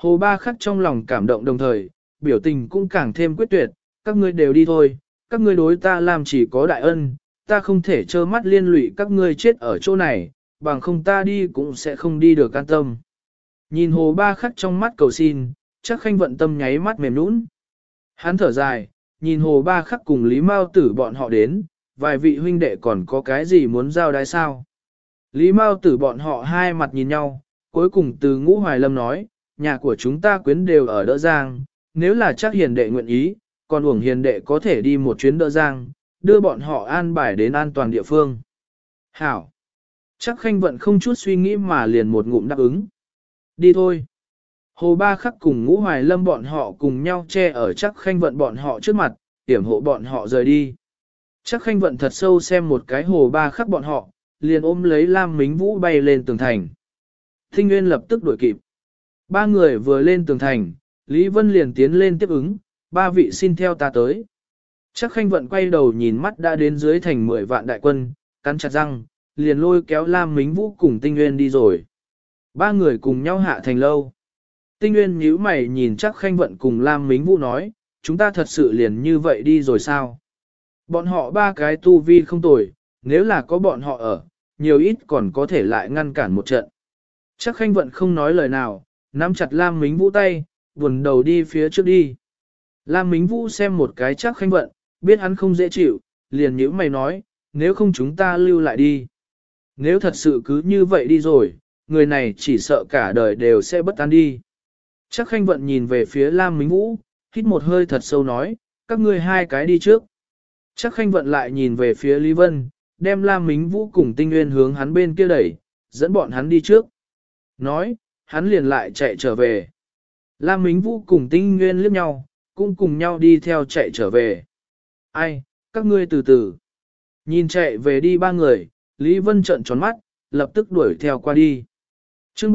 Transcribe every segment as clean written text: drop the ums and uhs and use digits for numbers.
Hồ Ba Khắc trong lòng cảm động đồng thời, biểu tình cũng càng thêm quyết tuyệt, các ngươi đều đi thôi, các ngươi đối ta làm chỉ có đại ân, ta không thể trơ mắt liên lụy các ngươi chết ở chỗ này, bằng không ta đi cũng sẽ không đi được an tâm. Nhìn Hồ Ba Khắc trong mắt cầu xin, chắc Khanh Vận tâm nháy mắt mềm nũng. Hắn thở dài, nhìn Hồ Ba Khắc cùng Lý Mao Tử bọn họ đến, vài vị huynh đệ còn có cái gì muốn giao đái sao? Lý Mao Tử bọn họ hai mặt nhìn nhau, cuối cùng từ Ngũ Hoài Lâm nói, nhà của chúng ta quyến đều ở Đỡ Giang, nếu là chắc hiền đệ nguyện ý, còn uổng hiền đệ có thể đi một chuyến Đỡ Giang, đưa bọn họ an bài đến an toàn địa phương. Hảo! Chắc Khanh Vận không chút suy nghĩ mà liền một ngụm đáp ứng. Đi thôi! Hồ Ba Khắc cùng Ngũ Hoài Lâm bọn họ cùng nhau che ở Chắc Khanh Vận bọn họ trước mặt, tiểm hộ bọn họ rời đi. Chắc Khanh Vận thật sâu xem một cái Hồ Ba Khắc bọn họ, liền ôm lấy Lam Mính Vũ bay lên tường thành. Tinh Nguyên lập tức đuổi kịp. Ba người vừa lên tường thành, Lý Vân liền tiến lên tiếp ứng, ba vị xin theo ta tới. Chắc Khanh Vận quay đầu nhìn mắt đã đến dưới thành 10 vạn đại quân, cắn chặt răng, liền lôi kéo Lam Mính Vũ cùng Tinh Nguyên đi rồi. Ba người cùng nhau hạ thành lâu. Tinh Nguyên nhíu mày nhìn Chắc Khanh Vận cùng Lam Mính Vũ nói, chúng ta thật sự liền như vậy đi rồi sao? Bọn họ ba cái tu vi không tồi, nếu là có bọn họ ở, nhiều ít còn có thể lại ngăn cản một trận. Chắc Khanh Vận không nói lời nào, nắm chặt Lam Mính Vũ tay, buồn đầu đi phía trước đi. Lam Mính Vũ xem một cái Chắc Khanh Vận, biết hắn không dễ chịu, liền nhíu mày nói, nếu không chúng ta lưu lại đi. Nếu thật sự cứ như vậy đi rồi, người này chỉ sợ cả đời đều sẽ bất an đi. Chắc Khanh Vận nhìn về phía Lam Mính Vũ, hít một hơi thật sâu nói, các ngươi hai cái đi trước. Chắc Khanh Vận lại nhìn về phía Lý Vân, đem Lam Mính Vũ cùng Tinh Nguyên hướng hắn bên kia đẩy, dẫn bọn hắn đi trước. Nói, hắn liền lại chạy trở về. Lam Mính Vũ cùng Tinh Nguyên liếc nhau, cũng cùng nhau đi theo chạy trở về. Ai, các ngươi từ từ. Nhìn chạy về đi ba người, Lý Vân trợn tròn mắt, lập tức đuổi theo qua đi. Chương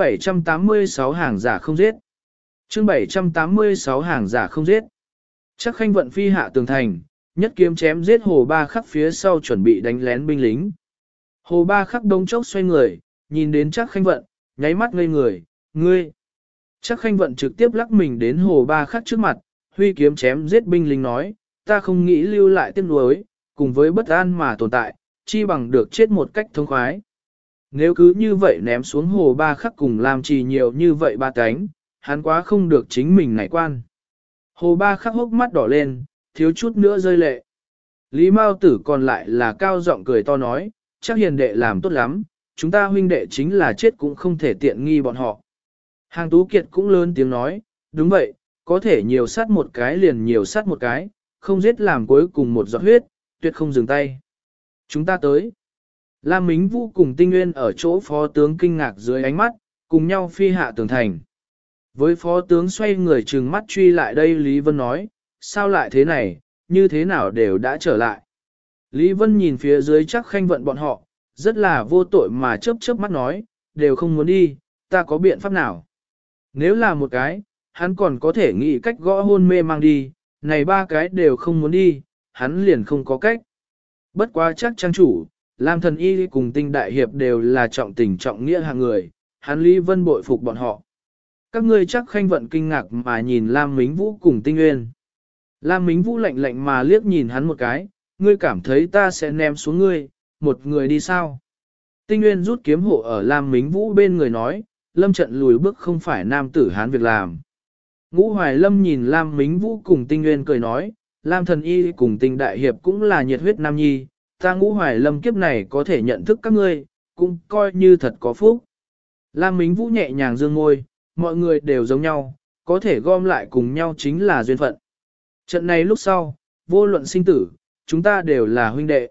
786 hàng giả không giết. Chương 786 hàng giả không giết. Chắc Khanh Vận phi hạ tường thành, nhất kiếm chém giết Hồ Ba Khắc phía sau chuẩn bị đánh lén binh lính. Hồ Ba Khắc đông chốc xoay người, nhìn đến Chắc Khanh Vận, nháy mắt ngây người, ngươi. Chắc Khanh Vận trực tiếp lắc mình đến Hồ Ba Khắc trước mặt, huy kiếm chém giết binh lính nói, ta không nghĩ lưu lại tiếc nuối, cùng với bất an mà tồn tại, chi bằng được chết một cách thông khoái. Nếu cứ như vậy ném xuống Hồ Ba Khắc cùng làm trì nhiều như vậy ba cánh, hắn quá không được chính mình nảy quan. Hồ Ba Khắc hốc mắt đỏ lên, thiếu chút nữa rơi lệ. Lý Mao Tử còn lại là cao giọng cười to nói, chắc hiền đệ làm tốt lắm, chúng ta huynh đệ chính là chết cũng không thể tiện nghi bọn họ. Hàng Tú Kiệt cũng lớn tiếng nói, đúng vậy, có thể nhiều sát một cái liền nhiều sát một cái, không giết làm cuối cùng một giọt huyết, tuyệt không dừng tay. Chúng ta tới. Lam Mính Vũ cùng Tinh Nguyên ở chỗ phó tướng kinh ngạc dưới ánh mắt, cùng nhau phi hạ tường thành. Với phó tướng xoay người trừng mắt truy lại đây Lý Vân nói, sao lại thế này, như thế nào đều đã trở lại. Lý Vân nhìn phía dưới Chắc Khanh Vận bọn họ, rất là vô tội mà chớp chớp mắt nói, đều không muốn đi, ta có biện pháp nào. Nếu là một cái, hắn còn có thể nghĩ cách gõ hôn mê mang đi, này ba cái đều không muốn đi, hắn liền không có cách. Bất quá chắc trang chủ, Lam Thần Y cùng Tinh Đại Hiệp đều là trọng tình trọng nghĩa hạng người, hắn Lý Vân bội phục bọn họ. Các ngươi Chắc Khanh Vận kinh ngạc mà nhìn Lam Mính Vũ cùng Tinh Nguyên. Lam Mính Vũ lạnh lạnh mà liếc nhìn hắn một cái, ngươi cảm thấy ta sẽ ném xuống ngươi, một người đi sao? Tinh Nguyên rút kiếm hộ ở Lam Mính Vũ bên người nói, lâm trận lùi bước không phải nam tử hán việc làm. Ngũ Hoài Lâm nhìn Lam Mính Vũ cùng Tinh Nguyên cười nói, Lam Thần Y cùng Tinh Đại Hiệp cũng là nhiệt huyết nam nhi, ta Ngũ Hoài Lâm kiếp này có thể nhận thức các ngươi, cũng coi như thật có phúc. Lam Mính Vũ nhẹ nhàng dương môi, mọi người đều giống nhau, có thể gom lại cùng nhau chính là duyên phận. Trận này lúc sau, vô luận sinh tử, chúng ta đều là huynh đệ.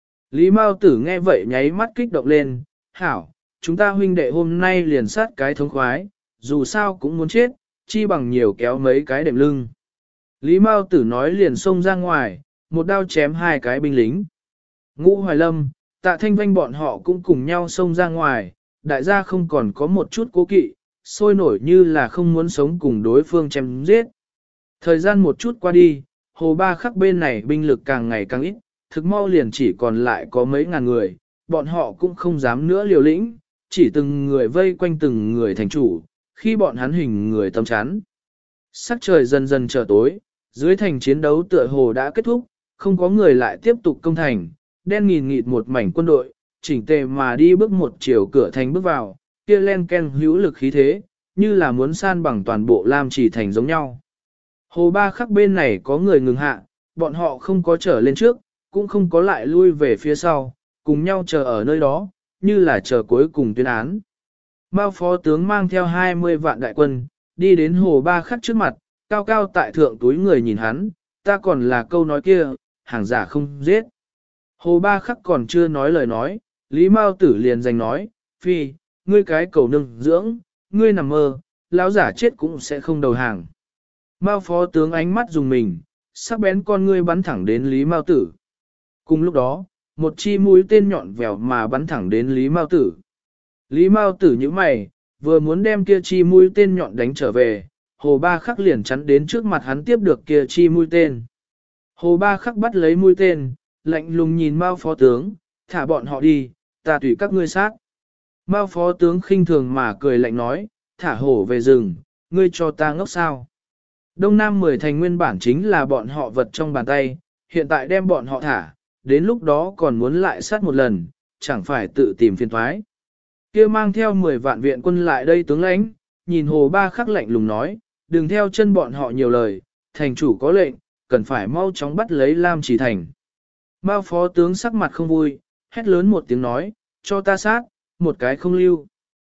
Lý Mao Tử nghe vậy nháy mắt kích động lên, hảo, chúng ta huynh đệ hôm nay liền sát cái thống khoái, dù sao cũng muốn chết, chi bằng nhiều kéo mấy cái đệm lưng. Lý Mao Tử nói liền xông ra ngoài, một đao chém hai cái binh lính. Ngũ Hoài Lâm, Tạ Thanh Vanh bọn họ cũng cùng nhau xông ra ngoài, đại gia không còn có một chút cố kỵ, sôi nổi như là không muốn sống cùng đối phương chém giết. Thời gian một chút qua đi, Hồ Ba Khắc bên này binh lực càng ngày càng ít, thực mau liền chỉ còn lại có mấy ngàn người, bọn họ cũng không dám nữa liều lĩnh, chỉ từng người vây quanh từng người thành chủ, khi bọn hắn hình người tầm chắn. Sắc trời dần dần trở tối, dưới thành chiến đấu tựa hồ đã kết thúc, không có người lại tiếp tục công thành, đen nghìn nghịt một mảnh quân đội, chỉnh tề mà đi bước một chiều cửa thành bước vào, kia len ken hữu lực khí thế, như là muốn san bằng toàn bộ Lam Chỉ thành giống nhau. Hồ Ba Khắc bên này có người ngừng hạ, bọn họ không có trở lên trước, cũng không có lại lui về phía sau, cùng nhau chờ ở nơi đó, như là chờ cuối cùng tuyên án. Mao phó tướng mang theo 20 vạn đại quân, đi đến Hồ Ba Khắc trước mặt, cao cao tại thượng túi người nhìn hắn, ta còn là câu nói kia, hàng giả không giết. Hồ Ba Khắc còn chưa nói lời nói, Lý Mao Tử liền giành nói, phi, ngươi cái cầu nương dưỡng, ngươi nằm mơ, lão giả chết cũng sẽ không đầu hàng. Mao phó tướng ánh mắt dùng mình, sắc bén con ngươi bắn thẳng đến Lý Mao Tử. Cùng lúc đó, một chi mũi tên nhọn vèo mà bắn thẳng đến Lý Mao Tử. Lý Mao Tử như mày, vừa muốn đem kia chi mũi tên nhọn đánh trở về, Hồ Ba Khắc liền chắn đến trước mặt hắn tiếp được kia chi mũi tên. Hồ Ba Khắc bắt lấy mũi tên, lạnh lùng nhìn Mao phó tướng, thả bọn họ đi, ta tùy các ngươi sát. Mao phó tướng khinh thường mà cười lạnh nói, thả hổ về rừng, ngươi cho ta ngốc sao. Đông Nam 10 thành nguyên bản chính là bọn họ vật trong bàn tay, hiện tại đem bọn họ thả, đến lúc đó còn muốn lại sát một lần, chẳng phải tự tìm phiền thoái. Kia mang theo 10 vạn viện quân lại đây tướng lãnh, nhìn Hồ Ba Khắc lạnh lùng nói, đừng theo chân bọn họ nhiều lời, thành chủ có lệnh, cần phải mau chóng bắt lấy Lam Chỉ thành. Mao phó tướng sắc mặt không vui, hét lớn một tiếng nói, cho ta sát, một cái không lưu.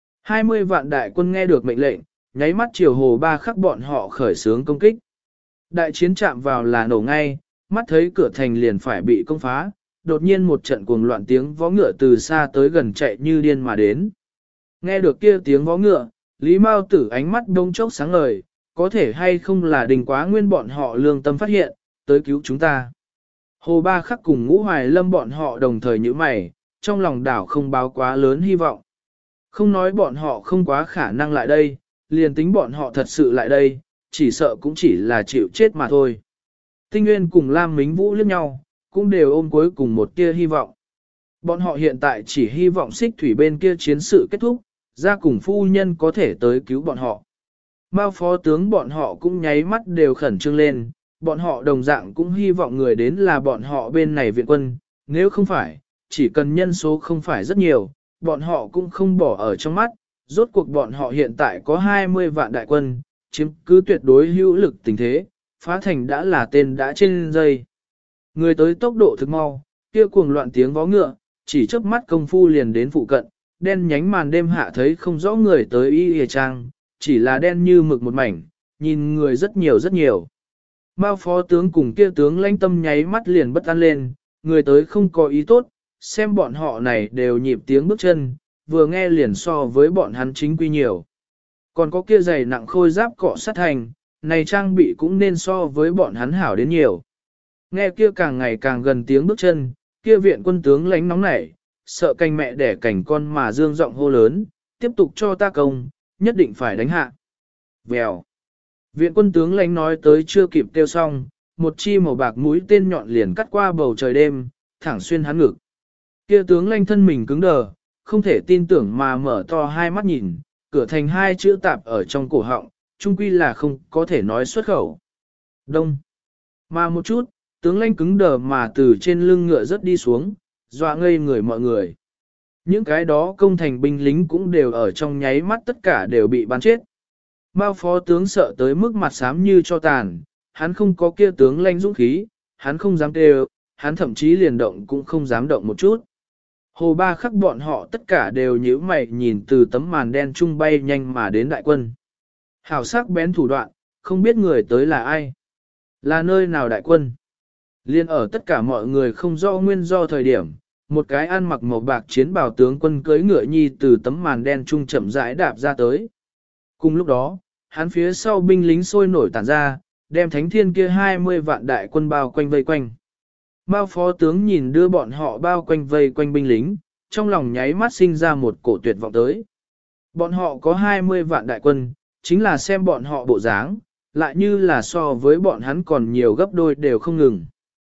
20 vạn đại quân nghe được mệnh lệnh, nháy mắt chiều Hồ Ba Khắc bọn họ khởi xướng công kích. Đại chiến chạm vào là nổ ngay, mắt thấy cửa thành liền phải bị công phá, đột nhiên một trận cuồng loạn tiếng vó ngựa từ xa tới gần chạy như điên mà đến. Nghe được kia tiếng vó ngựa, Lý Mao Tử ánh mắt đông chốc sáng ngời, có thể hay không là Đình Quá Nguyên bọn họ lương tâm phát hiện, tới cứu chúng ta. Hồ Ba Khắc cùng Ngũ Hoài Lâm bọn họ đồng thời nhíu mày, trong lòng đảo không báo quá lớn hy vọng. Không nói bọn họ không quá khả năng lại đây, liền tính bọn họ thật sự lại đây, chỉ sợ cũng chỉ là chịu chết mà thôi. Tinh Nguyên cùng Lam Mính Vũ liếc nhau, cũng đều ôm cuối cùng một tia hy vọng. Bọn họ hiện tại chỉ hy vọng Xích Thủy bên kia chiến sự kết thúc, ra cùng phu nhân có thể tới cứu bọn họ. Mao phó tướng bọn họ cũng nháy mắt đều khẩn trương lên, bọn họ đồng dạng cũng hy vọng người đến là bọn họ bên này viện quân, nếu không phải, chỉ cần nhân số không phải rất nhiều, bọn họ cũng không bỏ ở trong mắt, rốt cuộc bọn họ hiện tại có 20 vạn đại quân, chiếm cứ tuyệt đối hữu lực tình thế, phá thành đã là tên đã trên dây. Người tới tốc độ thực mau, kia cuồng loạn tiếng vó ngựa, chỉ chớp mắt công phu liền đến phụ cận, đen nhánh màn đêm hạ thấy không rõ người tới y hề trang, chỉ là đen như mực một mảnh, nhìn người rất nhiều rất nhiều. Mao phó tướng cùng kia tướng lãnh tâm nháy mắt liền bất an lên, người tới không có ý tốt, xem bọn họ này đều nhịp tiếng bước chân, vừa nghe liền so với bọn hắn chính quy nhiều. Còn có kia giày nặng khôi giáp cọ sát thành, này trang bị cũng nên so với bọn hắn hảo đến nhiều. Nghe kia càng ngày càng gần tiếng bước chân, kia viện quân tướng lãnh nóng nảy, sợ canh mẹ đẻ cảnh con mà dương giọng hô lớn, tiếp tục cho ta công, nhất định phải đánh hạ. Vèo. Viện quân tướng lãnh nói tới chưa kịp tiêu xong, một chi màu bạc mũi tên nhọn liền cắt qua bầu trời đêm, thẳng xuyên hắn ngực. Kia tướng lãnh thân mình cứng đờ, không thể tin tưởng mà mở to hai mắt nhìn, cửa thành hai chữ tạp ở trong cổ họng, chung quy là không có thể nói xuất khẩu. Đông. Mà một chút, tướng lãnh cứng đờ mà từ trên lưng ngựa rất đi xuống, dọa ngây người mọi người. Những cái đó công thành binh lính cũng đều ở trong nháy mắt tất cả đều bị bắn chết. Mao phó tướng sợ tới mức mặt xám như cho tàn, hắn không có kia tướng lãnh dũng khí, hắn không dám kêu, hắn thậm chí liền động cũng không dám động một chút. Hồ Ba Khắc bọn họ tất cả đều nhíu mày nhìn từ tấm màn đen trung bay nhanh mà đến đại quân. Hảo sắc bén thủ đoạn, không biết người tới là ai, là nơi nào đại quân. Liên ở tất cả mọi người không rõ nguyên do thời điểm, một cái ăn mặc màu bạc chiến bào tướng quân cưỡi ngựa nhi từ tấm màn đen trung chậm rãi đạp ra tới. Cùng lúc đó, hắn phía sau binh lính sôi nổi tản ra, đem thánh thiên kia 20 vạn đại quân bao quanh vây quanh. Mao phó tướng nhìn đưa bọn họ bao quanh vây quanh binh lính, trong lòng nháy mắt sinh ra một cổ tuyệt vọng tới. Bọn họ có 20 vạn đại quân, chính là xem bọn họ bộ dáng, lại như là so với bọn hắn còn nhiều gấp đôi đều không ngừng.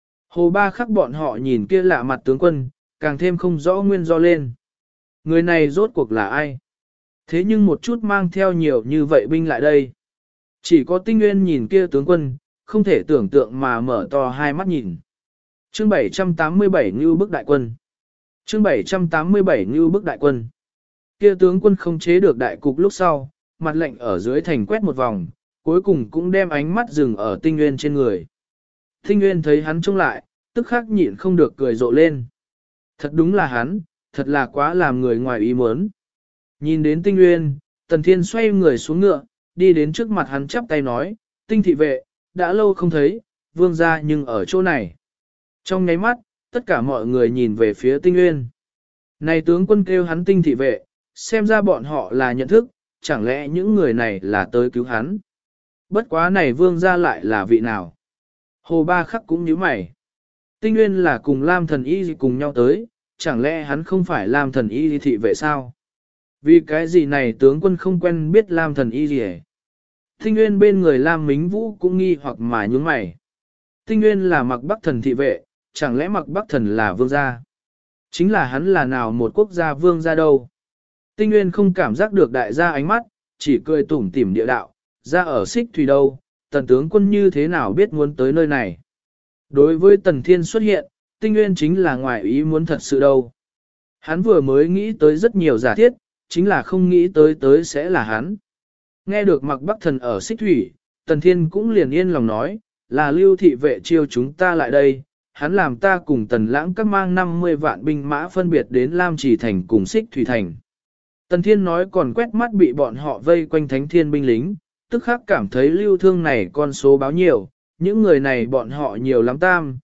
Hồ Ba Khắc bọn họ nhìn kia lạ mặt tướng quân, càng thêm không rõ nguyên do lên. Người này rốt cuộc là ai? Thế nhưng một chút mang theo nhiều như vậy binh lại đây. Chỉ có Tinh Nguyên nhìn kia tướng quân, không thể tưởng tượng mà mở to hai mắt nhìn. Chương 787 Ngưu bức đại quân. Chương 787 Ngưu bức đại quân. Kia tướng quân không chế được đại cục lúc sau, mặt lạnh ở dưới thành quét một vòng, cuối cùng cũng đem ánh mắt dừng ở Tinh Nguyên trên người. Tinh Nguyên thấy hắn trông lại, tức khắc nhịn không được cười rộ lên. Thật đúng là hắn, thật là quá làm người ngoài ý muốn. Nhìn đến Tinh Nguyên, Tần Thiên xoay người xuống ngựa, đi đến trước mặt hắn chắp tay nói, Tinh thị vệ, đã lâu không thấy, vương gia nhưng ở chỗ này. Trong nháy mắt, tất cả mọi người nhìn về phía Tinh Nguyên. Này tướng quân kêu hắn Tinh thị vệ, xem ra bọn họ là nhận thức, chẳng lẽ những người này là tới cứu hắn. Bất quá này vương gia lại là vị nào? Hồ Ba Khắc cũng nhíu mày. Tinh Nguyên là cùng Lam thần y cùng nhau tới, chẳng lẽ hắn không phải Lam thần y thị vệ sao? Vì cái gì này tướng quân không quen biết Lam thần y gì hết? Tinh Nguyên bên người Lam Mính Vũ cũng nghi hoặc mà nhướng mày. Tinh Nguyên là Mặc Bắc thần thị vệ, chẳng lẽ Mặc Bắc thần là vương gia? Chính là hắn là nào một quốc gia vương gia đâu? Tinh Nguyên không cảm giác được đại gia ánh mắt, chỉ cười tủm tỉm địa đạo, ra ở Xích Thủy đâu, tần tướng quân như thế nào biết muốn tới nơi này? Đối với Tần Thiên xuất hiện, Tinh Nguyên chính là ngoài ý muốn thật sự đâu. Hắn vừa mới nghĩ tới rất nhiều giả thiết, chính là không nghĩ tới sẽ là hắn. Nghe được Mặc Bắc thần ở Xích Thủy, Tần Thiên cũng liền yên lòng nói, là Lưu thị vệ chiêu chúng ta lại đây, hắn làm ta cùng Tần Lãng các mang 50 vạn binh mã phân biệt đến Lam Chỉ thành cùng Xích Thủy thành. Tần Thiên nói còn quét mắt bị bọn họ vây quanh Thánh Thiên binh lính, tức khắc cảm thấy Lưu Thương này con số báo nhiều, những người này bọn họ nhiều lắm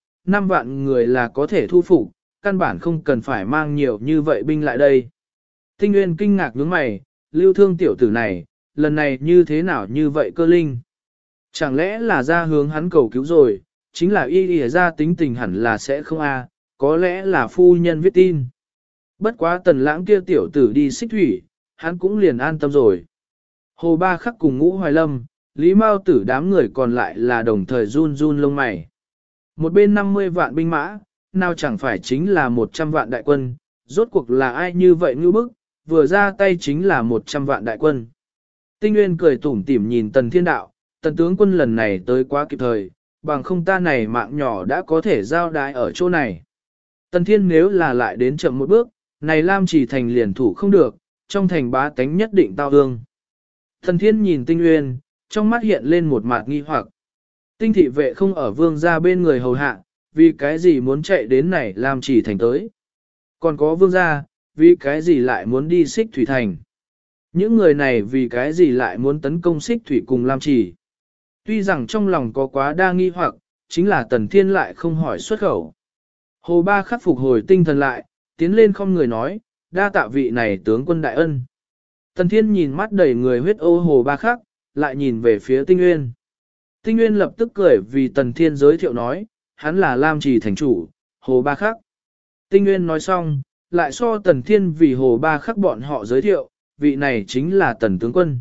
5 vạn người là có thể thu phục, căn bản không cần phải mang nhiều như vậy binh lại đây. Tinh Nguyên kinh ngạc nhướng mày, Lưu Thương tiểu tử này, lần này như thế nào như vậy cơ linh? Chẳng lẽ là ra hướng hắn cầu cứu rồi, chính là y ra tính tình hẳn là sẽ không có lẽ là phu nhân viết tin. Bất quá Tần Lãng kia tiểu tử đi Xích Thủy, hắn cũng liền an tâm rồi. Hồ Ba Khắc cùng Ngũ Hoài Lâm, Lý Mao Tử đám người còn lại là đồng thời run run lông mày. Một bên 50 vạn binh mã, nào chẳng phải chính là 100 vạn đại quân, rốt cuộc là ai như vậy ngư bức, vừa ra tay chính là 100 vạn đại quân. Tinh Nguyên cười tủm tỉm nhìn Tần Thiên Đạo, Tần tướng quân lần này tới quá kịp thời, bằng không ta này mạng nhỏ đã có thể giao đái ở chỗ này. Tần Thiên nếu là lại đến chậm một bước, này Lam Chỉ thành liền thủ không được, trong thành bá tánh nhất định tao hương. Tần Thiên nhìn Tinh Nguyên, trong mắt hiện lên một mạt nghi hoặc. Tinh thị vệ không ở vương gia bên người hầu hạ, vì cái gì muốn chạy đến này Lam Chỉ thành tới. Còn có vương gia, vì cái gì lại muốn đi Xích Thủy thành. Những người này vì cái gì lại muốn tấn công Xích Thủy cùng Lam Chỉ. Tuy rằng trong lòng có quá đa nghi hoặc, chính là Tần Thiên lại không hỏi xuất khẩu. Hồ Ba Khắc phục hồi tinh thần lại, tiến lên không người nói, đa tạ vị này tướng quân đại ân. Tần Thiên nhìn mắt đầy người huyết ô Hồ Ba Khắc, lại nhìn về phía Tinh Nguyên. Tinh Nguyên lập tức cười vì Tần Thiên giới thiệu nói, hắn là Lam Chỉ thành chủ, Hồ Ba Khắc. Tinh Nguyên nói xong, lại so Tần Thiên vì Hồ Ba Khắc bọn họ giới thiệu, vị này chính là Tần tướng quân.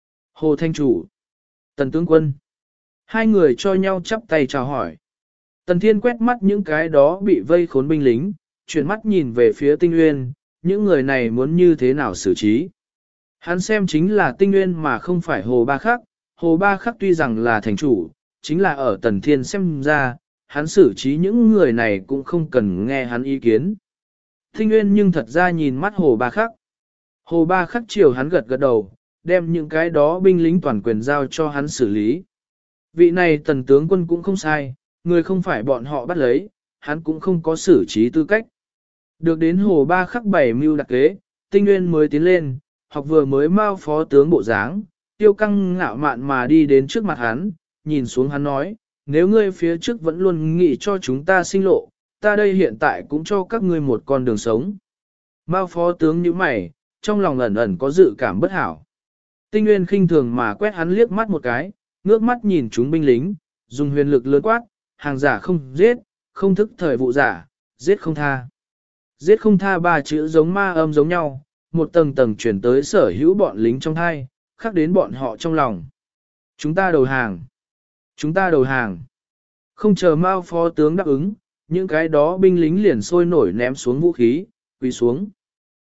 Hồ Thanh chủ, Tần tướng quân. Hai người cho nhau chắp tay chào hỏi. Tần Thiên quét mắt những cái đó bị vây khốn binh lính, chuyển mắt nhìn về phía Tinh Nguyên, những người này muốn như thế nào xử trí. Hắn xem chính là Tinh Nguyên mà không phải Hồ Ba Khắc. Hồ Ba Khắc tuy rằng là thành chủ, chính là ở Tần Thiên xem ra, hắn xử trí những người này cũng không cần nghe hắn ý kiến. Tinh Nguyên nhưng thật ra nhìn mắt Hồ Ba Khắc. Hồ Ba Khắc chiều hắn gật gật đầu, đem những cái đó binh lính toàn quyền giao cho hắn xử lý. Vị này Tần tướng quân cũng không sai, người không phải bọn họ bắt lấy, hắn cũng không có xử trí tư cách. Được đến Hồ Ba Khắc bảy mưu đặc kế, Tinh Nguyên mới tiến lên, học vừa mới mau phó tướng bộ dáng, tiêu căng ngạo mạn mà đi đến trước mặt hắn, nhìn xuống hắn nói, nếu ngươi phía trước vẫn luôn nghĩ cho chúng ta sinh lộ, ta đây hiện tại cũng cho các ngươi một con đường sống. Mao phó tướng như mày, trong lòng ẩn ẩn có dự cảm bất hảo. Tinh Nguyên khinh thường mà quét hắn liếc mắt một cái, ngước mắt nhìn chúng binh lính, dùng huyền lực lớn quát, hàng giả không giết, không thức thời vụ giả, giết không tha. Giết không tha ba chữ giống ma âm giống nhau, một tầng tầng chuyển tới sở hữu bọn lính trong hai, khắc đến bọn họ trong lòng. Chúng ta đầu hàng. Chúng ta đầu hàng. Không chờ Mao phó tướng đáp ứng, những cái đó binh lính liền sôi nổi ném xuống vũ khí, quỳ xuống.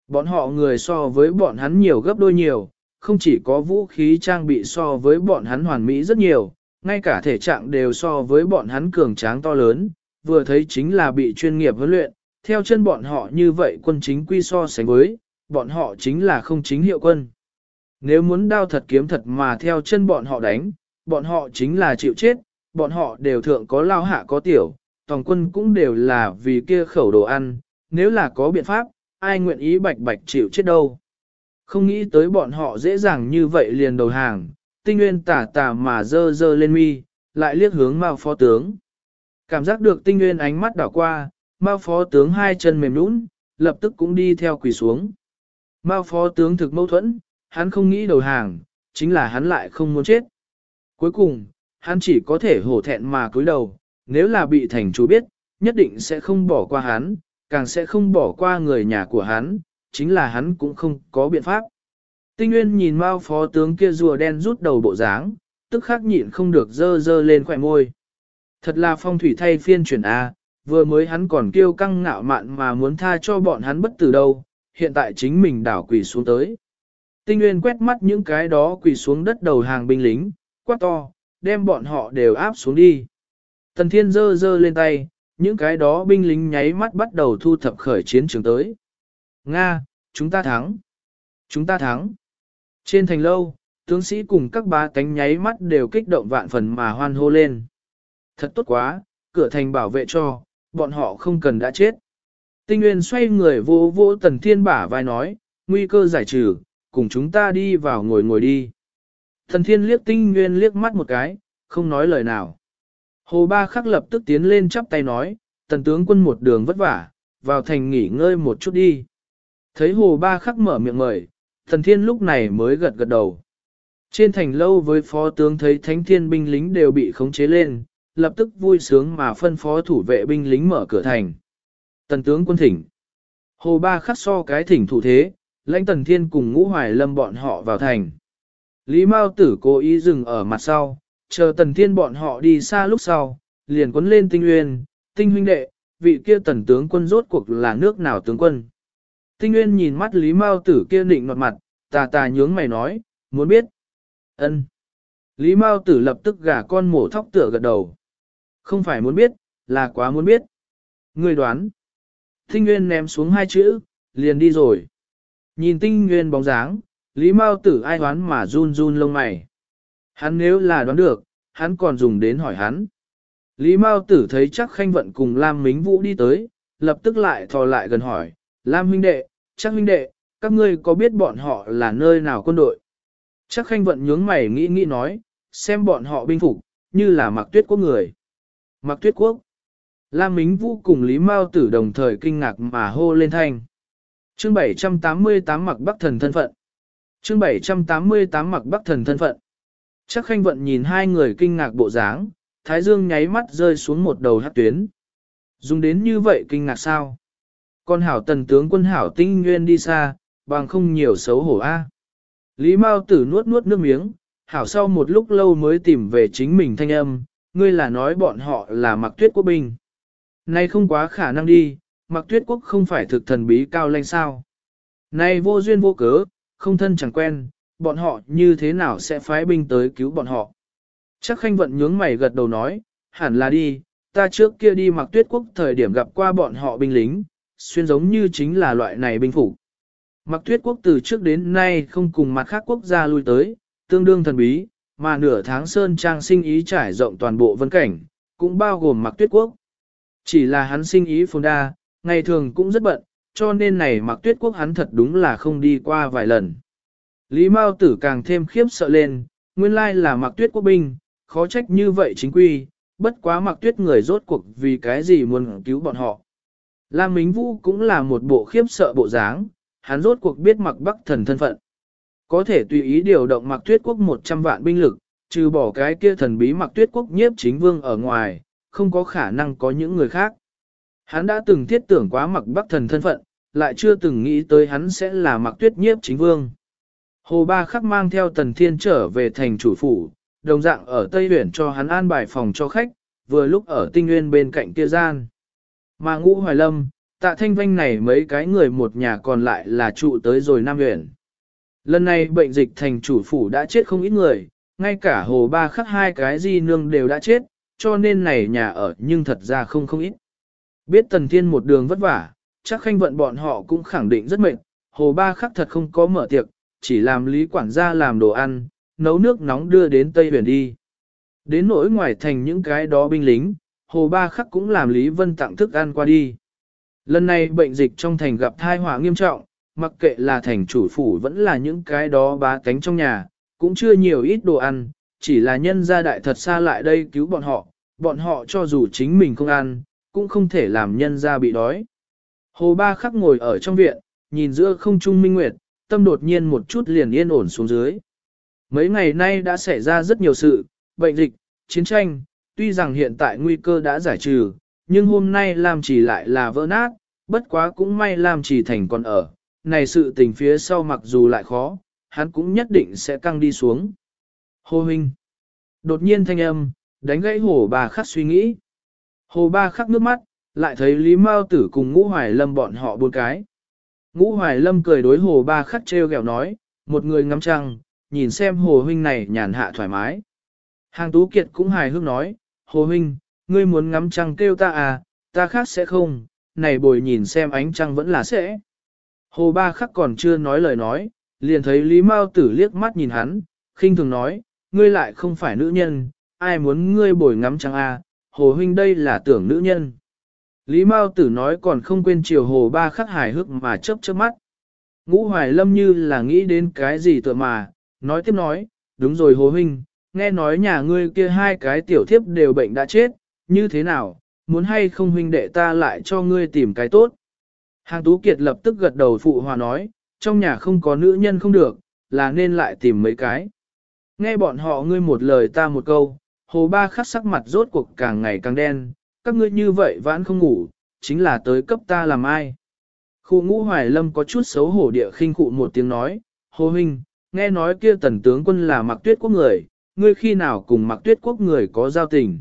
Bọn họ người so với bọn hắn nhiều gấp đôi nhiều, không chỉ có vũ khí trang bị so với bọn hắn hoàn mỹ rất nhiều, ngay cả thể trạng đều so với bọn hắn cường tráng to lớn, vừa thấy chính là bị chuyên nghiệp huấn luyện, theo chân bọn họ như vậy quân chính quy so sánh với, bọn họ chính là không chính hiệu quân. Nếu muốn đao thật kiếm thật mà theo chân bọn họ đánh, bọn họ chính là chịu chết, bọn họ đều thượng có lao hạ có tiểu, toàn quân cũng đều là vì kia khẩu đồ ăn, nếu là có biện pháp, ai nguyện ý bạch bạch chịu chết đâu. Không nghĩ tới bọn họ dễ dàng như vậy liền đầu hàng, Tinh Nguyên tà tà mà dơ dơ lên mi, lại liếc hướng Mao phó tướng. Cảm giác được Tinh Nguyên ánh mắt đảo qua, Mao phó tướng hai chân mềm nhũn, lập tức cũng đi theo quỳ xuống. Mao phó tướng thực mâu thuẫn, hắn không nghĩ đầu hàng, chính là hắn lại không muốn chết. Cuối cùng, hắn chỉ có thể hổ thẹn mà cúi đầu, nếu là bị thành chủ biết, nhất định sẽ không bỏ qua hắn, càng sẽ không bỏ qua người nhà của hắn, chính là hắn cũng không có biện pháp. Tinh Nguyên nhìn Mao phó tướng kia rùa đen rút đầu bộ dáng, tức khắc nhịn không được dơ dơ lên khỏe môi. Thật là phong thủy thay phiên chuyển A, vừa mới hắn còn kiêu căng ngạo mạn mà muốn tha cho bọn hắn bất tử đâu, hiện tại chính mình đảo quỳ xuống tới. Tinh Nguyên quét mắt những cái đó quỳ xuống đất đầu hàng binh lính, quát to, đem bọn họ đều áp xuống đi. Tần Thiên giơ giơ lên tay, những cái đó binh lính nháy mắt bắt đầu thu thập khởi chiến trường tới. Nga, chúng ta thắng! Chúng ta thắng! Trên thành lâu, tướng sĩ cùng các bá tánh nháy mắt đều kích động vạn phần mà hoan hô lên. Thật tốt quá, cửa thành bảo vệ cho, bọn họ không cần đã chết. Tinh Nguyên xoay người vô vô Tần Thiên bả vai nói, nguy cơ giải trừ, cùng chúng ta đi vào ngồi ngồi đi. Tần Thiên liếc Tinh Nguyên liếc mắt một cái, không nói lời nào. Hồ Ba Khắc lập tức tiến lên chắp tay nói, Tần tướng quân một đường vất vả, vào thành nghỉ ngơi một chút đi. Thấy Hồ Ba Khắc mở miệng mời, Tần Thiên lúc này mới gật gật đầu. Trên thành lâu với phó tướng thấy thánh thiên binh lính đều bị khống chế lên, lập tức vui sướng mà phân phó thủ vệ binh lính mở cửa thành. Tần tướng quân thỉnh. Hồ Ba Khắc so cái thỉnh thủ thế, lãnh Tần Thiên cùng Ngũ Hoài Lâm bọn họ vào thành. Lý Mao Tử cố ý dừng ở mặt sau, chờ Tần Thiên bọn họ đi xa lúc sau, liền quấn lên Tinh Nguyên, Tinh huynh đệ, vị kia Tần tướng quân rốt cuộc là nước nào tướng quân. Tinh Nguyên nhìn mắt Lý Mao Tử kia nịnh nọt mặt, tà tà nhướng mày nói, muốn biết. Ân. Lý Mao Tử lập tức gả con mổ thóc tựa gật đầu. Không phải muốn biết, là quá muốn biết. Người đoán. Tinh Nguyên ném xuống hai chữ, liền đi rồi. Nhìn Tinh Nguyên bóng dáng, Lý Mao Tử ai đoán mà run run lông mày. Hắn nếu là đoán được, hắn còn dùng đến hỏi hắn. Lý Mao Tử thấy chắc Khanh Vận cùng Lam Mính Vũ đi tới, lập tức lại thò lại gần hỏi, Lam huynh đệ, chắc huynh đệ, các ngươi có biết bọn họ là nơi nào quân đội? Chắc Khanh Vận nhướng mày nghĩ nói, xem bọn họ binh phục, như là Mạc Tuyết Quốc người. Mạc Tuyết Quốc. Lam Mính Vũ cùng Lý Mao Tử đồng thời kinh ngạc mà hô lên thanh. Chương 788 Mạc Bắc Thần thân phận. Chương 788 Mạc Bắc Thần thân phận. Chắc Khanh Vận nhìn hai người kinh ngạc bộ dáng, thái dương nháy mắt rơi xuống một đầu hắc tuyến. Dùng đến như vậy kinh ngạc sao? Con hảo Tần tướng quân hảo Tinh Nguyên đi xa, bằng không nhiều xấu hổ a. Lý Mao Tử nuốt nuốt nước miếng, hảo sau một lúc lâu mới tìm về chính mình thanh âm, ngươi là nói bọn họ là Mạc Tuyết Quốc binh. Này không quá khả năng đi, Mạc Tuyết Quốc không phải thực thần bí cao lanh sao. Này vô duyên vô cớ, không thân chẳng quen, bọn họ như thế nào sẽ phái binh tới cứu bọn họ. Chắc Khanh Vận nhướng mày gật đầu nói, hẳn là đi, ta trước kia đi Mạc Tuyết Quốc thời điểm gặp qua bọn họ binh lính, xuyên giống như chính là loại này binh phủ. Mạc Tuyết Quốc từ trước đến nay không cùng mặt khác quốc gia lui tới, tương đương thần bí, mà nửa tháng Sơn Trang sinh ý trải rộng toàn bộ vân cảnh, cũng bao gồm Mạc Tuyết Quốc. Chỉ là hắn sinh ý phồn đa, ngày thường cũng rất bận, cho nên này Mạc Tuyết Quốc hắn thật đúng là không đi qua vài lần. Lý Mao Tử càng thêm khiếp sợ lên, nguyên lai là Mạc Tuyết Quốc binh, khó trách như vậy chính quy, bất quá Mạc Tuyết người rốt cuộc vì cái gì muốn cứu bọn họ. Lam Mính Vũ cũng là một bộ khiếp sợ bộ dáng, hắn rốt cuộc biết Mạc Bắc Thần thân phận. Có thể tùy ý điều động Mạc Tuyết Quốc 100 vạn binh lực, trừ bỏ cái kia thần bí Mạc Tuyết Quốc nhiếp chính vương ở ngoài, không có khả năng có những người khác. Hắn đã từng thiết tưởng quá Mạc Bắc Thần thân phận, lại chưa từng nghĩ tới hắn sẽ là Mạc Tuyết nhiếp chính vương. Hồ Ba Khắc mang theo Tần Thiên trở về thành chủ phủ, đồng dạng ở Tây Huyển cho hắn an bài phòng cho khách, vừa lúc ở Tinh Nguyên bên cạnh kia gian. Mà Ngũ Hoài Lâm, Tạ Thanh Vanh này mấy cái người một nhà còn lại là trụ tới rồi Nam huyện. Lần này bệnh dịch thành chủ phủ đã chết không ít người, ngay cả Hồ Ba Khắc hai cái di nương đều đã chết, cho nên này nhà ở nhưng thật ra không ít. Biết Tần Thiên một đường vất vả, chắc Khanh Vận bọn họ cũng khẳng định rất mệt, Hồ Ba Khắc thật không có mở tiệc, chỉ làm lý quản gia làm đồ ăn, nấu nước nóng đưa đến Tây Huyền đi. Đến nỗi ngoài thành những cái đó binh lính, Hồ Ba Khắc cũng làm Lý Vân tặng thức ăn qua đi. Lần này bệnh dịch trong thành gặp tai họa nghiêm trọng, mặc kệ là thành chủ phủ vẫn là những cái đó bá tánh trong nhà, cũng chưa nhiều ít đồ ăn, chỉ là nhân gia đại thật xa lại đây cứu bọn họ cho dù chính mình không ăn, cũng không thể làm nhân gia bị đói. Hồ Ba Khắc ngồi ở trong viện, nhìn giữa không trung minh nguyệt, tâm đột nhiên một chút liền yên ổn xuống dưới. Mấy ngày nay đã xảy ra rất nhiều sự, bệnh dịch, chiến tranh, tuy rằng hiện tại nguy cơ đã giải trừ, nhưng hôm nay Lam Chỉ lại là vỡ nát, bất quá cũng may Lam Chỉ thành còn ở, này sự tình phía sau mặc dù lại khó, hắn cũng nhất định sẽ căng đi xuống. Hồ huynh, đột nhiên thanh âm, đánh gãy Hồ Ba Khắc suy nghĩ. Hồ Ba Khắc nước mắt, lại thấy Lý Mao Tử cùng Ngũ Hoài Lâm bọn họ bốn cái. Ngũ Hoài Lâm cười đối Hồ Ba Khắc trêu ghẹo nói, một người ngắm trăng, nhìn xem Hồ huynh này nhàn hạ thoải mái. Hàng Tú Kiệt cũng hài hước nói, Hồ huynh, ngươi muốn ngắm trăng kêu ta à, ta khác sẽ không, này bồi nhìn xem ánh trăng vẫn là sẽ. Hồ Ba Khắc còn chưa nói lời nói, liền thấy Lý Mao Tử liếc mắt nhìn hắn, khinh thường nói, ngươi lại không phải nữ nhân, ai muốn ngươi bồi ngắm trăng à, Hồ huynh đây là tưởng nữ nhân. Lý Mao Tử nói còn không quên chiều Hồ Ba Khắc hài hước mà chớp chớp mắt. Ngũ Hoài Lâm như là nghĩ đến cái gì tựa mà, nói tiếp nói, đúng rồi Hồ huynh, nghe nói nhà ngươi kia hai cái tiểu thiếp đều bệnh đã chết, như thế nào, muốn hay không huynh đệ ta lại cho ngươi tìm cái tốt. Hàng Tú Kiệt lập tức gật đầu phụ hòa nói, trong nhà không có nữ nhân không được, là nên lại tìm mấy cái. Nghe bọn họ ngươi một lời ta một câu, Hồ Ba Khắc sắc mặt rốt cuộc càng ngày càng đen, các ngươi như vậy vãn không ngủ, chính là tới cấp ta làm ai. Khu Ngũ Hoài Lâm có chút xấu hổ địa khinh khụ một tiếng nói, Hồ huynh, nghe nói kia tần tướng quân là Mạc Tuyết Quốc người, ngươi khi nào cùng Mạc Tuyết Quốc người có giao tình.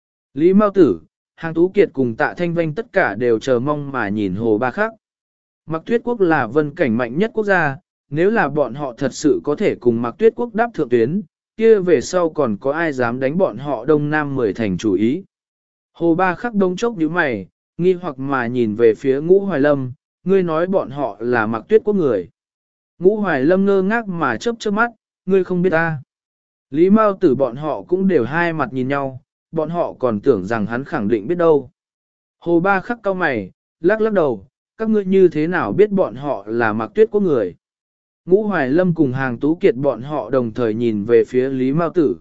Lý Mao Tử, Hàng Tú Kiệt cùng Tạ Thanh Vanh tất cả đều chờ mong mà nhìn Hồ Ba Khắc. Mạc Tuyết Quốc là vân cảnh mạnh nhất quốc gia, nếu là bọn họ thật sự có thể cùng Mạc Tuyết Quốc đáp thượng tuyến, kia về sau còn có ai dám đánh bọn họ Đông Nam 10 thành chủ ý. Hồ Ba Khắc đông chốc nhíu mày, nghi hoặc mà nhìn về phía Ngũ Hoài Lâm, ngươi nói bọn họ là Mạc Tuyết Quốc người. Ngũ Hoài Lâm ngơ ngác mà chớp chớp mắt, ngươi không biết ta. Lý Mao Tử bọn họ cũng đều hai mặt nhìn nhau, bọn họ còn tưởng rằng hắn khẳng định biết đâu. Hồ Ba Khắc cau mày, lắc lắc đầu, các ngươi như thế nào biết bọn họ là Mạc Tuyết Quốc người. Ngũ Hoài Lâm cùng Hàng Tú Kiệt bọn họ đồng thời nhìn về phía Lý Mao Tử.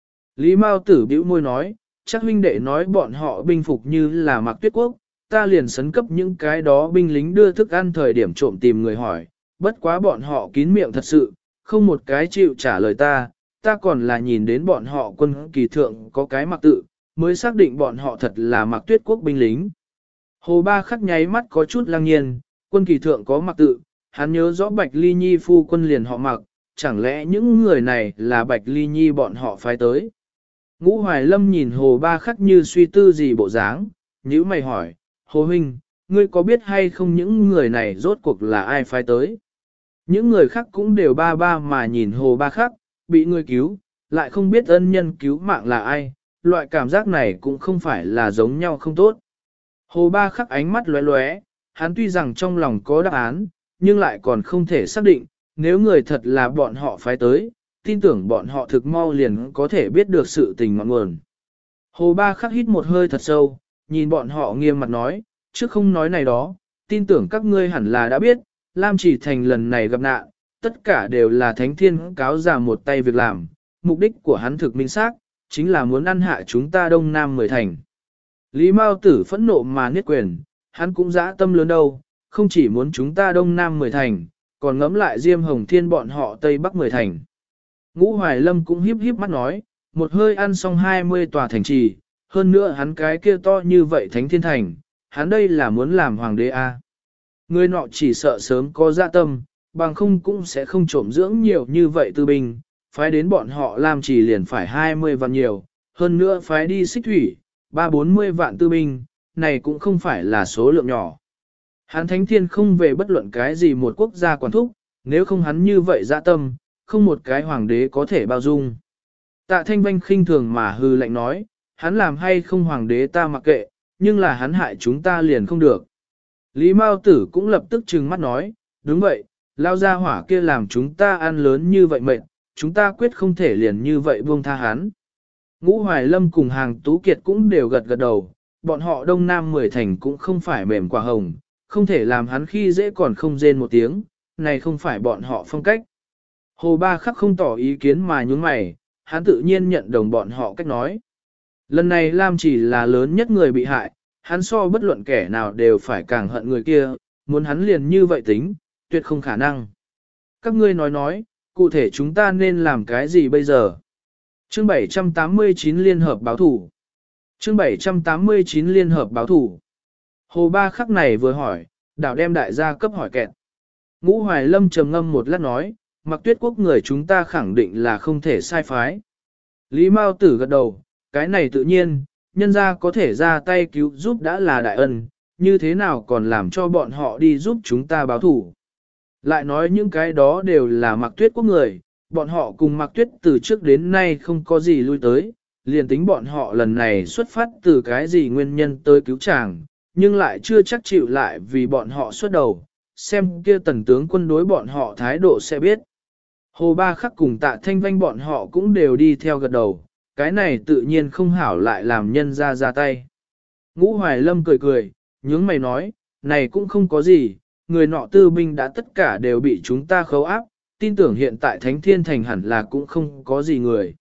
Lý Mao Tử bĩu môi nói, chắc huynh đệ nói bọn họ binh phục như là Mạc Tuyết Quốc, ta liền sấn cấp những cái đó binh lính đưa thức ăn thời điểm trộm tìm người hỏi, bất quá bọn họ kín miệng thật sự, không một cái chịu trả lời ta còn là nhìn đến bọn họ quân kỳ thượng có cái mặc tự, mới xác định bọn họ thật là Mạc Tuyết Quốc binh lính. Hồ Ba Khắc nháy mắt có chút lăng nhiên, quân kỳ thượng có mặc tự, hắn nhớ rõ Bạch Ly Nhi phu quân liền họ Mặc, chẳng lẽ những người này là Bạch Ly Nhi bọn họ phái tới. Ngũ Hoài Lâm nhìn Hồ Ba Khắc như suy tư gì bộ dáng, nhíu mày hỏi, Hồ huynh, ngươi có biết hay không những người này rốt cuộc là ai phái tới? Những người khác cũng đều ba ba mà nhìn Hồ Ba Khắc, bị người cứu, lại không biết ân nhân cứu mạng là ai, loại cảm giác này cũng không phải là giống nhau không tốt. Hồ Ba Khắc ánh mắt lóe lóe, hắn tuy rằng trong lòng có đáp án, nhưng lại còn không thể xác định, nếu người thật là bọn họ phái tới, tin tưởng bọn họ thực mau liền có thể biết được sự tình ngọn nguồn. Hồ Ba Khắc hít một hơi thật sâu, nhìn bọn họ nghiêm mặt nói, trước không nói này đó, tin tưởng các ngươi hẳn là đã biết, Lam Chỉ Thành lần này gặp nạn, tất cả đều là Thánh Thiên cáo giả một tay việc làm, mục đích của hắn thực minh xác, chính là muốn ăn hạ chúng ta Đông Nam 10 thành. Lý Mao Tử phẫn nộ mà niết quyền, hắn cũng dã tâm lớn đâu, không chỉ muốn chúng ta Đông Nam 10 thành, còn ngẫm lại Diêm Hồng Thiên bọn họ Tây Bắc 10 thành. Ngũ Hoài Lâm cũng híp híp mắt nói, một hơi ăn xong 20 tòa thành trì, hơn nữa hắn cái kia to như vậy Thánh Thiên Thành, hắn đây là muốn làm hoàng đế a. Người nọ chỉ sợ sớm có dạ tâm, bằng không cũng sẽ không trộm dưỡng nhiều như vậy tư binh, phái đến bọn họ làm chỉ liền phải 20 vạn nhiều, hơn nữa phái đi xích thủy, 3-40 vạn tư binh, này cũng không phải là số lượng nhỏ. Hắn thánh thiên không về bất luận cái gì một quốc gia quản thúc, nếu không hắn như vậy dạ tâm, không một cái hoàng đế có thể bao dung. Tạ Thanh Vanh khinh thường mà hư lạnh nói, hắn làm hay không hoàng đế ta mặc kệ, nhưng là hắn hại chúng ta liền không được. Lý Mao Tử cũng lập tức trừng mắt nói, đúng vậy, lao ra hỏa kia làm chúng ta ăn lớn như vậy mệt, chúng ta quyết không thể liền như vậy buông tha hắn. Ngũ Hoài Lâm cùng Hàng Tú Kiệt cũng đều gật gật đầu, bọn họ Đông Nam 10 thành cũng không phải mềm quả hồng, không thể làm hắn khi dễ còn không rên một tiếng, này không phải bọn họ phong cách. Hồ Ba Khắc không tỏ ý kiến mà nhún mày, hắn tự nhiên nhận đồng bọn họ cách nói. Lần này Lam chỉ là lớn nhất người bị hại, hắn so bất luận kẻ nào đều phải càng hận người kia, muốn hắn liền như vậy tính, tuyệt không khả năng. Các ngươi nói, cụ thể chúng ta nên làm cái gì bây giờ? Chương 789 Liên hợp báo thủ. Chương 789 Liên hợp báo thủ. Hồ Ba Khắc này vừa hỏi, đảo đem đại gia cấp hỏi kẹt. Ngũ Hoài Lâm trầm ngâm một lát nói, Mặc Tuyết quốc người chúng ta khẳng định là không thể sai phái. Lý Mao Tử gật đầu, cái này tự nhiên, nhân gia có thể ra tay cứu giúp đã là đại ân, như thế nào còn làm cho bọn họ đi giúp chúng ta báo thủ. Lại nói những cái đó đều là Mặc Tuyết quốc người, bọn họ cùng Mặc Tuyết từ trước đến nay không có gì lui tới, liền tính bọn họ lần này xuất phát từ cái gì nguyên nhân tới cứu chàng, nhưng lại chưa chắc chịu lại vì bọn họ xuất đầu, xem kia tần tướng quân đối bọn họ thái độ sẽ biết. Hồ Ba Khắc cùng Tạ Thanh Vanh bọn họ cũng đều đi theo gật đầu, cái này tự nhiên không hảo lại làm nhân ra tay. Ngũ Hoài Lâm cười cười, nhướng mày nói, này cũng không có gì, người nọ tư binh đã tất cả đều bị chúng ta khấu áp, tin tưởng hiện tại Thánh Thiên Thành hẳn là cũng không có gì người.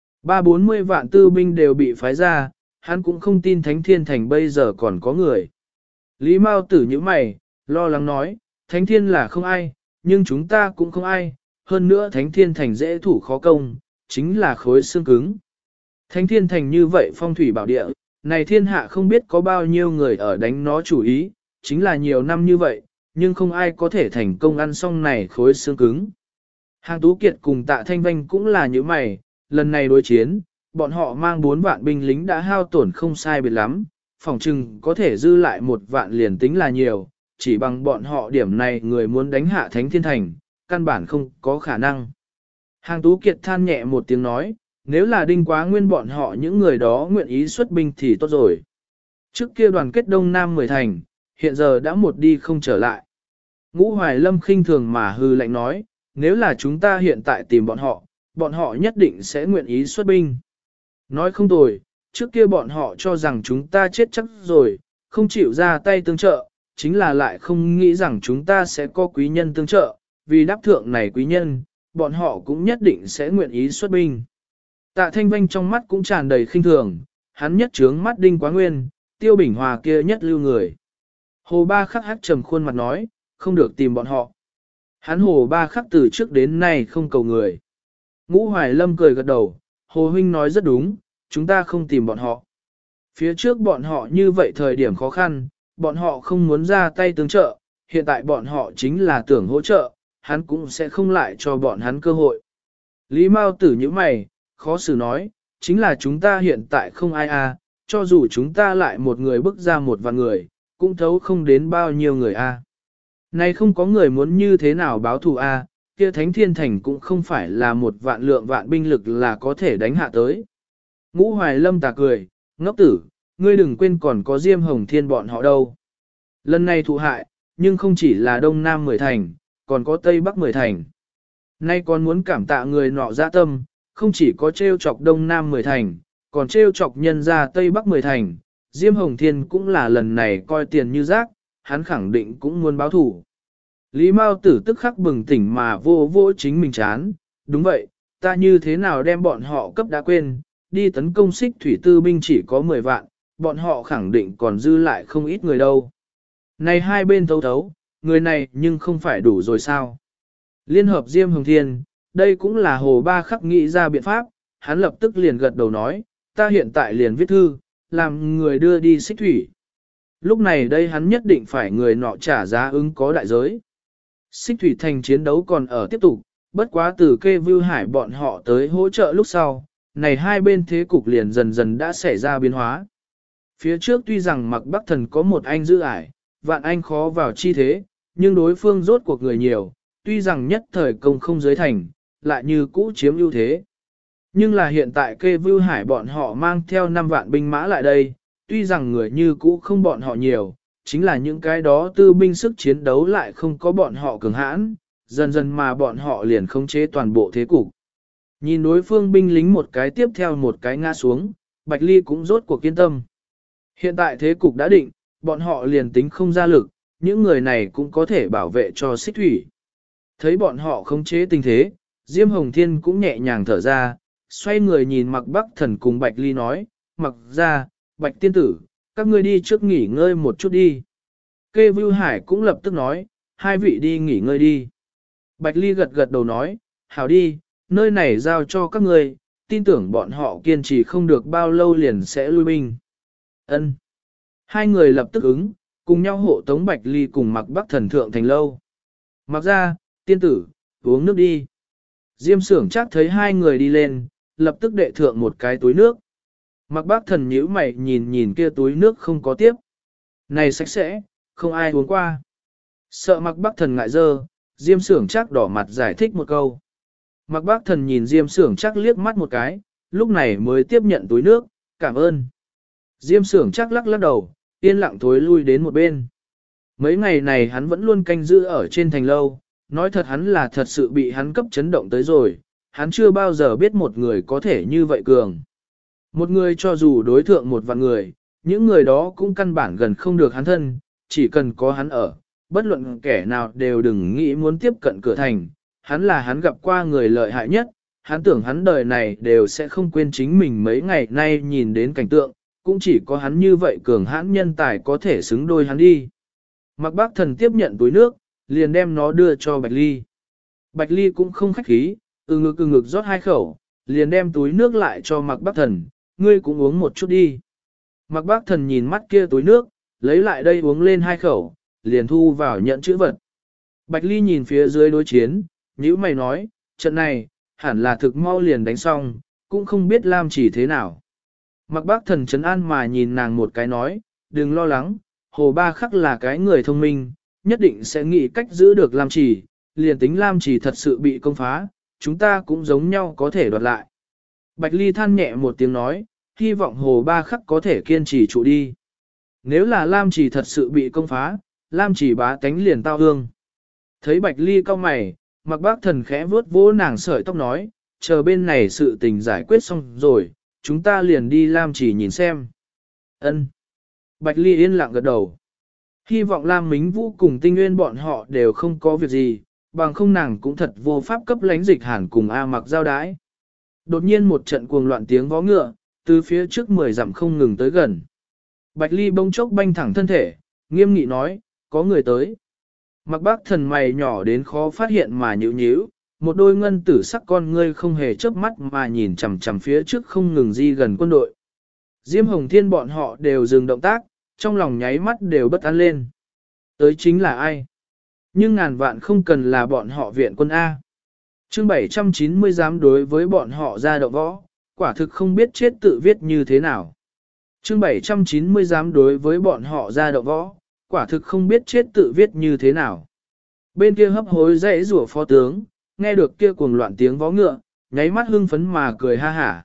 30-40 vạn tư binh đều bị phái ra, hắn cũng không tin Thánh Thiên Thành bây giờ còn có người. Lý Mao Tử như mày, lo lắng nói, Thánh Thiên là không ai, nhưng chúng ta cũng không ai, hơn nữa Thánh Thiên Thành dễ thủ khó công, chính là khối xương cứng. Thánh Thiên Thành như vậy phong thủy bảo địa, này thiên hạ không biết có bao nhiêu người ở đánh nó chủ ý, chính là nhiều năm như vậy, nhưng không ai có thể thành công ăn xong này khối xương cứng. Hàng Tú Kiệt cùng Tạ Thanh Vanh cũng là như mày, lần này đối chiến, bọn họ mang 4 vạn binh lính đã hao tổn không sai biệt lắm, phỏng chừng có thể dư lại 1 vạn liền tính là nhiều, chỉ bằng bọn họ điểm này người muốn đánh hạ Thánh Thiên Thành, căn bản không có khả năng. Hàng Tú Kiệt than nhẹ một tiếng nói, nếu là Đinh Quá Nguyên bọn họ những người đó nguyện ý xuất binh thì tốt rồi. Trước kia đoàn kết Đông Nam 10 thành, hiện giờ đã một đi không trở lại. Ngũ Hoài Lâm khinh thường mà hư lạnh nói, nếu là chúng ta hiện tại tìm bọn họ nhất định sẽ nguyện ý xuất binh. Nói không tồi, trước kia bọn họ cho rằng chúng ta chết chắc rồi, không chịu ra tay tương trợ, chính là lại không nghĩ rằng chúng ta sẽ có quý nhân tương trợ, vì đáp thượng này quý nhân, bọn họ cũng nhất định sẽ nguyện ý xuất binh. Tạ Thanh Vanh trong mắt cũng tràn đầy khinh thường, hắn nhất trướng mắt Đinh Quá Nguyên, Tiêu Bình Hòa kia nhất lưu người. Hồ Ba Khắc hắc trầm khuôn mặt nói, không được tìm bọn họ. Hắn Hồ Ba Khắc từ trước đến nay không cầu người. Ngũ Hoài Lâm cười gật đầu, Hồ Huynh nói rất đúng, chúng ta không tìm bọn họ. Phía trước bọn họ như vậy thời điểm khó khăn, bọn họ không muốn ra tay tương trợ, hiện tại bọn họ chính là tưởng hỗ trợ, hắn cũng sẽ không lại cho bọn hắn cơ hội. Lý Mao Tử như mày, khó xử nói, chính là chúng ta hiện tại không ai cho dù chúng ta lại một người bước ra 1 vạn người, cũng thấu không đến bao nhiêu người Này không có người muốn như thế nào báo thù kia Thánh Thiên Thành cũng không phải là 1 vạn lượng vạn binh lực là có thể đánh hạ tới. Ngũ Hoài Lâm tà cười, ngốc tử, ngươi đừng quên còn có Diêm Hồng Thiên bọn họ đâu. Lần này thụ hại, nhưng không chỉ là Đông Nam 10 thành, còn có Tây Bắc 10 thành. Nay còn muốn cảm tạ người nọ dạ tâm, không chỉ có trêu chọc Đông Nam 10 thành, còn trêu chọc nhân ra Tây Bắc 10 thành. Diêm Hồng Thiên cũng là lần này coi tiền như rác, hắn khẳng định cũng muốn báo thủ. Lý Mao Tử tức khắc bừng tỉnh mà vô vô chính mình chán, đúng vậy, ta như thế nào đem bọn họ cấp đã quên, đi tấn công Xích Thủy Tư binh chỉ có 10 vạn, bọn họ khẳng định còn dư lại không ít người đâu. Này hai bên thấu thấu, người này nhưng không phải đủ rồi sao? Liên hợp Diêm Hồng Thiên, đây cũng là Hồ Ba Khắc nghĩ ra biện pháp, hắn lập tức liền gật đầu nói, ta hiện tại liền viết thư, làm người đưa đi Xích Thủy. Lúc này đây hắn nhất định phải người nọ trả giá ứng có đại giới. Xích Thủy Thành chiến đấu còn ở tiếp tục, bất quá từ kê Vưu Hải bọn họ tới hỗ trợ lúc sau, này hai bên thế cục liền dần dần đã xảy ra biến hóa. Phía trước tuy rằng Mặc Bắc Thần có một anh giữ ải, vạn anh khó vào chi thế, nhưng đối phương rốt cuộc người nhiều, tuy rằng nhất thời công không giới thành, lại như cũ chiếm ưu thế. Nhưng là hiện tại kê Vưu Hải bọn họ mang theo 5 vạn binh mã lại đây, tuy rằng người như cũ không bọn họ nhiều, chính là những cái đó tư binh sức chiến đấu lại không có bọn họ cường hãn, dần dần mà bọn họ liền khống chế toàn bộ thế cục. Nhìn đối phương binh lính một cái tiếp theo một cái ngã xuống, Bạch Ly cũng rốt cuộc kiên tâm. Hiện tại thế cục đã định, bọn họ liền tính không ra lực, những người này cũng có thể bảo vệ cho xích thủy. Thấy bọn họ khống chế tình thế, Diêm Hồng Thiên cũng nhẹ nhàng thở ra, xoay người nhìn Mặc Bắc Thần cùng Bạch Ly nói, Mặc ra, Bạch Tiên Tử, các ngươi đi trước nghỉ ngơi một chút đi. Kê Vưu Hải cũng lập tức nói, hai vị đi nghỉ ngơi đi. Bạch Ly gật gật đầu nói, hảo đi, nơi này giao cho các ngươi, tin tưởng bọn họ kiên trì không được bao lâu liền sẽ lui binh. Ân. Hai người lập tức ứng, cùng nhau hộ tống Bạch Ly cùng Mặc Bắc Thần thượng thành lâu. Mặc ra, tiên tử, uống nước đi. Diêm Sưởng chắc thấy hai người đi lên, lập tức đệ thượng một cái túi nước. Mặc Bắc Thần nhíu mày nhìn nhìn kia túi nước không có tiếp. Này sạch sẽ, không ai uống qua. Sợ Mặc Bắc Thần ngại dơ, Diêm Sưởng chắc đỏ mặt giải thích một câu. Mặc Bắc Thần nhìn Diêm Sưởng chắc liếc mắt một cái, lúc này mới tiếp nhận túi nước, cảm ơn. Diêm Sưởng chắc lắc lắc đầu, yên lặng thối lui đến một bên. Mấy ngày này hắn vẫn luôn canh giữ ở trên thành lâu, nói thật hắn là thật sự bị hắn cấp chấn động tới rồi, hắn chưa bao giờ biết một người có thể như vậy cường. Một người cho dù đối thượng một vạn người, những người đó cũng căn bản gần không được hắn thân, chỉ cần có hắn ở, bất luận kẻ nào đều đừng nghĩ muốn tiếp cận cửa thành, hắn là hắn gặp qua người lợi hại nhất, hắn tưởng hắn đời này đều sẽ không quên chính mình mấy ngày nay nhìn đến cảnh tượng, cũng chỉ có hắn như vậy cường hãn nhân tài có thể xứng đôi hắn đi. Mặc Bác Thần tiếp nhận túi nước, liền đem nó đưa cho Bạch Ly. Bạch Ly cũng không khách khí, ngực rót hai khẩu, liền đem túi nước lại cho Mặc Bác Thần, ngươi cũng uống một chút đi. Mặc Bác Thần nhìn mắt kia túi nước, lấy lại đây uống lên hai khẩu, liền thu vào nhận chữ vật. Bạch Ly nhìn phía dưới đối chiến, nhíu mày nói, trận này, hẳn là thực mau liền đánh xong, cũng không biết Lam Chỉ thế nào. Mặc Bác Thần trấn an mà nhìn nàng một cái nói, đừng lo lắng, Hồ Ba Khắc là cái người thông minh, nhất định sẽ nghĩ cách giữ được Lam Chỉ, liền tính Lam Chỉ thật sự bị công phá, chúng ta cũng giống nhau có thể đoạt lại. Bạch Ly than nhẹ một tiếng nói, hy vọng Hồ Ba Khắc có thể kiên trì trụ đi. Nếu là Lam Chỉ thật sự bị công phá, Lam Chỉ bá tánh liền tao hương. Thấy Bạch Ly cau mày, Mặc Bác Thần khẽ vuốt vỗ nàng sợi tóc nói, chờ bên này sự tình giải quyết xong rồi, chúng ta liền đi Lam Chỉ nhìn xem. Ân. Bạch Ly yên lặng gật đầu. Hy vọng Lam Mính Vũ cùng Tinh Nguyên bọn họ đều không có việc gì, bằng không nàng cũng thật vô pháp cấp lánh Dịch Hàn cùng A Mặc giao đái. Đột nhiên một trận cuồng loạn tiếng vó ngựa, từ phía trước 10 dặm không ngừng tới gần. Bạch Ly bỗng chốc banh thẳng thân thể, nghiêm nghị nói, có người tới. Mặc Bác Thần mày nhỏ đến khó phát hiện mà nhíu nhíu, một đôi ngân tử sắc con ngươi không hề chớp mắt mà nhìn chằm chằm phía trước không ngừng di gần quân đội. Diêm Hồng Thiên bọn họ đều dừng động tác, trong lòng nháy mắt đều bất an lên. Tới chính là ai? Nhưng ngàn vạn không cần là bọn họ viện quân A. Chương 790 dám đối với bọn họ ra động võ, quả thực không biết chết tự viết như thế nào. Chương 790 dám đối với bọn họ ra động võ, quả thực không biết chết tự viết như thế nào. Bên kia hấp hối dãy rủa phó tướng, nghe được kia cuồng loạn tiếng vó ngựa, nháy mắt hưng phấn mà cười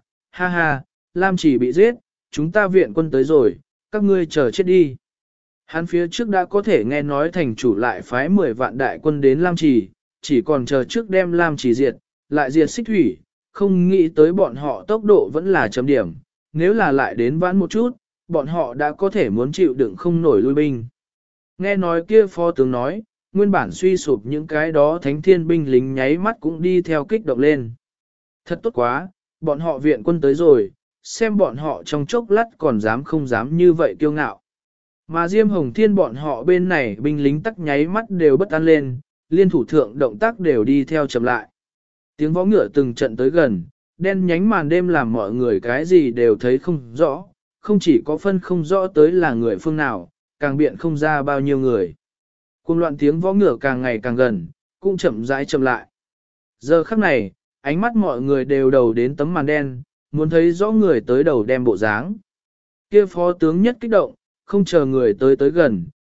ha ha, Lam Chỉ bị giết, chúng ta viện quân tới rồi, các ngươi chờ chết đi. Hắn phía trước đã có thể nghe nói thành chủ lại phái 10 vạn đại quân đến Lam chỉ còn chờ trước đem Lam Chỉ diệt, lại diệt Xích Thủy, không nghĩ tới bọn họ tốc độ vẫn là chấm điểm, nếu là lại đến vãn một chút, bọn họ đã có thể muốn chịu đựng không nổi lui binh. Nghe nói kia phó tướng nói, nguyên bản suy sụp những cái đó thánh thiên binh lính nháy mắt cũng đi theo kích động lên. Thật tốt quá, bọn họ viện quân tới rồi, xem bọn họ trong chốc lát còn dám không dám như vậy kiêu ngạo. Mà Diêm Hồng Thiên bọn họ bên này binh lính tắc nháy mắt đều bất an lên, liên thủ thượng động tác đều đi theo chậm lại. Tiếng võ ngựa từng trận tới gần, đen nhánh màn đêm làm mọi người cái gì đều thấy không rõ, không chỉ có phân không rõ tới là người phương nào, càng biện không ra bao nhiêu người. Cuồng loạn tiếng võ ngựa càng ngày càng gần, cũng chậm rãi chậm lại. Giờ khắc này, ánh mắt mọi người đều đầu đến tấm màn đen, muốn thấy rõ người tới đầu đem bộ dáng. Kia phó tướng nhất kích động, không chờ người tới gần,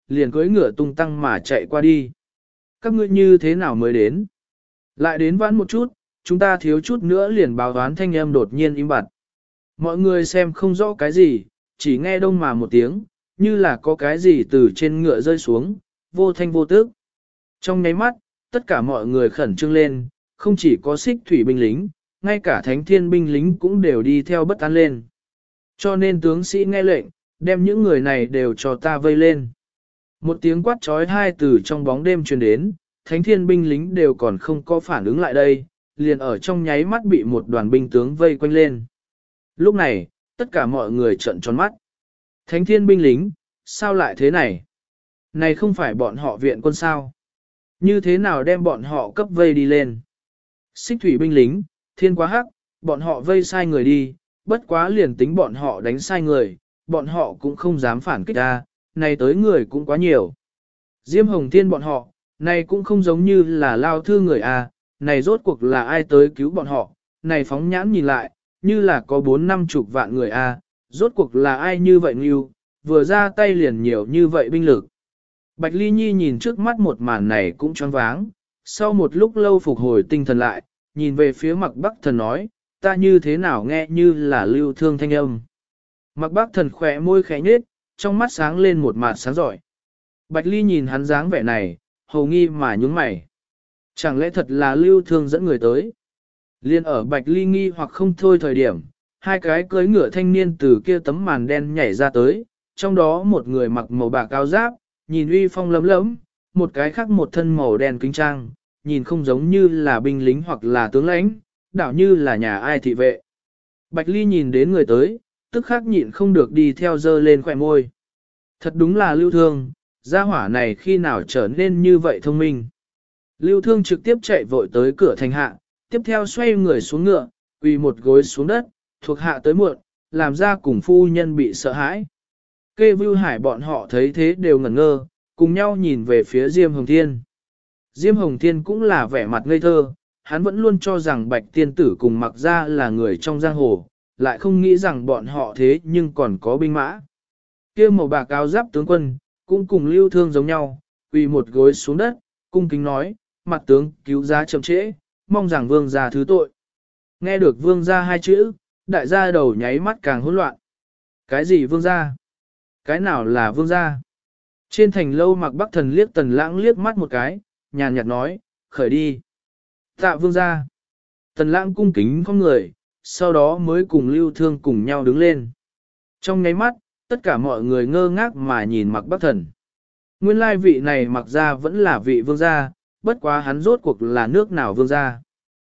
liền cưỡi ngựa tung tăng mà chạy qua đi. Các ngươi như thế nào mới đến? Lại đến vãn một chút, chúng ta thiếu chút nữa liền báo đoán thanh âm đột nhiên im bặt. Mọi người xem không rõ cái gì, chỉ nghe đông mà một tiếng, như là có cái gì từ trên ngựa rơi xuống, vô thanh vô tức. Trong nháy mắt, tất cả mọi người khẩn trương lên, không chỉ có xích thủy binh lính, ngay cả thánh thiên binh lính cũng đều đi theo bất an lên. Cho nên tướng sĩ nghe lệnh, đem những người này đều cho ta vây lên. Một tiếng quát trói hai từ trong bóng đêm truyền đến, thánh thiên binh lính đều còn không có phản ứng lại đây, liền ở trong nháy mắt bị một đoàn binh tướng vây quanh lên. Lúc này, tất cả mọi người trợn tròn mắt. Thánh thiên binh lính, sao lại thế này? Này không phải bọn họ viện quân sao? Như thế nào đem bọn họ cấp vây đi lên? Xích thủy binh lính, thiên quá hắc, bọn họ vây sai người đi, bất quá liền tính bọn họ đánh sai người, bọn họ cũng không dám phản kích ra, này tới người cũng quá nhiều. Diêm Hồng Thiên bọn họ, này cũng không giống như là lao thư người a, này rốt cuộc là ai tới cứu bọn họ, này phóng nhãn nhìn lại, như là có 4-50 vạn người a, rốt cuộc là ai như vậy nghiêu, vừa ra tay liền nhiều như vậy binh lực. Bạch Ly Nhi nhìn trước mắt một màn này cũng choáng váng, sau một lúc lâu phục hồi tinh thần lại, nhìn về phía Mạc Bắc Thần nói, ta như thế nào nghe như là lưu thương thanh âm. Mạc Bắc Thần khỏe môi khẽ nhếch, trong mắt sáng lên một mạt sáng giỏi. Bạch Ly nhìn hắn dáng vẻ này, hầu nghi mà nhúng mày. Chẳng lẽ thật là lưu thương dẫn người tới? Liên ở Bạch Ly nghi hoặc không thôi thời điểm, hai cái cưỡi ngựa thanh niên từ kia tấm màn đen nhảy ra tới, trong đó một người mặc màu bạc áo giáp, nhìn uy phong lấm lấm, một cái khác một thân màu đen kính trang, nhìn không giống như là binh lính hoặc là tướng lãnh, đảo như là nhà ai thị vệ. Bạch Ly nhìn đến người tới, tức khắc nhịn không được đi theo dơ lên khỏe môi. Thật đúng là lưu thương, gia hỏa này khi nào trở nên như vậy thông minh. Lưu thương trực tiếp chạy vội tới cửa thành hạ, tiếp theo xoay người xuống ngựa, quỳ một gối xuống đất, thuộc hạ tới muộn, làm ra cùng phu nhân bị sợ hãi. Kê Vưu Hải bọn họ thấy thế đều ngẩn ngơ, cùng nhau nhìn về phía Diêm Hồng Thiên. Diêm Hồng Thiên cũng là vẻ mặt ngây thơ, hắn vẫn luôn cho rằng Bạch Tiên Tử cùng Mặc Gia là người trong giang hồ, lại không nghĩ rằng bọn họ thế nhưng còn có binh mã. Kia màu bạc áo giáp tướng quân, cũng cùng lưu thương giống nhau, quỳ một gối xuống đất, cung kính nói, mặt tướng cứu giá chậm trễ, mong rằng vương gia thứ tội. Nghe được vương gia hai chữ, đại gia đầu nháy mắt càng hỗn loạn. Cái gì vương gia? Cái nào là vương gia? Trên thành lâu Mạc Bắc Thần liếc Tần Lãng liếc mắt một cái, nhàn nhạt nói, khởi đi. Tạ vương gia. Tần Lãng cung kính không người, sau đó mới cùng lưu thương cùng nhau đứng lên. Trong nháy mắt, tất cả mọi người ngơ ngác mà nhìn Mạc Bắc Thần. Nguyên lai vị này Mạc gia vẫn là vị vương gia, bất quá hắn rốt cuộc là nước nào vương gia.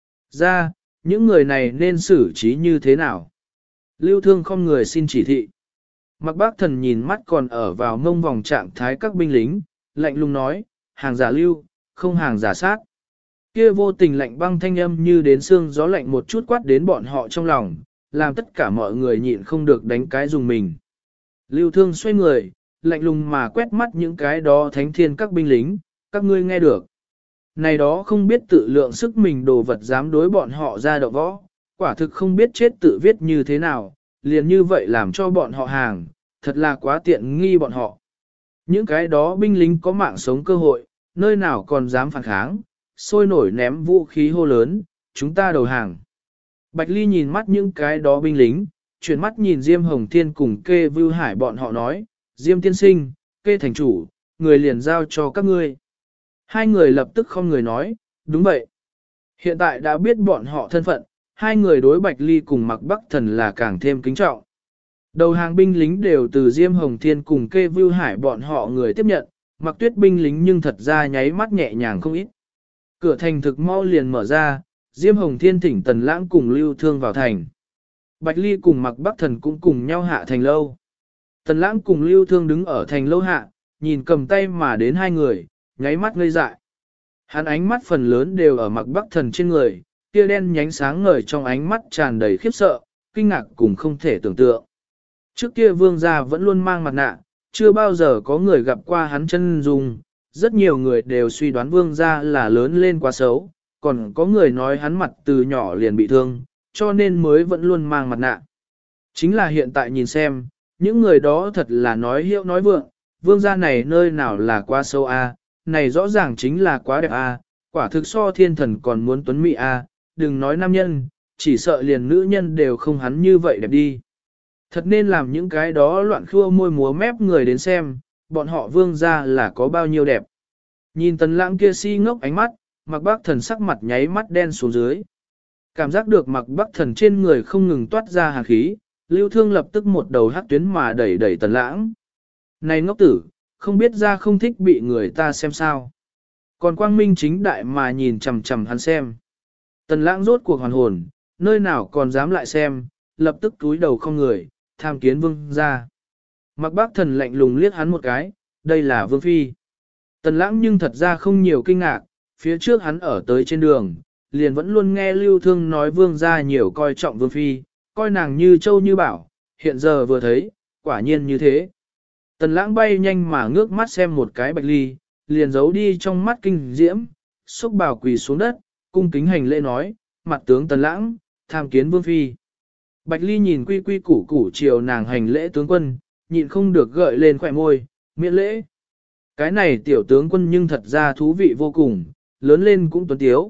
Ra, những người này nên xử trí như thế nào? Lưu thương không người xin chỉ thị. Mạc Bắc Thần nhìn mắt còn ở vào mông vòng trạng thái các binh lính, lạnh lùng nói, hàng giả lưu, không hàng giả sát. Kia vô tình lạnh băng thanh âm như đến xương gió lạnh một chút quát đến bọn họ trong lòng, làm tất cả mọi người nhịn không được đánh cái dùng mình. Lưu thương xoay người, lạnh lùng mà quét mắt những cái đó thánh thiên các binh lính, các ngươi nghe được. Này đó không biết tự lượng sức mình đồ vật dám đối bọn họ ra động võ, quả thực không biết chết tự viết như thế nào, liền như vậy làm cho bọn họ hàng, thật là quá tiện nghi bọn họ. Những cái đó binh lính có mạng sống cơ hội, nơi nào còn dám phản kháng, sôi nổi ném vũ khí hô lớn, chúng ta đầu hàng. Bạch Ly nhìn mắt những cái đó binh lính, chuyển mắt nhìn Diêm Hồng Thiên cùng Kê Vưu Hải bọn họ nói, Diêm tiên sinh, Kê thành chủ, người liền giao cho các ngươi. Hai người lập tức không người nói, đúng vậy. Hiện tại đã biết bọn họ thân phận, hai người đối Bạch Ly cùng Mạc Bắc Thần là càng thêm kính trọng. Đầu hàng binh lính đều từ Diêm Hồng Thiên cùng Kê Vưu Hải bọn họ người tiếp nhận, Mạc Tuyết binh lính nhưng thật ra nháy mắt nhẹ nhàng không ít. Cửa thành thực mau liền mở ra, Diêm Hồng Thiên thỉnh Tần Lãng cùng Lưu Thương vào thành. Bạch Ly cùng Mạc Bắc Thần cũng cùng nhau hạ thành lâu. Tần Lãng cùng Lưu Thương đứng ở thành lâu hạ, nhìn cầm tay mà đến hai người, nháy mắt ngây dại. Hắn ánh mắt phần lớn đều ở Mạc Bắc Thần trên người, kia đen nhánh sáng ngời trong ánh mắt tràn đầy khiếp sợ, kinh ngạc cùng không thể tưởng tượng. Trước kia vương gia vẫn luôn mang mặt nạ, chưa bao giờ có người gặp qua hắn chân dung, rất nhiều người đều suy đoán vương gia là lớn lên quá xấu, còn có người nói hắn mặt từ nhỏ liền bị thương, cho nên mới vẫn luôn mang mặt nạ. Chính là hiện tại nhìn xem, những người đó thật là nói hiệu nói vượng, vương gia này nơi nào là quá xấu a, này rõ ràng chính là quá đẹp a, quả thực so thiên thần còn muốn tuấn mỹ a, đừng nói nam nhân, chỉ sợ liền nữ nhân đều không hắn như vậy đẹp đi. Thật nên làm những cái đó loạn khua môi múa mép người đến xem, bọn họ vương gia là có bao nhiêu đẹp. Nhìn Tần Lãng kia si ngốc ánh mắt, Mạc Bắc Thần sắc mặt nháy mắt đen xuống dưới. Cảm giác được Mạc Bắc Thần trên người không ngừng toát ra hàn khí, Lưu Thương lập tức một đầu hắc tuyến mà đẩy đẩy Tần Lãng. Này ngốc tử, không biết ra không thích bị người ta xem sao. Còn quang minh chính đại mà nhìn chằm chằm hắn xem. Tần Lãng rốt cuộc hoàn hồn, nơi nào còn dám lại xem, lập tức túi đầu không người, tham kiến vương ra. Mạc Bắc Thần lạnh lùng liếc hắn một cái, đây là vương phi. Tần Lãng nhưng thật ra không nhiều kinh ngạc, phía trước hắn ở tới trên đường, liền vẫn luôn nghe Lưu Thương nói vương gia nhiều coi trọng vương phi, coi nàng như châu như bảo, hiện giờ vừa thấy, quả nhiên như thế. Tần Lãng bay nhanh mà ngước mắt xem một cái Bạch Ly, liền giấu đi trong mắt kinh diễm, xúc bào quỳ xuống đất, cung kính hành lễ nói, mặt tướng Tần Lãng, tham kiến vương phi. Bạch Ly nhìn quy quy củ củ chiều nàng hành lễ tướng quân, nhịn không được gợi lên khỏe môi, miễn lễ. Cái này tiểu tướng quân nhưng thật ra thú vị vô cùng, lớn lên cũng tuấn tiếu.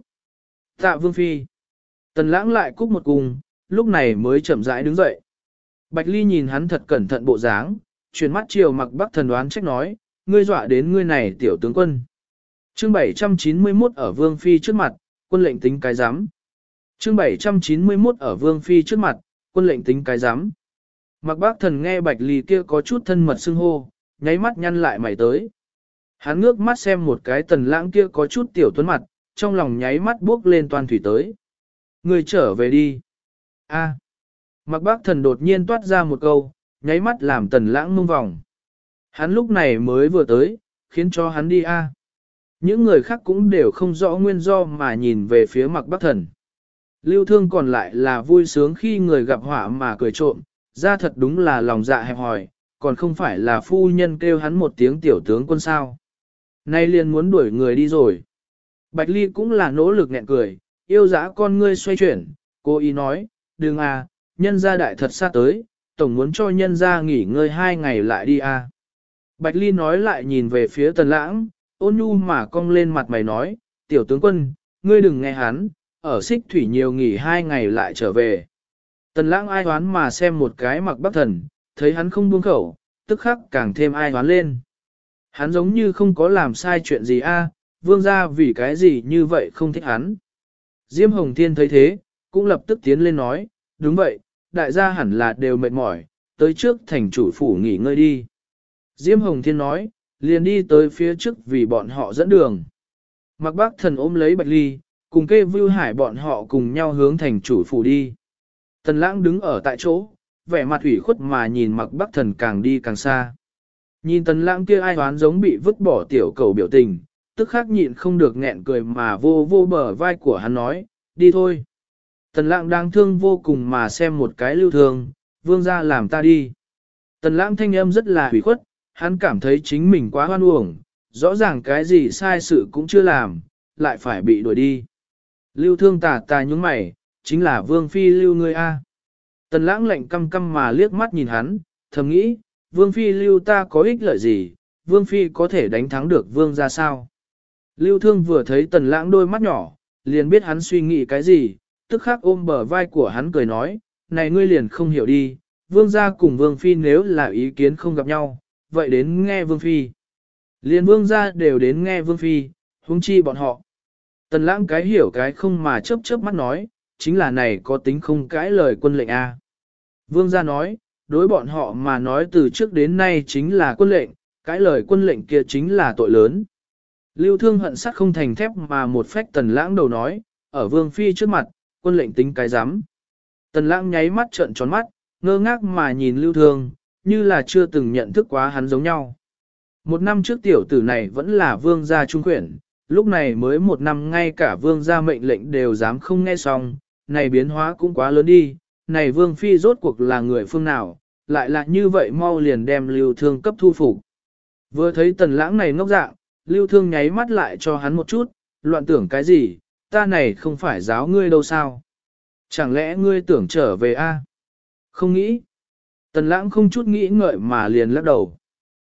Tạ vương phi. Tần Lãng lại cúc một cung, lúc này mới chậm rãi đứng dậy. Bạch Ly nhìn hắn thật cẩn thận bộ dáng, chuyển mắt chiều Mạc Bắc Thần đoán trách nói, ngươi dọa đến ngươi này tiểu tướng quân. Chương 791 ở vương phi trước mặt, quân lệnh tính cái giám. Chương 791 ở vương phi trước mặt, quân lệnh tính cái giám. Mạc Bắc Thần nghe Bạch Ly kia có chút thân mật xưng hô, nháy mắt nhăn lại mày tới. Hắn ngước mắt xem một cái Tần Lãng kia có chút tiểu tuấn mặt, trong lòng nháy mắt bước lên toàn thủy tới. Người trở về đi. A. Mạc Bắc Thần đột nhiên toát ra một câu, nháy mắt làm Tần Lãng mông vòng. Hắn lúc này mới vừa tới, khiến cho hắn đi a. Những người khác cũng đều không rõ nguyên do mà nhìn về phía Mạc Bắc Thần. Lưu Thương còn lại là vui sướng khi người gặp họa mà cười trộm, ra thật đúng là lòng dạ hẹp hòi, còn không phải là phu nhân kêu hắn một tiếng tiểu tướng quân sao. Nay liền muốn đuổi người đi rồi. Bạch Ly cũng là nỗ lực nghẹn cười, yêu dã con ngươi xoay chuyển, cô ý nói, đừng à, nhân gia đại thật xa tới, tổng muốn cho nhân gia nghỉ ngơi 2 ngày lại đi à. Bạch Ly nói lại nhìn về phía Tần Lãng, ôn nhu mà cong lên mặt mày nói, tiểu tướng quân, ngươi đừng nghe hắn, ở Xích Thủy nhiều nghỉ 2 ngày lại trở về. Tần Lãng ai hoán mà xem một cái Mạc Bắc Thần, thấy hắn không buông khẩu, tức khắc càng thêm ai hoán lên. Hắn giống như không có làm sai chuyện gì a, vương gia vì cái gì như vậy không thích hắn. Diêm Hồng Thiên thấy thế, cũng lập tức tiến lên nói, đúng vậy, đại gia hẳn là đều mệt mỏi, tới trước thành chủ phủ nghỉ ngơi đi. Diêm Hồng Thiên nói, liền đi tới phía trước vì bọn họ dẫn đường. Mạc Bắc Thần ôm lấy Bạch Ly, cùng kê Vưu Hải bọn họ cùng nhau hướng thành chủ phủ đi. Tần Lãng đứng ở tại chỗ, vẻ mặt ủy khuất mà nhìn Mạc Bắc Thần càng đi càng xa. Nhìn Tần Lãng kia ai hoán giống bị vứt bỏ tiểu cầu biểu tình, tức khắc nhịn không được nghẹn cười mà vô vô bờ vai của hắn nói, đi thôi. Tần Lãng đang thương vô cùng mà xem một cái Lưu Thương, vương gia làm ta đi. Tần Lãng thanh âm rất là ủy khuất, hắn cảm thấy chính mình quá hoan uổng, rõ ràng cái gì sai sự cũng chưa làm, lại phải bị đuổi đi. Lưu Thương tà tà nhúng mày, chính là vương phi lưu ngươi a. Tần Lãng lạnh căm căm mà liếc mắt nhìn hắn, thầm nghĩ, vương phi lưu ta có ích lợi gì, vương phi có thể đánh thắng được vương ra sao. Lưu Thương vừa thấy Tần Lãng đôi mắt nhỏ, liền biết hắn suy nghĩ cái gì, tức khắc ôm bờ vai của hắn cười nói, này ngươi liền không hiểu đi, vương gia cùng vương phi nếu là ý kiến không gặp nhau, vậy đến nghe vương phi. Liền vương gia đều đến nghe vương phi, huống chi bọn họ. Tần Lãng cái hiểu cái không mà chớp chớp mắt nói, chính là này có tính không cãi lời quân lệnh a. Vương gia nói, đối bọn họ mà nói từ trước đến nay chính là quân lệnh, cãi lời quân lệnh kia chính là tội lớn. Lưu Thương hận sắt không thành thép mà một phách Tần Lãng đầu nói, ở vương phi trước mặt, quân lệnh tính cái giám. Tần Lãng nháy mắt trợn tròn mắt, ngơ ngác mà nhìn Lưu Thương, như là chưa từng nhận thức quá hắn giống nhau. 1 năm trước tiểu tử này vẫn là vương gia trung quyển, lúc này mới 1 năm ngay cả vương gia mệnh lệnh đều dám không nghe xong, này biến hóa cũng quá lớn đi, này vương phi rốt cuộc là người phương nào, lại là như vậy mau liền đem Lưu Thương cấp thu phục. Vừa thấy Tần Lãng này ngốc dạng, Lưu Thương nháy mắt lại cho hắn một chút, loạn tưởng cái gì, ta này không phải giáo ngươi đâu sao. Chẳng lẽ ngươi tưởng trở về a? Không nghĩ. Tần Lãng không chút nghĩ ngợi mà liền lắc đầu.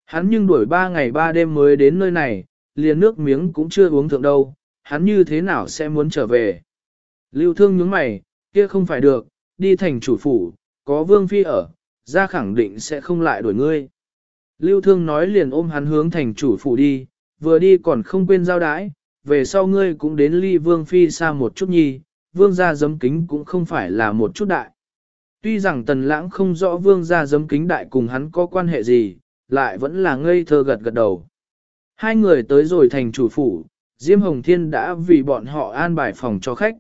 Hắn nhưng đuổi 3 ngày 3 đêm mới đến nơi này, liền nước miếng cũng chưa uống thượng đâu, hắn như thế nào sẽ muốn trở về. Lưu Thương nhướng mày, kia không phải được, đi thành chủ phủ, có Vương Phi ở, ra khẳng định sẽ không lại đuổi ngươi. Lưu Thương nói liền ôm hắn hướng thành chủ phủ đi, vừa đi còn không quên giao đái, về sau ngươi cũng đến ly Vương Phi xa một chút nhi, Vương gia giấm kính cũng không phải là một chút đại. Tuy rằng Tần Lãng không rõ Vương gia giấm kính đại cùng hắn có quan hệ gì, lại vẫn là ngây thơ gật gật đầu. Hai người tới rồi thành chủ phủ, Diêm Hồng Thiên đã vì bọn họ an bài phòng cho khách.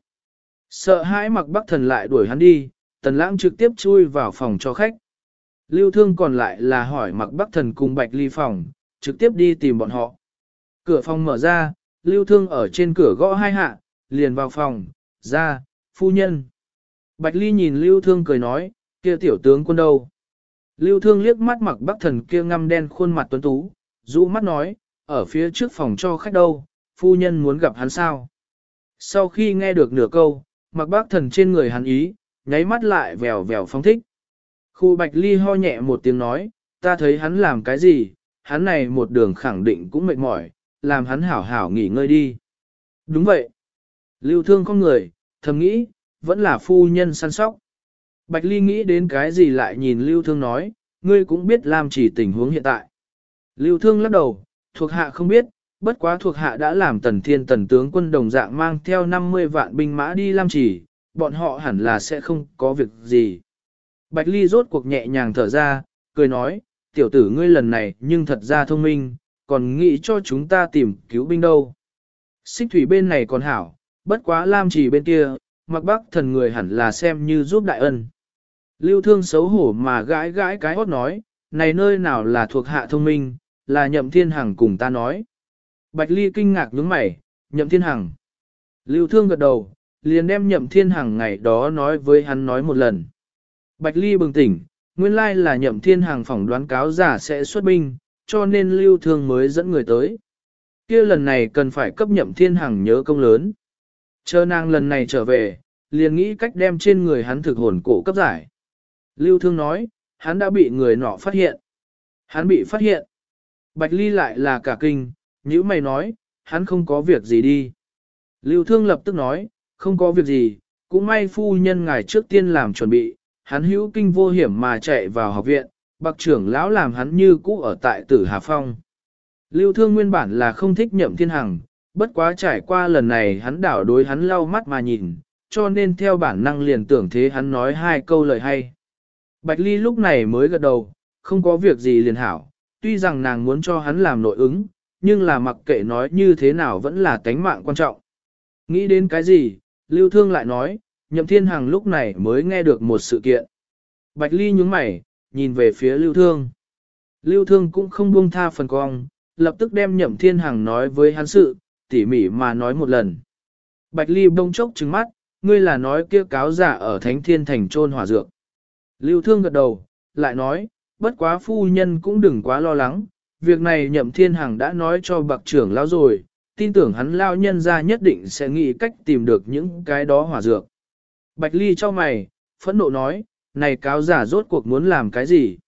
Sợ hãi Mặc Bắc Thần lại đuổi hắn đi, Tần Lãng trực tiếp chui vào phòng cho khách. Lưu Thương còn lại là hỏi Mặc Bắc Thần cùng Bạch Ly phòng, trực tiếp đi tìm bọn họ. Cửa phòng mở ra, Lưu Thương ở trên cửa gõ hai hạ, liền vào phòng, ra, phu nhân. Bạch Ly nhìn Lưu Thương cười nói, kia tiểu tướng quân đâu? Lưu Thương liếc mắt Mặc Bắc Thần kia ngăm đen khuôn mặt tuấn tú, rũ mắt nói, ở phía trước phòng cho khách đâu, phu nhân muốn gặp hắn sao? Sau khi nghe được nửa câu, Mặc Bắc Thần trên người hắn ý, nháy mắt lại vèo vèo phóng thích. Khu Bạch Ly ho nhẹ một tiếng nói, ta thấy hắn làm cái gì, hắn này một đường khẳng định cũng mệt mỏi, làm hắn hảo hảo nghỉ ngơi đi. Đúng vậy. Lưu Thương con người, thầm nghĩ, vẫn là phu nhân săn sóc. Bạch Ly nghĩ đến cái gì lại nhìn Lưu Thương nói, ngươi cũng biết làm chỉ tình huống hiện tại. Lưu Thương lắc đầu, thuộc hạ không biết, bất quá thuộc hạ đã làm Tần Thiên Tần tướng quân đồng dạng mang theo 50 vạn binh mã đi Lam Chỉ, bọn họ hẳn là sẽ không có việc gì. Bạch Ly rốt cuộc nhẹ nhàng thở ra, cười nói, tiểu tử ngươi lần này nhưng thật ra thông minh, còn nghĩ cho chúng ta tìm cứu binh đâu. Xích thủy bên này còn hảo, bất quá Lam Chỉ bên kia, Mặc Bắc Thần người hẳn là xem như giúp đại ân. Lưu Thương xấu hổ mà gãi gãi cái hót nói, này nơi nào là thuộc hạ thông minh, là Nhậm Thiên Hằng cùng ta nói. Bạch Ly kinh ngạc nhướng mày, Nhậm Thiên Hằng. Lưu Thương gật đầu, liền đem Nhậm Thiên Hằng ngày đó nói với hắn nói một lần. Bạch Ly bừng tỉnh, nguyên lai là Nhậm Thiên Hằng phỏng đoán cáo giả sẽ xuất binh, cho nên Lưu Thương mới dẫn người tới. Kia lần này cần phải cấp Nhậm Thiên Hằng nhớ công lớn. Chờ nàng lần này trở về, liền nghĩ cách đem trên người hắn thực hồn cổ cấp giải. Lưu Thương nói, hắn đã bị người nọ phát hiện. Hắn bị phát hiện. Bạch Ly lại là cả kinh, nhữ mày nói, hắn không có việc gì đi. Lưu Thương lập tức nói, không có việc gì, cũng may phu nhân ngài trước tiên làm chuẩn bị, hắn hữu kinh vô hiểm mà chạy vào học viện, bậc trưởng lão làm hắn như cũ ở tại Tử Hà Phong. Lưu Thương nguyên bản là không thích Nhậm Thiên Hằng, bất quá trải qua lần này hắn đảo đối hắn lau mắt mà nhìn, cho nên theo bản năng liền tưởng thế hắn nói hai câu lời hay. Bạch Ly lúc này mới gật đầu, không có việc gì liền hảo, tuy rằng nàng muốn cho hắn làm nội ứng, nhưng là mặc kệ nói như thế nào vẫn là tánh mạng quan trọng. Nghĩ đến cái gì, Lưu Thương lại nói, Nhậm Thiên Hằng lúc này mới nghe được một sự kiện. Bạch Ly nhướng mày, nhìn về phía Lưu Thương. Lưu Thương cũng không buông tha phần cong, lập tức đem Nhậm Thiên Hằng nói với hắn sự, tỉ mỉ mà nói một lần. Bạch Ly bông chốc trừng mắt, ngươi là nói kia cáo giả ở Thánh Thiên Thành trôn hỏa dược. Lưu Thương gật đầu, lại nói, bất quá phu nhân cũng đừng quá lo lắng, việc này Nhậm Thiên Hằng đã nói cho bậc trưởng lão rồi, tin tưởng hắn lao nhân ra nhất định sẽ nghĩ cách tìm được những cái đó hỏa dược. Bạch Ly cho mày, phẫn nộ nói, này cáo giả rốt cuộc muốn làm cái gì?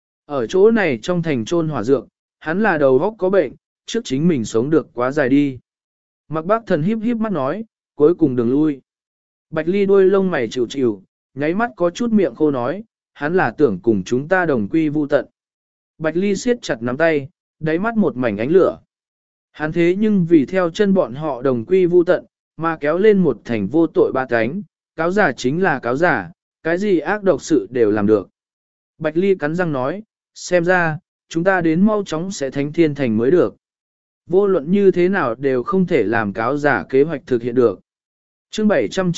Ở chỗ này trong thành trôn hỏa dược, hắn là đầu óc có bệnh, trước chính mình sống được quá dài đi. Mặc Bác Thần híp híp mắt nói, cuối cùng đừng lui. Bạch Ly đôi lông mày chịu chịu, nháy mắt có chút miệng khô nói, hắn là tưởng cùng chúng ta đồng quy vu tận. Bạch Ly siết chặt nắm tay, đáy mắt một mảnh ánh lửa. Hắn thế nhưng vì theo chân bọn họ đồng quy vu tận, mà kéo lên một thành vô tội ba cánh, cáo giả chính là cáo giả, cái gì ác độc sự đều làm được. Bạch Ly cắn răng nói, xem ra, chúng ta đến mau chóng sẽ thánh thiên thành mới được. Vô luận như thế nào đều không thể làm cáo giả kế hoạch thực hiện được. Chương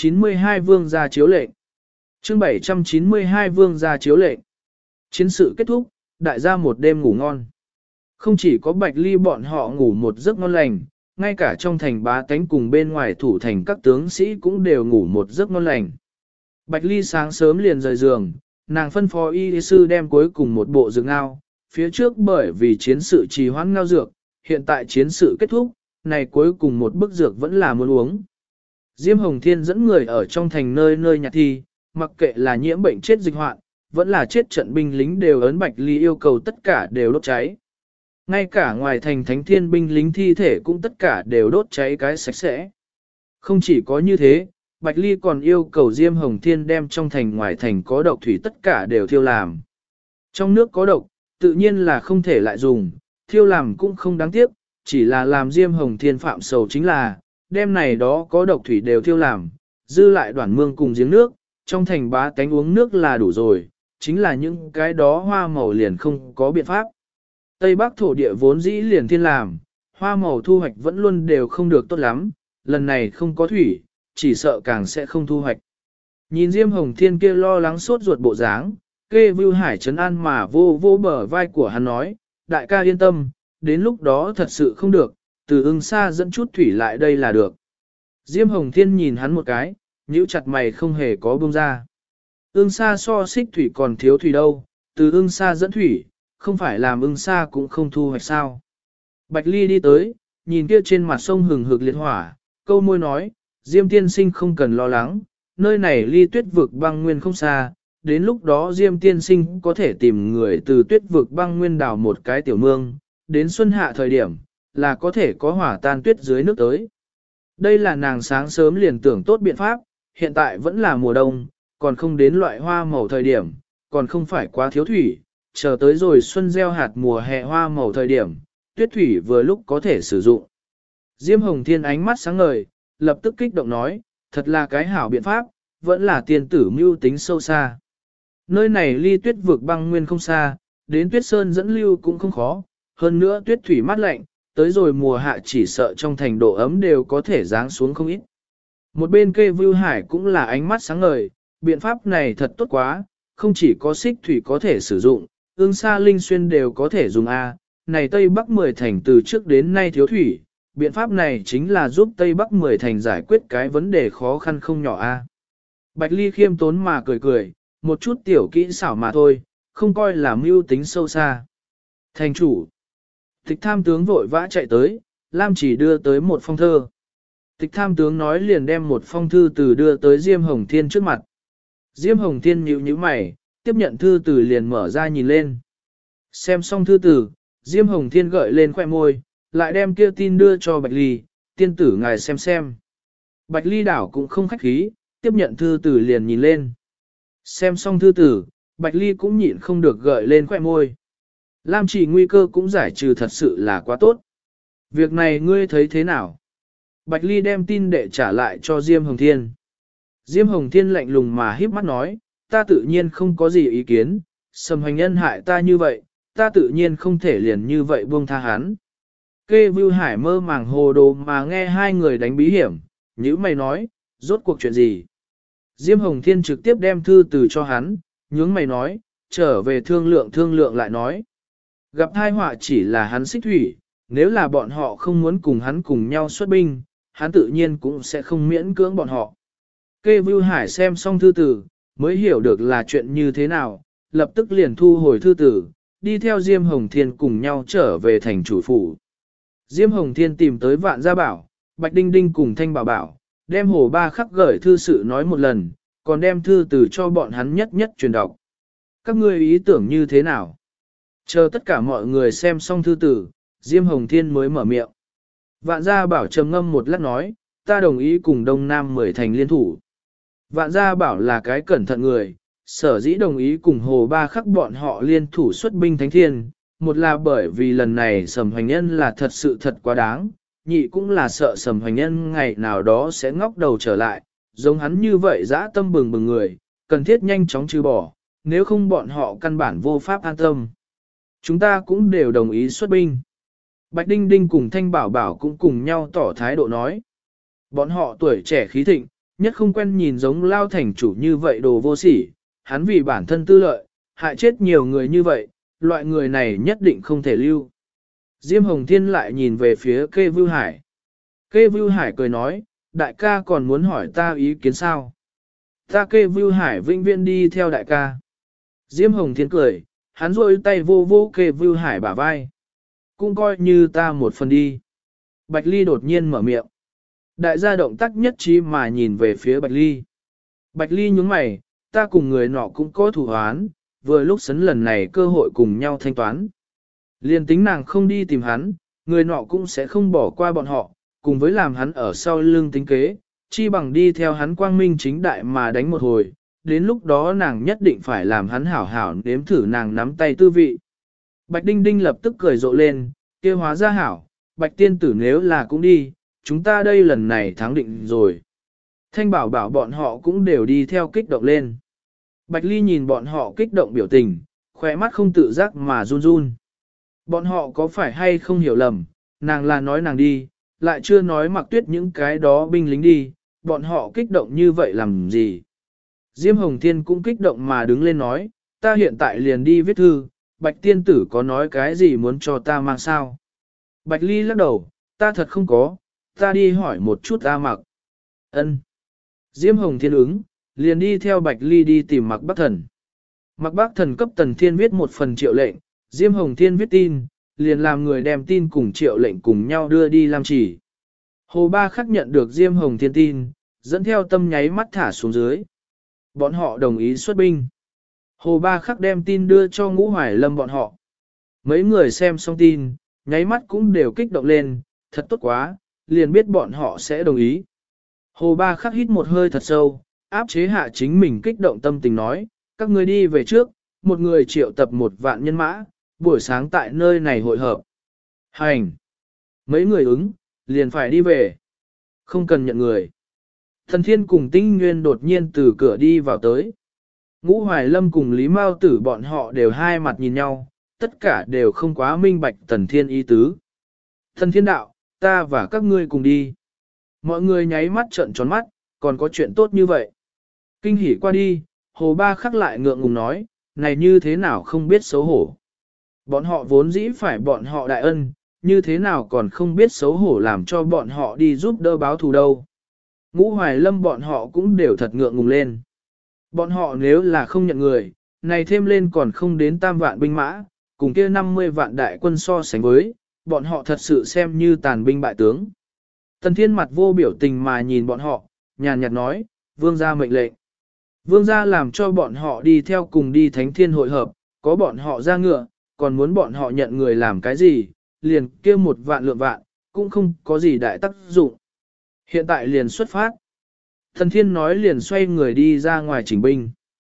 792 Vương gia chiếu lệnh. Chương 792 Vương gia chiếu lệnh. Chiến sự kết thúc, đại gia một đêm ngủ ngon. Không chỉ có Bạch Ly bọn họ ngủ một giấc ngon lành, ngay cả trong thành bá tánh cùng bên ngoài thủ thành các tướng sĩ cũng đều ngủ một giấc ngon lành. Bạch Ly sáng sớm liền rời giường, nàng phân phó y sư đem cuối cùng một bộ dược ngao, phía trước bởi vì chiến sự trì hoãn ngao dược, hiện tại chiến sự kết thúc, này cuối cùng một bức dược vẫn là muốn uống. Diêm Hồng Thiên dẫn người ở trong thành nơi nơi nhặt thi, mặc kệ là nhiễm bệnh chết dịch hoạn, vẫn là chết trận binh lính đều ấn Bạch Ly yêu cầu tất cả đều đốt cháy. Ngay cả ngoài thành thánh thiên binh lính thi thể cũng tất cả đều đốt cháy cái sạch sẽ. Không chỉ có như thế, Bạch Ly còn yêu cầu Diêm Hồng Thiên đem trong thành ngoài thành có độc thủy tất cả đều thiêu làm. Trong nước có độc, tự nhiên là không thể lại dùng, thiêu làm cũng không đáng tiếc, chỉ là làm Diêm Hồng Thiên phạm sầu chính là, đem này đó có độc thủy đều thiêu làm, dư lại đoạn mương cùng giếng nước, trong thành bá tánh uống nước là đủ rồi, chính là những cái đó hoa màu liền không có biện pháp. Tây Bắc thổ địa vốn dĩ liền thiên làm, hoa màu thu hoạch vẫn luôn đều không được tốt lắm, lần này không có thủy, chỉ sợ càng sẽ không thu hoạch. Nhìn Diêm Hồng Thiên kia lo lắng sốt ruột bộ dáng, Kê Vưu Hải trấn an mà vô vô bờ vai của hắn nói, đại ca yên tâm, đến lúc đó thật sự không được, từ ưng xa dẫn chút thủy lại đây là được. Diêm Hồng Thiên nhìn hắn một cái, nhíu chặt mày không hề có buông ra. Ưng xa so xích thủy còn thiếu thủy đâu, từ ưng xa dẫn thủy, không phải làm ưng xa cũng không thu hoạch sao. Bạch Ly đi tới, nhìn kia trên mặt sông hừng hực liệt hỏa, câu môi nói, Diêm tiên sinh không cần lo lắng, nơi này ly tuyết vực băng nguyên không xa, đến lúc đó Diêm tiên sinh có thể tìm người từ tuyết vực băng nguyên đào một cái tiểu mương, đến xuân hạ thời điểm, là có thể có hỏa tan tuyết dưới nước tới. Đây là nàng sáng sớm liền tưởng tốt biện pháp, hiện tại vẫn là mùa đông, còn không đến loại hoa màu thời điểm, còn không phải quá thiếu thủy, chờ tới rồi xuân gieo hạt mùa hè hoa màu thời điểm, tuyết thủy vừa lúc có thể sử dụng. Diêm Hồng Thiên ánh mắt sáng ngời, lập tức kích động nói, thật là cái hảo biện pháp, vẫn là tiền tử mưu tính sâu xa. Nơi này ly tuyết vực băng nguyên không xa, đến tuyết sơn dẫn lưu cũng không khó, hơn nữa tuyết thủy mát lạnh, tới rồi mùa hạ chỉ sợ trong thành độ ấm đều có thể giáng xuống không ít. Một bên Kê Vưu Hải cũng là ánh mắt sáng ngời, biện pháp này thật tốt quá, không chỉ có xích thủy có thể sử dụng, ương sa linh xuyên đều có thể dùng A, này Tây Bắc 10 thành từ trước đến nay thiếu thủy, biện pháp này chính là giúp Tây Bắc 10 thành giải quyết cái vấn đề khó khăn không nhỏ A. Bạch Ly khiêm tốn mà cười cười, một chút tiểu kỹ xảo mà thôi, không coi là mưu tính sâu xa. Thành chủ, Tịch tham tướng vội vã chạy tới, Lam chỉ đưa tới một phong thơ. Tịch tham tướng nói liền đem một phong thư từ đưa tới Diêm Hồng Thiên trước mặt. Diêm Hồng Thiên nhíu nhíu mày, tiếp nhận thư từ liền mở ra nhìn lên. Xem xong thư từ, Diêm Hồng Thiên gợi lên khoẻ môi, lại đem kia tin đưa cho Bạch Ly, tiên tử ngài xem. Bạch Ly đảo cũng không khách khí, tiếp nhận thư từ liền nhìn lên. Xem xong thư từ, Bạch Ly cũng nhịn không được gợi lên khoẻ môi. Lam chỉ nguy cơ cũng giải trừ thật sự là quá tốt. Việc này ngươi thấy thế nào? Bạch Ly đem tin đệ trả lại cho Diêm Hồng Thiên. Diêm Hồng Thiên lạnh lùng mà híp mắt nói, ta tự nhiên không có gì ý kiến, Sầm Hoành Nhân hại ta như vậy, ta tự nhiên không thể liền như vậy buông tha hắn. Kê Vưu Hải mơ màng hồ đồ mà nghe hai người đánh bí hiểm, nhữ mày nói, rốt cuộc chuyện gì? Diêm Hồng Thiên trực tiếp đem thư từ cho hắn, nhướng mày nói, trở về thương lượng lại nói. Gặp tai họa chỉ là hắn xích thủy, nếu là bọn họ không muốn cùng hắn cùng nhau xuất binh, hắn tự nhiên cũng sẽ không miễn cưỡng bọn họ. Kê Vưu Hải xem xong thư tử, mới hiểu được là chuyện như thế nào, lập tức liền thu hồi thư tử, đi theo Diêm Hồng Thiên cùng nhau trở về thành chủ phủ. Diêm Hồng Thiên tìm tới Vạn Gia Bảo, Bạch Đinh Đinh cùng Thanh Bảo Bảo, đem Hồ Ba Khắc gửi thư sự nói một lần, còn đem thư tử cho bọn hắn nhất nhất truyền đọc. Các ngươi ý tưởng như thế nào? Chờ tất cả mọi người xem xong thư tử, Diêm Hồng Thiên mới mở miệng. Vạn Gia Bảo trầm ngâm một lát nói, ta đồng ý cùng Đông Nam 10 thành liên thủ. Vạn Gia Bảo là cái cẩn thận người, sở dĩ đồng ý cùng Hồ Ba Khắc bọn họ liên thủ xuất binh Thánh Thiên, một là bởi vì lần này Sầm Hoành Nhân là thật sự thật quá đáng, nhị cũng là sợ Sầm Hoành Nhân ngày nào đó sẽ ngóc đầu trở lại, giống hắn như vậy dã tâm bừng bừng người, cần thiết nhanh chóng trừ bỏ, nếu không bọn họ căn bản vô pháp an tâm. Chúng ta cũng đều đồng ý xuất binh. Bạch Đinh Đinh cùng Thanh Bảo Bảo cũng cùng nhau tỏ thái độ nói. Bọn họ tuổi trẻ khí thịnh, nhất không quen nhìn giống Lao thành chủ như vậy đồ vô sỉ, hắn vì bản thân tư lợi, hại chết nhiều người như vậy, loại người này nhất định không thể lưu. Diêm Hồng Thiên lại nhìn về phía Kê Vưu Hải. Kê Vưu Hải cười nói, đại ca còn muốn hỏi ta ý kiến sao? Ta Kê Vưu Hải vĩnh viễn đi theo đại ca. Diêm Hồng Thiên cười, hắn rôi tay vô vô Kê Vưu Hải bả vai. Cũng coi như ta một phần đi. Bạch Ly đột nhiên mở miệng. Đại gia động tác nhất trí mà nhìn về phía Bạch Ly. Bạch Ly nhướng mày, ta cùng người nọ cũng có thủ hoán, vừa lúc sấn lần này cơ hội cùng nhau thanh toán. Liên tính nàng không đi tìm hắn, người nọ cũng sẽ không bỏ qua bọn họ, cùng với làm hắn ở sau lưng tính kế, chi bằng đi theo hắn quang minh chính đại mà đánh một hồi, đến lúc đó nàng nhất định phải làm hắn hảo hảo nếm thử nàng nắm tay tư vị. Bạch Đinh Đinh lập tức cười rộ lên, kia hóa ra hảo, Bạch tiên tử nếu là cũng đi, chúng ta đây lần này thắng định rồi. Thanh bảo bảo bọn họ cũng đều đi theo kích động lên. Bạch Ly nhìn bọn họ kích động biểu tình, khỏe mắt không tự giác mà run run. Bọn họ có phải hay không hiểu lầm, nàng là nói nàng đi, lại chưa nói Mặc Tuyết những cái đó binh lính đi, bọn họ kích động như vậy làm gì. Diêm Hồng Thiên cũng kích động mà đứng lên nói, ta hiện tại liền đi viết thư, Bạch tiên tử có nói cái gì muốn cho ta mang sao. Bạch Ly lắc đầu, ta thật không có, ta đi hỏi một chút A Mặc. Ân. Diêm Hồng Thiên ứng, liền đi theo Bạch Ly đi tìm Mặc Bắc Thần. Mặc Bắc Thần cấp Tần Thiên viết một phần triệu lệnh, Diêm Hồng Thiên viết tin, liền làm người đem tin cùng triệu lệnh cùng nhau đưa đi làm chỉ. Hồ Ba Khắc nhận được Diêm Hồng Thiên tin, dẫn theo tâm nháy mắt thả xuống dưới. Bọn họ đồng ý xuất binh. Hồ Ba Khắc đem tin đưa cho Ngũ Hoài Lâm bọn họ. Mấy người xem xong tin, nháy mắt cũng đều kích động lên, thật tốt quá, liền biết bọn họ sẽ đồng ý. Hồ Ba Khắc hít một hơi thật sâu, áp chế hạ chính mình kích động tâm tình nói, các người đi về trước, một người triệu tập 1.000 nhân mã, buổi sáng tại nơi này hội hợp. Hành! Mấy người ứng, liền phải đi về. Không cần nhận người. Thần Thiên cùng Tinh Nguyên đột nhiên từ cửa đi vào tới. Ngũ Hoài Lâm cùng Lý Mao Tử bọn họ đều hai mặt nhìn nhau, tất cả đều không quá minh bạch Thần Thiên ý tứ. Thần Thiên đạo, ta và các ngươi cùng đi. Mọi người nháy mắt trợn tròn mắt, còn có chuyện tốt như vậy. Kinh hỉ qua đi, Hồ Ba Khắc lại ngượng ngùng nói, này như thế nào không biết xấu hổ. Bọn họ vốn dĩ phải bọn họ đại ân, như thế nào còn không biết xấu hổ làm cho bọn họ đi giúp đỡ báo thù đâu. Ngũ Hoài Lâm bọn họ cũng đều thật ngượng ngùng lên. Bọn họ nếu là không nhận người, này thêm lên còn không đến 3 vạn binh mã, cùng kia 50 vạn đại quân so sánh với, bọn họ thật sự xem như tàn binh bại tướng. Tần Thiên mặt vô biểu tình mà nhìn bọn họ, nhàn nhạt nói, vương gia mệnh lệnh. Vương gia làm cho bọn họ đi theo cùng đi thánh thiên hội hợp, có bọn họ ra ngựa, còn muốn bọn họ nhận người làm cái gì, liền kia 1.000 lượng vạn, cũng không có gì đại tác dụng. Hiện tại liền xuất phát. Thần Thiên nói liền xoay người đi ra ngoài chỉnh binh.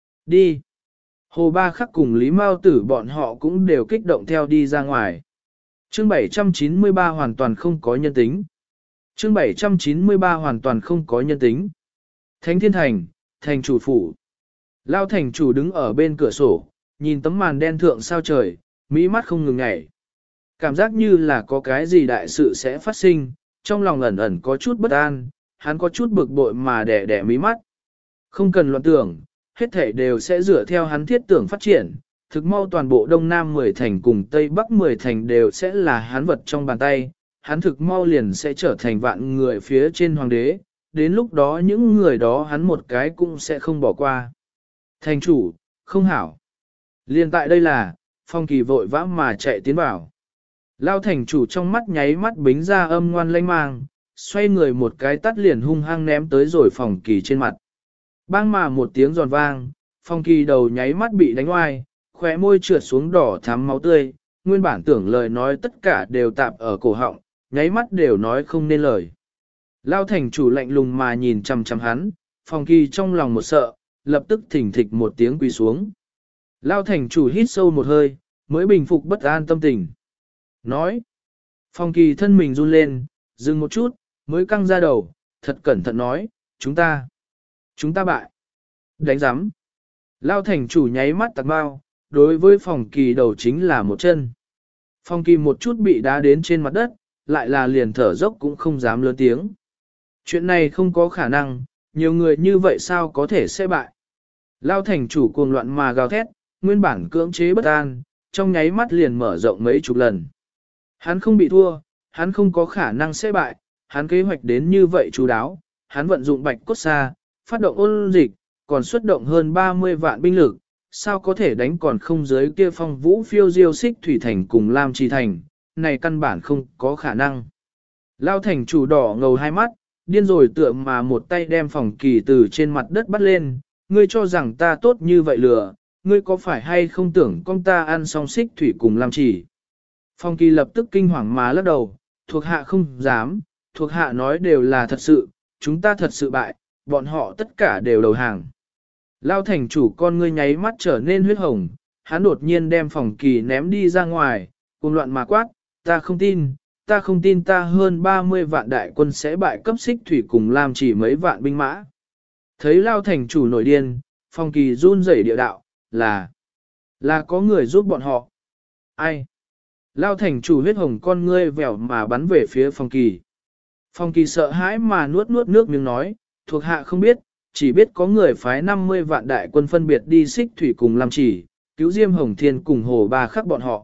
Đi. Hồ Ba Khắc cùng Lý Mao Tử bọn họ cũng đều kích động theo đi ra ngoài. Chương 793 hoàn toàn không có nhân tính. Chương 793 hoàn toàn không có nhân tính. Thánh Thiên Thành, thành chủ phủ. Lao thành chủ đứng ở bên cửa sổ, nhìn tấm màn đen thượng sao trời, mỹ mắt không ngừng nhảy. Cảm giác như là có cái gì đại sự sẽ phát sinh, trong lòng ẩn ẩn có chút bất an, hắn có chút bực bội mà đẻ đẻ mí mắt. Không cần loạn tưởng, hết thảy đều sẽ dựa theo hắn thiết tưởng phát triển, thực mau toàn bộ Đông Nam 10 thành cùng Tây Bắc 10 thành đều sẽ là hắn vật trong bàn tay, hắn thực mau liền sẽ trở thành vạn người phía trên hoàng đế, đến lúc đó những người đó hắn một cái cũng sẽ không bỏ qua. Thành chủ, không hảo. Liên tại đây là, Phong Kỳ vội vã mà chạy tiến vào. Lao thành chủ trong mắt nháy mắt bính ra âm ngoan lanh mang, xoay người một cái tắt liền hung hăng ném tới rồi Phong Kỳ trên mặt. Bang mà một tiếng giòn vang, Phong Kỳ đầu nháy mắt bị đánh oai, khóe môi trượt xuống đỏ thắm máu tươi, nguyên bản tưởng lời nói tất cả đều tạp ở cổ họng, nháy mắt đều nói không nên lời. Lao thành chủ lạnh lùng mà nhìn chằm chằm hắn, Phong Kỳ trong lòng một sợ, lập tức thỉnh thịch một tiếng quỳ xuống. Lao thành chủ hít sâu một hơi, mới bình phục bất an tâm tình. Nói, Phong Kỳ thân mình run lên, dừng một chút, mới căng ra đầu, thật cẩn thận nói, chúng ta bại. Đánh giám. Lao thành chủ nháy mắt tạc bao, đối với Phong Kỳ đầu chính là một chân. Phong Kỳ một chút bị đá đến trên mặt đất, lại là liền thở dốc cũng không dám lớn tiếng. Chuyện này không có khả năng, nhiều người như vậy sao có thể sẽ bại. Lao thành chủ cuồng loạn mà gào thét, nguyên bản cưỡng chế bất an, trong nháy mắt liền mở rộng mấy chục lần. Hắn không bị thua, hắn không có khả năng sẽ bại, hắn kế hoạch đến như vậy chú đáo, hắn vận dụng bạch cốt xa, phát động ôn dịch, còn xuất động hơn 30 vạn binh lực, sao có thể đánh còn không dưới kia Phong Vũ phiêu diêu xích thủy thành cùng Lam Trì thành, này căn bản không có khả năng. Lao thành chủ đỏ ngầu hai mắt, điên rồi tựa mà một tay đem Phong Kỳ từ trên mặt đất bắt lên, ngươi cho rằng ta tốt như vậy lừa, ngươi có phải hay không tưởng con ta ăn xong xích thủy cùng Lam Trì. Phong Kỳ lập tức kinh hoàng mà lắc đầu, thuộc hạ không dám, thuộc hạ nói đều là thật sự, chúng ta thật sự bại, bọn họ tất cả đều đầu hàng. Lao thành chủ con ngươi nháy mắt trở nên huyết hồng, hắn đột nhiên đem Phong Kỳ ném đi ra ngoài, cuồng loạn mà quát, ta không tin, ta hơn 30 vạn đại quân sẽ bại cấp xích thủy cùng làm chỉ mấy vạn binh mã. Thấy Lao thành chủ nổi điên, Phong Kỳ run rẩy địa đạo, là có người giúp bọn họ. Ai? Lao thành chủ huyết hồng con ngươi vèo mà bắn về phía Phong Kỳ. Phong Kỳ sợ hãi mà nuốt nước miếng nói, thuộc hạ không biết, chỉ biết có người phái 50 vạn đại quân phân biệt đi xích thủy cùng làm chỉ, cứu Diêm Hồng Thiên cùng Hồ Ba Khắc bọn họ.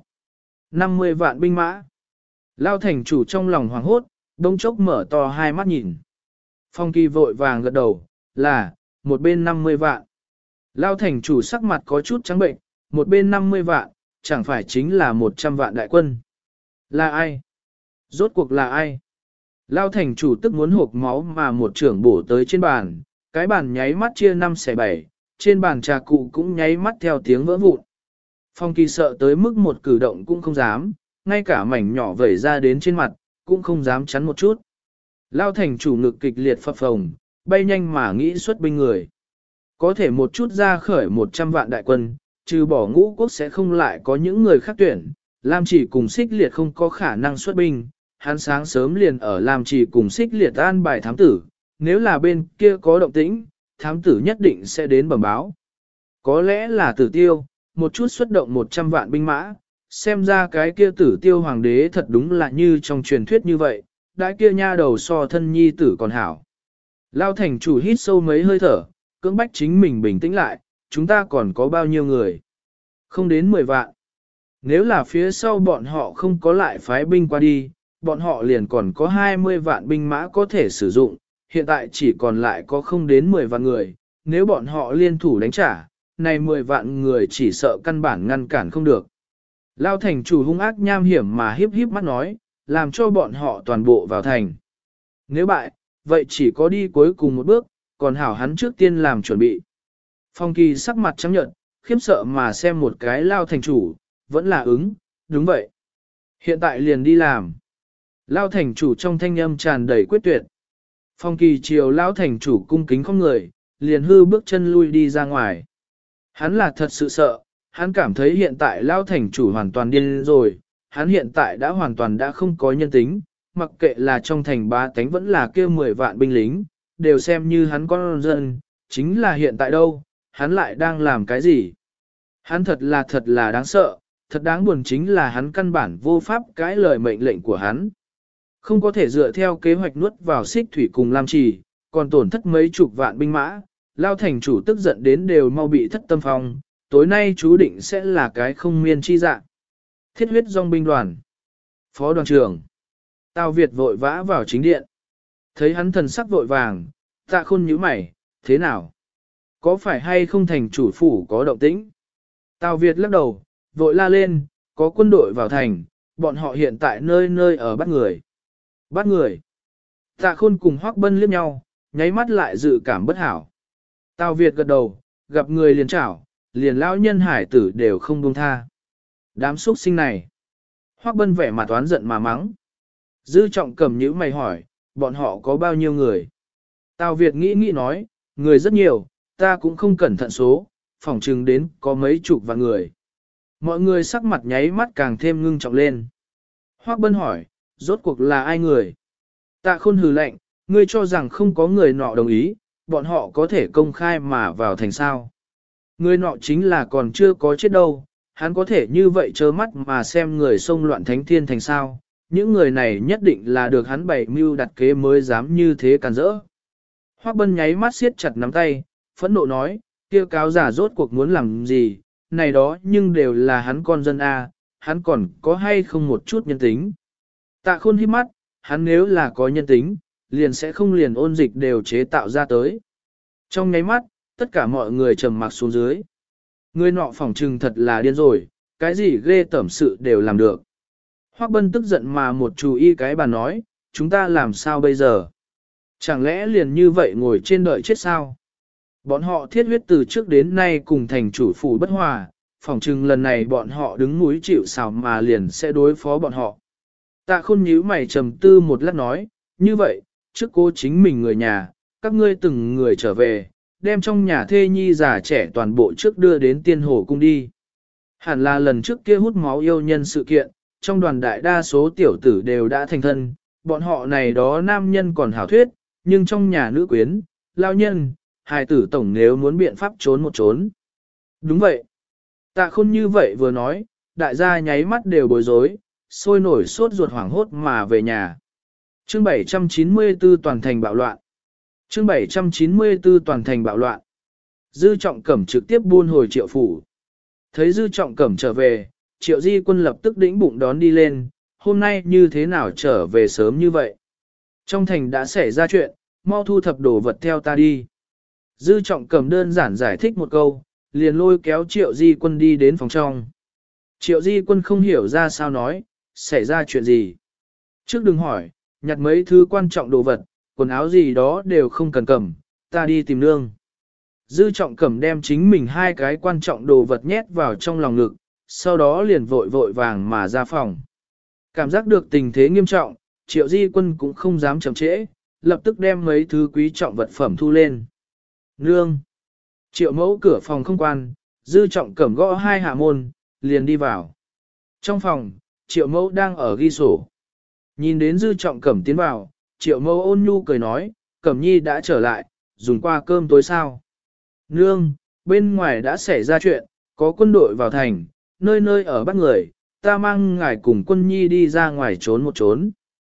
50 vạn binh mã. Lao thành chủ trong lòng hoảng hốt, đông chốc mở to hai mắt nhìn. Phong Kỳ vội vàng gật đầu, là, một bên 50 vạn. Lao thành chủ sắc mặt có chút trắng bệnh, một bên 50 vạn, chẳng phải chính là 100 vạn đại quân. Là ai? Rốt cuộc là ai? Lao thành chủ tức muốn hộp máu mà một trưởng bổ tới trên bàn, cái bàn nháy mắt chia 5 xẻ 7, trên bàn trà cụ cũng nháy mắt theo tiếng vỡ vụn. Phong Kỳ sợ tới mức một cử động cũng không dám, ngay cả mảnh nhỏ vẩy ra đến trên mặt, cũng không dám chắn một chút. Lao thành chủ ngực kịch liệt phập phồng, bay nhanh mà nghĩ xuất binh người. Có thể một chút ra khởi 100 vạn đại quân, trừ bỏ Ngũ Quốc sẽ không lại có những người khác tuyển, Lam Chỉ cùng Xích Liệt không có khả năng xuất binh, hắn sáng sớm liền ở Lam Chỉ cùng Xích Liệt an bài thám tử, nếu là bên kia có động tĩnh, thám tử nhất định sẽ đến bẩm báo. Có lẽ là Tử Tiêu, một chút xuất động 100 vạn binh mã, xem ra cái kia Tử Tiêu hoàng đế thật đúng là như trong truyền thuyết như vậy, đã kia nha đầu so thân nhi tử còn hảo. Lao thành chủ hít sâu mấy hơi thở, cưỡng bách chính mình bình tĩnh lại, chúng ta còn có bao nhiêu người? Không đến 10 vạn. Nếu là phía sau bọn họ không có lại phái binh qua đi, bọn họ liền còn có 20 vạn binh mã có thể sử dụng, hiện tại chỉ còn lại có không đến 10 vạn người, nếu bọn họ liên thủ đánh trả, này 10 vạn người chỉ sợ căn bản ngăn cản không được. Lao thành chủ hung ác nham hiểm mà hiếp hiếp mắt nói, làm cho bọn họ toàn bộ vào thành. Nếu bại, vậy chỉ có đi cuối cùng một bước, còn hảo hắn trước tiên làm chuẩn bị. Phong Kỳ sắc mặt trắng nhợt, khiếp sợ mà xem một cái Lao thành chủ, vẫn là ứng, đúng vậy. Hiện tại liền đi làm. Lao thành chủ trong thanh âm tràn đầy quyết tuyệt. Phong Kỳ chiều Lao thành chủ cung kính không người, liền hư bước chân lui đi ra ngoài. Hắn là thật sự sợ, hắn cảm thấy hiện tại Lao thành chủ hoàn toàn điên rồi, hắn hiện tại đã hoàn toàn đã không có nhân tính, mặc kệ là trong thành bá tánh vẫn là kia 10 vạn binh lính, đều xem như hắn con dân, chính là hiện tại đâu, hắn lại đang làm cái gì. Hắn thật là đáng sợ, thật đáng buồn chính là hắn căn bản vô pháp cãi lời mệnh lệnh của hắn. Không có thể dựa theo kế hoạch nuốt vào xích thủy cùng Lam Trì, còn tổn thất mấy chục vạn binh mã, Lao thành chủ tức giận đến đều mau bị thất tâm phong, tối nay chú định sẽ là cái không miên chi dạng. Thiết huyết dòng binh đoàn. Phó đoàn trưởng. Tào Việt vội vã vào chính điện. Thấy hắn thần sắc vội vàng, Tạ Khôn nhíu mày, thế nào? Có phải hay không thành chủ phủ có động tĩnh? Tào Việt lắc đầu, vội la lên, có quân đội vào thành, bọn họ hiện tại nơi nơi ở bắt người. Bắt người. Tạ Khôn cùng Hoắc Bân liếc nhau, nháy mắt lại dự cảm bất hảo. Tào Việt gật đầu, gặp người liền chảo, liền lão nhân hải tử đều không buông tha. Đám xuất sinh này. Hoắc Bân vẻ mặt oán giận mà mắng. Dư Trọng cầm nhíu mày hỏi, bọn họ có bao nhiêu người? Tào Việt nghĩ nói, người rất nhiều, ta cũng không cẩn thận số, phỏng chừng đến có mấy chục vạn người. Mọi người sắc mặt nháy mắt càng thêm ngưng trọng lên. Hoắc Bân hỏi, rốt cuộc là ai người? Tạ Khôn hừ lạnh, ngươi cho rằng không có người nọ đồng ý, bọn họ có thể công khai mà vào thành sao. Người nọ chính là còn chưa có chết đâu, hắn có thể như vậy trơ mắt mà xem người xông loạn thánh thiên thành sao. Những người này nhất định là được hắn bày mưu đặt kế mới dám như thế càn rỡ. Hoắc Bân nháy mắt siết chặt nắm tay, phẫn nộ nói, kia cáo giả rốt cuộc muốn làm gì, này đó nhưng đều là hắn con dân A, hắn còn có hay không một chút nhân tính. Tạ Khôn híp mắt, hắn nếu là có nhân tính, liền sẽ không liền ôn dịch đều chế tạo ra tới. Trong nháy mắt, tất cả mọi người trầm mặc xuống dưới. Người nọ phỏng trừng thật là điên rồi, cái gì ghê tởm sự đều làm được. Hoắc Bân tức giận mà một chú y cái bà nói, chúng ta làm sao bây giờ? Chẳng lẽ liền như vậy ngồi trên đợi chết sao? Bọn họ thiết huyết từ trước đến nay cùng thành chủ phủ bất hòa, phỏng chừng lần này bọn họ đứng núi chịu sào mà liền sẽ đối phó bọn họ. Tạ Khôn nhíu mày trầm tư một lát nói, như vậy, trước cô chính mình người nhà, các ngươi từng người trở về, đem trong nhà thê nhi già trẻ toàn bộ trước đưa đến tiên hồ cung đi. Hẳn là lần trước kia hút máu yêu nhân sự kiện, trong đoàn đại đa số tiểu tử đều đã thành thân, bọn họ này đó nam nhân còn hảo thuyết, nhưng trong nhà nữ quyến, lao nhân, hài tử tổng nếu muốn biện pháp trốn một trốn. Đúng vậy. Tạ Khôn như vậy vừa nói, đại gia nháy mắt đều bối rối, sôi nổi sốt ruột hoảng hốt mà về nhà. Chương 794 toàn thành bạo loạn. Chương 794 toàn thành bạo loạn. Dư Trọng Cẩm trực tiếp buôn hồi Triệu phủ. Thấy Dư Trọng Cẩm trở về, Triệu Di Quân lập tức đĩnh bụng đón đi lên, hôm nay như thế nào trở về sớm như vậy. Trong thành đã xảy ra chuyện, mau thu thập đồ vật theo ta đi. Dư Trọng Cẩm đơn giản giải thích một câu, liền lôi kéo Triệu Di Quân đi đến phòng trong. Triệu Di Quân không hiểu ra sao nói, xảy ra chuyện gì. Trước đừng hỏi, nhặt mấy thứ quan trọng đồ vật, quần áo gì đó đều không cần cầm, ta đi tìm nương. Dư Trọng Cẩm đem chính mình hai cái quan trọng đồ vật nhét vào trong lòng ngực, sau đó liền vội vội vàng mà ra phòng. Cảm giác được tình thế nghiêm trọng, Triệu Di Quân cũng không dám chậm trễ, lập tức đem mấy thứ quý trọng vật phẩm thu lên. Nương! Triệu mẫu cửa phòng không quan, Dư Trọng Cẩm gõ hai hạ môn, liền đi vào. Trong phòng, Triệu mẫu đang ở ghi sổ. Nhìn đến Dư Trọng Cẩm tiến vào, Triệu mẫu ôn nhu cười nói, Cẩm nhi đã trở lại, dùng qua cơm tối sao. Nương, bên ngoài đã xảy ra chuyện, có quân đội vào thành, nơi nơi ở bắt người, ta mang ngài cùng quân nhi đi ra ngoài trốn một trốn.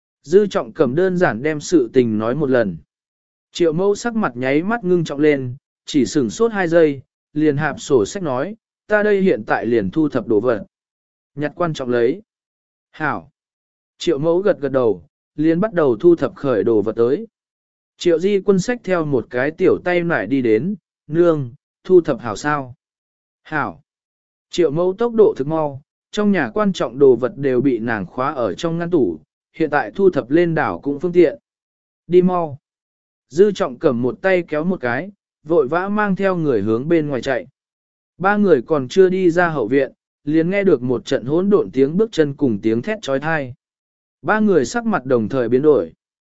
Dư Trọng Cẩm đơn giản đem sự tình nói một lần. Triệu mẫu sắc mặt nháy mắt ngưng trọng lên, chỉ sửng sốt 2 giây, liền hạp sổ sách nói, ta đây hiện tại liền thu thập đồ vật. Nhặt quan trọng lấy. Hảo. Triệu mẫu gật gật đầu, liền bắt đầu thu thập khởi đồ vật tới. Triệu Di Quân xách theo một cái tiểu tay nải đi đến, nương, thu thập hảo sao. Hảo. Triệu mẫu tốc độ thực mau, trong nhà quan trọng đồ vật đều bị nàng khóa ở trong ngăn tủ, hiện tại thu thập lên đảo cũng phương tiện. Đi mau. Dư Trọng Cẩm một tay kéo một cái, vội vã mang theo người hướng bên ngoài chạy. 3 người còn chưa đi ra hậu viện, liền nghe được một trận hỗn độn tiếng bước chân cùng tiếng thét trói thai. 3 người sắc mặt đồng thời biến đổi.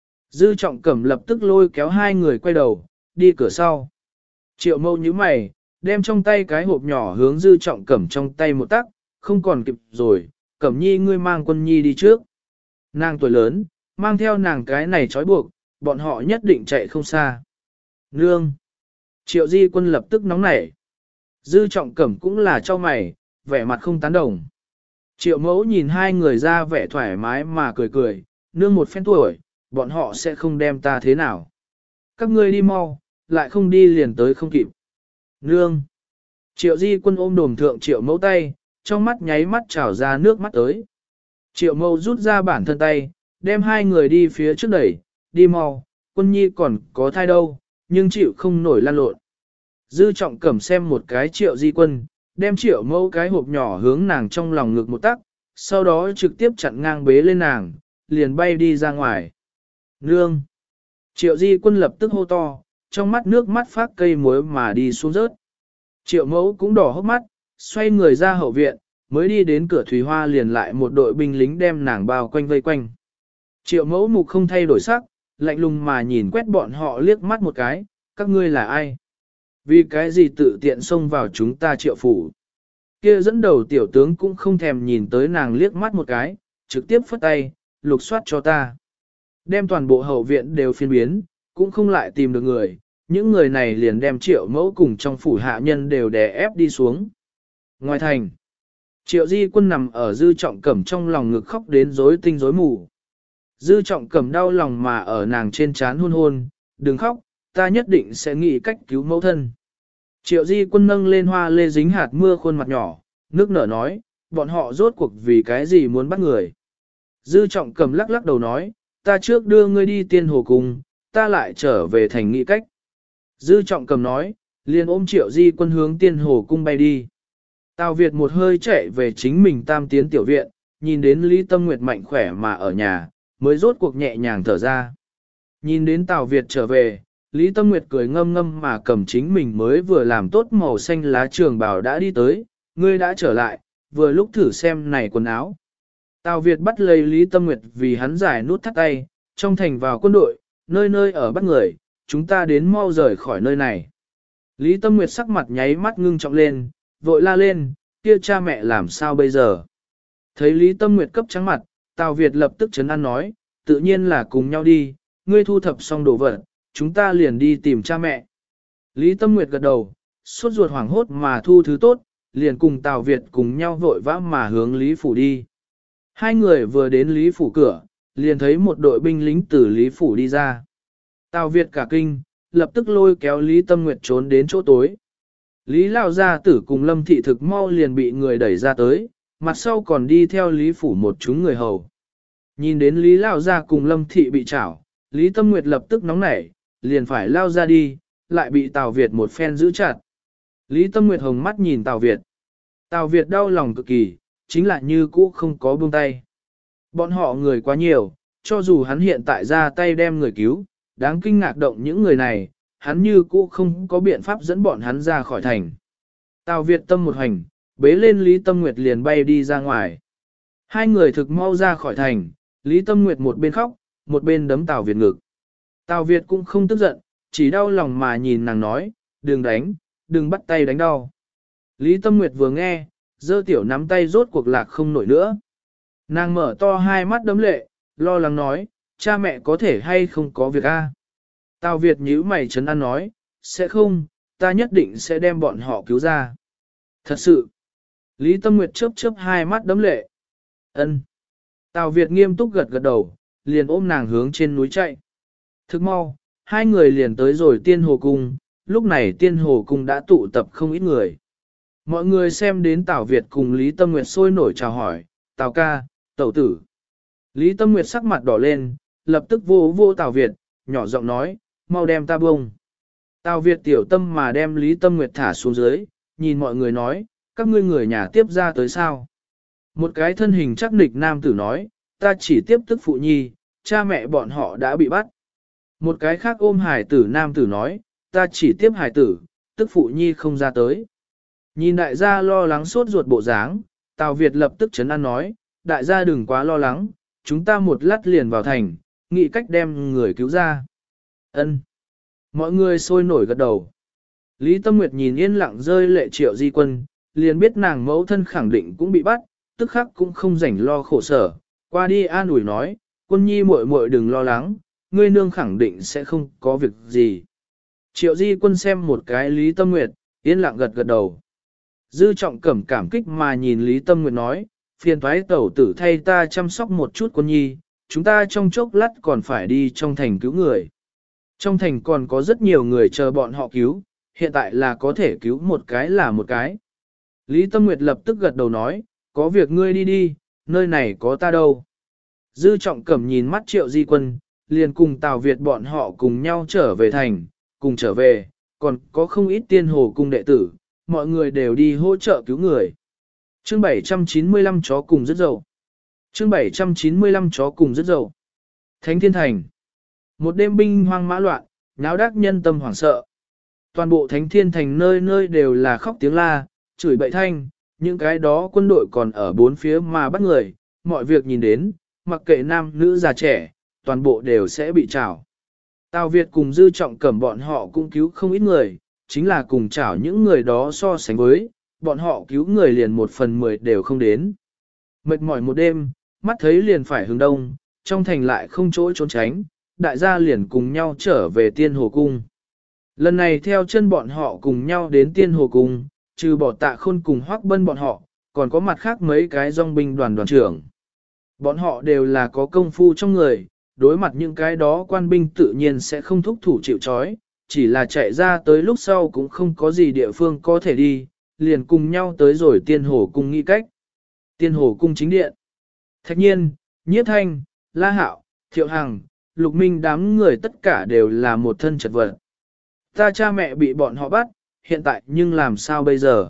Dư Trọng Cẩm lập tức lôi kéo 2 người quay đầu, đi cửa sau. Triệu mâu nhíu mày, đem trong tay cái hộp nhỏ hướng Dư Trọng Cẩm trong tay một tắc, không còn kịp rồi, Cẩm nhi ngươi mang quân nhi đi trước. Nàng tuổi lớn, mang theo nàng cái này trói buộc, bọn họ nhất định chạy không xa. Nương! Triệu Di Quân lập tức nóng nảy. Dư Trọng Cẩm cũng là cho mày, vẻ mặt không tán đồng. Triệu mẫu nhìn 2 người ra vẻ thoải mái mà cười cười, nương một phen tuổi, bọn họ sẽ không đem ta thế nào. Các ngươi đi mau, lại không đi liền tới không kịp. Nương! Triệu Di Quân ôm đồm thượng Triệu mẫu tay, trong mắt nháy mắt trào ra nước mắt tới. Triệu mẫu rút ra bản thân tay, đem 2 người đi phía trước đẩy, đi mau, quân nhi còn có thai đâu, nhưng chịu không nổi lan lộn. Dư Trọng Cẩm xem một cái Triệu Di Quân, đem Triệu mẫu cái hộp nhỏ hướng nàng trong lòng ngực một tắc, sau đó trực tiếp chặn ngang bế lên nàng, liền bay đi ra ngoài. Nương! Triệu Di Quân lập tức hô to, trong mắt nước mắt phát cây muối mà đi xuống rớt. Triệu mẫu cũng đỏ hốc mắt, xoay người ra hậu viện, mới đi đến cửa Thủy Hoa liền lại một đội binh lính đem nàng bao quanh vây quanh. Triệu mẫu mục không thay đổi sắc, lạnh lùng mà nhìn quét bọn họ liếc mắt một cái, các ngươi là ai? Vì cái gì tự tiện xông vào chúng ta Triệu phủ? Kia dẫn đầu tiểu tướng cũng không thèm nhìn tới nàng liếc mắt một cái, trực tiếp phất tay, lục soát cho ta. Đem toàn bộ hậu viện đều phiên biến, cũng không lại tìm được người, những người này liền đem Triệu mẫu cùng trong phủ hạ nhân đều đè ép đi xuống. Ngoài thành, Triệu Di Quân nằm ở Dư Trọng Cẩm trong lòng ngực khóc đến rối tinh rối mù. Dư Trọng Cẩm đau lòng mà ở nàng trên trán hôn hôn, đừng khóc, ta nhất định sẽ nghĩ cách cứu mẫu thân. Triệu Di Quân nâng lên hoa lê dính hạt mưa khuôn mặt nhỏ, nước nở nói, bọn họ rốt cuộc vì cái gì muốn bắt người. Dư Trọng Cẩm lắc lắc đầu nói, ta trước đưa ngươi đi tiên hồ cung, ta lại trở về thành nghĩ cách. Dư Trọng Cẩm nói, liền ôm Triệu Di Quân hướng tiên hồ cung bay đi. Tào Việt một hơi chạy về chính mình tam tiến tiểu viện, nhìn đến Lý Tâm Nguyệt mạnh khỏe mà ở nhà, mới rốt cuộc nhẹ nhàng thở ra. Nhìn đến Tào Việt trở về, Lý Tâm Nguyệt cười ngâm ngâm mà cầm chính mình mới vừa làm tốt màu xanh lá trường bào đã đi tới, ngươi đã trở lại, vừa lúc thử xem này quần áo. Tào Việt bắt lấy Lý Tâm Nguyệt vì hắn giải nút thắt tay, trong thành vào quân đội, nơi nơi ở bắt người, chúng ta đến mau rời khỏi nơi này. Lý Tâm Nguyệt sắc mặt nháy mắt ngưng trọng lên, vội la lên, kia cha mẹ làm sao bây giờ? Thấy Lý Tâm Nguyệt cấp trắng mặt, Tào Việt lập tức trấn an nói, tự nhiên là cùng nhau đi, ngươi thu thập xong đồ vật, chúng ta liền đi tìm cha mẹ. Lý Tâm Nguyệt gật đầu, suốt ruột hoảng hốt mà thu thứ tốt, liền cùng Tào Việt cùng nhau vội vã mà hướng Lý Phủ đi. Hai người vừa đến Lý Phủ cửa, liền thấy một đội binh lính từ Lý Phủ đi ra. Tào Việt cả kinh, lập tức lôi kéo Lý Tâm Nguyệt trốn đến chỗ tối. Lý Lão gia tử cùng Lâm Thị thực mau liền bị người đẩy ra tới, mặt sau còn đi theo Lý Phủ một chúng người hầu. Nhìn đến Lý Lão gia cùng Lâm Thị bị chảo, Lý Tâm Nguyệt lập tức nóng nảy, liền phải lao ra đi, lại bị Tào Việt một phen giữ chặt. Lý Tâm Nguyệt hồng mắt nhìn Tào Việt. Tào Việt đau lòng cực kỳ, chính là như cũ không có buông tay. Bọn họ người quá nhiều, cho dù hắn hiện tại ra tay đem người cứu, đáng kinh ngạc động những người này, hắn như cũ không có biện pháp dẫn bọn hắn ra khỏi thành. Tào Việt tâm một hành, bế lên Lý Tâm Nguyệt liền bay đi ra ngoài. Hai người thực mau ra khỏi thành, Lý Tâm Nguyệt một bên khóc, một bên đấm Tào Việt ngực. Tào Việt cũng không tức giận, chỉ đau lòng mà nhìn nàng nói, đừng đánh, đừng bắt tay đánh đau. Lý Tâm Nguyệt vừa nghe, giơ tiểu nắm tay rốt cuộc lạc không nổi nữa. Nàng mở to hai mắt đấm lệ, lo lắng nói, cha mẹ có thể hay không có việc a? Tào Việt nhíu mày trấn an nói, sẽ không, ta nhất định sẽ đem bọn họ cứu ra. Thật sự. Lý Tâm Nguyệt chớp chớp hai mắt đấm lệ. Ân. Tào Việt nghiêm túc gật gật đầu, liền ôm nàng hướng trên núi chạy. Thức mau, hai người liền tới rồi Tiên Hồ Cung, lúc này Tiên Hồ Cung đã tụ tập không ít người. Mọi người xem đến Tào Việt cùng Lý Tâm Nguyệt sôi nổi chào hỏi, Tào ca, tẩu tử. Lý Tâm Nguyệt sắc mặt đỏ lên, lập tức vô Tào Việt, nhỏ giọng nói, mau đem ta bông. Tào Việt tiểu tâm mà đem Lý Tâm Nguyệt thả xuống dưới, nhìn mọi người nói, các ngươi người nhà tiếp ra tới sao. Một cái thân hình chắc nịch nam tử nói, ta chỉ tiếp tức phụ nhi, cha mẹ bọn họ đã bị bắt. Một cái khác ôm hải tử nam tử nói, ta chỉ tiếp hải tử, tức phụ nhi không ra tới. Nhìn đại gia lo lắng sốt ruột bộ dáng, Tào Việt lập tức trấn an nói, đại gia đừng quá lo lắng, chúng ta một lát liền vào thành, nghĩ cách đem người cứu ra. Ân. Mọi người sôi nổi gật đầu. Lý Tâm Nguyệt nhìn yên lặng rơi lệ Triệu Di Quân, liền biết nàng mẫu thân khẳng định cũng bị bắt, tức khắc cũng không rảnh lo khổ sở, qua đi an ủi nói, Quân nhi muội muội đừng lo lắng, ngươi nương khẳng định sẽ không có việc gì. Triệu Di Quân xem một cái Lý Tâm Nguyệt, yên lặng gật gật đầu. Dư Trọng Cẩm cảm kích mà nhìn Lý Tâm Nguyệt nói, phiền toái tẩu tử thay ta chăm sóc một chút Quân nhi, chúng ta trong chốc lát còn phải đi trong thành cứu người. Trong thành còn có rất nhiều người chờ bọn họ cứu, hiện tại là có thể cứu một cái là một cái. Lý Tâm Nguyệt lập tức gật đầu nói, có việc ngươi đi đi, nơi này có ta đâu. Dư Trọng Cẩm nhìn mắt Triệu Di Quân, liền cùng Tào Việt bọn họ cùng nhau trở về thành, cùng trở về, còn có không ít Tiên Hồ Cung đệ tử, mọi người đều đi hỗ trợ cứu người. Chương 795 chó cùng rất dậu. Chương 795 chó cùng rất dậu. Thánh Thiên Thành. Một đêm binh hoang mã loạn, náo đắc nhân tâm hoảng sợ. Toàn bộ Thánh Thiên Thành nơi nơi đều là khóc tiếng la, chửi bậy thanh, những cái đó quân đội còn ở bốn phía mà bắt người, mọi việc nhìn đến, mặc kệ nam nữ già trẻ, toàn bộ đều sẽ bị trảo. Tào Việt cùng Dư Trọng Cẩm bọn họ cũng cứu không ít người, chính là cùng trảo những người đó so sánh với, bọn họ cứu người liền 1/10 đều không đến. Mệt mỏi một đêm, mắt thấy liền phải hướng đông, trong thành lại không chỗ trốn tránh, đại gia liền cùng nhau trở về Tiên Hồ Cung. Lần này theo chân bọn họ cùng nhau đến Tiên Hồ Cung, trừ bỏ Tạ Khôn cùng Hoắc Bân bọn họ, còn có mặt khác mấy cái dòng binh đoàn trưởng. Bọn họ đều là có công phu trong người, đối mặt những cái đó quan binh tự nhiên sẽ không thúc thủ chịu trói, chỉ là chạy ra tới lúc sau cũng không có gì địa phương có thể đi, liền cùng nhau tới rồi Tiên Hồ Cung nghĩ cách. Tiên Hồ Cung chính điện. Thạch Nhiên, Nhiếp Thanh, La Hạo, Thiệu Hằng, Lục Minh đám người tất cả đều là một thân chật vật. Ta cha mẹ bị bọn họ bắt, hiện tại nhưng làm sao bây giờ?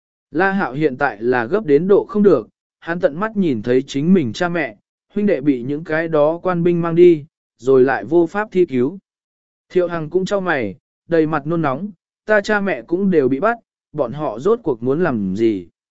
La Hạo hiện tại là gấp đến độ không được, hắn tận mắt nhìn thấy chính mình cha mẹ, huynh đệ bị những cái đó quan binh mang đi, rồi lại vô pháp thi cứu. Thiệu Hằng cũng trao mày, đầy mặt nôn nóng, ta cha mẹ cũng đều bị bắt, bọn họ rốt cuộc muốn làm gì?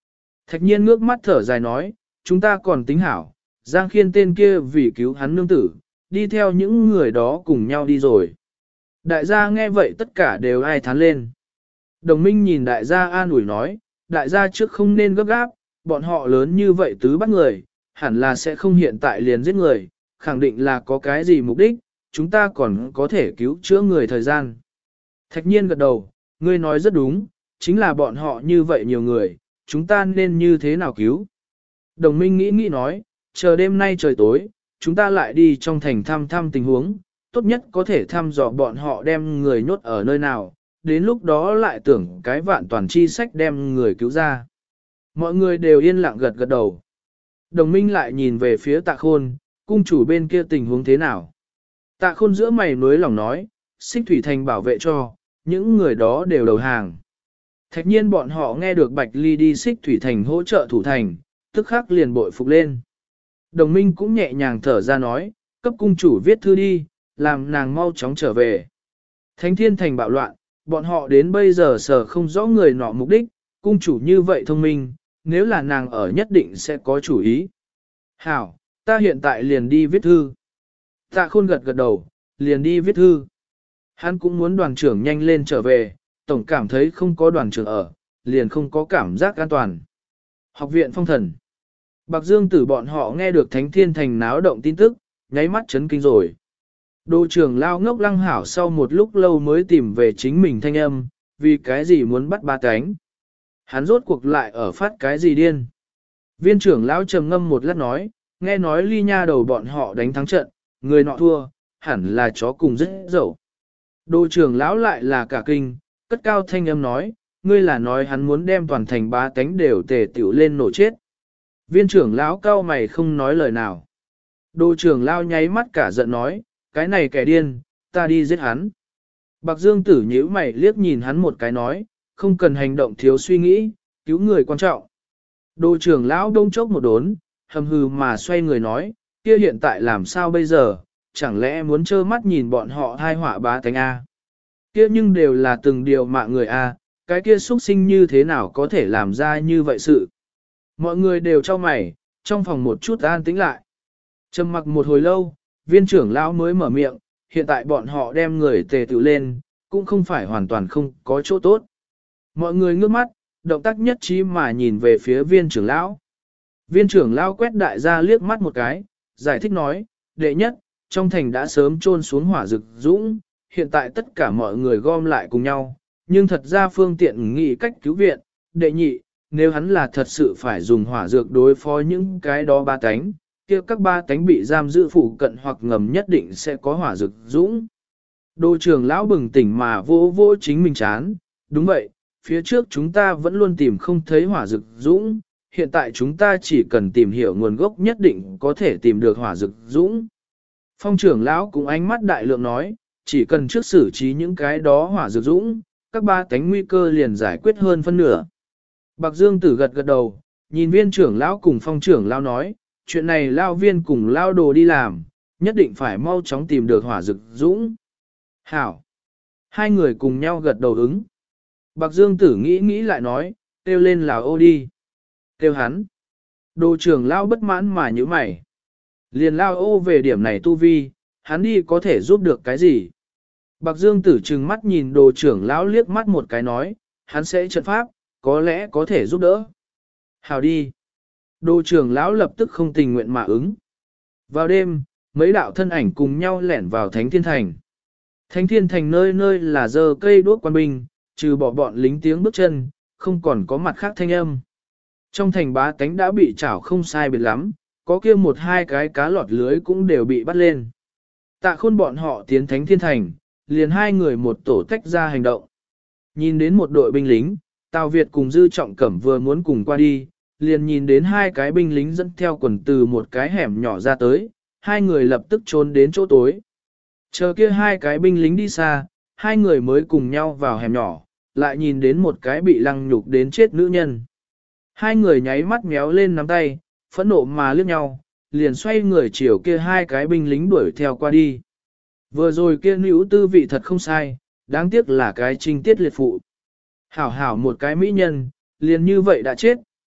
Thạch nhiên ngước mắt thở dài nói, chúng ta còn tính hảo, Giang Khiên tên kia vì cứu hắn nương tử, đi theo những người đó cùng nhau đi rồi. Đại gia nghe vậy tất cả đều ai thán lên. Đồng minh nhìn đại gia an ủi nói, đại gia trước không nên gấp gáp, bọn họ lớn như vậy tứ bắt người, hẳn là sẽ không hiện tại liền giết người, khẳng định là có cái gì mục đích, chúng ta còn có thể cứu chữa người thời gian. Thạch nhiên gật đầu, ngươi nói rất đúng, chính là bọn họ như vậy nhiều người, chúng ta nên như thế nào cứu. Đồng minh nghĩ nói, chờ đêm nay trời tối, chúng ta lại đi trong thành thăm thăm tình huống, tốt nhất có thể thăm dò bọn họ đem người nhốt ở nơi nào, đến lúc đó lại tưởng cái vạn toàn chi sách đem người cứu ra. Mọi người đều yên lặng gật gật đầu. Đồng minh lại nhìn về phía Tạ Khôn, cung chủ bên kia tình huống thế nào. Tạ Khôn giữa mày nối lòng nói, Xích Thủy Thành bảo vệ cho, những người đó đều đầu hàng. Thạch nhiên bọn họ nghe được Bạch Ly đi Xích Thủy Thành hỗ trợ thủ thành, tức khắc liền bội phục lên. Đồng minh cũng nhẹ nhàng thở ra nói, cấp cung chủ viết thư đi, làm nàng mau chóng trở về. Thánh Thiên Thành bạo loạn, bọn họ đến bây giờ sở không rõ người nọ mục đích, cung chủ như vậy thông minh, nếu là nàng ở nhất định sẽ có chủ ý. Hảo, ta hiện tại liền đi viết thư. Tạ Khôn gật gật đầu, liền đi viết thư. Hắn cũng muốn đoàn trưởng nhanh lên trở về, tổng cảm thấy không có đoàn trưởng ở, liền không có cảm giác an toàn. Học viện Phong Thần. Bạc Dương Tử bọn họ nghe được Thánh Thiên Thành náo động tin tức, nháy mắt chấn kinh rồi. Đô trưởng lao ngốc lăng hảo sau một lúc lâu mới tìm về chính mình thanh âm, vì cái gì muốn bắt ba cánh. Hắn rốt cuộc lại ở phát cái gì điên. Viên trưởng lão trầm ngâm một lát nói, nghe nói Ly Nha đầu bọn họ đánh thắng trận, người nọ thua, hẳn là chó cùng rất dậu. Đô trưởng lão lại là cả kinh, cất cao thanh âm nói, ngươi là nói hắn muốn đem toàn thành ba cánh đều tề tiểu lên nổ chết. Viên trưởng lão cao mày không nói lời nào. Đô trưởng lão nháy mắt cả giận nói, cái này kẻ điên, ta đi giết hắn. Bạc Dương Tử nhíu mày liếc nhìn hắn một cái nói, không cần hành động thiếu suy nghĩ, cứu người quan trọng. Đô trưởng lão đông chốc một đốn, hầm hừ mà xoay người nói, kia hiện tại làm sao bây giờ, chẳng lẽ muốn trơ mắt nhìn bọn họ hai họa bá tánh A. Kia nhưng đều là từng điều mạng người A, cái kia xuất sinh như thế nào có thể làm ra như vậy sự. Mọi người đều cho mày, trong phòng một chút an tĩnh lại. Trầm mặc một hồi lâu, viên trưởng lão mới mở miệng, hiện tại bọn họ đem người tề tự lên, cũng không phải hoàn toàn không có chỗ tốt. Mọi người ngước mắt, động tác nhất trí mà nhìn về phía viên trưởng lão. Viên trưởng lão quét đại gia liếc mắt một cái, giải thích nói, đệ nhất, trong thành đã sớm trôn xuống hỏa rực dũng, hiện tại tất cả mọi người gom lại cùng nhau, nhưng thật ra phương tiện nghĩ cách cứu viện, đệ nhị, nếu hắn là thật sự phải dùng hỏa dược đối phó những cái đó ba tánh, kia các ba tánh bị giam giữ phụ cận hoặc ngầm nhất định sẽ có hỏa dược dũng. Đô trưởng lão bừng tỉnh mà vô vô chính mình chán, đúng vậy, phía trước chúng ta vẫn luôn tìm không thấy hỏa dược dũng, hiện tại chúng ta chỉ cần tìm hiểu nguồn gốc nhất định có thể tìm được hỏa dược dũng. Phong trưởng lão cũng ánh mắt đại lượng nói, chỉ cần trước xử trí những cái đó hỏa dược dũng, các ba tánh nguy cơ liền giải quyết hơn phân nửa. Bạc Dương Tử gật gật đầu, nhìn viên trưởng lão cùng phong trưởng lão nói, chuyện này lao viên cùng lao đồ đi làm, nhất định phải mau chóng tìm được hỏa dược dũng. Hảo! Hai người cùng nhau gật đầu ứng. Bạc Dương Tử nghĩ lại nói, kêu lên là ô đi. Kêu hắn. Đồ trưởng lao bất mãn mà như mày. Liền lao ô về điểm này tu vi, hắn đi có thể giúp được cái gì? Bạc Dương Tử trừng mắt nhìn đồ trưởng lão liếc mắt một cái nói, hắn sẽ trận pháp, có lẽ có thể giúp đỡ. Hào đi. Đồ trưởng lão lập tức không tình nguyện mà ứng. Vào đêm, mấy đạo thân ảnh cùng nhau lẻn vào Thánh Thiên Thành. Thánh Thiên Thành nơi nơi là giơ cây đuốc quan binh, trừ bỏ bọn lính tiếng bước chân, không còn có mặt khác thanh âm. Trong thành bá tánh đã bị chảo không sai biệt lắm, có kia một hai cái cá lọt lưới cũng đều bị bắt lên. Tạ Khôn bọn họ tiến Thánh Thiên Thành, liền hai người một tổ tách ra hành động. Nhìn đến một đội binh lính, Tào Việt cùng Dư Trọng Cẩm vừa muốn cùng qua đi, liền nhìn đến hai cái binh lính dẫn theo quần từ một cái hẻm nhỏ ra tới, hai người lập tức trốn đến chỗ tối. Chờ kia hai cái binh lính đi xa, hai người mới cùng nhau vào hẻm nhỏ, lại nhìn đến một cái bị lăng nhục đến chết nữ nhân. Hai người nháy mắt méo lên nắm tay, phẫn nộ mà liếc nhau, liền xoay người chiều kia hai cái binh lính đuổi theo qua đi. Vừa rồi kia nữ tư vị thật không sai, đáng tiếc là cái trinh tiết liệt phụ. Hảo hảo một cái mỹ nhân, liền như vậy đã chết,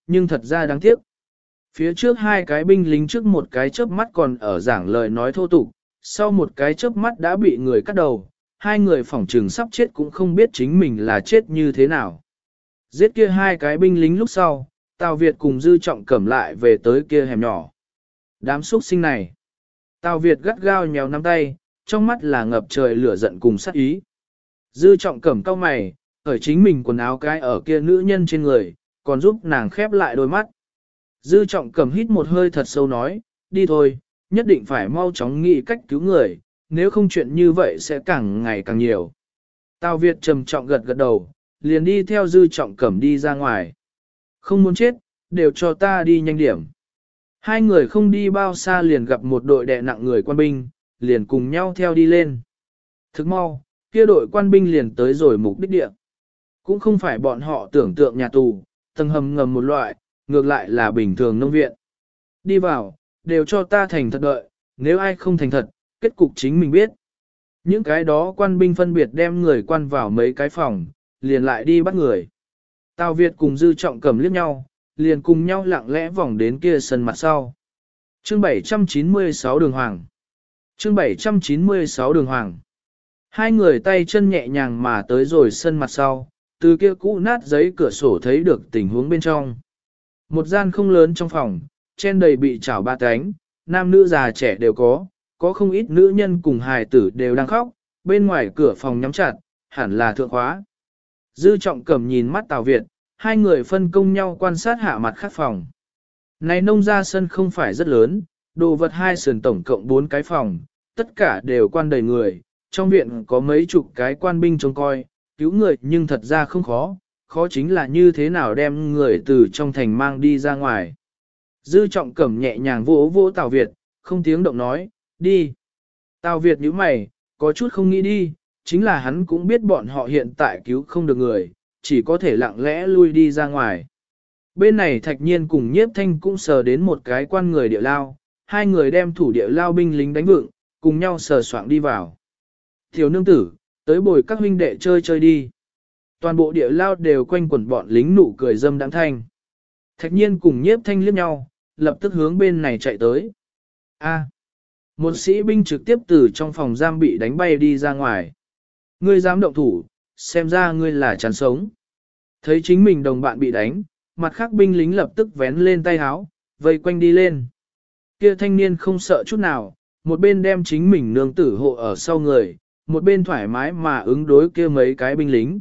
nhưng thật ra đáng tiếc. Phía trước hai cái binh lính trước một cái chớp mắt còn ở giảng lời nói thô tục, sau một cái chớp mắt đã bị người cắt đầu, hai người phỏng trừng sắp chết cũng không biết chính mình là chết như thế nào. Giết kia hai cái binh lính lúc sau, Tào Việt cùng Dư Trọng Cẩm lại về tới kia hẻm nhỏ. Đám xuất sinh này. Tào Việt gắt gao nhéo nắm tay, trong mắt là ngập trời lửa giận cùng sát ý. Dư Trọng Cẩm cau mày, ở chính mình quần áo cái ở kia nữ nhân trên người, còn giúp nàng khép lại đôi mắt. Dư Trọng Cẩm hít một hơi thật sâu nói, đi thôi, nhất định phải mau chóng nghĩ cách cứu người, nếu không chuyện như vậy sẽ càng ngày càng nhiều. Tào Việt trầm trọng gật gật đầu, liền đi theo Dư Trọng Cẩm đi ra ngoài. Không muốn chết, đều cho ta đi nhanh điểm. Hai người không đi bao xa liền gặp một đội đè nặng người quan binh, liền cùng nhau theo đi lên. Thức mau, kia đội quan binh liền tới rồi mục đích địa. Cũng không phải bọn họ tưởng tượng nhà tù, tầng hầm ngầm một loại, ngược lại là bình thường nông viện. Đi vào, đều cho ta thành thật đợi, nếu ai không thành thật, kết cục chính mình biết. Những cái đó quan binh phân biệt đem người quan vào mấy cái phòng, liền lại đi bắt người. Tào Việt cùng Dư Trọng Cẩm liếc nhau, liền cùng nhau lặng lẽ vòng đến kia sân mặt sau. Chương 796 Đường Hoàng. Chương 796 Đường Hoàng. Hai người tay chân nhẹ nhàng mà tới rồi sân mặt sau, từ kia cũ nát giấy cửa sổ thấy được tình huống bên trong. Một gian không lớn trong phòng, trên đầy bị chảo ba cánh, nam nữ già trẻ đều có không ít nữ nhân cùng hài tử đều đang khóc, bên ngoài cửa phòng nhắm chặt, hẳn là thượng khóa. Dư Trọng Cẩm nhìn mắt Tào Việt, hai người phân công nhau quan sát hạ mặt khác phòng. Này nông gia sân không phải rất lớn, đồ vật hai sườn tổng cộng 4 cái phòng, tất cả đều quan đầy người, trong viện có mấy chục cái quan binh trông coi, cứu người nhưng thật ra không khó, khó chính là như thế nào đem người từ trong thành mang đi ra ngoài. Dư Trọng Cẩm nhẹ nhàng vỗ vỗ Tào Việt, không tiếng động nói, đi. Tào Việt nhíu mày, có chút không nghĩ đi, chính là hắn cũng biết bọn họ hiện tại cứu không được người, chỉ có thể lặng lẽ lui đi ra ngoài. Bên này Thạch Nhiên cùng Nhiếp Thanh cũng sờ đến một cái quan người địa lao, hai người đem thủ địa lao binh lính đánh vựng, cùng nhau sờ soạng đi vào. Tiểu nương tử, tới bồi các huynh đệ chơi chơi đi. Toàn bộ địa lao đều quanh quẩn bọn lính nụ cười dâm đãng thanh. Thạch Nhiên cùng Nhiếp Thanh liếc nhau, lập tức hướng bên này chạy tới. Một sĩ binh trực tiếp từ trong phòng giam bị đánh bay đi ra ngoài. Ngươi dám động thủ, xem ra ngươi là chán sống. Thấy chính mình đồng bạn bị đánh, mặt khác binh lính lập tức vén lên tay háo, vây quanh đi lên. Kia thanh niên không sợ chút nào, một bên đem chính mình nương tử hộ ở sau người, một bên thoải mái mà ứng đối kia mấy cái binh lính.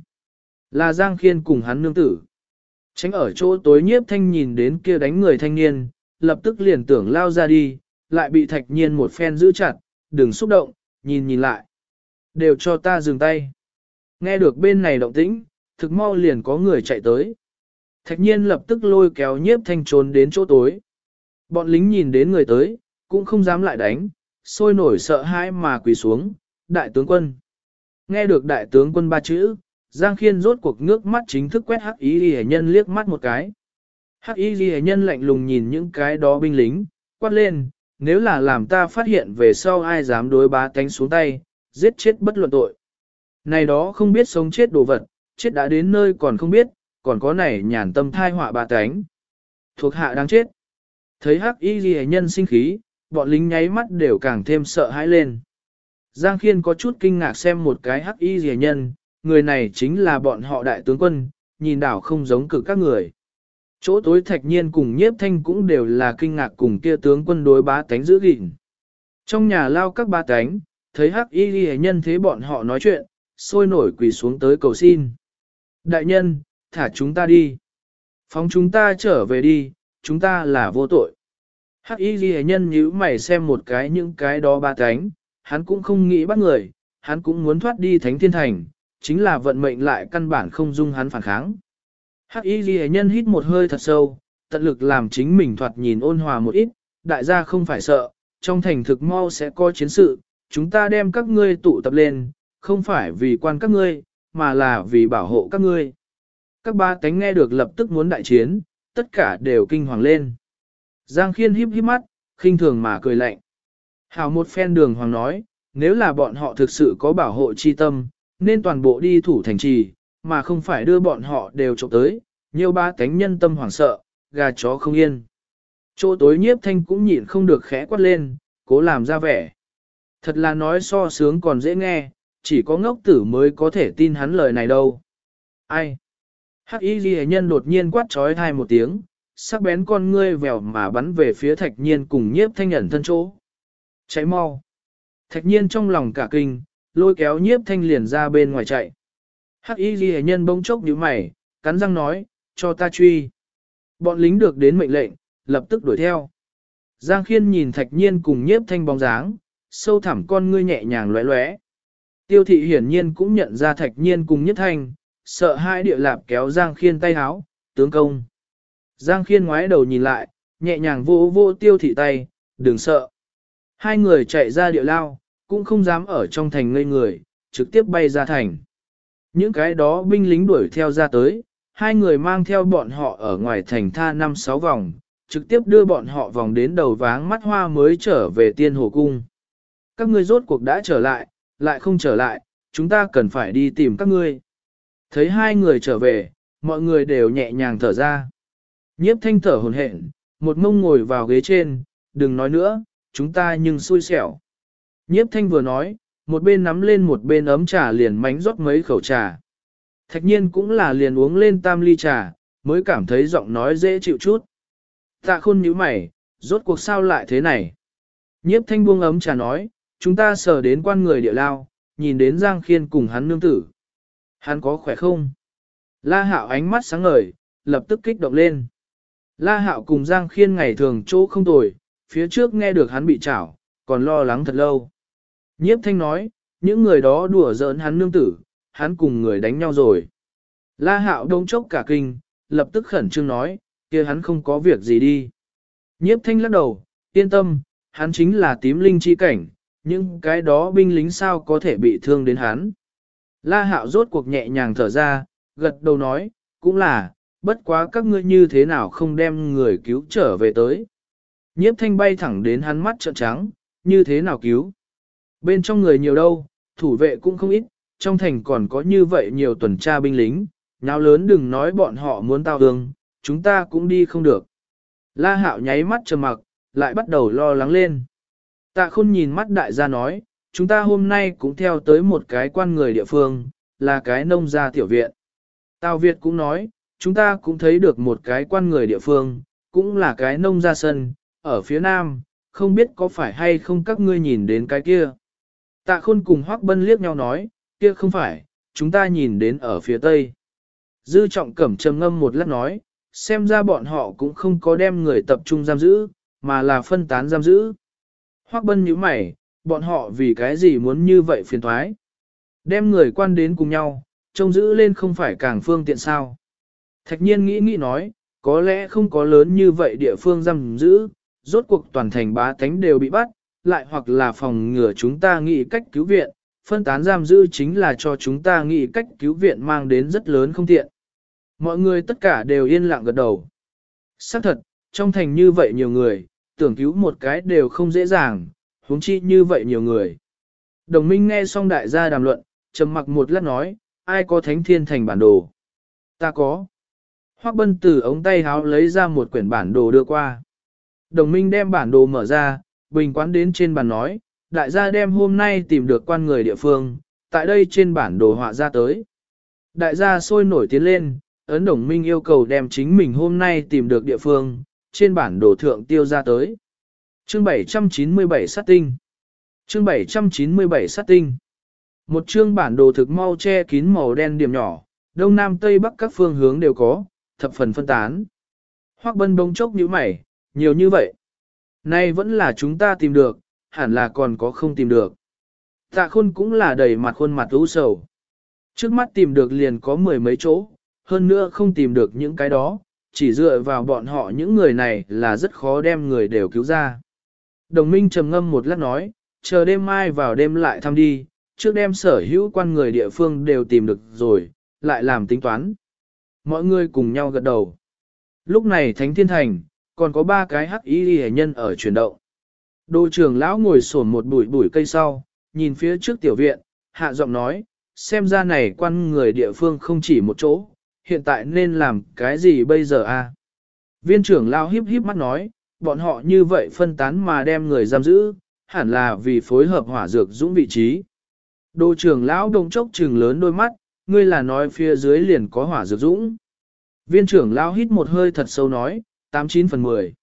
Là Giang Khiên cùng hắn nương tử. Tránh ở chỗ tối Nhiếp Thanh nhìn đến kia đánh người thanh niên, lập tức liền tưởng lao ra đi, lại bị Thạch Nhiên một phen giữ chặt, đừng xúc động, nhìn lại. Đều cho ta dừng tay. Nghe được bên này động tĩnh, thực mau liền có người chạy tới. Thạch Nhiên lập tức lôi kéo Nhiếp Thanh trốn đến chỗ tối. Bọn lính nhìn đến người tới, cũng không dám lại đánh, sôi nổi sợ hãi mà quỳ xuống, đại tướng quân. Nghe được đại tướng quân ba chữ, Giang Khiên rốt cuộc ngước mắt chính thức quét Hắc Y Liễu nhân liếc mắt một cái. Hắc Y Liễu nhân lạnh lùng nhìn những cái đó binh lính, quát lên, nếu là làm ta phát hiện về sau ai dám đối bá tánh xuống tay, giết chết bất luận tội. Này đó không biết sống chết đồ vật, chết đã đến nơi còn không biết, còn có này nhàn tâm thai họa bá tánh. Thuộc hạ đáng chết. Thấy Hắc Y Liễu nhân sinh khí, bọn lính nháy mắt đều càng thêm sợ hãi lên. Giang Khiên có chút kinh ngạc xem một cái Hắc Y Liễu nhân, người này chính là bọn họ đại tướng quân, nhìn đảo không giống cực các người. Chỗ tối Thạch Nhiên cùng Nhiếp Thanh cũng đều là kinh ngạc cùng kia tướng quân đối bá tánh giữ gìn. Trong nhà lao các bá tánh, thấy Hắc Y Liễu nhân thế bọn họ nói chuyện, sôi nổi quỳ xuống tới cầu xin. Đại nhân, thả chúng ta đi. Phóng chúng ta trở về đi, chúng ta là vô tội. Hắc Y Liễu nhân nhíu mày xem một cái những cái đó bá tánh, hắn cũng không nghĩ bắt người, hắn cũng muốn thoát đi Thánh Thiên Thành, chính là vận mệnh lại căn bản không dung hắn phản kháng. Hắc Y Liễu nhân hít một hơi thật sâu, tận lực làm chính mình thoạt nhìn ôn hòa một ít, đại gia không phải sợ, trong thành thực mau sẽ có chiến sự, chúng ta đem các ngươi tụ tập lên, không phải vì quan các ngươi, mà là vì bảo hộ các ngươi. Các ba tánh nghe được lập tức muốn đại chiến, tất cả đều kinh hoàng lên. Giang Khiên híp híp mắt, khinh thường mà cười lạnh. Hảo một phen đường hoàng nói, nếu là bọn họ thực sự có bảo hộ chi tâm, nên toàn bộ đi thủ thành trì, mà không phải đưa bọn họ đều trộm tới, nhiều ba tánh nhân tâm hoảng sợ, gà chó không yên. Chỗ tối Nhiếp Thanh cũng nhịn không được khẽ quát lên, cố làm ra vẻ. Thật là nói so sướng còn dễ nghe, chỉ có ngốc tử mới có thể tin hắn lời này đâu. Ai? Hắc Y Ghi Nhân đột nhiên quát trói thai một tiếng, sắc bén con ngươi vèo mà bắn về phía Thạch Nhiên cùng Nhiếp Thanh ẩn thân chỗ. Cháy mau. Thạch Nhiên trong lòng cả kinh, lôi kéo Nhiếp Thanh liền ra bên ngoài chạy. Hắc Y Ghi Nhân bỗng chốc nhíu mày, cắn răng nói, cho ta truy. Bọn lính được đến mệnh lệnh, lập tức đuổi theo. Giang Khiên nhìn Thạch Nhiên cùng Nhiếp Thanh bóng dáng, sâu thẳm con ngươi nhẹ nhàng lóe lóe. Tiêu thị hiển nhiên cũng nhận ra Thạch Nhiên cùng Nhiếp Thanh, sợ hai địa lạp kéo Giang Khiên tay háo, tướng công. Giang Khiên ngoái đầu nhìn lại, nhẹ nhàng vô vô Tiêu thị tay, đừng sợ. Hai người chạy ra địa lao, cũng không dám ở trong thành ngây người, trực tiếp bay ra thành. Những cái đó binh lính đuổi theo ra tới, hai người mang theo bọn họ ở ngoài thành tha 5-6 vòng, trực tiếp đưa bọn họ vòng đến đầu váng mắt hoa mới trở về Tiên Hồ Cung. Các ngươi rốt cuộc đã trở lại, lại không trở lại, chúng ta cần phải đi tìm các ngươi. Thấy hai người trở về, mọi người đều nhẹ nhàng thở ra. Nhiếp Thanh thở hổn hển, một mông ngồi vào ghế trên, đừng nói nữa, chúng ta nhưng xui xẻo. Nhiếp Thanh vừa nói, một bên nắm lên một bên ấm trà liền mánh rót mấy khẩu trà. Thạch Nhiên cũng là liền uống lên tam ly trà, mới cảm thấy giọng nói dễ chịu chút. Tạ Khôn nhíu mày, rốt cuộc sao lại thế này? Nhiếp Thanh buông ấm trà nói, chúng ta sờ đến quan người địa lao, nhìn đến Giang Khiên cùng hắn nương tử. Hắn có khỏe không? La Hạo ánh mắt sáng ngời, lập tức kích động lên. La Hạo cùng Giang Khiên ngày thường chỗ không tồi, phía trước nghe được hắn bị trảo, còn lo lắng thật lâu. Nhiếp Thanh nói, những người đó đùa giỡn hắn nương tử, hắn cùng người đánh nhau rồi. La Hạo đông chốc cả kinh, lập tức khẩn trương nói, kia hắn không có việc gì đi. Nhiếp Thanh lắc đầu, yên tâm, hắn chính là tím linh chi cảnh, nhưng cái đó binh lính sao có thể bị thương đến hắn. La Hạo rốt cuộc nhẹ nhàng thở ra, gật đầu nói, cũng là, bất quá các ngươi như thế nào không đem người cứu trở về tới. Nhiếp Thanh bay thẳng đến hắn mắt trợn trắng, như thế nào cứu. Bên trong người nhiều đâu, thủ vệ cũng không ít, trong thành còn có như vậy nhiều tuần tra binh lính, nào lớn đừng nói bọn họ muốn tao hương, chúng ta cũng đi không được. La Hạo nháy mắt trầm mặc, lại bắt đầu lo lắng lên. Tạ Khôn nhìn mắt đại gia nói, chúng ta hôm nay cũng theo tới một cái quan người địa phương, là cái nông gia tiểu viện. Tào Việt cũng nói, chúng ta cũng thấy được một cái quan người địa phương, cũng là cái nông gia sân, ở phía nam, không biết có phải hay không các ngươi nhìn đến cái kia. Tạ Khôn cùng Hoắc Bân liếc nhau nói, kia không phải, chúng ta nhìn đến ở phía tây. Dư Trọng Cẩm trầm ngâm một lát nói, xem ra bọn họ cũng không có đem người tập trung giam giữ, mà là phân tán giam giữ. Hoắc Bân nhíu mày, bọn họ vì cái gì muốn như vậy phiền thoái. Đem người quan đến cùng nhau, trông giữ lên không phải càng phương tiện sao. Thạch Nhiên nghĩ nói, có lẽ không có lớn như vậy địa phương giam giữ, rốt cuộc toàn thành bá tánh đều bị bắt, lại hoặc là phòng ngừa chúng ta nghĩ cách cứu viện, phân tán giam giữ chính là cho chúng ta nghĩ cách cứu viện mang đến rất lớn không tiện. Mọi người tất cả đều yên lặng gật đầu. Xác thật, trong thành như vậy nhiều người, tưởng cứu một cái đều không dễ dàng, huống chi như vậy nhiều người. Đồng minh nghe xong đại gia đàm luận, trầm mặc một lát nói, ai có thánh thiên thành bản đồ? Ta có. Hoắc Bân từ ống tay háo lấy ra một quyển bản đồ đưa qua. Đồng minh đem bản đồ mở ra, bình quán đến trên bàn nói, đại gia đem hôm nay tìm được quan người địa phương, tại đây trên bản đồ họa ra tới. Đại gia sôi nổi tiến lên, ấn Đồng minh yêu cầu đem chính mình hôm nay tìm được địa phương, trên bản đồ thượng tiêu ra tới. Chương 797 sát tinh. Chương 797 sát tinh. Một chương bản đồ thực mau che kín màu đen điểm nhỏ, đông nam tây bắc các phương hướng đều có, thập phần phân tán. Hoắc Bân bỗng chốc nhíu mày, nhiều như vậy. Nay vẫn là chúng ta tìm được, hẳn là còn có không tìm được. Tạ Khôn cũng là đầy mặt khuôn mặt u sầu. Trước mắt tìm được liền có mười mấy chỗ, hơn nữa không tìm được những cái đó, chỉ dựa vào bọn họ những người này là rất khó đem người đều cứu ra. Đồng minh trầm ngâm một lát nói, chờ đêm mai vào đêm lại thăm đi, trước đêm sở hữu quan người địa phương đều tìm được rồi, lại làm tính toán. Mọi người cùng nhau gật đầu. Lúc này Thánh Thiên Thành, còn có 3 cái hắc y hệ nhân ở chuyển động. Đô trưởng lão ngồi xổm một bụi cây sau, nhìn phía trước tiểu viện, hạ giọng nói, xem ra này quan người địa phương không chỉ một chỗ, hiện tại nên làm cái gì bây giờ a? Viên trưởng lao híp híp mắt nói, bọn họ như vậy phân tán mà đem người giam giữ, hẳn là vì phối hợp hỏa dược dũng vị trí. Đồ trưởng lão đồng chốc trừng lớn đôi mắt, ngươi là nói phía dưới liền có hỏa dược dũng. Viên trưởng lão hít một hơi thật sâu nói, 89 phần 10.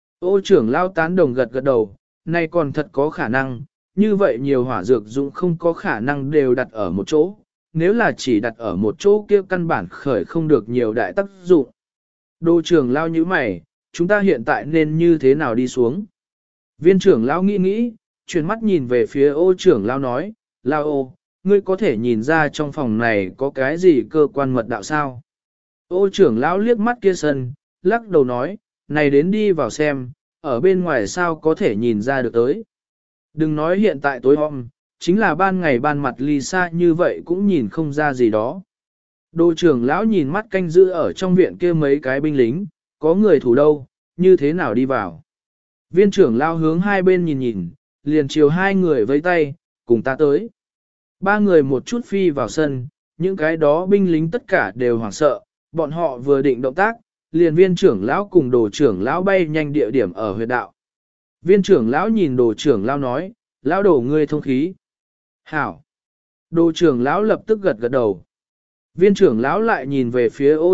Ô trưởng lão tán đồng gật gật đầu, nay còn thật có khả năng, như vậy nhiều hỏa dược dũng không có khả năng đều đặt ở một chỗ, nếu là chỉ đặt ở một chỗ kia căn bản khởi không được nhiều đại tác dụng. Đồ trưởng lão như mày, chúng ta hiện tại nên như thế nào đi xuống? Viên trưởng lão nghĩ nghĩ, chuyển mắt nhìn về phía ô trưởng lão nói, lão ô, ngươi có thể nhìn ra trong phòng này có cái gì cơ quan mật đạo sao? Ô trưởng lão liếc mắt kia sân, lắc đầu nói, này đến đi vào xem, ở bên ngoài sao có thể nhìn ra được tới. Đừng nói hiện tại tối hôm, chính là ban ngày ban mặt ly xa như vậy cũng nhìn không ra gì đó. Đồ trưởng lão nhìn mắt canh giữ ở trong viện kia mấy cái binh lính, có người thủ đâu, như thế nào đi vào. Viên trưởng lão hướng hai bên nhìn nhìn, liền chiều hai người vẫy tay, cùng ta tới. Ba người một chút phi vào sân, những cái đó binh lính tất cả đều hoảng sợ, bọn họ vừa định động tác, liền viên trưởng lão cùng đồ trưởng lão bay nhanh địa điểm ở huyệt đạo. Viên trưởng lão nhìn đồ trưởng lão nói, lão đồ ngươi thông khí. Hảo. Đồ trưởng lão lập tức gật gật đầu. Viên trưởng lão lại nhìn về phía ô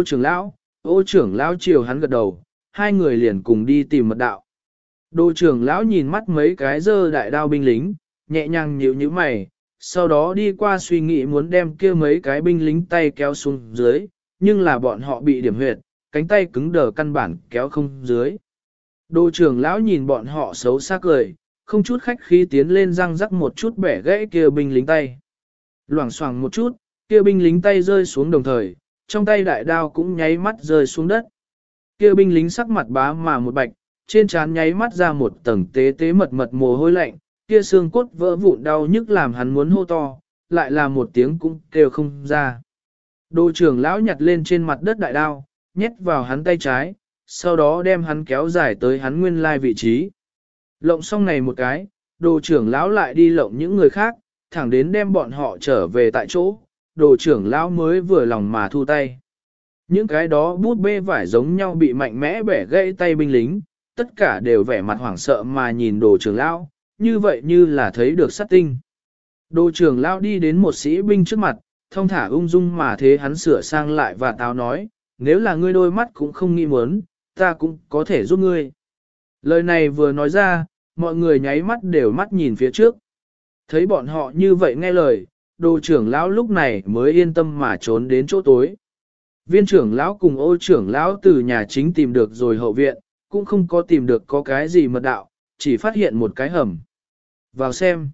trưởng lão chiều hắn gật đầu, hai người liền cùng đi tìm mật đạo. Đồ trưởng lão nhìn mắt mấy cái dơ đại đao binh lính, nhẹ nhàng nhíu nhíu mày, sau đó đi qua suy nghĩ muốn đem kia mấy cái binh lính tay kéo xuống dưới, nhưng là bọn họ bị điểm huyệt, cánh tay cứng đờ căn bản kéo không dưới. Đồ trưởng lão nhìn bọn họ xấu xác cười, không chút khách khí tiến lên răng rắc một chút bẻ gãy kia binh lính tay. Loảng xoảng một chút, kia binh lính tay rơi xuống đồng thời, trong tay đại đao cũng nháy mắt rơi xuống đất. Kia binh lính sắc mặt bá mà một bạch, trên trán nháy mắt ra một tầng tế tế mật mật mồ hôi lạnh, kia xương cốt vỡ vụn đau nhức làm hắn muốn hô to, lại là một tiếng cũng kêu không ra. Đồ trưởng lão nhặt lên trên mặt đất đại đao, nhét vào hắn tay trái, sau đó đem hắn kéo dài tới hắn nguyên lai vị trí. Lộng xong này một cái, đồ trưởng lão lại đi lộng những người khác, thẳng đến đem bọn họ trở về tại chỗ, đồ trưởng lão mới vừa lòng mà thu tay. Những cái đó bút bê vải giống nhau bị mạnh mẽ bẻ gãy tay binh lính, tất cả đều vẻ mặt hoảng sợ mà nhìn đồ trưởng lão, như vậy như là thấy được sát tinh. Đồ trưởng lão đi đến một sĩ binh trước mặt, thông thả ung dung mà thế hắn sửa sang lại và táo nói, nếu là ngươi đôi mắt cũng không nghi muốn, ta cũng có thể giúp ngươi. Lời này vừa nói ra, mọi người nháy mắt đều mắt nhìn phía trước. Thấy bọn họ như vậy nghe lời, đồ trưởng lão lúc này mới yên tâm mà trốn đến chỗ tối. Viên trưởng lão cùng ô trưởng lão từ nhà chính tìm được rồi hậu viện, cũng không có tìm được có cái gì mật đạo, chỉ phát hiện một cái hầm. Vào xem.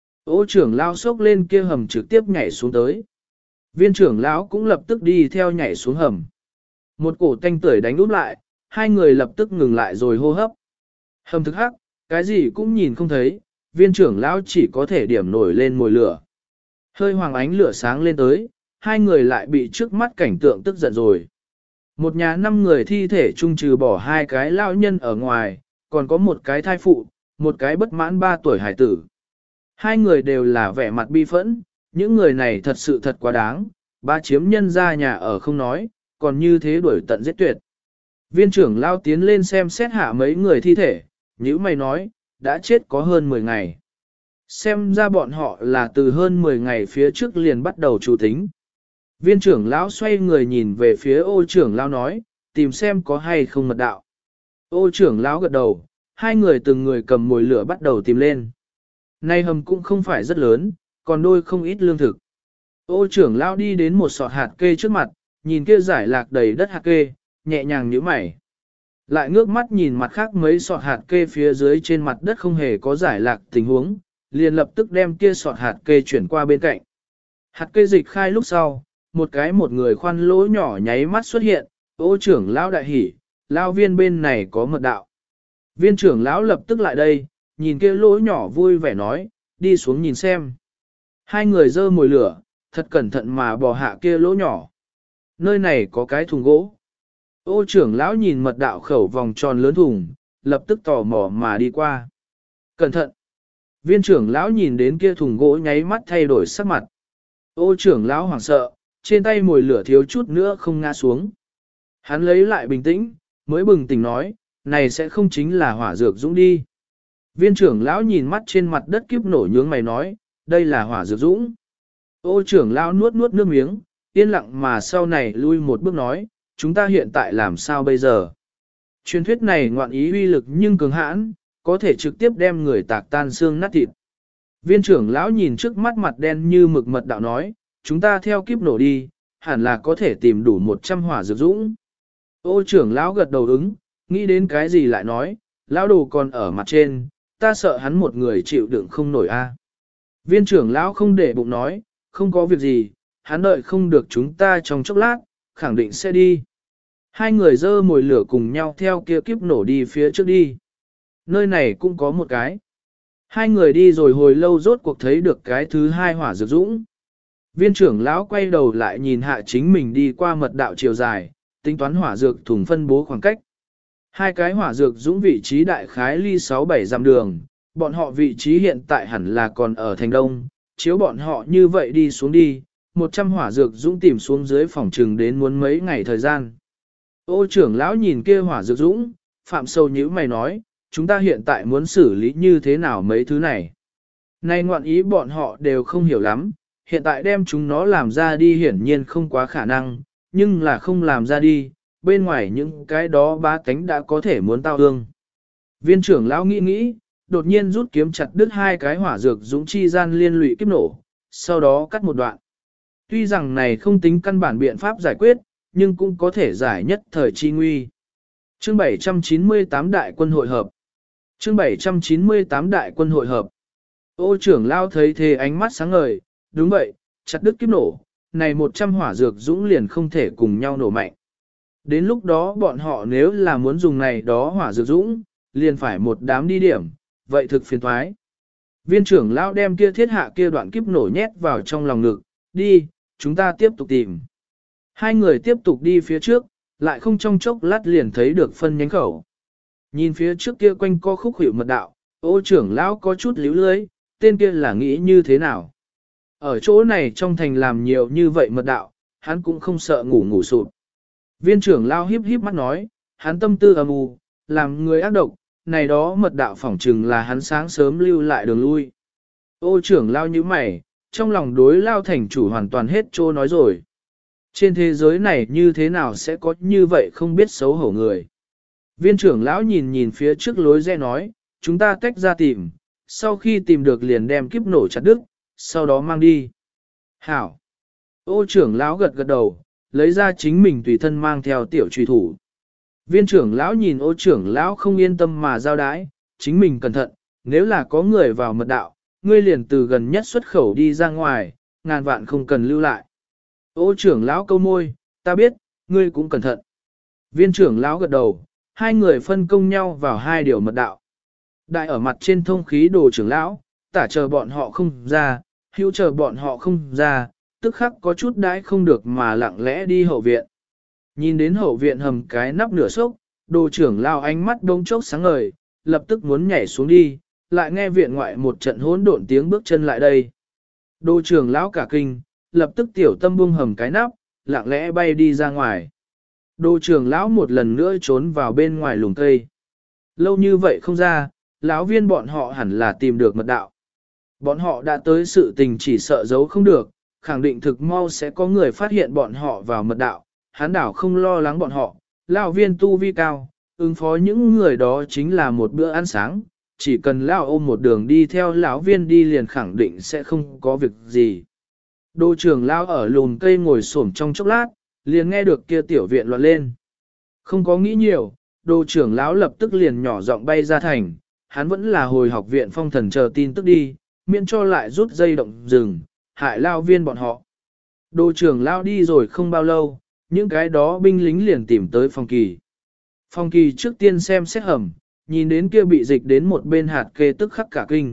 Ô trưởng lão xốc lên kia hầm trực tiếp nhảy xuống tới. Viên trưởng lão cũng lập tức đi theo nhảy xuống hầm. Một cổ tanh tưởi đánh úp lại, hai người lập tức ngừng lại rồi hô hấp. Hầm thực hắc, cái gì cũng nhìn không thấy, viên trưởng lão chỉ có thể điểm nổi lên mồi lửa. Hơi hoàng ánh lửa sáng lên tới, hai người lại bị trước mắt cảnh tượng tức giận rồi. Một nhà 5 người thi thể chung trừ bỏ 2 cái lão nhân ở ngoài, còn có một cái thai phụ, một cái bất mãn 3 tuổi hải tử. Hai người đều là vẻ mặt bi phẫn, những người này thật sự thật quá đáng, ba chiếm nhân ra nhà ở không nói, còn như thế đuổi tận giết tuyệt. Viên trưởng lao tiến lên xem xét hạ mấy người thi thể, nhữ mày nói, đã chết có hơn 10 ngày. Xem ra bọn họ là từ hơn 10 ngày phía trước liền bắt đầu chủ tính. Viên trưởng lão xoay người nhìn về phía ô trưởng lão nói, tìm xem có hay không mật đạo. Ô trưởng lão gật đầu, hai người từng người cầm mồi lửa bắt đầu tìm lên. Nay hầm cũng không phải rất lớn, còn đôi không ít lương thực. Ô trưởng lão đi đến một sọt hạt kê trước mặt, nhìn kia giải lạc đầy đất hạt kê, nhẹ nhàng nhíu mày. Lại ngước mắt nhìn mặt khác mấy sọt hạt kê phía dưới trên mặt đất không hề có giải lạc tình huống, liền lập tức đem kia sọt hạt kê chuyển qua bên cạnh. Hạt kê dịch khai lúc sau, một người khoan lỗ nhỏ nháy mắt xuất hiện, ô trưởng lão đại hỉ, lão viên bên này có mật đạo. Viên trưởng lão lập tức lại đây, nhìn kia lỗ nhỏ vui vẻ nói, đi xuống nhìn xem. Hai người dơ mồi lửa, thật cẩn thận mà bò hạ kia lỗ nhỏ. Nơi này có cái thùng gỗ. Ô trưởng lão nhìn mật đạo khẩu vòng tròn lớn thùng, lập tức tò mò mà đi qua. Cẩn thận. Viên trưởng lão nhìn đến kia thùng gỗ nháy mắt thay đổi sắc mặt. Ô trưởng lão hoảng sợ, trên tay mồi lửa thiếu chút nữa không ngã xuống. Hắn lấy lại bình tĩnh, mới bừng tỉnh nói, này sẽ không chính là hỏa dược dũng đi. Viên trưởng lão nhìn mắt trên mặt đất kiếp nổ nhướng mày nói, đây là hỏa dược dũng. Ô trưởng lão nuốt nuốt nước miếng, yên lặng mà sau này lui một bước nói, chúng ta hiện tại làm sao bây giờ? Truyền thuyết này ngoạn ý uy lực nhưng cường hãn, có thể trực tiếp đem người tạc tan xương nát thịt. Viên trưởng lão nhìn trước mắt mặt đen như mực mật đạo nói, chúng ta theo kiếp nổ đi, hẳn là có thể tìm đủ 100 hỏa dược dũng. Ô trưởng lão gật đầu ứng, nghĩ đến cái gì lại nói, lão đồ còn ở mặt trên, ta sợ hắn một người chịu đựng không nổi a. Viên trưởng lão không để bụng nói, không có việc gì, hắn đợi không được chúng ta trong chốc lát, khẳng định sẽ đi. Hai người dơ mồi lửa cùng nhau theo kia kiếp nổ đi phía trước đi. Nơi này cũng có một cái. Hai người đi rồi hồi lâu rốt cuộc thấy được cái thứ hai hỏa dược dũng. Viên trưởng lão quay đầu lại nhìn hạ chính mình đi qua mật đạo chiều dài, tính toán hỏa dược thùng phân bố khoảng cách. Hai cái hỏa dược dũng vị trí đại khái ly 6-7 dặm đường, bọn họ vị trí hiện tại hẳn là còn ở thành đông, chiếu bọn họ như vậy đi xuống đi, 100 hỏa dược dũng tìm xuống dưới phòng trừng đến muốn mấy ngày thời gian. Ô trưởng lão nhìn kia hỏa dược dũng, phạm sâu nhữ mày nói, chúng ta hiện tại muốn xử lý như thế nào mấy thứ này. Này ngoạn ý bọn họ đều không hiểu lắm, hiện tại đem chúng nó làm ra đi hiển nhiên không quá khả năng, nhưng là không làm ra đi, bên ngoài những cái đó bá tánh đã có thể muốn tao ương. Viên trưởng lão nghĩ nghĩ, đột nhiên rút kiếm chặt đứt hai cái hỏa dược dũng chi gian liên lụy kiếp nổ, sau đó cắt một đoạn. Tuy rằng này không tính căn bản biện pháp giải quyết, nhưng cũng có thể giải nhất thời chi nguy. Chương 798 Đại quân hội hợp. Chương 798 Đại quân hội hợp. Ô trưởng lao thấy thế ánh mắt sáng ngời, đúng vậy, chặt đứt kiếp nổ, này 100 hỏa dược dũng liền không thể cùng nhau nổ mạnh. Đến lúc đó bọn họ nếu là muốn dùng này đó hỏa dược dũng, liền phải một đám đi điểm, vậy thực phiền thoái. Viên trưởng lao đem kia thiết hạ kia đoạn kiếp nổ nhét vào trong lòng ngực, đi, chúng ta tiếp tục tìm. Hai người tiếp tục đi phía trước, lại không trong chốc lát liền thấy được phân nhánh khẩu. Nhìn phía trước kia quanh co khúc hiệu mật đạo, ô trưởng lão có chút líu lưới, tên kia là nghĩ như thế nào. Ở chỗ này trong thành làm nhiều như vậy mật đạo, hắn cũng không sợ ngủ sụp. Viên trưởng lão híp híp mắt nói, hắn tâm tư âm u, làm người ác độc, này đó mật đạo phỏng trừng là hắn sáng sớm lưu lại đường lui. Ô trưởng lão như mày, trong lòng đối Lao thành chủ hoàn toàn hết trô nói rồi. Trên thế giới này như thế nào sẽ có như vậy không biết xấu hổ người. Viên trưởng lão nhìn nhìn phía trước lối rẽ nói, chúng ta tách ra tìm, sau khi tìm được liền đem kiếp nổ chặt đứt, sau đó mang đi. Hảo! Ô trưởng lão gật gật đầu, lấy ra chính mình tùy thân mang theo tiểu truy thủ. Viên trưởng lão nhìn ô trưởng lão không yên tâm mà giao đái, chính mình cẩn thận, nếu là có người vào mật đạo, ngươi liền từ gần nhất xuất khẩu đi ra ngoài, ngàn vạn không cần lưu lại. Ô trưởng lão câu môi, ta biết, ngươi cũng cẩn thận. Viên trưởng lão gật đầu, hai người phân công nhau vào hai điều mật đạo. Đại ở mặt trên thông khí đồ trưởng lão, tả chờ bọn họ không ra, hữu chờ bọn họ không ra, tức khắc có chút đãi không được mà lặng lẽ đi hậu viện. Nhìn đến hậu viện hầm cái nắp nửa sốc, đồ trưởng lão ánh mắt đông chốc sáng ngời, lập tức muốn nhảy xuống đi, lại nghe viện ngoại một trận hỗn độn tiếng bước chân lại đây. Đồ trưởng lão cả kinh, lập tức tiểu tâm buông hầm cái nắp, lặng lẽ bay đi ra ngoài. Đồ trưởng lão một lần nữa trốn vào bên ngoài lùm cây. Lâu như vậy không ra, lão viên bọn họ hẳn là tìm được mật đạo. Bọn họ đã tới sự tình chỉ sợ giấu không được, khẳng định thực mau sẽ có người phát hiện bọn họ vào mật đạo. Hán đảo không lo lắng bọn họ, lão viên tu vi cao, ứng phó những người đó chính là một bữa ăn sáng. Chỉ cần lão ôm một đường đi theo lão viên đi liền khẳng định sẽ không có việc gì. Đồ trưởng lão ở lùm cây ngồi xổm trong chốc lát, liền nghe được kia tiểu viện loạn lên. Không có nghĩ nhiều, đồ trưởng lão lập tức liền nhỏ giọng bay ra thành, hắn vẫn là hồi học viện phong thần chờ tin tức đi, miễn cho lại rút dây động rừng, hại lao viên bọn họ. Đồ trưởng lão đi rồi không bao lâu, những cái đó binh lính liền tìm tới Phong Kỳ. Phong Kỳ trước tiên xem xét hầm, nhìn đến kia bị dịch đến một bên hạt kê tức khắc cả kinh.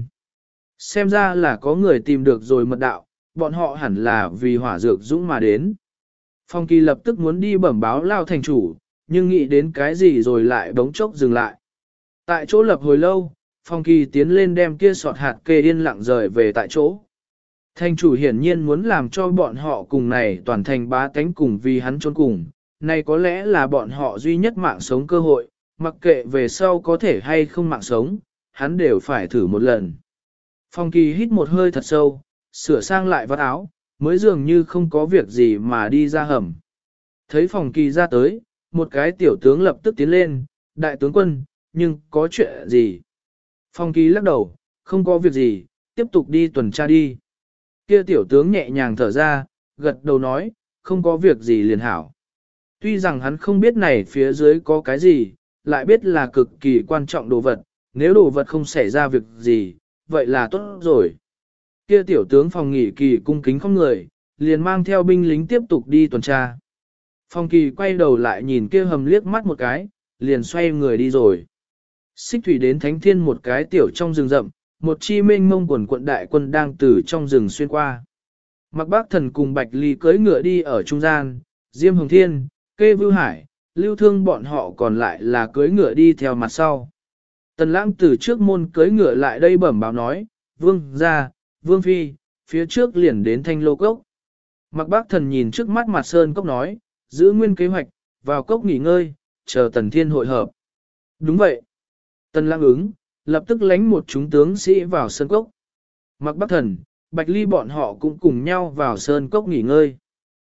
Xem ra là có người tìm được rồi mật đạo, bọn họ hẳn là vì hỏa dược dũng mà đến. Phong Kỳ lập tức muốn đi bẩm báo Lao thành chủ, nhưng nghĩ đến cái gì rồi lại bỗng chốc dừng lại. Tại chỗ lập hồi lâu, Phong Kỳ tiến lên đem kia sọt hạt kê yên lặng rời về tại chỗ. Thành chủ hiển nhiên muốn làm cho bọn họ cùng này toàn thành bá tánh cùng vì hắn trốn cùng, này có lẽ là bọn họ duy nhất mạng sống cơ hội, mặc kệ về sau có thể hay không mạng sống, hắn đều phải thử một lần. Phong Kỳ hít một hơi thật sâu, sửa sang lại vạt áo, mới dường như không có việc gì mà đi ra hầm. Thấy Phong Kỳ ra tới, một cái tiểu tướng lập tức tiến lên, đại tướng quân, nhưng có chuyện gì? Phong Kỳ lắc đầu, không có việc gì, tiếp tục đi tuần tra đi. Kia tiểu tướng nhẹ nhàng thở ra, gật đầu nói, không có việc gì liền hảo. Tuy rằng hắn không biết này phía dưới có cái gì, lại biết là cực kỳ quan trọng đồ vật, nếu đồ vật không xảy ra việc gì, vậy là tốt rồi. Kia tiểu tướng Phong nghỉ kỳ cung kính không người, liền mang theo binh lính tiếp tục đi tuần tra. Phong Kỳ quay đầu lại nhìn kia hầm liếc mắt một cái, liền xoay người đi rồi. Xích thủy đến Thánh Thiên một cái tiểu trong rừng rậm, một chi mênh mông quần quận đại quân đang từ trong rừng xuyên qua. Mặc Bác Thần cùng Bạch Ly cưỡi ngựa đi ở trung gian, Diêm Hồng Thiên, Kê Vưu Hải, Lưu Thương bọn họ còn lại là cưỡi ngựa đi theo mặt sau. Tần Lãng từ trước môn cưỡi ngựa lại đây bẩm báo nói, Vương gia, Vương Phi, phía trước liền đến Thanh Lô Cốc. Mặc Bác Thần nhìn trước mắt mặt Sơn Cốc nói, giữ nguyên kế hoạch, vào cốc nghỉ ngơi, chờ Tần Thiên hội hợp. Đúng vậy. Tần Lãng ứng, lập tức lánh một chúng tướng sĩ vào Sơn Cốc. Mặc Bác Thần, Bạch Ly bọn họ cũng cùng nhau vào Sơn Cốc nghỉ ngơi.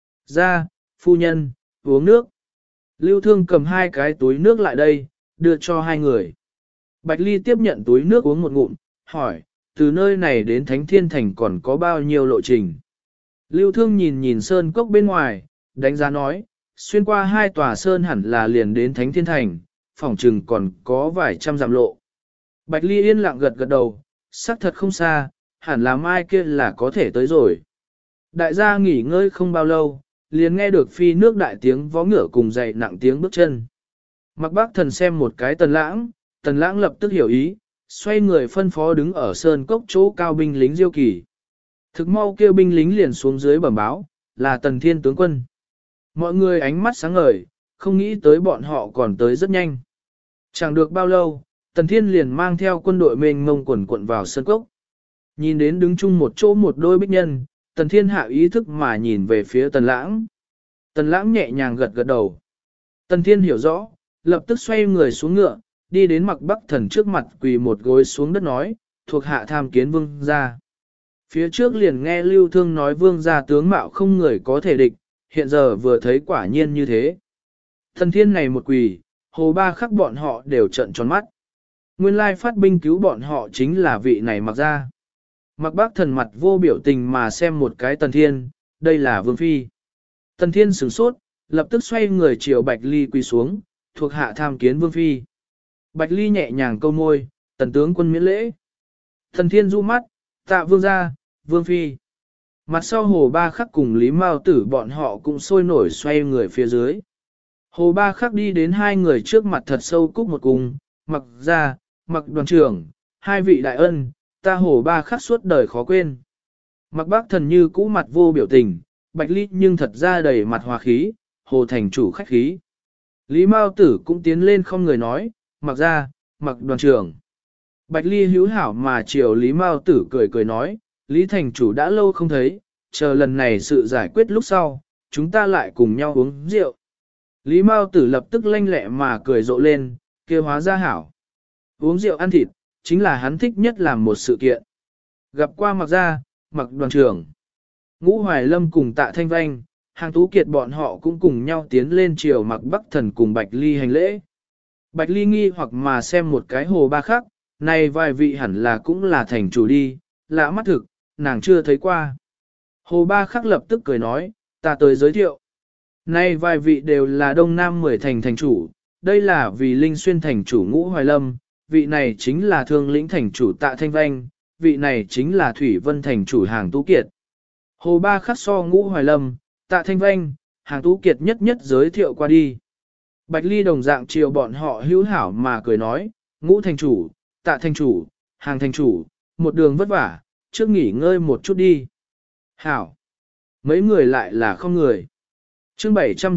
Ra, phu nhân, uống nước. Lưu Thương cầm hai cái túi nước lại đây, đưa cho hai người. Bạch Ly tiếp nhận túi nước uống một ngụm, hỏi, từ nơi này đến Thánh Thiên Thành còn có bao nhiêu lộ trình. Lưu Thương nhìn nhìn Sơn Cốc bên ngoài, đánh giá nói, xuyên qua hai tòa Sơn hẳn là liền đến Thánh Thiên Thành, phỏng chừng còn có vài trăm dặm lộ. Bạch Ly yên lặng gật gật đầu, xác thật không xa, hẳn là mai kia là có thể tới rồi. Đại gia nghỉ ngơi không bao lâu, liền nghe được phi nước đại tiếng vó ngựa cùng dày nặng tiếng bước chân. Mặc Bác Thần xem một cái Tần Lãng lập tức hiểu ý, xoay người phân phó đứng ở sơn cốc chỗ cao binh lính Diêu Kỳ. Thực mau kêu binh lính liền xuống dưới bẩm báo, là Tần Thiên tướng quân. Mọi người ánh mắt sáng ngời, không nghĩ tới bọn họ còn tới rất nhanh. Chẳng được bao lâu, Tần Thiên liền mang theo quân đội mênh mông quần quận vào sơn cốc. Nhìn đến đứng chung một chỗ một đôi bích nhân, Tần Thiên hạ ý thức mà nhìn về phía Tần Lãng. Tần Lãng nhẹ nhàng gật gật đầu. Tần Thiên hiểu rõ, lập tức xoay người xuống ngựa, đi đến Mặc Bắc Thần trước mặt quỳ một gối xuống đất nói, thuộc hạ tham kiến vương gia. Phía trước liền nghe Lưu Thương nói vương gia tướng mạo không người có thể địch, hiện giờ vừa thấy quả nhiên như thế. Tần Thiên này một quỳ, Hồ Ba Khắc bọn họ đều trợn tròn mắt. Nguyên lai phát binh cứu bọn họ chính là vị này Mặc gia. Mặc Bác Thần mặt vô biểu tình mà xem một cái Tần Thiên, đây là Vương Phi. Tần Thiên sửng sốt, lập tức xoay người chiều Bạch Ly quỳ xuống, thuộc hạ tham kiến Vương Phi. Bạch Ly nhẹ nhàng câu môi, Tần tướng quân miễn lễ. Tần Thiên du mắt, tạ vương gia, Vương Phi. Mặt sau Hồ Ba Khắc cùng Lý Mao Tử bọn họ cũng sôi nổi xoay người phía dưới. Hồ Ba Khắc đi đến hai người trước mặt thật sâu cúc một cung, Mặc gia, Mặc đoàn trưởng, hai vị đại ân, ta Hồ Ba Khắc suốt đời khó quên. Mặc Bác Thần như cũ mặt vô biểu tình, Bạch Ly nhưng thật ra đầy mặt hòa khí, Hồ thành chủ khách khí. Lý Mao Tử cũng tiến lên không người nói, Mặc gia, Mặc đoàn trưởng. Bạch Ly hữu hảo mà chiều Lý Mao Tử cười cười nói, Lý thành chủ đã lâu không thấy, chờ lần này sự giải quyết lúc sau, chúng ta lại cùng nhau uống rượu. Lý Mao Tử lập tức lanh lẹ mà cười rộ lên, kia hóa ra hảo. Uống rượu ăn thịt, chính là hắn thích nhất làm một sự kiện. Gặp qua Mặc gia, Mặc đoàn trưởng. Ngũ Hoài Lâm cùng Tạ Thanh Vanh, Hàng Tú Kiệt bọn họ cũng cùng nhau tiến lên chiều Mặc Bắc Thần cùng Bạch Ly hành lễ. Bạch Ly nghi hoặc mà xem một cái Hồ Ba Khắc, này vài vị hẳn là cũng là thành chủ đi, lạ mắt thực, nàng chưa thấy qua. Hồ Ba Khắc lập tức cười nói, ta tới giới thiệu. Này vài vị đều là Đông Nam 10 thành thành chủ, đây là vì Linh Xuyên thành chủ Ngũ Hoài Lâm, vị này chính là Thương Lĩnh thành chủ Tạ Thanh Vanh, vị này chính là Thủy Vân thành chủ Hàng Tú Kiệt. Hồ Ba Khắc so Ngũ Hoài Lâm, Tạ Thanh Vanh, Hàng Tú Kiệt nhất nhất giới thiệu qua đi. Bạch Ly đồng dạng chiều bọn họ hữu hảo mà cười nói, Ngũ thành chủ, Tạ thành chủ, Hàng thành chủ, một đường vất vả, trước nghỉ ngơi một chút đi. Hảo! Mấy người lại là không người. Chương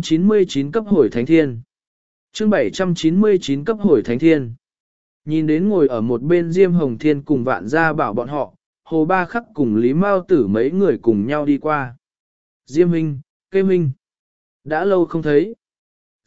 799 cấp hồi Thánh Thiên. Chương 799 cấp hồi Thánh Thiên. Nhìn đến ngồi ở một bên Diêm Hồng Thiên cùng Vạn Gia Bảo bọn họ, Hồ Ba Khắc cùng Lý Mao Tử mấy người cùng nhau đi qua. Diêm huynh, Kê huynh, đã lâu không thấy.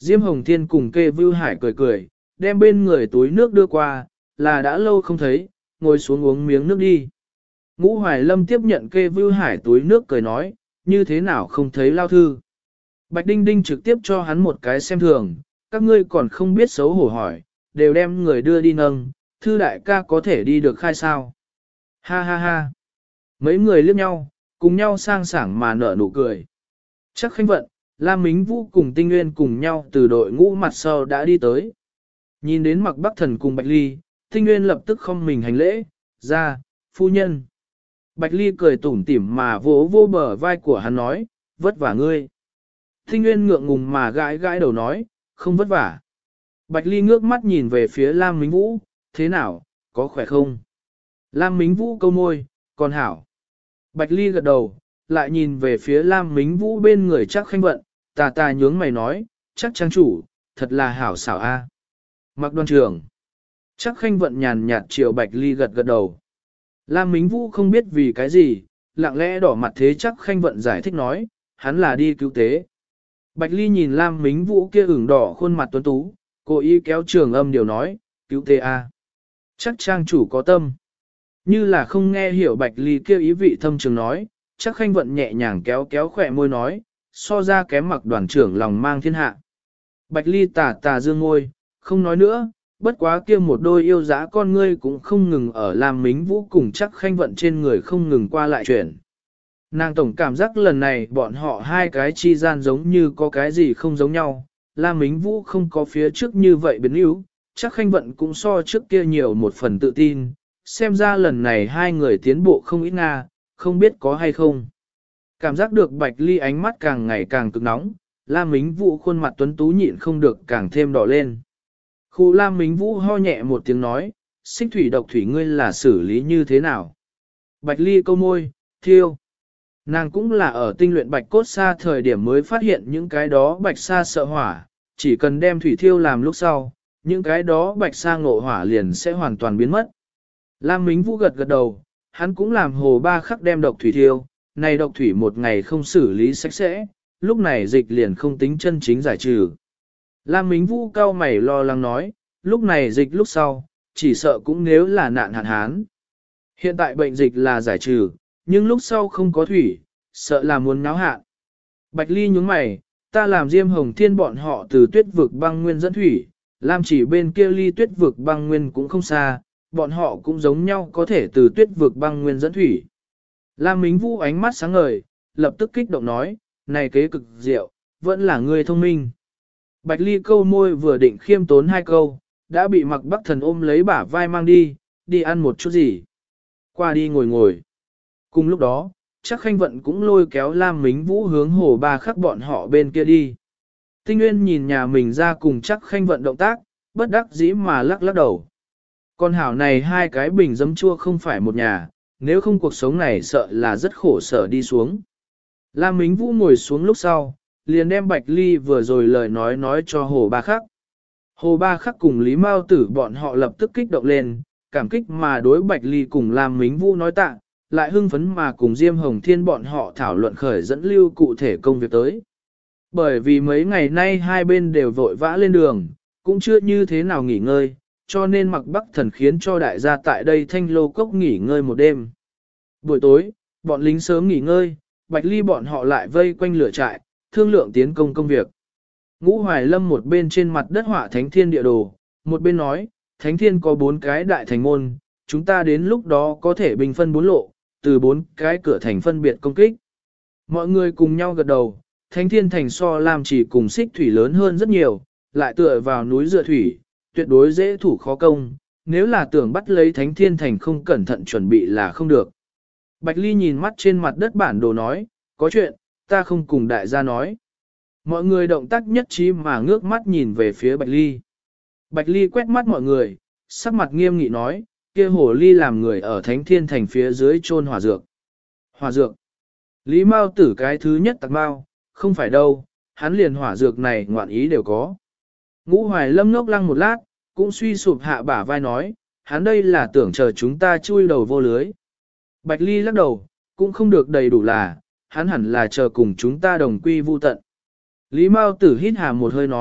Diêm Hồng Thiên cùng Kê Vưu Hải cười cười, đem bên người túi nước đưa qua, là đã lâu không thấy, ngồi xuống uống miếng nước đi. Ngũ Hoài Lâm tiếp nhận Kê Vưu Hải túi nước cười nói, như thế nào không thấy lao thư. Bạch Đinh Đinh trực tiếp cho hắn một cái xem thường, các ngươi còn không biết xấu hổ hỏi, đều đem người đưa đi nâng, thư đại ca có thể đi được khai sao. Ha ha ha. Mấy người liếc nhau, cùng nhau sang sảng mà nở nụ cười. Chắc Khanh Vận, Lam Mính Vũ cùng Tinh Nguyên cùng nhau từ đội ngũ mặt sau đã đi tới. Nhìn đến Mặc Bắc Thần cùng Bạch Ly, Tinh Nguyên lập tức không mình hành lễ, ra, phu nhân. Bạch Ly cười tủm tỉm mà vỗ vô bờ vai của hắn nói, vất vả ngươi. Tinh Nguyên ngượng ngùng mà gãi gãi đầu nói, không vất vả. Bạch Ly ngước mắt nhìn về phía Lam Mính Vũ, thế nào, có khỏe không? Lam Mính Vũ câu môi, còn hảo. Bạch Ly gật đầu, lại nhìn về phía Lam Mính Vũ bên người Chắc Khanh Vận, tà tà nhướng mày nói, chắc trang chủ, thật là hảo xảo a. Mặc Đoàn trưởng. Chắc Khanh Vận nhàn nhạt chiều Bạch Ly gật gật đầu. Lam Mính Vũ không biết vì cái gì, lặng lẽ đỏ mặt thế Chắc Khanh Vận giải thích nói, hắn là đi cứu tế. Bạch Ly nhìn Lam Mính Vũ kia ửng đỏ khuôn mặt tuấn tú, cố ý kéo Trường Âm điều nói, cứu tế a. Chắc trang chủ có tâm. Như là không nghe hiểu Bạch Ly kia ý vị thâm trường nói, Chắc Khanh Vận nhẹ nhàng kéo kéo khỏe môi nói, so ra kém Mặc Đoàn trưởng lòng mang thiên hạ. Bạch Ly tà tà dương ngôi, không nói nữa, bất quá kia một đôi yêu dã con ngươi cũng không ngừng ở Lam Mính Vũ cùng Chắc Khanh Vận trên người không ngừng qua lại chuyển. Nàng tổng cảm giác lần này bọn họ hai cái chi gian giống như có cái gì không giống nhau, Lam Mính Vũ không có phía trước như vậy biến yếu, Chắc Khanh Vận cũng so trước kia nhiều một phần tự tin, xem ra lần này hai người tiến bộ không ít nga, không biết có hay không. Cảm giác được Bạch Ly ánh mắt càng ngày càng cực nóng, Lam Mính Vũ khuôn mặt tuấn tú nhịn không được càng thêm đỏ lên. Khu Lam Mính Vũ ho nhẹ một tiếng nói, xích thủy độc thủy ngươi là xử lý như thế nào? Bạch Ly câu môi, thiêu. Nàng cũng là ở tinh luyện bạch cốt sa thời điểm mới phát hiện những cái đó bạch sa sợ hỏa, chỉ cần đem thủy thiêu làm lúc sau, những cái đó bạch sa ngộ hỏa liền sẽ hoàn toàn biến mất. Lam Mính Vũ gật gật đầu, hắn cũng làm hồ ba khắc đem độc thủy thiêu, này độc thủy một ngày không xử lý sạch sẽ, lúc này dịch liền không tính chân chính giải trừ. Lam Mính Vũ cao mày lo lắng nói, lúc này dịch lúc sau, chỉ sợ cũng nếu là nạn hạn hán. Hiện tại bệnh dịch là giải trừ, nhưng lúc sau không có thủy, sợ là muốn náo hạn. Bạch Ly nhướng mày, ta làm Diêm Hồng Thiên bọn họ từ tuyết vực băng nguyên dẫn thủy, Lam chỉ bên kia ly tuyết vực băng nguyên cũng không xa, bọn họ cũng giống nhau có thể từ tuyết vực băng nguyên dẫn thủy. Lam Mính Vũ ánh mắt sáng ngời, lập tức kích động nói, này kế cực diệu, vẫn là người thông minh. Bạch Ly câu môi vừa định khiêm tốn hai câu, đã bị Mặc Bắc Thần ôm lấy bả vai mang đi, đi ăn một chút gì. Qua đi ngồi ngồi. Cùng lúc đó, Chắc Khanh Vận cũng lôi kéo Lam Mính Vũ hướng hồ ba khắc bọn họ bên kia đi. Tinh Nguyên nhìn nhà mình ra cùng Chắc Khanh Vận động tác, bất đắc dĩ mà lắc lắc đầu. Con hảo này hai cái bình giấm chua không phải một nhà, nếu không cuộc sống này sợ là rất khổ sở đi xuống. Lam Mính Vũ ngồi xuống lúc sau, liền đem Bạch Ly vừa rồi lời nói cho Hồ Ba Khắc. Hồ Ba Khắc cùng Lý Mao Tử bọn họ lập tức kích động lên, cảm kích mà đối Bạch Ly cùng Lam Mính Vũ nói tạ, lại hưng phấn mà cùng Diêm Hồng Thiên bọn họ thảo luận khởi dẫn lưu cụ thể công việc tới. Bởi vì mấy ngày nay hai bên đều vội vã lên đường, cũng chưa như thế nào nghỉ ngơi, cho nên Mặc Bắc Thần khiến cho đại gia tại đây Thanh Lô Cốc nghỉ ngơi một đêm. Buổi tối, bọn lính sớm nghỉ ngơi, Bạch Ly bọn họ lại vây quanh lửa trại, thương lượng tiến công công việc. Ngũ Hoài Lâm một bên trên mặt đất họa Thánh Thiên địa đồ, một bên nói, Thánh Thiên có 4 cái đại thành môn, chúng ta đến lúc đó có thể bình phân 4 lộ, từ 4 cái cửa thành phân biệt công kích. Mọi người cùng nhau gật đầu, Thánh Thiên thành so làm chỉ cùng xích thủy lớn hơn rất nhiều, lại tựa vào núi dựa thủy, tuyệt đối dễ thủ khó công, nếu là tưởng bắt lấy Thánh Thiên thành không cẩn thận chuẩn bị là không được. Bạch Ly nhìn mắt trên mặt đất bản đồ nói, có chuyện, ta không cùng đại gia nói. Mọi người động tác nhất trí mà ngước mắt nhìn về phía Bạch Ly. Bạch Ly quét mắt mọi người, sắc mặt nghiêm nghị nói, kia hồ ly làm người ở Thánh Thiên thành phía dưới chôn hỏa dược. Hỏa dược. Lý Mao Tử cái thứ nhất tặc Mao, không phải đâu, hắn liền hỏa dược này ngoạn ý đều có. Ngũ Hoài Lâm ngốc lăng một lát, cũng suy sụp hạ bả vai nói, hắn đây là tưởng chờ chúng ta chui đầu vô lưới. Bạch Ly lắc đầu, cũng không được đầy đủ là, hắn hẳn là chờ cùng chúng ta đồng quy vu tận. Lý Mao Tử hít hà một hơi nói,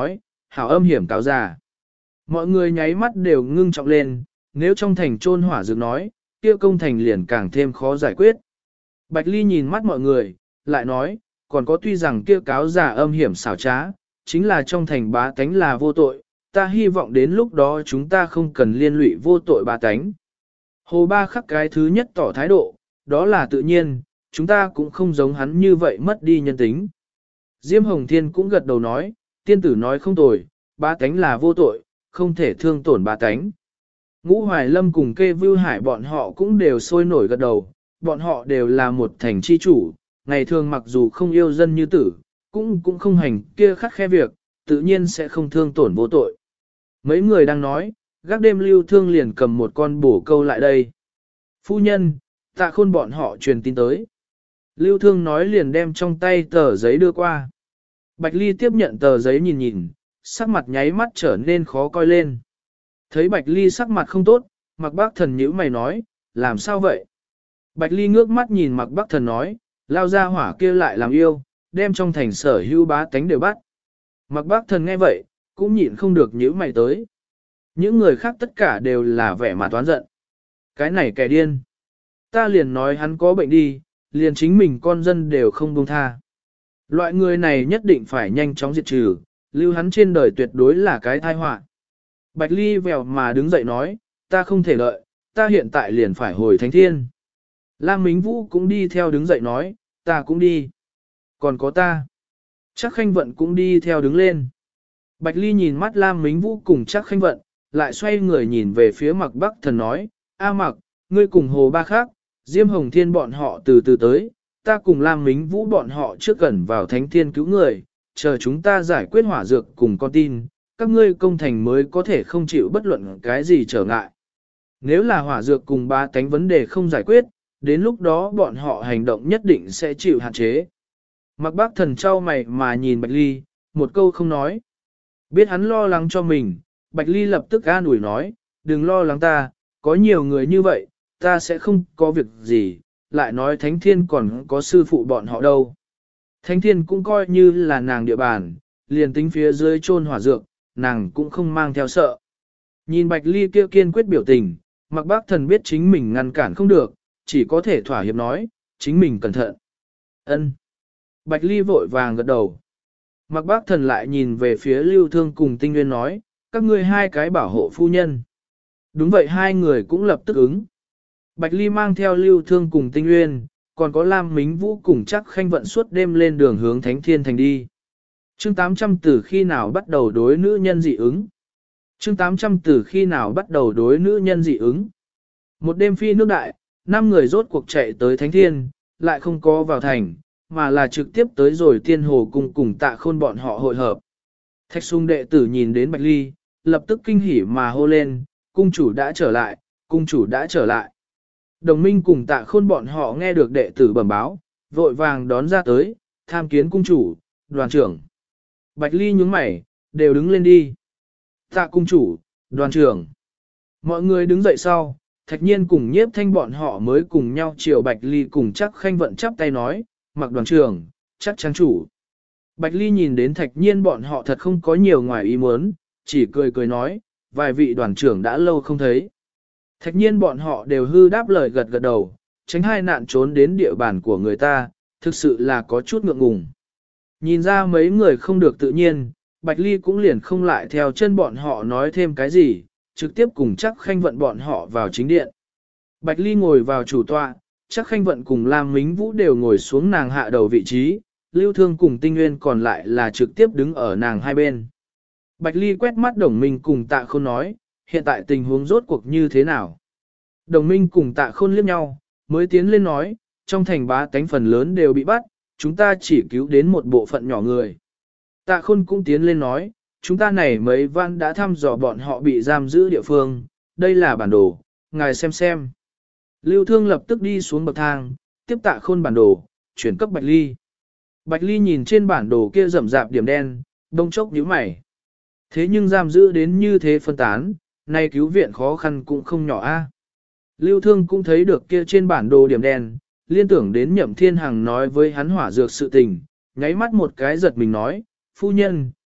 hảo âm hiểm cáo già. Mọi người nháy mắt đều ngưng trọng lên, nếu trong thành trôn hỏa dược nói, kia công thành liền càng thêm khó giải quyết. Bạch Ly nhìn mắt mọi người, lại nói, còn có tuy rằng kia cáo già âm hiểm xảo trá, chính là trong thành bá tánh là vô tội, ta hy vọng đến lúc đó chúng ta không cần liên lụy vô tội bá tánh. Hồ Ba Khắc cái thứ nhất tỏ thái độ, đó là tự nhiên, chúng ta cũng không giống hắn như vậy mất đi nhân tính. Diêm Hồng Thiên cũng gật đầu nói, tiên tử nói không tồi, bá tánh là vô tội, không thể thương tổn bá tánh. Ngũ Hoài Lâm cùng Kê Vưu Hải bọn họ cũng đều sôi nổi gật đầu, bọn họ đều là một thành chi chủ, ngày thường mặc dù không yêu dân như tử, cũng không hành kia khắc khe việc, tự nhiên sẽ không thương tổn vô tội. Mấy người đang nói, gác đêm Lưu Thương liền cầm một con bổ câu lại đây. Phu nhân, Tạ Khôn bọn họ truyền tin tới. Lưu Thương nói liền đem trong tay tờ giấy đưa qua. Bạch Ly tiếp nhận tờ giấy nhìn nhìn, sắc mặt nháy mắt trở nên khó coi lên. Thấy Bạch Ly sắc mặt không tốt, Mạc Bác Thần nhíu mày nói, làm sao vậy? Bạch Ly ngước mắt nhìn Mạc Bác Thần nói, lao ra hỏa kia lại làm yêu, đem trong thành sở hữu bá tánh đều bắt. Mạc Bác Thần nghe vậy, cũng nhịn không được nhíu mày tới. Những người khác tất cả đều là vẻ mặt toán giận. Cái này kẻ điên. Ta liền nói hắn có bệnh đi, liền chính mình con dân đều không buông tha. Loại người này nhất định phải nhanh chóng diệt trừ, lưu hắn trên đời tuyệt đối là cái tai họa. Bạch Ly vèo mà đứng dậy nói, ta không thể đợi, ta hiện tại liền phải hồi Thánh Thiên. Lam Mính Vũ cũng đi theo đứng dậy nói, ta cũng đi. Còn có ta. Chắc Khanh Vận cũng đi theo đứng lên. Bạch Ly nhìn mắt Lam Mính Vũ cùng Chắc Khanh Vận, lại xoay người nhìn về phía Mạc Bắc Thần nói, A Mạc, ngươi cùng Hồ Ba Khác, Diêm Hồng Thiên bọn họ từ từ tới, ta cùng Lam Mính Vũ bọn họ trước gần vào Thánh Thiên cứu người, chờ chúng ta giải quyết hỏa dược cùng con tin, các ngươi công thành mới có thể không chịu bất luận cái gì trở ngại. Nếu là hỏa dược cùng ba tánh vấn đề không giải quyết, đến lúc đó bọn họ hành động nhất định sẽ chịu hạn chế. Mạc Bác Thần trao mày mà nhìn Bạch Ly, một câu không nói. Biết hắn lo lắng cho mình, Bạch Ly lập tức an ủi nói, đừng lo lắng ta, có nhiều người như vậy, ta sẽ không có việc gì, lại nói Thánh Thiên còn có sư phụ bọn họ đâu. Thánh Thiên cũng coi như là nàng địa bàn, liền tính phía dưới chôn hỏa dược, nàng cũng không mang theo sợ. Nhìn Bạch Ly kia kiên quyết biểu tình, Mạc Bác Thần biết chính mình ngăn cản không được, chỉ có thể thỏa hiệp nói, chính mình cẩn thận. Ân. Bạch Ly vội vàng gật đầu. Mạc Bác Thần lại nhìn về phía Lưu Thương cùng Tinh Nguyên nói, các ngươi hai cái bảo hộ phu nhân. Đúng vậy, hai người cũng lập tức ứng. Bạch Ly mang theo Lưu Thương cùng Tinh Nguyên, còn có Lam Mính Vũ cùng Chắc Khanh Vận suốt đêm lên đường hướng Thánh Thiên Thành đi. Chương 800 từ khi nào bắt đầu đối nữ nhân dị ứng? Chương 800 từ khi nào bắt đầu đối nữ nhân dị ứng? Một đêm phi nước đại, 5 người rốt cuộc chạy tới Thánh Thiên, lại không có vào thành, mà là trực tiếp tới rồi Tiên Hồ Cung cùng Tạ Khôn bọn họ hội hợp. Thạch Sung đệ tử nhìn đến Bạch Ly, lập tức kinh hỉ mà hô lên, cung chủ đã trở lại, cung chủ đã trở lại. Đồng minh cùng Tạ Khôn bọn họ nghe được đệ tử bẩm báo, vội vàng đón ra tới, tham kiến cung chủ, đoàn trưởng. Bạch Ly nhướng mày, đều đứng lên đi. Tạ cung chủ, đoàn trưởng. Mọi người đứng dậy sau, Thạch Nhiên cùng Nhiếp Thanh bọn họ mới cùng nhau chiều Bạch Ly cùng Chắc Khanh Vận chắp tay nói, mặc đoàn trưởng, chắc trang chủ. Bạch Ly nhìn đến Thạch Nhiên bọn họ thật không có nhiều ngoài ý muốn, chỉ cười cười nói, vài vị đoàn trưởng đã lâu không thấy. Thạch Nhiên bọn họ đều hư đáp lời gật gật đầu, tránh hai nạn trốn đến địa bàn của người ta, thực sự là có chút ngượng ngùng. Nhìn ra mấy người không được tự nhiên, Bạch Ly cũng liền không lại theo chân bọn họ nói thêm cái gì, trực tiếp cùng Chắc Khanh Vận bọn họ vào chính điện. Bạch Ly ngồi vào chủ tọa, Chắc Khanh Vận cùng Lam Mính Vũ đều ngồi xuống nàng hạ đầu vị trí, Lưu Thương cùng Tinh Nguyên còn lại là trực tiếp đứng ở nàng hai bên. Bạch Ly quét mắt Đồng Minh cùng Tạ Khôn nói, hiện tại tình huống rốt cuộc như thế nào? Đồng Minh cùng Tạ Khôn liếc nhau, mới tiến lên nói, trong thành bá tánh phần lớn đều bị bắt, chúng ta chỉ cứu đến một bộ phận nhỏ người. Tạ Khôn cũng tiến lên nói, chúng ta này mấy văn đã thăm dò bọn họ bị giam giữ địa phương, đây là bản đồ, ngài xem xem. Lưu Thương lập tức đi xuống bậc thang, tiếp Tạ Khôn bản đồ, chuyển cấp Bạch Ly. Bạch Ly nhìn trên bản đồ kia rậm rạp điểm đen, đông chốc nhíu mày. Thế nhưng giam giữ đến như thế phân tán, nay cứu viện khó khăn cũng không nhỏ a. Lưu Thương cũng thấy được kia trên bản đồ điểm đen, liên tưởng đến Nhậm Thiên Hằng nói với hắn hỏa dược sự tình, nháy mắt một cái giật mình nói, phu nhân,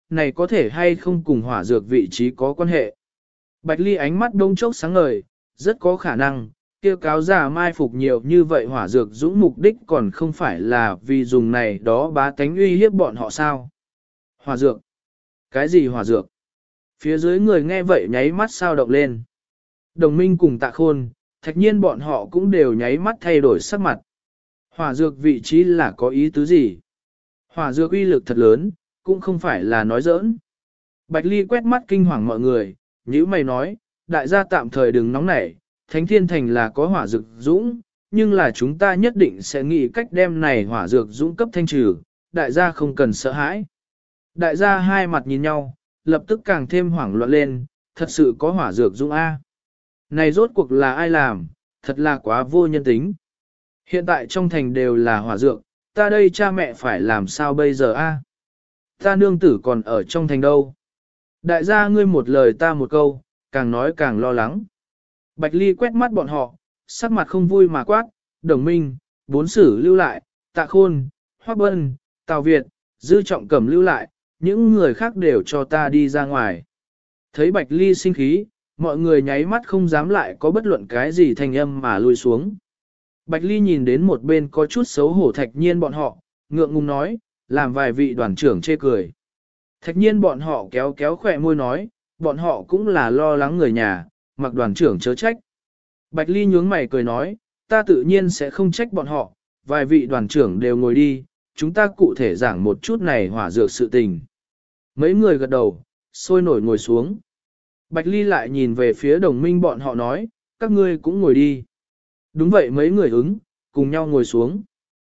này có thể hay không cùng hỏa dược vị trí có quan hệ. Bạch Ly ánh mắt đông chốc sáng ngời, rất có khả năng, kia cáo già mai phục nhiều như vậy hỏa dược dũng mục đích còn không phải là vì dùng này đó bá tánh uy hiếp bọn họ sao. Hỏa dược? Cái gì hỏa dược? Phía dưới người nghe vậy nháy mắt sao động lên. Đồng minh cùng Tạ Khôn, Thạch Nhiên bọn họ cũng đều nháy mắt thay đổi sắc mặt. Hỏa dược vị trí là có ý tứ gì? Hỏa dược uy lực thật lớn, cũng không phải là nói giỡn. Bạch Ly quét mắt kinh hoàng mọi người, nhíu mày nói, đại gia tạm thời đừng nóng nảy, Thánh Thiên Thành là có hỏa dược dũng, nhưng là chúng ta nhất định sẽ nghĩ cách đem này hỏa dược dũng cấp thanh trừ, đại gia không cần sợ hãi. Đại gia hai mặt nhìn nhau, lập tức càng thêm hoảng loạn lên, thật sự có hỏa dược dũng A. Này rốt cuộc là ai làm, thật là quá vô nhân tính. Hiện tại trong thành đều là hỏa dược, ta đây cha mẹ phải làm sao bây giờ A. Ta nương tử còn ở trong thành đâu. Đại gia ngươi một lời ta một câu, càng nói càng lo lắng. Bạch Ly quét mắt bọn họ, sắc mặt không vui mà quát, Đồng Minh, Bốn Sử lưu lại, Tạ Khôn, Hoắc Bân, Tào Việt, Dư Trọng Cẩm lưu lại, những người khác đều cho ta đi ra ngoài. Thấy Bạch Ly sinh khí, mọi người nháy mắt không dám lại có bất luận cái gì thành âm mà lui xuống. Bạch Ly nhìn đến một bên có chút xấu hổ Thạch Nhiên bọn họ, ngượng ngùng nói, làm vài vị đoàn trưởng chê cười. Thạch Nhiên bọn họ kéo kéo khỏe môi nói, bọn họ cũng là lo lắng người nhà, mặc đoàn trưởng chớ trách. Bạch Ly nhướng mày cười nói, ta tự nhiên sẽ không trách bọn họ, vài vị đoàn trưởng đều ngồi đi, chúng ta cụ thể giảng một chút này hỏa dược sự tình. Mấy người gật đầu, sôi nổi ngồi xuống. Bạch Ly lại nhìn về phía Đồng Minh bọn họ nói, các ngươi cũng ngồi đi. Đúng vậy, mấy người ứng, cùng nhau ngồi xuống.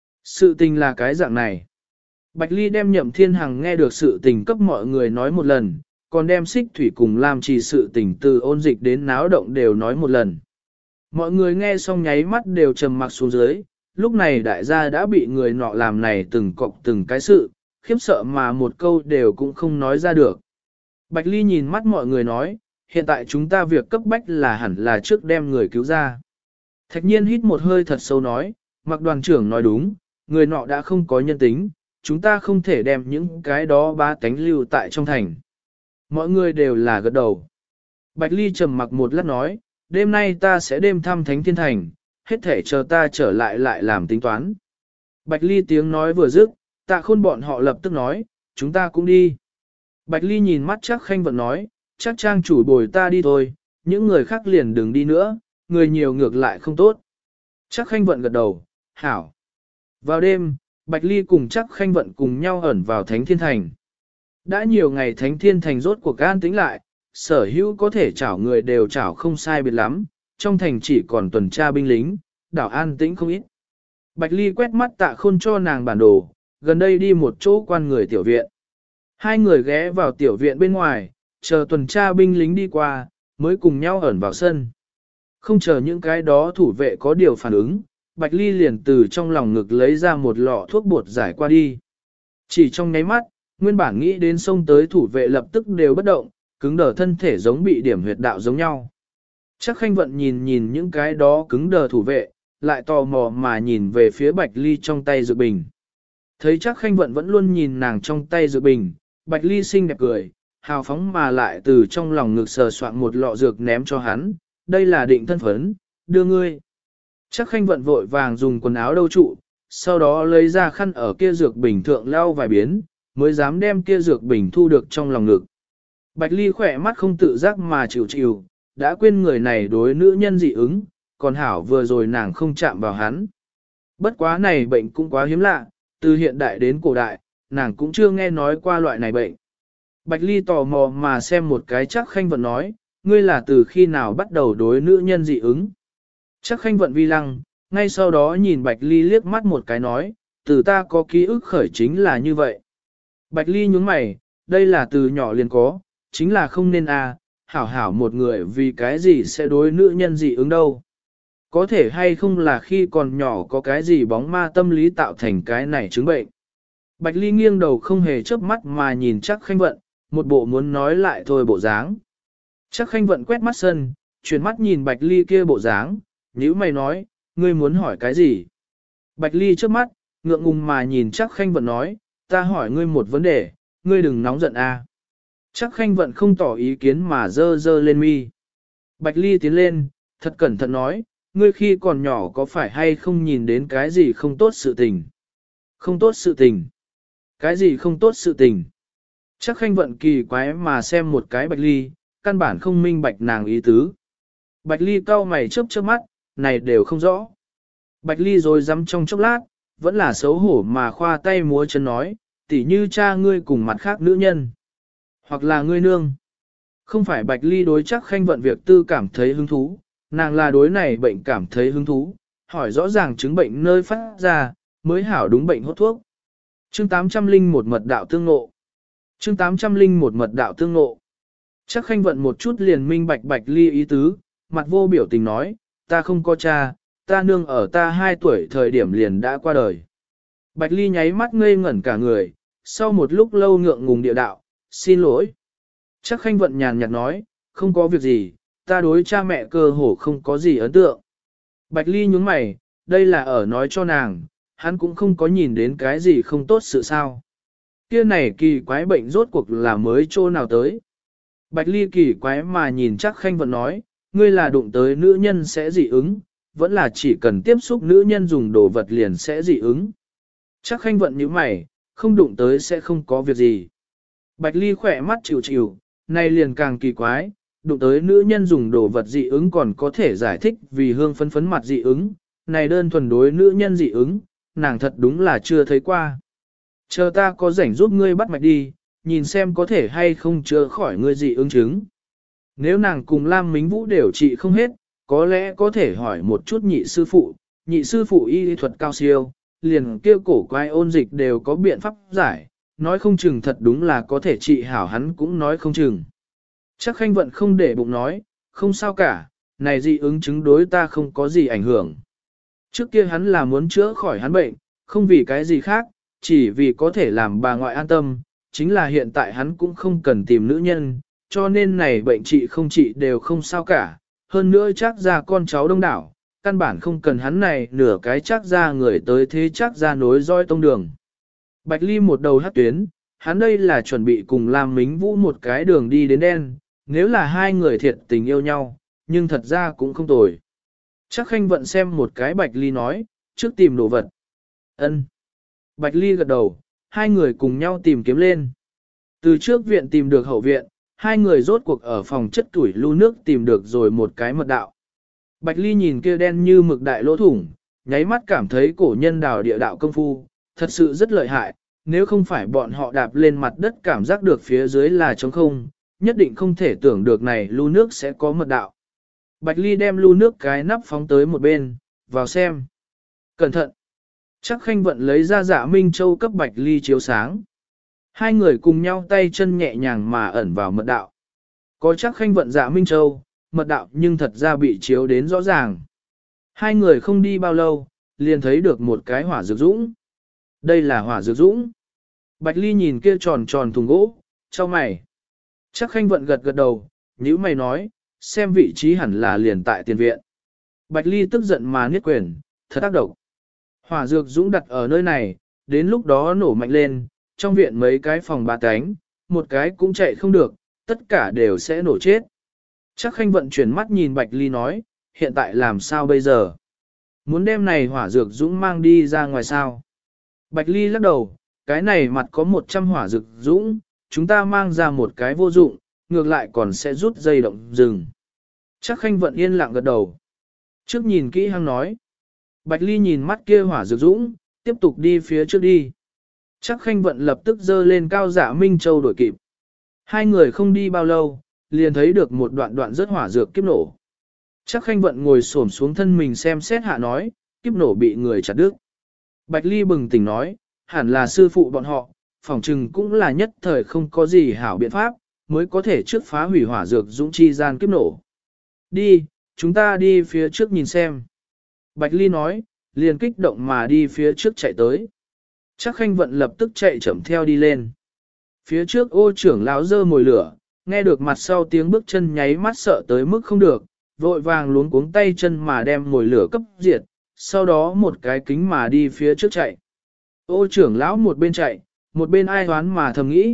Sự tình là cái dạng này. Bạch Ly đem Nhậm Thiên Hằng nghe được sự tình cấp mọi người nói một lần, còn đem Xích Thủy cùng làm trì sự tình từ ôn dịch đến náo động đều nói một lần. Mọi người nghe xong nháy mắt đều trầm mặc xuống dưới, lúc này đại gia đã bị người nọ làm này từng cọc từng cái sự, khiếp sợ mà một câu đều cũng không nói ra được. Bạch Ly nhìn mắt mọi người nói, hiện tại chúng ta việc cấp bách là hẳn là trước đem người cứu ra. Thạch Nhiên hít một hơi thật sâu nói, Mạc đoàn trưởng nói đúng, người nọ đã không có nhân tính, chúng ta không thể đem những cái đó bá tánh lưu tại trong thành. Mọi người đều là gật đầu. Bạch Ly trầm mặc một lát nói, đêm nay ta sẽ đêm thăm Thánh Thiên Thành, hết thể chờ ta trở lại lại làm tính toán. Bạch Ly tiếng nói vừa dứt, Tạ Khôn bọn họ lập tức nói, chúng ta cũng đi. Bạch Ly nhìn mắt Trác Khanh Vận nói, chắc trang chủ bồi ta đi thôi, những người khác liền đừng đi nữa, người nhiều ngược lại không tốt. Trác Khanh Vận gật đầu, hảo. Vào đêm, Bạch Ly cùng Trác Khanh Vận cùng nhau ẩn vào Thánh Thiên Thành. Đã nhiều ngày Thánh Thiên Thành rốt cuộc an tĩnh lại, sở hữu có thể chảo người đều chảo không sai biệt lắm, trong thành chỉ còn tuần tra binh lính, đảo an tĩnh không ít. Bạch Ly quét mắt Tạ Khôn cho nàng bản đồ, gần đây đi một chỗ quan người tiểu viện. Hai người ghé vào tiểu viện bên ngoài, chờ tuần tra binh lính đi qua, mới cùng nhau ẩn vào sân. Không chờ những cái đó thủ vệ có điều phản ứng, Bạch Ly liền từ trong lòng ngực lấy ra một lọ thuốc bột giải qua đi. Chỉ trong nháy mắt, nguyên bản nghĩ đến xông tới thủ vệ lập tức đều bất động, cứng đờ thân thể giống bị điểm huyệt đạo giống nhau. Trác Khanh Vận nhìn nhìn những cái đó cứng đờ thủ vệ, lại tò mò mà nhìn về phía Bạch Ly trong tay dược bình. Thấy Trác Khanh Vận vẫn luôn nhìn nàng trong tay dược bình, Bạch Ly xinh đẹp cười, hào phóng mà lại từ trong lòng ngực sờ soạn một lọ dược ném cho hắn, đây là định thân phấn, đưa ngươi. Trác Khanh Vận vội vàng dùng quần áo đâu trụ, sau đó lấy ra khăn ở kia dược bình thượng lau vài biến, mới dám đem kia dược bình thu được trong lòng ngực. Bạch Ly khỏe mắt không tự giác mà chịu chịu, đã quên người này đối nữ nhân dị ứng, còn hảo vừa rồi nàng không chạm vào hắn. Bất quá này bệnh cũng quá hiếm lạ, từ hiện đại đến cổ đại, nàng cũng chưa nghe nói qua loại này bệnh. Bạch Ly tò mò mà xem một cái Trác Khanh Vận nói, ngươi là từ khi nào bắt đầu đối nữ nhân dị ứng. Trác Khanh Vận vi lăng, ngay sau đó nhìn Bạch Ly liếc mắt một cái nói, từ ta có ký ức khởi chính là như vậy. Bạch Ly nhướng mày, đây là từ nhỏ liền có, chính là không nên hảo hảo một người vì cái gì sẽ đối nữ nhân dị ứng đâu. Có thể hay không là khi còn nhỏ có cái gì bóng ma tâm lý tạo thành cái này chứng bệnh. Bạch Ly nghiêng đầu không hề chớp mắt mà nhìn Trác Khanh Vận, một bộ muốn nói lại thôi bộ dáng. Trác Khanh Vận quét mắt sân, chuyển mắt nhìn Bạch Ly kia bộ dáng, nhíu mày nói, ngươi muốn hỏi cái gì? Bạch Ly chớp mắt, ngượng ngùng mà nhìn Trác Khanh Vận nói, ta hỏi ngươi một vấn đề, ngươi đừng nóng giận Chắc Khanh Vận không tỏ ý kiến mà dơ dơ lên mi. Bạch Ly tiến lên, thật cẩn thận nói, ngươi khi còn nhỏ có phải hay không nhìn đến cái gì không tốt sự tình? Không tốt sự tình. Cái gì không tốt sự tình? Chắc Khanh Vận kỳ quái mà xem một cái Bạch Ly, căn bản không minh bạch nàng ý tứ. Bạch Ly cau mày chớp chớp mắt, này đều không rõ. Bạch Ly rồi dám trong chốc lát, vẫn là xấu hổ mà khoa tay múa chân nói, tỉ như cha ngươi cùng mặt khác nữ nhân. Hoặc là ngươi nương. Không phải Bạch Ly đối Chắc Khanh Vận việc tư cảm thấy hứng thú, nàng là đối này bệnh cảm thấy hứng thú, hỏi rõ ràng chứng bệnh nơi phát ra, mới hảo đúng bệnh hốt thuốc. Chương 801 mật đạo tương ngộ. Chương 801 mật đạo tương ngộ. Chắc Khanh Vận một chút liền minh bạch Bạch Ly ý tứ, mặt vô biểu tình nói, ta không có cha, ta nương ở ta 2 tuổi thời điểm liền đã qua đời. Bạch Ly nháy mắt ngây ngẩn cả người, sau một lúc lâu ngượng ngùng địa đạo, xin lỗi. Chắc Khanh Vận nhàn nhạt nói, không có việc gì, ta đối cha mẹ cơ hồ không có gì ấn tượng. Bạch Ly nhúng mày, đây là ở nói cho nàng, hắn cũng không có nhìn đến cái gì không tốt sự sao. Kia này kỳ quái bệnh rốt cuộc là mới chỗ nào tới. Bạch Ly kỳ quái mà nhìn Chắc Khanh Vận nói, ngươi là đụng tới nữ nhân sẽ dị ứng, vẫn là chỉ cần tiếp xúc nữ nhân dùng đồ vật liền sẽ dị ứng. Chắc Khanh Vận như mày, không đụng tới sẽ không có việc gì. Bạch Ly khỏe mắt chịu chịu, này liền càng kỳ quái, đụng tới nữ nhân dùng đồ vật dị ứng còn có thể giải thích vì hương phấn phấn mặt dị ứng, này đơn thuần đối nữ nhân dị ứng, nàng thật đúng là chưa thấy qua. Chờ ta có rảnh giúp ngươi bắt mạch đi, nhìn xem có thể hay không chữa khỏi ngươi dị ứng chứng. Nếu nàng cùng Lam Mính Vũ đều trị không hết, có lẽ có thể hỏi một chút nhị sư phụ y thuật cao siêu, liền kia cổ quái ôn dịch đều có biện pháp giải, nói không chừng thật đúng là có thể trị hảo hắn cũng nói không chừng. Chắc Khanh Vận không để bụng nói, không sao cả, này dị ứng chứng đối ta không có gì ảnh hưởng. Trước kia hắn là muốn chữa khỏi hắn bệnh, không vì cái gì khác, chỉ vì có thể làm bà ngoại an tâm, chính là hiện tại hắn cũng không cần tìm nữ nhân, cho nên này bệnh trị không trị đều không sao cả, hơn nữa chắc ra con cháu đông đảo, căn bản không cần hắn này nửa cái chắc ra người tới thế chắc ra nối roi tông đường. Bạch Ly một đầu hát tuyến, hắn đây là chuẩn bị cùng Lam Mính Vũ một cái đường đi đến đen, nếu là hai người thiệt tình yêu nhau, nhưng thật ra cũng không tồi. Chắc Khanh Vận xem một cái Bạch Ly nói, trước tìm đồ vật. Ân. Bạch Ly gật đầu, hai người cùng nhau tìm kiếm lên. Từ trước viện tìm được hậu viện, hai người rốt cuộc ở phòng chất tuổi lưu nước tìm được rồi một cái mật đạo. Bạch Ly nhìn kia đen như mực đại lỗ thủng, nháy mắt cảm thấy cổ nhân đào địa đạo công phu, thật sự rất lợi hại, nếu không phải bọn họ đạp lên mặt đất cảm giác được phía dưới là trống không, nhất định không thể tưởng được này lưu nước sẽ có mật đạo. Bạch Ly đem lưu nước cái nắp phóng tới một bên, vào xem. Cẩn thận! Chắc Khanh Vận lấy ra Dạ Minh Châu cấp Bạch Ly chiếu sáng. Hai người cùng nhau tay chân nhẹ nhàng mà ẩn vào mật đạo. Có Chắc Khanh Vận Dạ Minh Châu, mật đạo nhưng thật ra bị chiếu đến rõ ràng. Hai người không đi bao lâu, liền thấy được một cái hỏa dược dũng. Đây là hỏa dược dũng. Bạch Ly nhìn kia tròn tròn thùng gỗ, cho mày. Chắc Khanh Vận gật gật đầu, nhíu mày nói, xem vị trí hẳn là liền tại tiền viện. Bạch Ly tức giận mà niết quyền, thật tác động. Hỏa dược dũng đặt ở nơi này, đến lúc đó nổ mạnh lên, trong viện mấy cái phòng ba cánh, một cái cũng chạy không được, tất cả đều sẽ nổ chết. Chắc Khanh Vận chuyển mắt nhìn Bạch Ly nói, hiện tại làm sao bây giờ? Muốn đem này hỏa dược dũng mang đi ra ngoài sao? Bạch Ly lắc đầu, cái này mặt có 100 hỏa dược dũng, chúng ta mang ra một cái vô dụng, ngược lại còn sẽ rút dây động rừng. Chắc Khanh Vận yên lặng gật đầu. Trước nhìn kỹ hăng nói. Bạch Ly nhìn mắt kia hỏa dược dũng, tiếp tục đi phía trước đi. Chắc Khanh Vận lập tức dơ lên cao Dạ Minh Châu đổi kịp. Hai người không đi bao lâu, liền thấy được một đoạn rất hỏa dược kiếp nổ. Chắc Khanh Vận ngồi xổm xuống thân mình xem xét hạ nói, kiếp nổ bị người chặt đứt. Bạch Ly bừng tỉnh nói, hẳn là sư phụ bọn họ, phỏng chừng cũng là nhất thời không có gì hảo biện pháp, mới có thể trước phá hủy hỏa dược dũng chi gian kiếp nổ. Đi, chúng ta đi phía trước nhìn xem. Bạch Ly nói, liền kích động mà đi phía trước chạy tới. Chắc Khanh Vận lập tức chạy chậm theo đi lên. Phía trước Ô trưởng lão dơ mồi lửa, nghe được mặt sau tiếng bước chân nháy mắt sợ tới mức không được, vội vàng luống cuống tay chân mà đem mồi lửa cấp diệt, sau đó một cái kính mà đi phía trước chạy. Ô trưởng lão một bên chạy, một bên ai hoán mà thầm nghĩ,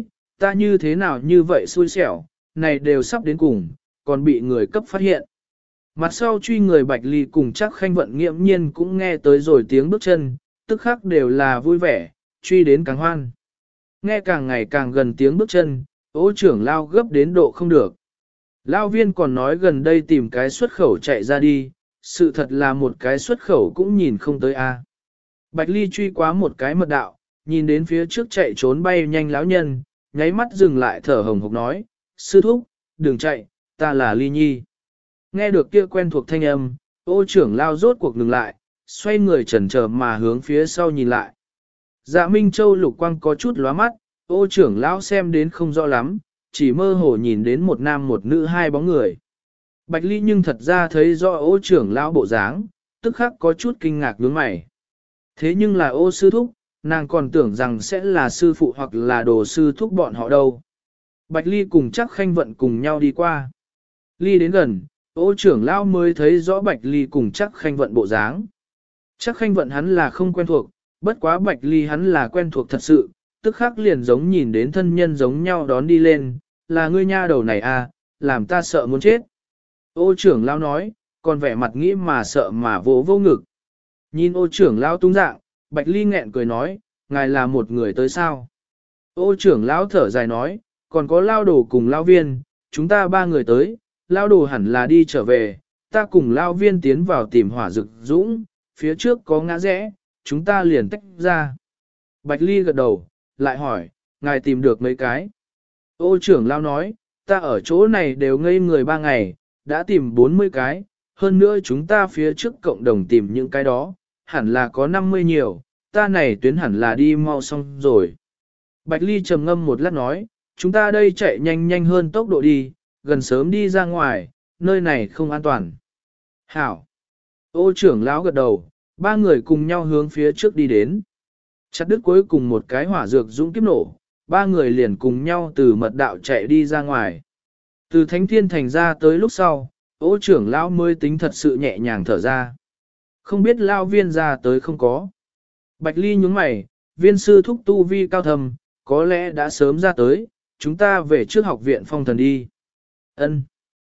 ta như thế nào như vậy xui xẻo, này đều sắp đến cùng, còn bị người cấp phát hiện. Mặt sau truy người Bạch Ly cùng chắc khanh vận nghiễm nhiên cũng nghe tới rồi tiếng bước chân, tức khắc đều là vui vẻ, truy đến càng hoan. Nghe càng ngày càng gần tiếng bước chân, Ô trưởng lao gấp đến độ không được. Lao viên còn nói gần đây tìm cái xuất khẩu chạy ra đi, sự thật là một cái xuất khẩu cũng nhìn không tới a. Bạch Ly truy quá một cái mật đạo, nhìn đến phía trước chạy trốn bay nhanh lão nhân, nháy mắt dừng lại thở hồng hộc nói, sư thúc, đừng chạy, ta là Ly Nhi. Nghe được kia quen thuộc thanh âm, Ô trưởng lao rốt cuộc ngừng lại, xoay người chần chờ mà hướng phía sau nhìn lại. Dạ Minh Châu lục quang có chút lóa mắt, Ô trưởng lão xem đến không rõ lắm, chỉ mơ hồ nhìn đến một nam một nữ hai bóng người. Bạch Ly nhưng thật ra thấy rõ Ô trưởng lão bộ dáng, tức khắc có chút kinh ngạc nhướng mày. Thế nhưng là Ô sư thúc, nàng còn tưởng rằng sẽ là sư phụ hoặc là đồ sư thúc bọn họ đâu. Bạch Ly cùng chắc khanh vận cùng nhau đi qua. Ly đến gần, Ô trưởng lão mới thấy rõ Bạch Ly cùng chắc khanh vận bộ dáng. Chắc khanh vận hắn là không quen thuộc, bất quá Bạch Ly hắn là quen thuộc thật sự, tức khắc liền giống nhìn đến thân nhân giống nhau đón đi lên, là ngươi nha đầu này à, làm ta sợ muốn chết. Ô trưởng lão nói, còn vẻ mặt nghĩ mà sợ mà vô ngực. Nhìn ô trưởng lão tung dạng, Bạch Ly nghẹn cười nói, ngài là một người tới sao? Ô trưởng lão thở dài nói, còn có lao đồ cùng lao viên, chúng ta ba người tới, lao đồ hẳn là đi trở về, ta cùng lao viên tiến vào tìm hỏa rực dũng, phía trước có ngã rẽ, chúng ta liền tách ra. Bạch Ly gật đầu, lại hỏi, ngài tìm được mấy cái? Ô trưởng lão nói, ta ở chỗ này đều ngây người 3 ngày, đã tìm 40 cái, hơn nữa chúng ta phía trước cộng đồng tìm những cái đó, hẳn là có 50 nhiều, ta này tuyến hẳn là đi mau xong rồi. Bạch Ly trầm ngâm một lát nói, chúng ta đây chạy nhanh hơn tốc độ đi, gần sớm đi ra ngoài, nơi này không an toàn. Hảo! Ô trưởng lão gật đầu, ba người cùng nhau hướng phía trước đi đến. Chặt đứt cuối cùng một cái hỏa dược dũng kiếp nổ, ba người liền cùng nhau từ mật đạo chạy đi ra ngoài. Từ Thánh Thiên Thành ra tới lúc sau, Ô trưởng lão mới tính thật sự nhẹ nhàng thở ra. Không biết lao viên ra tới không có. Bạch Ly nhướng mày, viên sư thúc tu vi cao thầm, có lẽ đã sớm ra tới, chúng ta về trước học viện phong thần đi. Ân.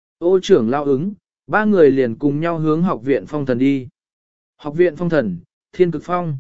Ô trưởng lão ứng, ba người liền cùng nhau hướng học viện phong thần đi. Học viện phong thần, Thiên Cực Phong.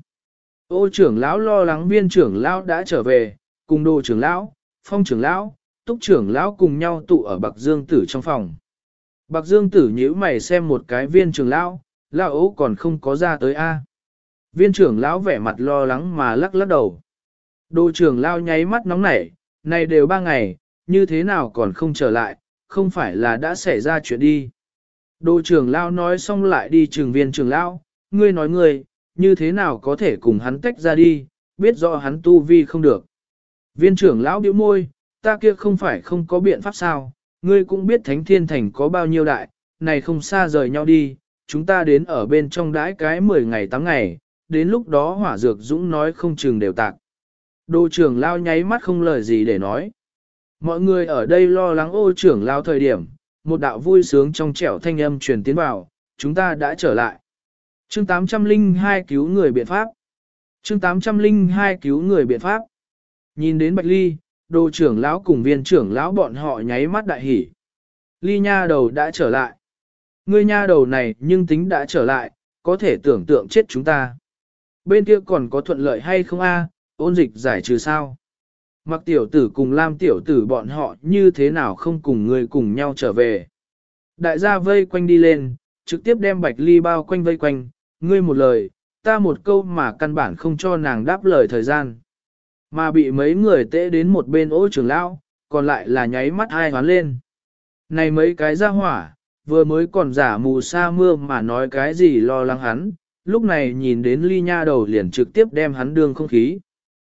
Ô trưởng lão lo lắng viên trưởng lão đã trở về, cùng đồ trưởng lão, phong trưởng lão, túc trưởng lão cùng nhau tụ ở Bạc Dương Tử trong phòng. Bạc Dương Tử nhíu mày xem một cái viên trưởng lão, lão ố còn không có ra tới a. Viên trưởng lão vẻ mặt lo lắng mà lắc đầu. Đồ trưởng lão nháy mắt nóng nảy, này đều 3 ngày, như thế nào còn không trở lại, không phải là đã xảy ra chuyện đi. Đồ trưởng lão nói xong lại đi trường viên trưởng lão, ngươi nói ngươi, như thế nào có thể cùng hắn tách ra đi, biết rõ hắn tu vi không được. Viên trưởng lão bĩu môi, ta kia không phải không có biện pháp sao, ngươi cũng biết Thánh Thiên Thành có bao nhiêu đại, này không xa rời nhau đi, chúng ta đến ở bên trong đãi cái 10 ngày 8 ngày, đến lúc đó hỏa dược dũng nói không chừng đều tạc. Đồ trưởng lão nháy mắt không lời gì để nói. Mọi người ở đây lo lắng ô trưởng lão thời điểm, một đạo vui sướng trong trẻo thanh âm truyền tiến vào, chúng ta đã trở lại. Chương 802 cứu người biện pháp. Chương 802 cứu người biện pháp. Nhìn đến Bạch Ly, đồ trưởng lão cùng viên trưởng lão bọn họ nháy mắt đại hỉ. Ly nha đầu đã trở lại. Ngươi nha đầu này nhưng tính đã trở lại, có thể tưởng tượng chết chúng ta. Bên kia còn có thuận lợi hay không a? Ôn dịch giải trừ sao? Mặc tiểu tử cùng Lam tiểu tử bọn họ như thế nào không cùng người cùng nhau trở về. Đại gia vây quanh đi lên, trực tiếp đem Bạch Ly bao quanh vây quanh, ngươi một lời, ta một câu mà căn bản không cho nàng đáp lời thời gian. Mà bị mấy người tễ đến một bên ô trưởng lão, còn lại là nháy mắt ai hoán lên. Này mấy cái ra hỏa, vừa mới còn giả mù sa mưa mà nói cái gì lo lắng hắn, lúc này nhìn đến Ly nha đầu liền trực tiếp đem hắn đương không khí.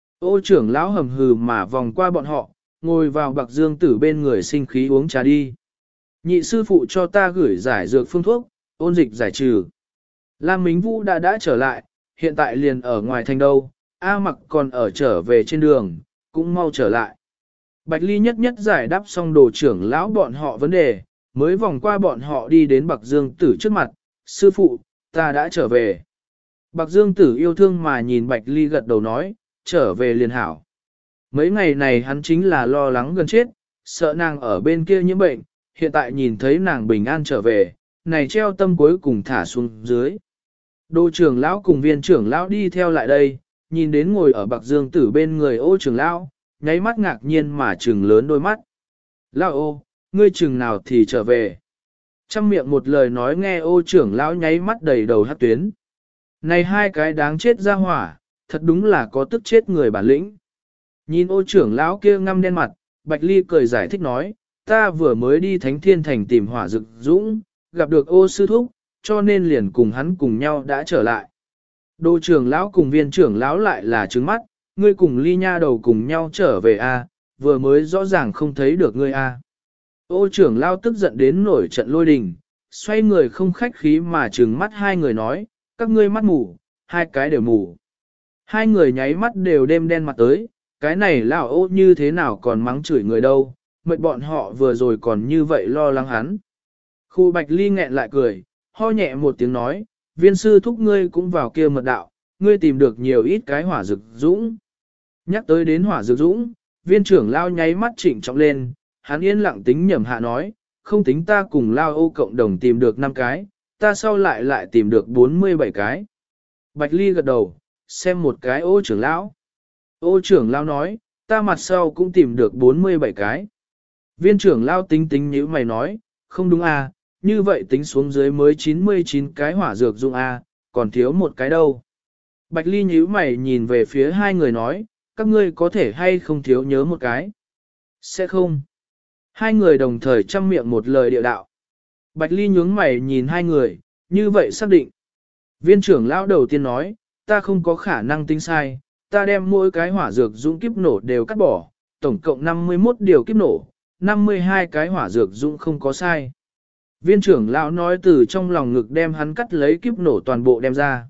Ô trưởng lão hầm hừ mà vòng qua bọn họ, ngồi vào Bạc Dương Tử bên người sinh khí uống trà đi. Nhị sư phụ cho ta gửi giải dược phương thuốc, ôn dịch giải trừ. Lam Mính Vũ đã trở lại, hiện tại liền ở ngoài thành đâu, A Mặc còn ở trở về trên đường, cũng mau trở lại. Bạch Ly nhất nhất giải đáp xong đồ trưởng lão bọn họ vấn đề, mới vòng qua bọn họ đi đến Bạc Dương Tử trước mặt, sư phụ, ta đã trở về. Bạc Dương Tử yêu thương mà nhìn Bạch Ly gật đầu nói, trở về liền hảo. Mấy ngày này hắn chính là lo lắng gần chết, sợ nàng ở bên kia nhiễm bệnh, hiện tại nhìn thấy nàng bình an trở về, này treo tâm cuối cùng thả xuống dưới. Đô trưởng lão cùng viên trưởng lão đi theo lại đây, nhìn đến ngồi ở bạc dương tử bên người Ô trưởng lão, nháy mắt ngạc nhiên mà trừng lớn đôi mắt. Lão Ô, ngươi chừng nào thì trở về. Trăm miệng một lời nói nghe Ô trưởng lão nháy mắt đầy đầu hát tuyến. Này hai cái đáng chết ra hỏa, thật đúng là có tức chết người bản lĩnh. Nhìn Ô trưởng lão kia ngăm đen mặt, Bạch Ly cười giải thích nói, ta vừa mới đi Thánh Thiên Thành tìm Hỏa Dực Dũng, gặp được Ô sư thúc, cho nên liền cùng hắn cùng nhau đã trở lại. Đô trưởng lão cùng viên trưởng lão lại là trứng mắt, ngươi cùng Ly nha đầu cùng nhau trở về a, vừa mới rõ ràng không thấy được ngươi a. Ô trưởng lão tức giận đến nổi trận lôi đình, xoay người không khách khí mà trừng mắt hai người nói, các ngươi mắt mù, hai cái đều mù. Hai người nháy mắt đều đêm đen mặt tới, cái này lão Ô như thế nào còn mắng chửi người đâu, mệt bọn họ vừa rồi còn như vậy lo lắng hắn. Khu Bạch Ly nghẹn lại cười, ho nhẹ một tiếng nói, viên sư thúc ngươi cũng vào kia mật đạo, ngươi tìm được nhiều ít cái hỏa dược dũng. Nhắc tới đến hỏa dược dũng, viên trưởng lao nháy mắt chỉnh trọng lên, hắn yên lặng tính nhẩm hạ nói, không tính ta cùng lao Ô cộng đồng tìm được 5 cái, ta sau lại tìm được 47 cái. Bạch Ly gật đầu, xem một cái Ô trưởng lão. Ô trưởng lão nói, ta mặt sau cũng tìm được 47 cái. Viên trưởng lão tính tính như mày nói, không đúng à, như vậy tính xuống dưới mới 99 cái hỏa dược dụng à, còn thiếu một cái đâu. Bạch Ly nhíu mày nhìn về phía hai người nói, các ngươi có thể hay không thiếu nhớ một cái. Sẽ không. Hai người đồng thời chăm miệng một lời điệu đạo. Bạch Ly nhướng mày nhìn hai người, như vậy xác định. Viên trưởng lão đầu tiên nói, ta không có khả năng tính sai, ta đem mỗi cái hỏa dược dũng kiếp nổ đều cắt bỏ, tổng cộng 51 điều kiếp nổ, 52 cái hỏa dược dũng không có sai. Viên trưởng lão nói từ trong lòng ngực đem hắn cắt lấy kiếp nổ toàn bộ đem ra.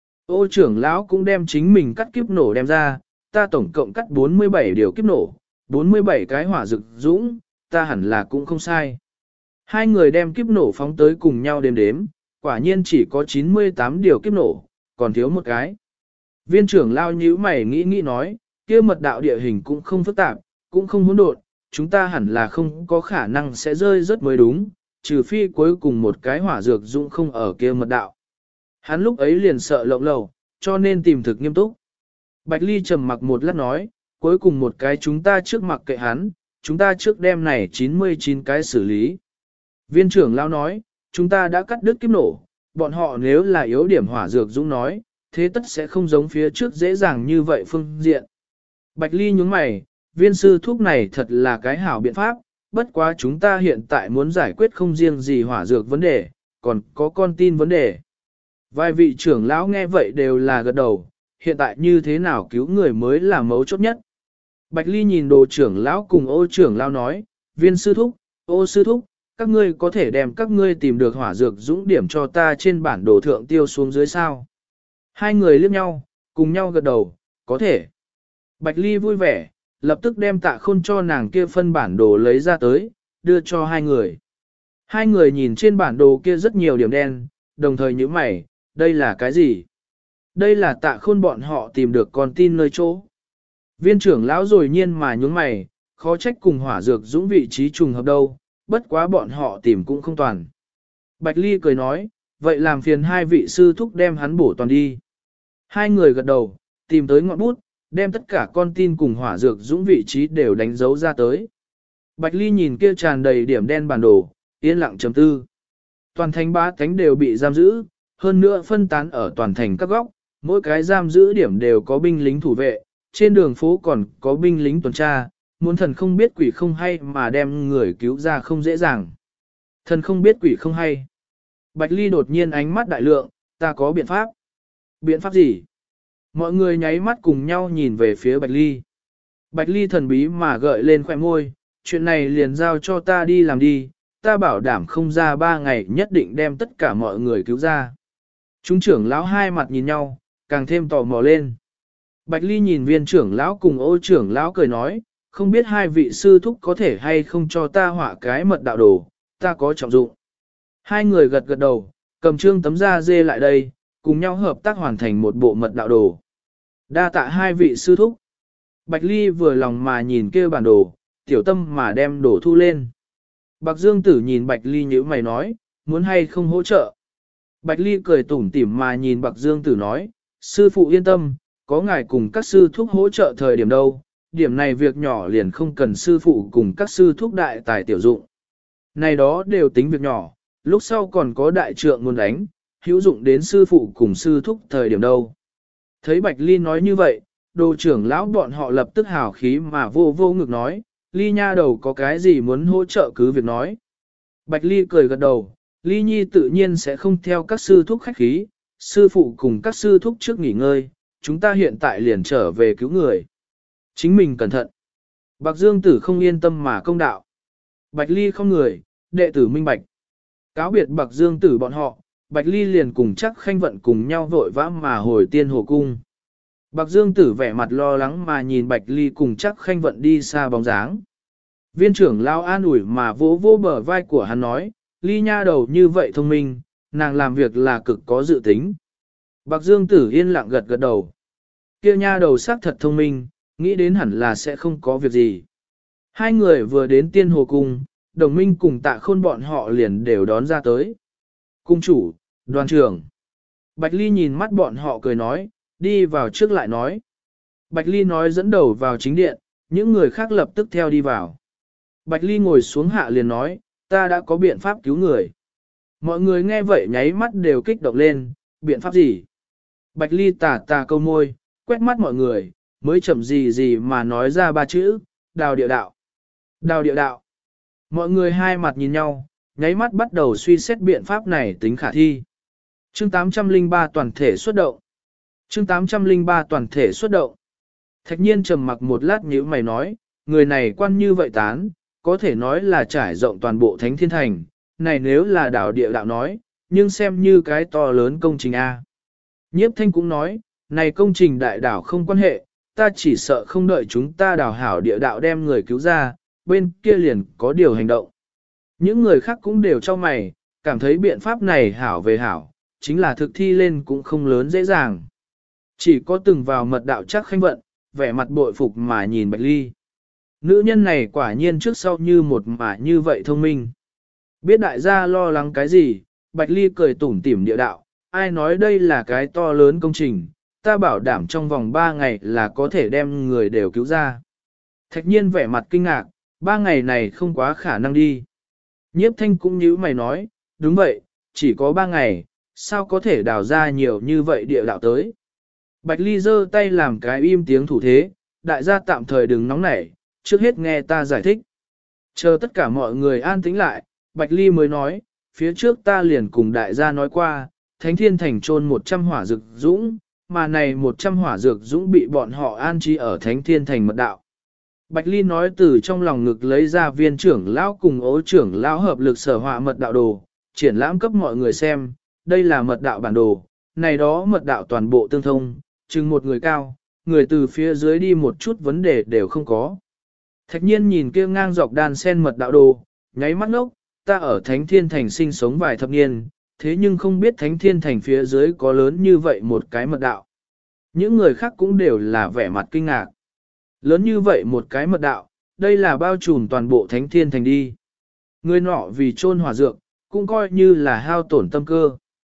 Ô trưởng lão cũng đem chính mình cắt kiếp nổ đem ra, ta tổng cộng cắt 47 điều kiếp nổ, 47 cái hỏa dược dũng, ta hẳn là cũng không sai. Hai người đem kiếp nổ phóng tới cùng nhau đếm đếm, quả nhiên chỉ có 98 điều kiếp nổ, còn thiếu một cái. Viên trưởng lao nhíu mày nghĩ nói, kia mật đạo địa hình cũng không phức tạp, cũng không hỗn độn, chúng ta hẳn là không có khả năng sẽ rơi rất mới đúng, trừ phi cuối cùng một cái hỏa dược dũng không ở kia mật đạo. Hắn lúc ấy liền sợ lộng lầu, cho nên tìm thực nghiêm túc. Bạch Ly trầm mặc một lát nói, cuối cùng một cái chúng ta trước mặc kệ hắn, chúng ta trước đem này 99 cái xử lý. Viên trưởng lao nói, chúng ta đã cắt đứt kiếp nổ, bọn họ nếu là yếu điểm hỏa dược dũng nói, thế tất sẽ không giống phía trước dễ dàng như vậy phương diện. Bạch Ly nhướng mày, viên sư thuốc này thật là cái hảo biện pháp, bất quá chúng ta hiện tại muốn giải quyết không riêng gì hỏa dược vấn đề, còn có con tin vấn đề. Vài vị trưởng lão nghe vậy đều là gật đầu, hiện tại như thế nào cứu người mới là mấu chốt nhất. Bạch Ly nhìn đồ trưởng lão cùng Ô trưởng lão nói, viên sư thúc, Ô sư thúc, các ngươi có thể đem các ngươi tìm được hỏa dược dũng điểm cho ta trên bản đồ thượng tiêu xuống dưới sao. Hai người liếc nhau, cùng nhau gật đầu, có thể. Bạch Ly vui vẻ, lập tức đem Tạ Khôn cho nàng kia phân bản đồ lấy ra tới, đưa cho hai người. Hai người nhìn trên bản đồ kia rất nhiều điểm đen, đồng thời nhíu mày, đây là cái gì? Đây là Tạ Khôn bọn họ tìm được con tin nơi chỗ. Viên trưởng lão rồi nhiên mà nhướng mày, khó trách cùng hỏa dược dũng vị trí trùng hợp đâu, bất quá bọn họ tìm cũng không toàn. Bạch Ly cười nói, vậy làm phiền hai vị sư thúc đem hắn bổ toàn đi. Hai người gật đầu, tìm tới ngọn bút, đem tất cả con tin cùng hỏa dược dũng vị trí đều đánh dấu ra tới. Bạch Ly nhìn kia tràn đầy điểm đen bản đồ, yên lặng chấm tư. Toàn thành ba cánh đều bị giam giữ, hơn nữa phân tán ở toàn thành các góc, mỗi cái giam giữ điểm đều có binh lính thủ vệ, trên đường phố còn có binh lính tuần tra, muốn thần không biết quỷ không hay mà đem người cứu ra không dễ dàng. Thần không biết quỷ không hay. Bạch Ly đột nhiên ánh mắt đại lượng, ta có biện pháp. Biện pháp gì? Mọi người nháy mắt cùng nhau nhìn về phía Bạch Ly. Bạch Ly thần bí mà gợi lên khóe môi, chuyện này liền giao cho ta đi làm đi, ta bảo đảm không ra 3 ngày nhất định đem tất cả mọi người cứu ra. Chúng trưởng lão hai mặt nhìn nhau, càng thêm tò mò lên. Bạch Ly nhìn viên trưởng lão cùng Ô trưởng lão cười nói, không biết hai vị sư thúc có thể hay không cho ta họa cái mật đạo đồ, ta có trọng dụng. Hai người gật gật đầu, cầm trương tấm da dê lại đây, cùng nhau hợp tác hoàn thành một bộ mật đạo đồ. Đa tạ hai vị sư thúc. Bạch Ly vừa lòng mà nhìn kia bản đồ, tiểu tâm mà đem đồ thu lên. Bạc Dương Tử nhìn Bạch Ly nhíu mày nói, muốn hay không hỗ trợ. Bạch Ly cười tủm tỉm mà nhìn Bạc Dương Tử nói, sư phụ yên tâm, có ngài cùng các sư thúc hỗ trợ thời điểm đâu, điểm này việc nhỏ liền không cần sư phụ cùng các sư thúc đại tài tiểu dụng. Này đó đều tính việc nhỏ, lúc sau còn có đại trượng muốn đánh, hữu dụng đến sư phụ cùng sư thúc thời điểm đâu. Thấy Bạch Ly nói như vậy, đồ trưởng lão bọn họ lập tức hào khí mà vô vô ngực nói, Ly nha đầu có cái gì muốn hỗ trợ cứ việc nói. Bạch Ly cười gật đầu, Ly nhi tự nhiên sẽ không theo các sư thúc khách khí, sư phụ cùng các sư thúc trước nghỉ ngơi, chúng ta hiện tại liền trở về cứu người. Chính mình cẩn thận. Bạc Dương Tử không yên tâm mà công đạo. Bạch Ly không người, đệ tử minh bạch. Cáo biệt Bạc Dương Tử bọn họ, Bạch Ly liền cùng chắc khanh vận cùng nhau vội vã mà hồi tiên hồ cung. Bạc Dương Tử vẻ mặt lo lắng mà nhìn Bạch Ly cùng chắc khanh vận đi xa bóng dáng. Viên trưởng lao an ủi mà vỗ vỗ bờ vai của hắn nói, Ly nha đầu như vậy thông minh, nàng làm việc là cực có dự tính. Bạc Dương Tử yên lặng gật gật đầu. Kia nha đầu xác thật thông minh, nghĩ đến hẳn là sẽ không có việc gì. Hai người vừa đến tiên hồ cung, Đồng Minh cùng Tạ Khôn bọn họ liền đều đón ra tới. Cung chủ, đoàn trưởng. Bạch Ly nhìn mắt bọn họ cười nói, đi vào trước lại nói. Bạch Ly nói dẫn đầu vào chính điện, những người khác lập tức theo đi vào. Bạch Ly ngồi xuống hạ liền nói, ta đã có biện pháp cứu người. Mọi người nghe vậy nháy mắt đều kích động lên, biện pháp gì? Bạch Ly tà câu môi, quét mắt mọi người, mới chậm gì mà nói ra ba chữ, đào địa đạo. Đào địa đạo. Mọi người hai mặt nhìn nhau, nháy mắt bắt đầu suy xét biện pháp này tính khả thi. Chương 803 toàn thể xuất động. Chương 803 toàn thể xuất động. Thạch nhiên trầm mặc một lát nhíu mày nói, người này quan như vậy tán, có thể nói là trải rộng toàn bộ Thánh Thiên Thành, này nếu là đảo địa đạo nói, nhưng xem như cái to lớn công trình A. Nhiếp Thanh cũng nói, này công trình đại đảo không quan hệ, ta chỉ sợ không đợi chúng ta đào hảo địa đạo đem người cứu ra, bên kia liền có điều hành động. Những người khác cũng đều cho mày, cảm thấy biện pháp này hảo về hảo, chính là thực thi lên cũng không lớn dễ dàng. Chỉ có từng vào mật đạo chắc khanh vận, vẻ mặt bội phục mà nhìn Bạch Ly. Nữ nhân này quả nhiên trước sau như một mà như vậy thông minh. Biết đại gia lo lắng cái gì, Bạch Ly cười tủm tỉm địa đạo, ai nói đây là cái to lớn công trình, ta bảo đảm trong vòng 3 ngày là có thể đem người đều cứu ra. Thạch nhiên vẻ mặt kinh ngạc, 3 ngày này không quá khả năng đi. Nhiếp Thanh cũng nhíu mày nói, đúng vậy, chỉ có 3 ngày, sao có thể đào ra nhiều như vậy địa đạo tới. Bạch Ly giơ tay làm cái im tiếng thủ thế, đại gia tạm thời đừng nóng nảy, trước hết nghe ta giải thích. Chờ tất cả mọi người an tĩnh lại, Bạch Ly mới nói, phía trước ta liền cùng đại gia nói qua, Thánh Thiên Thành trôn 100 hỏa dược dũng, mà này 100 hỏa dược dũng bị bọn họ an trí ở Thánh Thiên Thành mật đạo. Bạch Ly nói từ trong lòng ngực lấy ra viên trưởng lão cùng ố trưởng lão hợp lực sở họa mật đạo đồ, triển lãm cấp mọi người xem, đây là mật đạo bản đồ, này đó mật đạo toàn bộ tương thông, chừng một người cao, người từ phía dưới đi một chút vấn đề đều không có. Thạch nhiên nhìn kia ngang dọc đan sen mật đạo đồ, nháy mắt ngốc, ta ở Thánh Thiên Thành sinh sống vài thập niên, thế nhưng không biết Thánh Thiên Thành phía dưới có lớn như vậy một cái mật đạo. Những người khác cũng đều là vẻ mặt kinh ngạc. Lớn như vậy một cái mật đạo, đây là bao trùm toàn bộ Thánh Thiên Thành đi. Người nọ vì trôn hỏa dược, cũng coi như là hao tổn tâm cơ.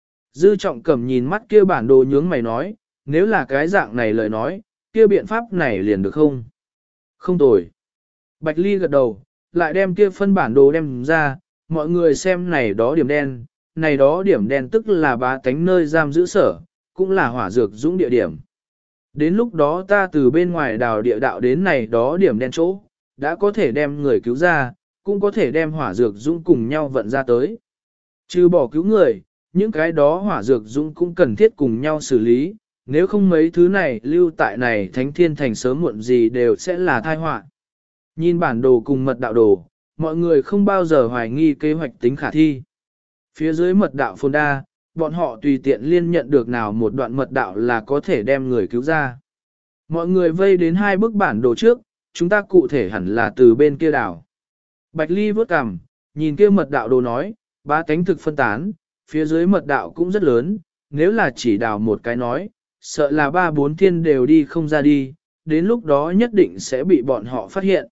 Dư Trọng Cẩm nhìn mắt kia bản đồ nhướng mày nói, nếu là cái dạng này lời nói, kia biện pháp này liền được không? Không tồi. Bạch Ly gật đầu, lại đem kia phân bản đồ đem ra, mọi người xem này đó điểm đen, này đó điểm đen tức là bá tánh nơi giam giữ sở, cũng là hỏa dược dũng địa điểm. Đến lúc đó ta từ bên ngoài đào địa đạo đến này đó điểm đen chỗ, đã có thể đem người cứu ra, cũng có thể đem hỏa dược dũng cùng nhau vận ra tới. Trừ bỏ cứu người, những cái đó hỏa dược dũng cũng cần thiết cùng nhau xử lý, nếu không mấy thứ này lưu tại này Thánh Thiên Thành sớm muộn gì đều sẽ là tai họa. Nhìn bản đồ cùng mật đạo đồ, mọi người không bao giờ hoài nghi kế hoạch tính khả thi. Phía dưới mật đạo phồn đa, bọn họ tùy tiện liên nhận được nào một đoạn mật đạo là có thể đem người cứu ra. Mọi người vây đến 2 bức bản đồ trước, chúng ta cụ thể hẳn là từ bên kia đảo. Bạch Ly vớt cằm, nhìn kia mật đạo đồ nói, bá tánh thực phân tán, phía dưới mật đạo cũng rất lớn, nếu là chỉ đào một cái nói, sợ là 3-4 thiên đều đi không ra đi, đến lúc đó nhất định sẽ bị bọn họ phát hiện.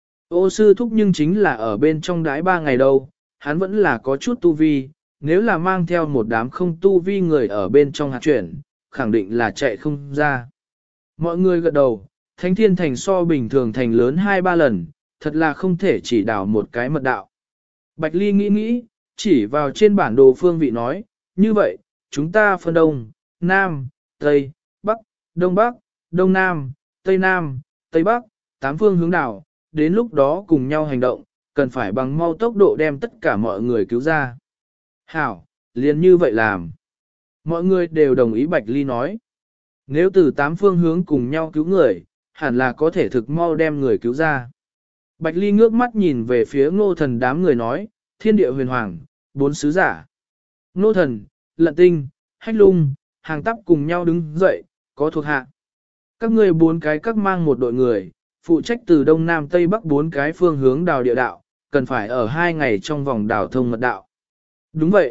Ô sư thúc nhưng chính là ở bên trong đái 3 ngày đâu, hắn vẫn là có chút tu vi, nếu là mang theo một đám không tu vi người ở bên trong hạt chuyển, khẳng định là chạy không ra. Mọi người gật đầu, Thánh Thiên Thành so bình thường thành lớn 2-3 lần, thật là không thể chỉ đào một cái mật đạo. Bạch Ly nghĩ nghĩ, chỉ vào trên bản đồ phương vị nói, như vậy, chúng ta phân đông, nam, tây, bắc, đông bắc, đông nam, tây nam, tây bắc, 8 phương hướng đảo, đến lúc đó cùng nhau hành động, cần phải bằng mau tốc độ đem tất cả mọi người cứu ra. Hảo, liền như vậy làm. Mọi người đều đồng ý Bạch Ly nói. Nếu từ 8 phương hướng cùng nhau cứu người, hẳn là có thể thực mau đem người cứu ra. Bạch Ly ngước mắt nhìn về phía Ngô Thần đám người nói, thiên địa huyền hoàng, 4 sứ giả. Ngô Thần, Lận Tinh, Hách Lung, Hàng Tắp cùng nhau đứng dậy, có thuộc hạ. Các ngươi 4 cái các mang một đội người, phụ trách từ Đông Nam Tây Bắc 4 cái phương hướng đào địa đạo, cần phải ở 2 ngày trong vòng đào thông mật đạo. Đúng vậy.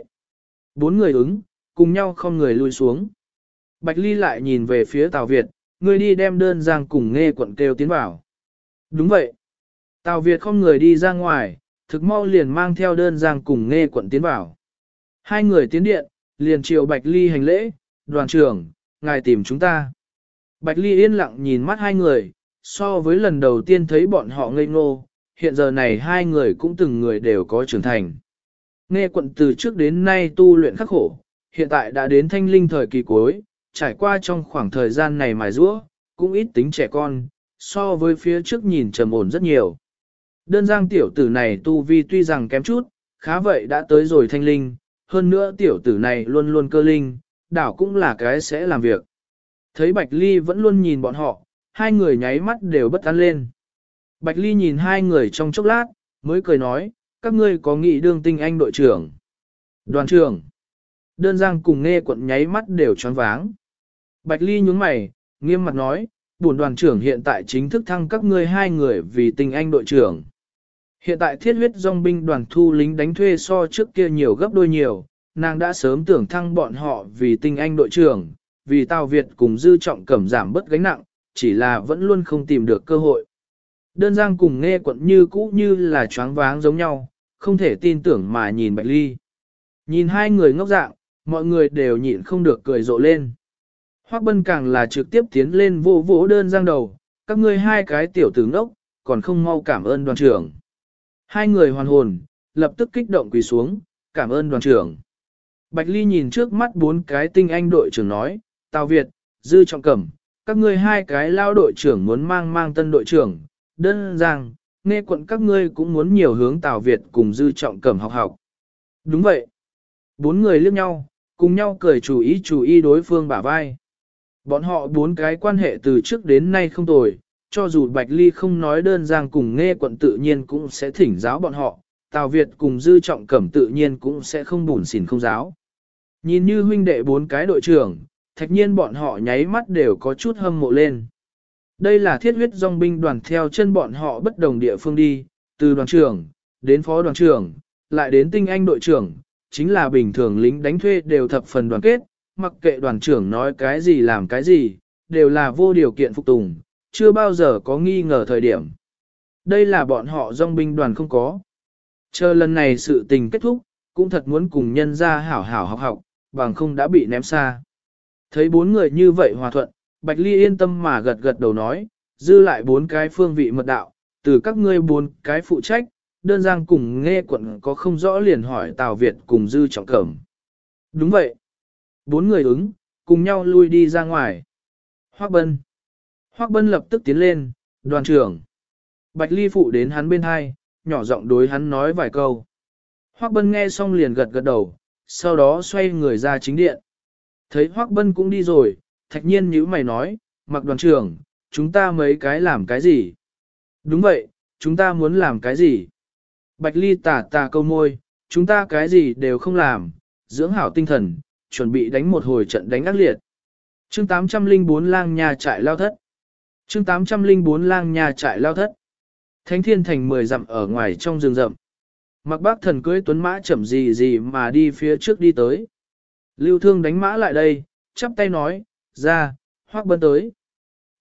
4 người ứng, cùng nhau không người lui xuống. Bạch Ly lại nhìn về phía Tào Việt, người đi đem đơn giang cùng Nghe Quận kêu tiến vào. Đúng vậy. Tào Việt không người đi ra ngoài, thực mau liền mang theo đơn giang cùng Nghe Quận tiến vào. 2 người tiến điện, liền chiều Bạch Ly hành lễ, đoàn trưởng, ngài tìm chúng ta. Bạch Ly yên lặng nhìn mắt 2 người, so với lần đầu tiên thấy bọn họ ngây ngô, hiện giờ này 2 người cũng từng người đều có trưởng thành. Nghe Quận từ trước đến nay tu luyện khắc khổ, hiện tại đã đến thanh linh thời kỳ cuối, trải qua trong khoảng thời gian này mài giũa, cũng ít tính trẻ con, so với phía trước nhìn trầm ổn rất nhiều. Đơn giang tiểu tử này tu vi tuy rằng kém chút, khá vậy đã tới rồi thanh linh, hơn nữa tiểu tử này luôn luôn cơ linh, đảo cũng là cái sẽ làm việc. Thấy Bạch Ly vẫn luôn nhìn bọn họ, 2 người nháy mắt đều bất an lên. Bạch Ly nhìn 2 người trong chốc lát, mới cười nói, các ngươi có nghĩ đương tinh anh đội trưởng. Đoàn trưởng. Đơn giang cùng Nghe Quận nháy mắt đều choáng váng. Bạch Ly nhướng mày, nghiêm mặt nói, bổn đoàn trưởng hiện tại chính thức thăng các ngươi 2 người vì tinh anh đội trưởng. Hiện tại thiết huyết dòng binh đoàn thu lính đánh thuê so trước kia nhiều gấp đôi nhiều, nàng đã sớm tưởng thăng bọn họ vì tinh anh đội trưởng, vì Tào Việt cùng Dư Trọng Cẩm giảm bớt gánh nặng, chỉ là vẫn luôn không tìm được cơ hội. Đơn giang cùng Nghe Quận như cũ như là choáng váng giống nhau, không thể tin tưởng mà nhìn Bạch Ly. Nhìn 2 người ngốc dạng, mọi người đều nhịn không được cười rộ lên. Hoắc Bân càng là trực tiếp tiến lên vỗ vỗ đơn giang đầu, các ngươi 2 cái tiểu tử ngốc, còn không mau cảm ơn đoàn trưởng. 2 người hoàn hồn, lập tức kích động quỳ xuống, cảm ơn đoàn trưởng. Bạch Ly nhìn trước mắt 4 cái tinh anh đội trưởng nói, Tào Việt, Dư Trọng Cẩm, các ngươi 2 cái lao đội trưởng muốn mang tân đội trưởng, đơn giang, Nghe Quận các ngươi cũng muốn nhiều hướng Tào Việt cùng Dư Trọng Cẩm học học. Đúng vậy. 4 người liếc nhau, cùng nhau cười chú ý đối phương bả vai. Bọn họ 4 cái quan hệ từ trước đến nay không tồi, cho dù Bạch Ly không nói đơn giang cùng Nghe Quận tự nhiên cũng sẽ thỉnh giáo bọn họ, Tào Việt cùng Dư Trọng Cẩm tự nhiên cũng sẽ không bủn xỉn không giáo. Nhìn như huynh đệ 4 cái đội trưởng, thạch nhiên bọn họ nháy mắt đều có chút hâm mộ lên. Đây là thiết huyết dòng binh đoàn theo chân bọn họ bất đồng địa phương đi, từ đoàn trưởng, đến phó đoàn trưởng, lại đến tinh anh đội trưởng, chính là bình thường lính đánh thuê đều thập phần đoàn kết, mặc kệ đoàn trưởng nói cái gì làm cái gì, đều là vô điều kiện phục tùng, chưa bao giờ có nghi ngờ thời điểm. Đây là bọn họ dòng binh đoàn không có. Chờ lần này sự tình kết thúc, cũng thật muốn cùng nhân ra hảo hảo học học, bằng không đã bị ném xa. Thấy 4 người như vậy hòa thuận, Bạch Ly yên tâm mà gật gật đầu nói, dư lại 4 cái phương vị mật đạo, từ các ngươi 4 cái phụ trách, đơn giang cùng Nghe Quận có không rõ liền hỏi Tào Việt cùng Dư Trọng Cẩm. Đúng vậy. 4 người ứng, cùng nhau lui đi ra ngoài. Hoắc Bân lập tức tiến lên, đoàn trưởng. Bạch Ly phụ đến hắn bên hai, nhỏ giọng đối hắn nói vài câu. Hoắc Bân nghe xong liền gật gật đầu, sau đó xoay người ra chính điện. Thấy Hoắc Bân cũng đi rồi, thạch nhiên nhíu mày nói, Mặc đoàn trưởng, chúng ta mấy cái làm cái gì? Đúng vậy, chúng ta muốn làm cái gì? Bạch Ly tà câu môi, chúng ta cái gì đều không làm, dưỡng hảo tinh thần, chuẩn bị đánh một hồi trận đánh ác liệt. Chương 804 lang nhà trại lao thất. Chương 804 lang nhà trại lao thất. Thánh Thiên Thành 10 dặm ở ngoài trong rừng rậm. Mặc Bác Thần cưỡi tuấn mã chậm gì mà đi phía trước đi tới. Lưu Thương đánh mã lại đây, chắp tay nói, ra, Hoắc Bân tới.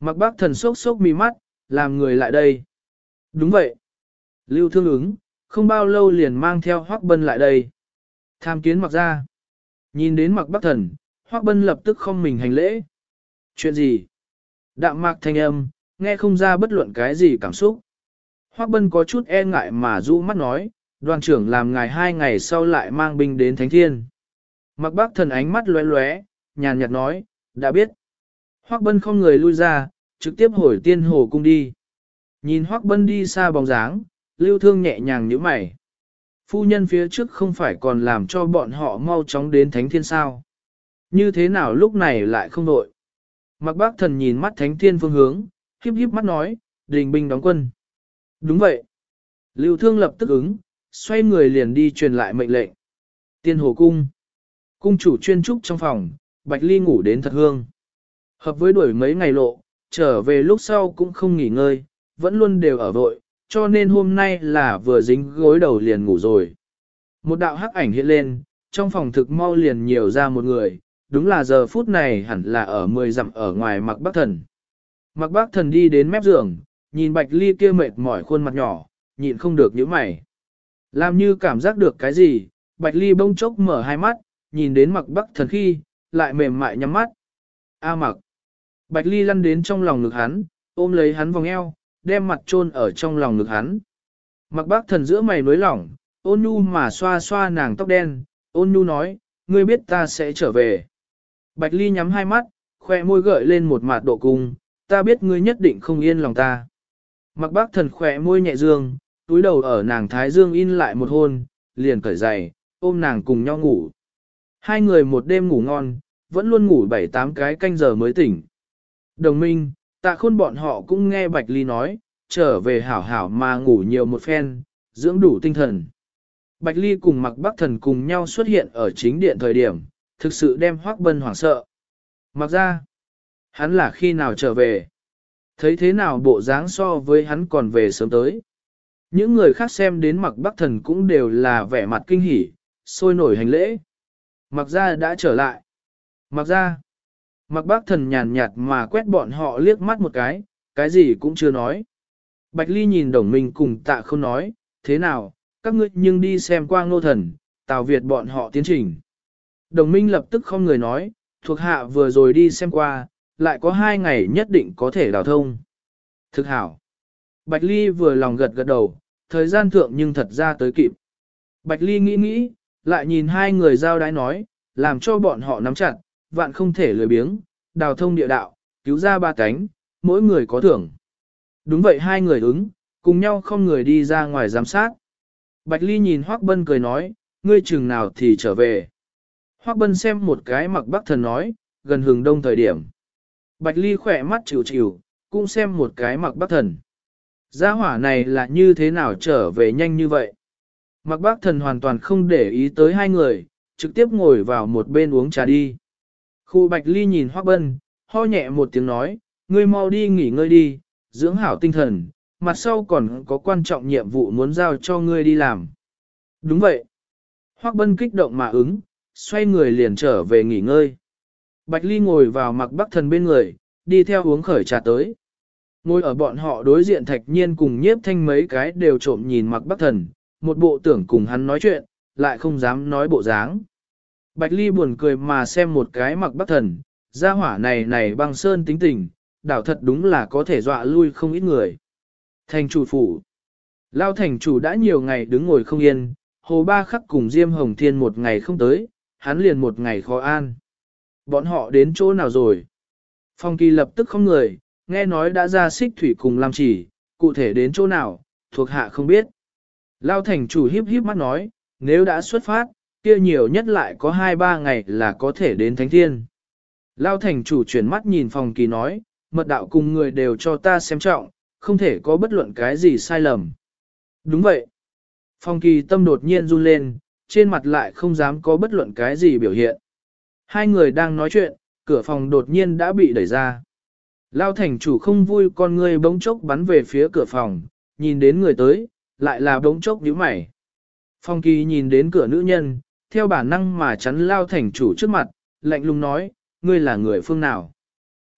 Mặc Bác Thần sốc sốc mi mắt, làm người lại đây. Đúng vậy. Lưu Thương ứng, không bao lâu liền mang theo Hoắc Bân lại đây. Tham kiến Mặc gia. Nhìn đến Mặc Bác Thần, Hoắc Bân lập tức không mình hành lễ. Chuyện gì? Đạm mạc thanh âm, nghe không ra bất luận cái gì cảm xúc. Hoắc Bân có chút e ngại mà rũ mắt nói, đoàn trưởng làm ngài 2 ngày sau lại mang binh đến Thánh Thiên. Mặc Bác Thần ánh mắt lóe lóe, nhàn nhạt nói, đã biết. Hoắc Bân không người lui ra, trực tiếp hồi Tiên Hồ cung đi. Nhìn Hoắc Bân đi xa bóng dáng, Lưu Thương nhẹ nhàng nhíu mày. Phu nhân phía trước không phải còn làm cho bọn họ mau chóng đến Thánh Thiên sao? Như thế nào lúc này lại không đội? Mặc Bác Thần nhìn mắt Thánh Thiên phương hướng, híp híp mắt nói, đình binh đóng quân. Đúng vậy. Lưu Thương lập tức ứng, xoay người liền đi truyền lại mệnh lệnh. Tiên Hồ cung. Cung chủ chuyên trúc trong phòng, Bạch Ly ngủ đến thật hương. Hợp với đuổi mấy ngày lộ, trở về lúc sau cũng không nghỉ ngơi, vẫn luôn đều ở vội, cho nên hôm nay là vừa dính gối đầu liền ngủ rồi. Một đạo hắc ảnh hiện lên, trong phòng thực mau liền nhiều ra một người, đúng là giờ phút này hẳn là ở 10 dặm ở ngoài Mặc Bác Thần. Mặc Bác Thần đi đến mép giường, nhìn Bạch Ly kia mệt mỏi khuôn mặt nhỏ, nhịn không được nhíu mày. Làm như cảm giác được cái gì, Bạch Ly bỗng chốc mở hai mắt, nhìn đến Mặc Bác Thần khi, lại mềm mại nhắm mắt. A Mặc. Bạch Ly lăn đến trong lòng ngực hắn, ôm lấy hắn vòng eo, đem mặt chôn ở trong lòng ngực hắn. Mặc Bác Thần giữa mày nối lỏng, ôn nhu mà xoa xoa nàng tóc đen, ôn nhu nói, ngươi biết ta sẽ trở về. Bạch Ly nhắm hai mắt, khoe môi gợi lên một mạt độ cung, ta biết ngươi nhất định không yên lòng ta. Mặc Bác Thần khoe môi nhẹ dương, túi đầu ở nàng thái dương in lại một hôn, liền cởi giày, ôm nàng cùng nhau ngủ. Hai người một đêm ngủ ngon, vẫn luôn ngủ 7-8 cái canh giờ mới tỉnh. Đồng minh, Tạ Khôn bọn họ cũng nghe Bạch Ly nói, trở về hảo hảo mà ngủ nhiều một phen, dưỡng đủ tinh thần. Bạch Ly cùng Mặc Bác Thần cùng nhau xuất hiện ở chính điện thời điểm, thực sự đem Hoắc Bân hoảng sợ. Mặc ra, hắn là khi nào trở về? Thấy thế nào bộ dáng so với hắn còn về sớm tới. Những người khác xem đến Mặc Bác Thần cũng đều là vẻ mặt kinh hỉ, sôi nổi hành lễ. Mặc ra đã trở lại. Mặc ra. Mặc Bác Thần nhàn nhạt mà quét bọn họ liếc mắt một cái gì cũng chưa nói. Bạch Ly nhìn Đồng Minh cùng Tạ Khôn nói, thế nào, các ngươi nhưng đi xem qua Ngô Thần, Tào Việt bọn họ tiến trình. Đồng Minh lập tức không người nói, thuộc hạ vừa rồi đi xem qua, lại có 2 ngày nhất định có thể đào thông. Thực hảo. Bạch Ly vừa lòng gật gật đầu, thời gian thượng nhưng thật ra tới kịp. Bạch Ly nghĩ nghĩ, lại nhìn hai người giao đái nói, làm cho bọn họ nắm chặt, vạn không thể lười biếng, đào thông địa đạo, cứu ra 3 cánh, mỗi người có thưởng. Đúng vậy hai người ứng, cùng nhau không người đi ra ngoài giám sát. Bạch Ly nhìn Hoắc Bân cười nói, ngươi chừng nào thì trở về. Hoắc Bân xem một cái Mặc Bác Thần nói, gần hừng đông thời điểm. Bạch Ly khỏe mắt chịu chịu, cũng xem một cái Mặc Bác Thần. Gia hỏa này là như thế nào trở về nhanh như vậy? Mặc Bác Thần hoàn toàn không để ý tới hai người, trực tiếp ngồi vào một bên uống trà đi. Khu Bạch Ly nhìn Hoắc Bân, ho nhẹ một tiếng nói, ngươi mau đi nghỉ ngơi đi, dưỡng hảo tinh thần, mặt sau còn có quan trọng nhiệm vụ muốn giao cho ngươi đi làm. Đúng vậy. Hoắc Bân kích động mà ứng, xoay người liền trở về nghỉ ngơi. Bạch Ly ngồi vào Mặc Bác Thần bên người, đi theo uống khởi trà tới. Ngồi ở bọn họ đối diện Thạch Nhiên cùng Nhiếp Thanh mấy cái đều trộm nhìn Mặc Bác Thần, một bộ tưởng cùng hắn nói chuyện, lại không dám nói bộ dáng. Bạch Ly buồn cười mà xem một cái Mặc Bác Thần, gia hỏa này băng sơn tính tình, đảo thật đúng là có thể dọa lui không ít người. Thành chủ phủ. Lao thành chủ đã nhiều ngày đứng ngồi không yên, Hồ Ba Khắc cùng Diêm Hồng Thiên một ngày không tới, hắn liền một ngày khó an. Bọn họ đến chỗ nào rồi? Phong Kỳ lập tức không người, nghe nói đã ra Xích Thủy cùng làm chỉ, cụ thể đến chỗ nào, thuộc hạ không biết. Lao thành chủ híp híp mắt nói, nếu đã xuất phát, kia nhiều nhất lại có 2-3 ngày là có thể đến Thánh Thiên. Lao thành chủ chuyển mắt nhìn Phong Kỳ nói, mật đạo cùng người đều cho ta xem trọng, không thể có bất luận cái gì sai lầm. Đúng vậy. Phong Kỳ tâm đột nhiên run lên, trên mặt lại không dám có bất luận cái gì biểu hiện. Hai người đang nói chuyện, cửa phòng đột nhiên đã bị đẩy ra. Lao thành chủ không vui con người bỗng chốc bắn về phía cửa phòng, nhìn đến người tới, lại là bỗng chốc nhíu mày. Phong Kỳ nhìn đến cửa nữ nhân, theo bản năng mà chắn Lao thành chủ trước mặt, lạnh lùng nói, ngươi là người phương nào?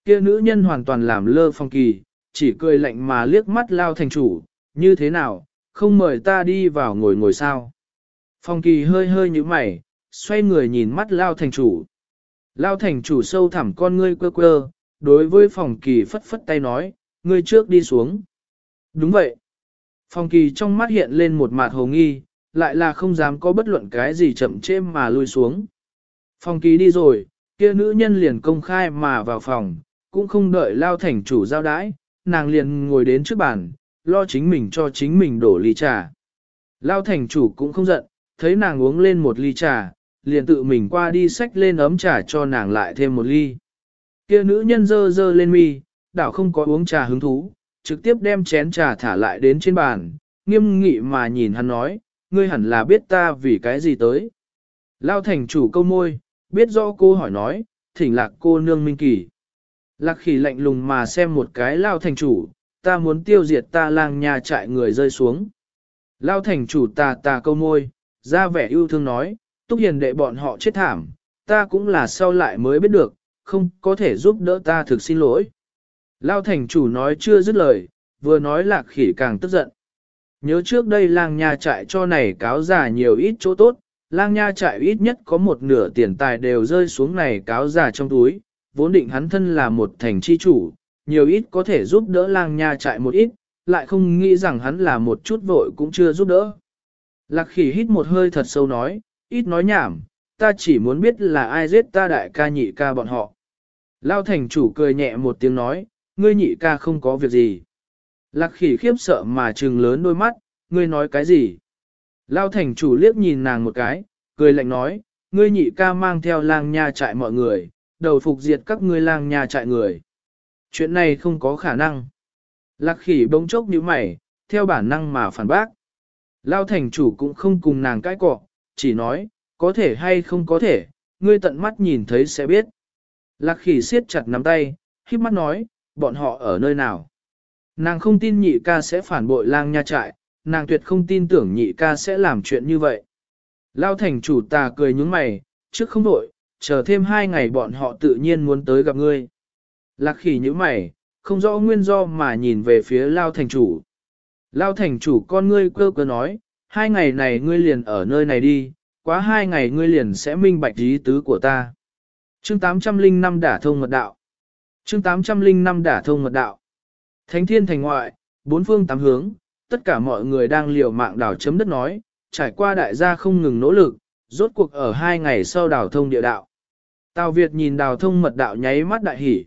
Kia nữ nhân hoàn toàn làm lơ Phong Kỳ, chỉ cười lạnh mà liếc mắt Lao thành chủ, như thế nào, không mời ta đi vào ngồi ngồi sao. Phong Kỳ hơi hơi như mày, xoay người nhìn mắt Lao thành chủ. Lao thành chủ sâu thẳm con ngươi quơ quơ, đối với Phong Kỳ phất phất tay nói, ngươi trước đi xuống. Đúng vậy. Phong Kỳ trong mắt hiện lên một mặt hồ nghi, lại là không dám có bất luận cái gì chậm chê mà lui xuống. Phong Kỳ đi rồi, kia nữ nhân liền công khai mà vào phòng, cũng không đợi Lao thành chủ giao đãi, nàng liền ngồi đến trước bàn, lo chính mình cho chính mình đổ ly trà. Lao thành chủ cũng không giận, thấy nàng uống lên một ly trà, liền tự mình qua đi xách lên ấm trà cho nàng lại thêm một ly. Kia nữ nhân dơ dơ lên mi, đảo không có uống trà hứng thú, trực tiếp đem chén trà thả lại đến trên bàn, nghiêm nghị mà nhìn hắn nói, ngươi hẳn là biết ta vì cái gì tới. Lao thành chủ câu môi, biết rõ cô hỏi nói, thỉnh lạc cô nương minh kỳ. Lạc khỉ lạnh lùng mà xem một cái lao thành chủ, ta muốn tiêu diệt ta lang nhà trại người rơi xuống. Lao thành chủ tà câu môi, ra vẻ yêu thương nói, túc hiền đệ bọn họ chết thảm, ta cũng là sau lại mới biết được, không có thể giúp đỡ ta thực xin lỗi. Lao thành chủ nói chưa dứt lời, vừa nói lạc khỉ càng tức giận. Nhớ trước đây lang nha trại cho này cáo giả nhiều ít chỗ tốt, lang nha trại ít nhất có một nửa tiền tài đều rơi xuống này cáo giả trong túi, vốn định hắn thân là một thành chi chủ, nhiều ít có thể giúp đỡ lang nha trại một ít, lại không nghĩ rằng hắn là một chút vội cũng chưa giúp đỡ. Lạc khỉ hít một hơi thật sâu nói, ít nói nhảm, ta chỉ muốn biết là ai giết ta đại ca nhị ca bọn họ. Lao thành chủ cười nhẹ một tiếng nói, ngươi nhị ca không có việc gì. Lạc khỉ khiếp sợ mà trừng lớn đôi mắt, ngươi nói cái gì? Lao thành chủ liếc nhìn nàng một cái, cười lạnh nói, ngươi nhị ca mang theo lang nha trại mọi người, đầu phục diệt các ngươi lang nha trại người. Chuyện này không có khả năng. Lạc khỉ bỗng chốc như mày, theo bản năng mà phản bác. Lao thành chủ cũng không cùng nàng cãi cọ, chỉ nói, có thể hay không có thể, ngươi tận mắt nhìn thấy sẽ biết. Lạc khỉ siết chặt nắm tay, khiếp mắt nói, bọn họ ở nơi nào? Nàng không tin nhị ca sẽ phản bội lang nha trại, nàng tuyệt không tin tưởng nhị ca sẽ làm chuyện như vậy. Lao thành chủ tà cười nhướng mày, trước không đổi, chờ thêm 2 ngày bọn họ tự nhiên muốn tới gặp ngươi. Lạc khỉ nhướng mày, không rõ nguyên do mà nhìn về phía Lao thành chủ. Lao thành chủ con ngươi cơ cơ nói, 2 ngày này ngươi liền ở nơi này đi, quá 2 ngày ngươi liền sẽ minh bạch ý tứ của ta. Chương 805 đả thông mật đạo. Chương 805 đả thông mật đạo. Thánh thiên thành ngoại, 4 phương 8 hướng, tất cả mọi người đang liều mạng đảo chấm đất nói, trải qua đại gia không ngừng nỗ lực, rốt cuộc ở 2 ngày sau đảo thông địa đạo. Tào Việt nhìn đảo thông mật đạo nháy mắt đại hỉ,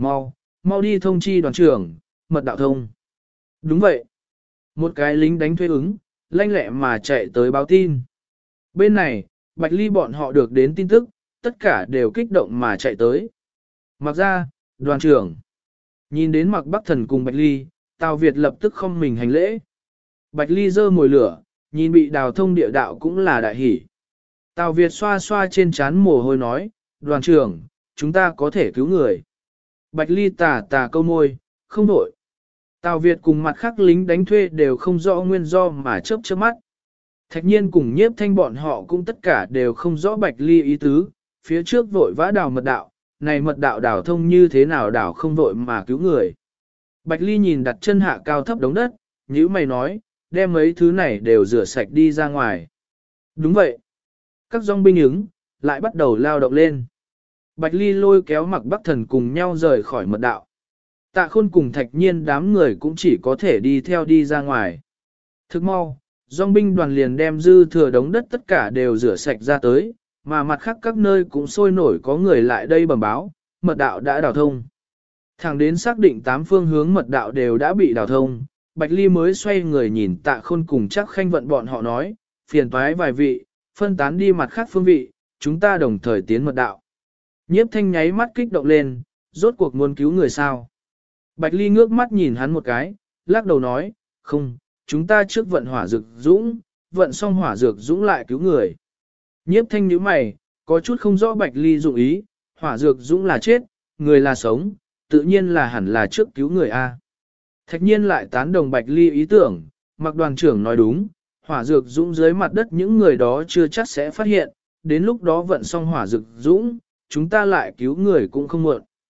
mau đi thông chi đoàn trưởng, mật đạo thông. Đúng vậy. Một cái lính đánh thuê ứng, lanh lẹ mà chạy tới báo tin. Bên này, Bạch Ly bọn họ được đến tin tức, tất cả đều kích động mà chạy tới. Mặc ra, đoàn trưởng. Nhìn đến Mặc Bắc Thần cùng Bạch Ly, Tào Việt lập tức không mình hành lễ. Bạch Ly giơ mồi lửa, nhìn bị đào thông địa đạo cũng là đại hỷ. Tào Việt xoa xoa trên trán mồ hôi nói, đoàn trưởng, chúng ta có thể cứu người. Bạch Ly tà câu môi, không đổi. Tào Việt cùng mặt khác lính đánh thuê đều không rõ nguyên do mà chớp chớp mắt. Thạch nhiên cùng nhiếp thanh bọn họ cũng tất cả đều không rõ Bạch Ly ý tứ, phía trước vội vã đào mật đạo, này mật đạo đào thông như thế nào đào không vội mà cứu người. Bạch Ly nhìn đặt chân hạ cao thấp đống đất, nhíu mày nói, đem mấy thứ này đều rửa sạch đi ra ngoài. Đúng vậy. Các dòng binh ứng, lại bắt đầu lao động lên. Bạch Ly lôi kéo Mặc Bắc Thần cùng nhau rời khỏi mật đạo. Tạ Khôn cùng Thạch nhiên đám người cũng chỉ có thể đi theo đi ra ngoài. Thức mau, dòng binh đoàn liền đem dư thừa đống đất tất cả đều rửa sạch ra tới, mà mặt khác các nơi cũng sôi nổi có người lại đây bẩm báo, mật đạo đã đào thông. Thẳng đến xác định 8 phương hướng mật đạo đều đã bị đào thông, Bạch Ly mới xoay người nhìn Tạ Khôn cùng chắc khanh vận bọn họ nói, phiền toái vài vị, phân tán đi mặt khác phương vị, chúng ta đồng thời tiến mật đạo. Nhiếp thanh nháy mắt kích động lên, rốt cuộc muốn cứu người sao. Bạch Ly ngước mắt nhìn hắn một cái, lắc đầu nói, không, chúng ta trước vận hỏa dược dũng, vận xong hỏa dược dũng lại cứu người. Nhiếp thanh nhíu mày, có chút không rõ Bạch Ly dụng ý, hỏa dược dũng là chết, người là sống, tự nhiên là hẳn là trước cứu người A. Thạch nhiên lại tán đồng Bạch Ly ý tưởng, Mặc đoàn trưởng nói đúng, hỏa dược dũng dưới mặt đất những người đó chưa chắc sẽ phát hiện, đến lúc đó vận xong hỏa dược dũng, chúng ta lại cứu người cũng không muộn.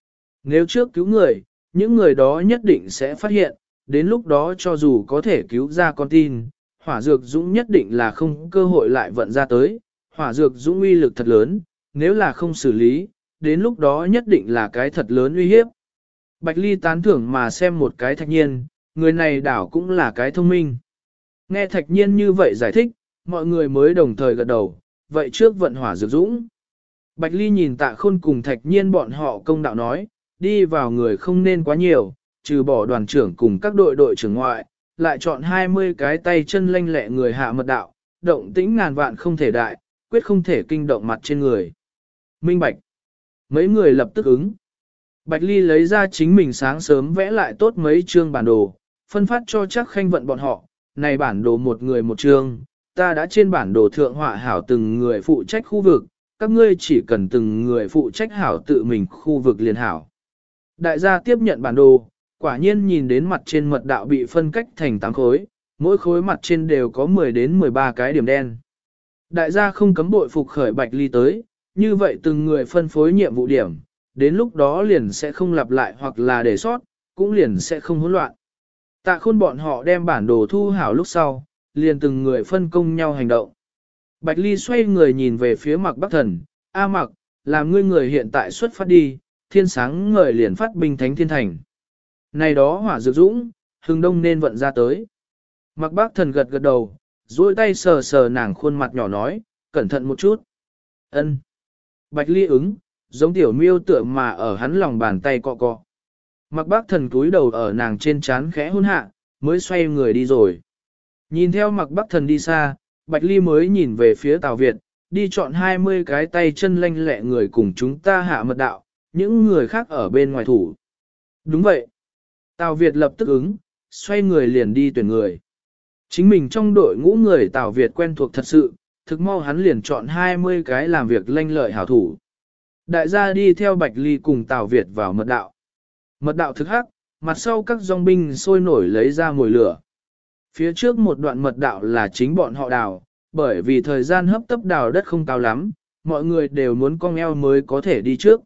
Nếu trước cứu người, những người đó nhất định sẽ phát hiện, đến lúc đó cho dù có thể cứu ra con tin, hỏa dược dũng nhất định là không cơ hội lại vận ra tới, hỏa dược dũng uy lực thật lớn, nếu là không xử lý, đến lúc đó nhất định là cái thật lớn uy hiếp. Bạch Ly tán thưởng mà xem một cái Thạch Nhiên, người này đảo cũng là cái thông minh. Nghe Thạch Nhiên như vậy giải thích, mọi người mới đồng thời gật đầu, vậy trước vận hỏa dược dũng. Bạch Ly nhìn Tạ Khôn cùng Thạch Nhiên bọn họ công đạo nói, đi vào người không nên quá nhiều, trừ bỏ đoàn trưởng cùng các đội trưởng ngoại, lại chọn 20 cái tay chân lanh lẹ người hạ mật đạo, động tĩnh ngàn vạn không thể đại, quyết không thể kinh động mặt trên người. Minh Bạch. Mấy người lập tức ứng. Bạch Ly lấy ra chính mình sáng sớm vẽ lại tốt mấy chương bản đồ, phân phát cho chắc khanh vận bọn họ, này bản đồ một người một chương, ta đã trên bản đồ thượng họa hảo từng người phụ trách khu vực, các ngươi chỉ cần từng người phụ trách hảo tự mình khu vực liền hảo. Đại gia tiếp nhận bản đồ, quả nhiên nhìn đến mặt trên mật đạo bị phân cách thành 8 khối, mỗi khối mặt trên đều có 10 đến 13 cái điểm đen. Đại gia không cấm bội phục khởi Bạch Ly tới, như vậy từng người phân phối nhiệm vụ điểm, đến lúc đó liền sẽ không lặp lại hoặc là để sót, cũng liền sẽ không hỗn loạn. Tạ Khôn bọn họ đem bản đồ thu hảo lúc sau, liền từng người phân công nhau hành động. Bạch Ly xoay người nhìn về phía Mạc Bắc Thần, A Mạc, làm ngươi người hiện tại xuất phát đi, thiên sáng ngời liền phát binh thánh thiên thành. Này đó hỏa dược dũng, hừng đông nên vận ra tới. Mạc Bắc Thần gật gật đầu, duỗi tay sờ sờ nàng khuôn mặt nhỏ nói, cẩn thận một chút. Ân. Bạch Ly ứng, giống tiểu miêu tựa mà ở hắn lòng bàn tay cọ cọ. Mạc Bắc Thần cúi đầu ở nàng trên trán khẽ hôn hạ, mới xoay người đi rồi. Nhìn theo Mạc Bắc Thần đi xa, Bạch Ly mới nhìn về phía Tào Việt, đi chọn 20 cái tay chân lanh lẹ người cùng chúng ta hạ mật đạo, những người khác ở bên ngoài thủ. Đúng vậy. Tào Việt lập tức ứng, xoay người liền đi tuyển người. Chính mình trong đội ngũ người Tào Việt quen thuộc thật sự, thực mau hắn liền chọn 20 cái làm việc lanh lợi hảo thủ. Đại gia đi theo Bạch Ly cùng Tào Việt vào mật đạo. Mật đạo thực hắc, mặt sau các dòng binh sôi nổi lấy ra mồi lửa. Phía trước một đoạn mật đạo là chính bọn họ đào, bởi vì thời gian hấp tấp đào đất không cao lắm, mọi người đều muốn cong eo mới có thể đi trước.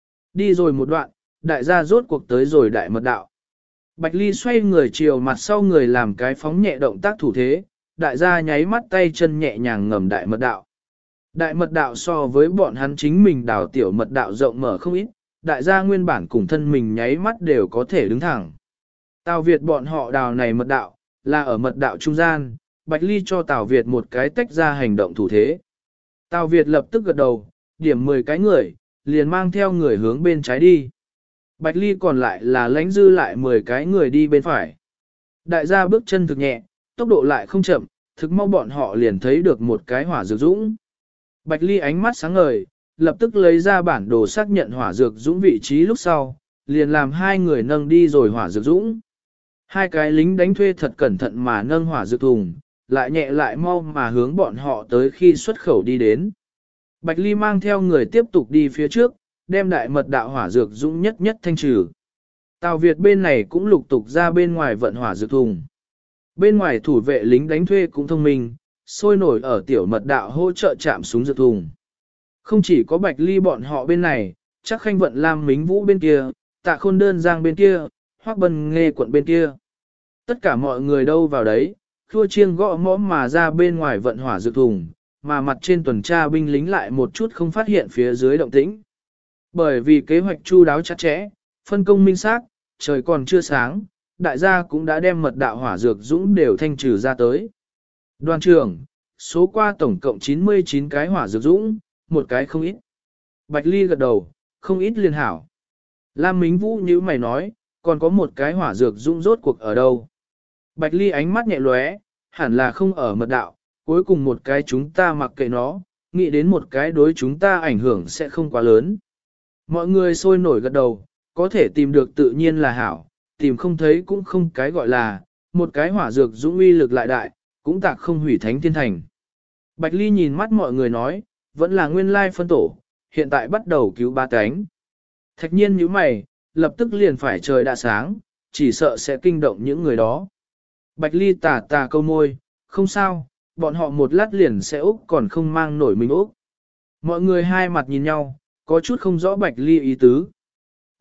Đi rồi một đoạn, đại gia rốt cuộc tới rồi đại mật đạo. Bạch Ly xoay người chiều mặt sau người làm cái phóng nhẹ động tác thủ thế, đại gia nháy mắt tay chân nhẹ nhàng ngầm đại mật đạo. Đại mật đạo so với bọn hắn chính mình đào tiểu mật đạo rộng mở không ít, đại gia nguyên bản cùng thân mình nháy mắt đều có thể đứng thẳng. Tào Việt bọn họ đào này mật đạo, là ở mật đạo trung gian, Bạch Ly cho Tào Việt một cái tách ra hành động thủ thế. Tào Việt lập tức gật đầu, điểm 10 cái người, liền mang theo người hướng bên trái đi. Bạch Ly còn lại là lãnh dư lại 10 cái người đi bên phải. Đại gia bước chân thực nhẹ, tốc độ lại không chậm, thực mau bọn họ liền thấy được một cái hỏa dược dũng. Bạch Ly ánh mắt sáng ngời, lập tức lấy ra bản đồ xác nhận hỏa dược dũng vị trí lúc sau, liền làm hai người nâng đi rồi hỏa dược dũng. Hai cái lính đánh thuê thật cẩn thận mà nâng hỏa dược thùng, lại nhẹ lại mau mà hướng bọn họ tới khi xuất khẩu đi đến. Bạch Ly mang theo người tiếp tục đi phía trước, đem đại mật đạo hỏa dược dũng nhất nhất thanh trừ. Tào Việt bên này cũng lục tục ra bên ngoài vận hỏa dược thùng. Bên ngoài thủ vệ lính đánh thuê cũng thông minh, sôi nổi ở tiểu mật đạo hỗ trợ chạm súng dược thùng. Không chỉ có Bạch Ly bọn họ bên này, chắc khanh vận Lam Mính Vũ bên kia, Tạ Khôn Đơn Giang bên kia, Hoắc Bân Nghê quận bên kia. Tất cả mọi người đâu vào đấy, khua chiêng gõ mõm mà ra bên ngoài vận hỏa dược thùng, mà mặt trên tuần tra binh lính lại một chút không phát hiện phía dưới động tĩnh. Bởi vì kế hoạch chu đáo chặt chẽ, phân công minh xác, trời còn chưa sáng, đại gia cũng đã đem mật đạo hỏa dược dũng đều thanh trừ ra tới. Đoàn trưởng, số qua tổng cộng 99 cái hỏa dược dũng, một cái không ít. Bạch Ly gật đầu, không ít liên hảo. Lam Mính Vũ như mày nói, còn có một cái hỏa dược dũng rốt cuộc ở đâu. Bạch Ly ánh mắt nhẹ lóe, hẳn là không ở mật đạo, cuối cùng một cái chúng ta mặc kệ nó, nghĩ đến một cái đối chúng ta ảnh hưởng sẽ không quá lớn. Mọi người sôi nổi gật đầu, có thể tìm được tự nhiên là hảo, tìm không thấy cũng không cái gọi là, một cái hỏa dược dũng uy lực lại đại, cũng tạc không hủy thánh thiên thành. Bạch Ly nhìn mắt mọi người nói, vẫn là nguyên lai phân tổ, hiện tại bắt đầu cứu ba cánh. Thạch Nhiên nhíu mày, lập tức liền phải trời đã sáng, chỉ sợ sẽ kinh động những người đó. Bạch Ly tà tà câu môi, không sao, bọn họ một lát liền sẽ úc còn không mang nổi mình úc. Mọi người hai mặt nhìn nhau, có chút không rõ Bạch Ly ý tứ.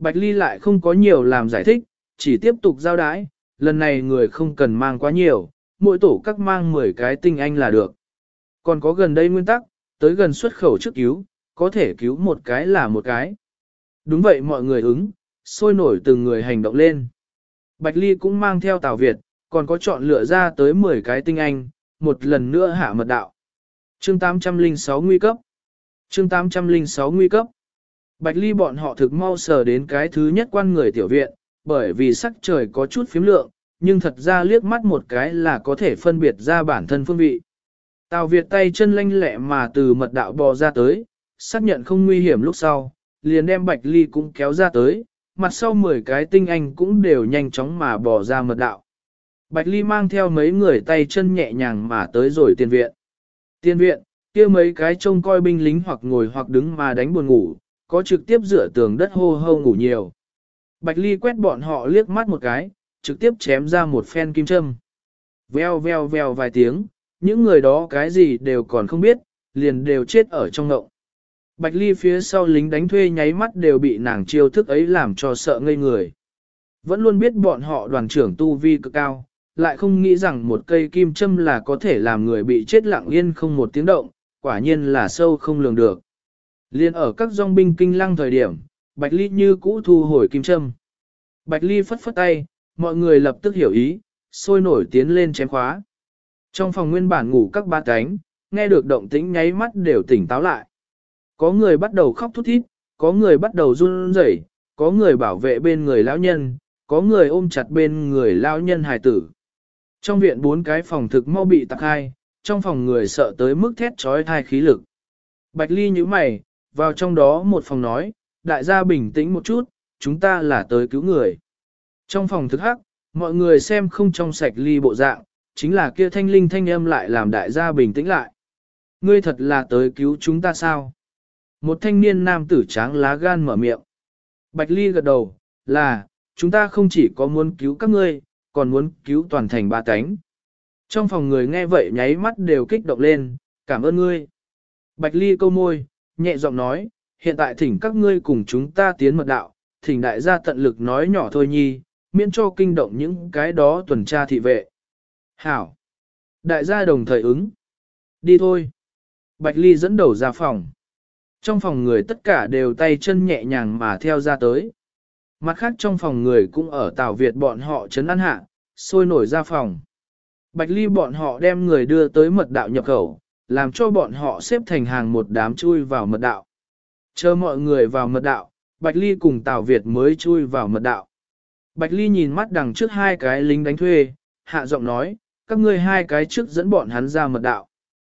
Bạch Ly lại không có nhiều làm giải thích, chỉ tiếp tục giao đái, lần này người không cần mang quá nhiều, mỗi tổ các mang 10 cái tinh anh là được. Còn có gần đây nguyên tắc, tới gần xuất khẩu trước cứu, có thể cứu một cái là một cái. Đúng vậy mọi người ứng, sôi nổi từng người hành động lên. Bạch Ly cũng mang theo Tào Việt, còn có chọn lựa ra tới 10 cái tinh anh, một lần nữa hạ mật đạo. Chương 806 nguy cấp. Chương 806 nguy cấp. Bạch Ly bọn họ thực mau sờ đến cái thứ nhất quan người tiểu viện, bởi vì sắc trời có chút phím lượng, nhưng thật ra liếc mắt một cái là có thể phân biệt ra bản thân phương vị. Tào Việt tay chân lanh lẹ mà từ mật đạo bò ra tới, xác nhận không nguy hiểm lúc sau, liền đem Bạch Ly cũng kéo ra tới, mặt sau 10 cái tinh anh cũng đều nhanh chóng mà bò ra mật đạo. Bạch Ly mang theo mấy người tay chân nhẹ nhàng mà tới rồi tiền viện. Tiền viện, kia mấy cái trông coi binh lính hoặc ngồi hoặc đứng mà đánh buồn ngủ, có trực tiếp dựa tường đất hô hô ngủ nhiều. Bạch Ly quét bọn họ liếc mắt một cái, trực tiếp chém ra một phen kim châm. Veo veo veo vài tiếng, những người đó cái gì đều còn không biết, liền đều chết ở trong ngộng. Bạch Ly phía sau lính đánh thuê nháy mắt đều bị nàng chiêu thức ấy làm cho sợ ngây người. Vẫn luôn biết bọn họ đoàn trưởng tu vi cực cao, lại không nghĩ rằng một cây kim châm là có thể làm người bị chết lặng yên không một tiếng động, quả nhiên là sâu không lường được. Liên ở các dòng binh kinh lăng thời điểm, Bạch Ly như cũ thu hồi kim châm. Bạch Ly phất phất tay, mọi người lập tức hiểu ý, sôi nổi tiến lên chém khóa. Trong phòng nguyên bản ngủ các ba cánh, nghe được động tĩnh nháy mắt đều tỉnh táo lại. Có người bắt đầu khóc thút thít, có người bắt đầu run rẩy, có người bảo vệ bên người lão nhân, có người ôm chặt bên người lão nhân hài tử. Trong viện 4 cái phòng thực mau bị tạc hai, trong phòng người sợ tới mức thét trói thai khí lực. Bạch Ly nhíu mày, vào trong đó một phòng nói, đại gia bình tĩnh một chút, chúng ta là tới cứu người. Trong phòng thực hắc, mọi người xem không trong sạch ly bộ dạng, chính là kia thanh linh thanh âm lại làm đại gia bình tĩnh lại. Ngươi thật là tới cứu chúng ta sao? Một thanh niên nam tử tráng lá gan mở miệng. Bạch Ly gật đầu, là, chúng ta không chỉ có muốn cứu các ngươi, còn muốn cứu toàn thành ba cánh. Trong phòng người nghe vậy nháy mắt đều kích động lên, cảm ơn ngươi. Bạch Ly câu môi, nhẹ giọng nói, hiện tại thỉnh các ngươi cùng chúng ta tiến mật đạo, thỉnh đại gia tận lực nói nhỏ thôi nhi, miễn cho kinh động những cái đó tuần tra thị vệ. Hảo! Đại gia đồng thời ứng. Đi thôi. Bạch Ly dẫn đầu ra phòng. Trong phòng người tất cả đều tay chân nhẹ nhàng mà theo ra tới. Mặt khác trong phòng người cũng ở Tào Việt bọn họ trấn an hạ, sôi nổi ra phòng. Bạch Ly bọn họ đem người đưa tới mật đạo nhập khẩu, làm cho bọn họ xếp thành hàng một đám chui vào mật đạo. Chờ mọi người vào mật đạo, Bạch Ly cùng Tào Việt mới chui vào mật đạo. Bạch Ly nhìn mắt đằng trước 2 cái lính đánh thuê, hạ giọng nói, các ngươi 2 cái trước dẫn bọn hắn ra mật đạo.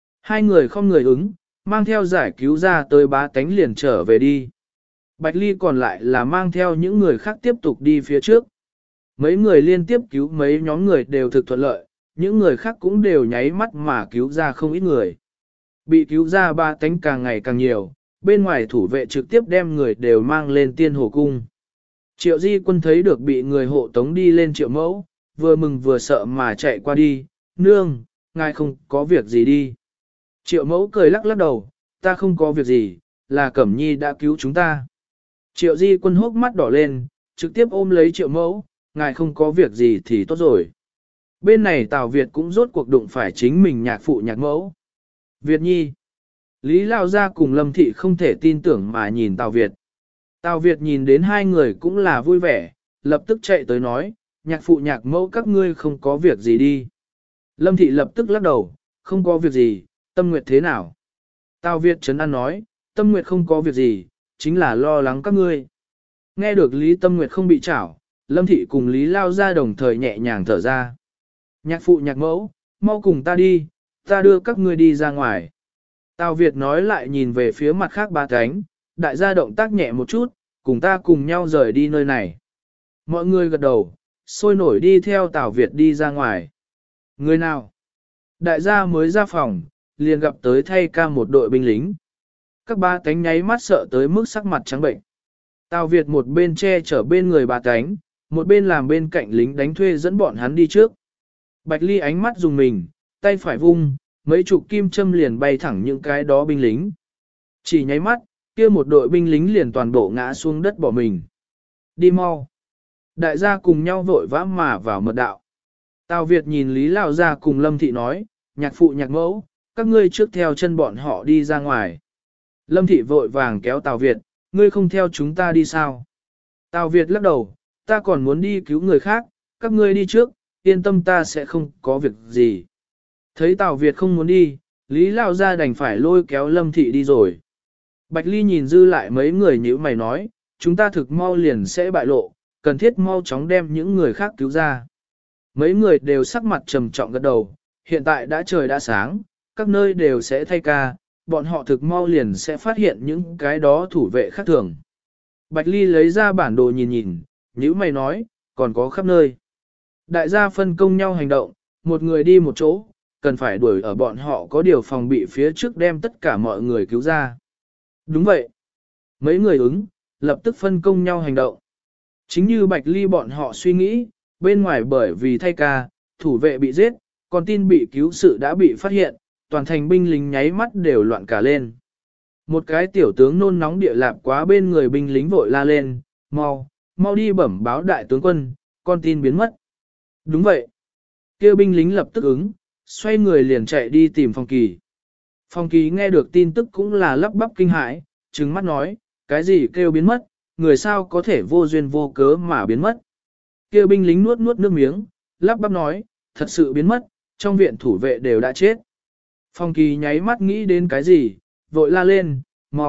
2 người không người ứng, mang theo giải cứu ra tới bá tánh liền trở về đi. Bạch Ly còn lại là mang theo những người khác tiếp tục đi phía trước. Mấy người liên tiếp cứu mấy nhóm người đều thực thuận lợi, những người khác cũng đều nháy mắt mà cứu ra không ít người. Bị cứu ra ba tánh càng ngày càng nhiều, bên ngoài thủ vệ trực tiếp đem người đều mang lên tiên hồ cung. Triệu Di Quân thấy được bị người hộ tống đi lên Triệu Mẫu, vừa mừng vừa sợ mà chạy qua đi, nương, ngài không có việc gì đi. Triệu Mẫu cười lắc lắc đầu, ta không có việc gì, là Cẩm Nhi đã cứu chúng ta. Triệu Di Quân hốc mắt đỏ lên, trực tiếp ôm lấy Triệu Mẫu, ngài không có việc gì thì tốt rồi. Bên này Tào Việt cũng rốt cuộc đụng phải chính mình nhạc phụ nhạc mẫu. Việt Nhi. Lý Lao Gia cùng Lâm Thị không thể tin tưởng mà nhìn Tào Việt. Tào Việt nhìn đến 2 người cũng là vui vẻ, lập tức chạy tới nói, nhạc phụ nhạc mẫu các ngươi không có việc gì đi. Lâm Thị lập tức lắc đầu, không có việc gì, Tâm Nguyệt thế nào? Tào Việt trấn an nói, Tâm Nguyệt không có việc gì, chính là lo lắng các ngươi. Nghe được Lý Tâm Nguyệt không bị chảo, Lâm Thị cùng Lý Lao Gia đồng thời nhẹ nhàng thở ra. Nhạc phụ nhạc mẫu, mau cùng ta đi, ta đưa các ngươi đi ra ngoài. Tào Việt nói lại nhìn về phía mặt khác ba cánh, đại gia động tác nhẹ một chút, cùng ta cùng nhau rời đi nơi này. Mọi người gật đầu, sôi nổi đi theo Tào Việt đi ra ngoài. Người nào? Đại gia mới ra phòng, liền gặp tới thay ca một đội binh lính. Các ba cánh nháy mắt sợ tới mức sắc mặt trắng bệnh. Tào Việt một bên che chở bên người ba cánh, một bên làm bên cạnh lính đánh thuê dẫn bọn hắn đi trước. Bạch Ly ánh mắt dùng mình, tay phải vung, mấy chục kim châm liền bay thẳng những cái đó binh lính. Chỉ nháy mắt, kia một đội binh lính liền toàn bộ ngã xuống đất bỏ mình. Đi mau. Đại gia cùng nhau vội vã mà vào mật đạo. Tào Việt nhìn Lý Lão gia cùng Lâm Thị nói, nhạc phụ nhạc mẫu, các ngươi trước theo chân bọn họ đi ra ngoài. Lâm Thị vội vàng kéo Tào Việt, ngươi không theo chúng ta đi sao? Tào Việt lắc đầu, ta còn muốn đi cứu người khác, các ngươi đi trước, yên tâm ta sẽ không có việc gì. Thấy Tào Việt không muốn đi, Lý Lão gia đành phải lôi kéo Lâm Thị đi rồi. Bạch Ly nhìn dư lại mấy người nhíu mày nói, chúng ta thực mau liền sẽ bại lộ, cần thiết mau chóng đem những người khác cứu ra. Mấy người đều sắc mặt trầm trọng gật đầu, hiện tại đã trời đã sáng, các nơi đều sẽ thay ca, bọn họ thực mau liền sẽ phát hiện những cái đó thủ vệ khác thường. Bạch Ly lấy ra bản đồ nhìn nhìn, nhíu mày nói, còn có khắp nơi. Đại gia phân công nhau hành động, một người đi một chỗ, cần phải đuổi ở bọn họ có điều phòng bị phía trước đem tất cả mọi người cứu ra. Đúng vậy. Mấy người ứng, lập tức phân công nhau hành động. Chính như Bạch Ly bọn họ suy nghĩ, bên ngoài bởi vì thay ca, thủ vệ bị giết, còn tin bị cứu sự đã bị phát hiện, toàn thành binh lính nháy mắt đều loạn cả lên. Một cái tiểu tướng nôn nóng địa lạp quá bên người binh lính vội la lên, mau đi bẩm báo đại tướng quân, con tin biến mất. Đúng vậy. Kêu binh lính lập tức ứng, xoay người liền chạy đi tìm Phong Kỳ. Phong Kỳ nghe được tin tức cũng là lắp bắp kinh hãi, trừng mắt nói, cái gì kêu biến mất, người sao có thể vô duyên vô cớ mà biến mất. Kêu binh lính nuốt nuốt nước miếng, lắp bắp nói, thật sự biến mất, trong viện thủ vệ đều đã chết. Phong Kỳ nháy mắt nghĩ đến cái gì, vội la lên,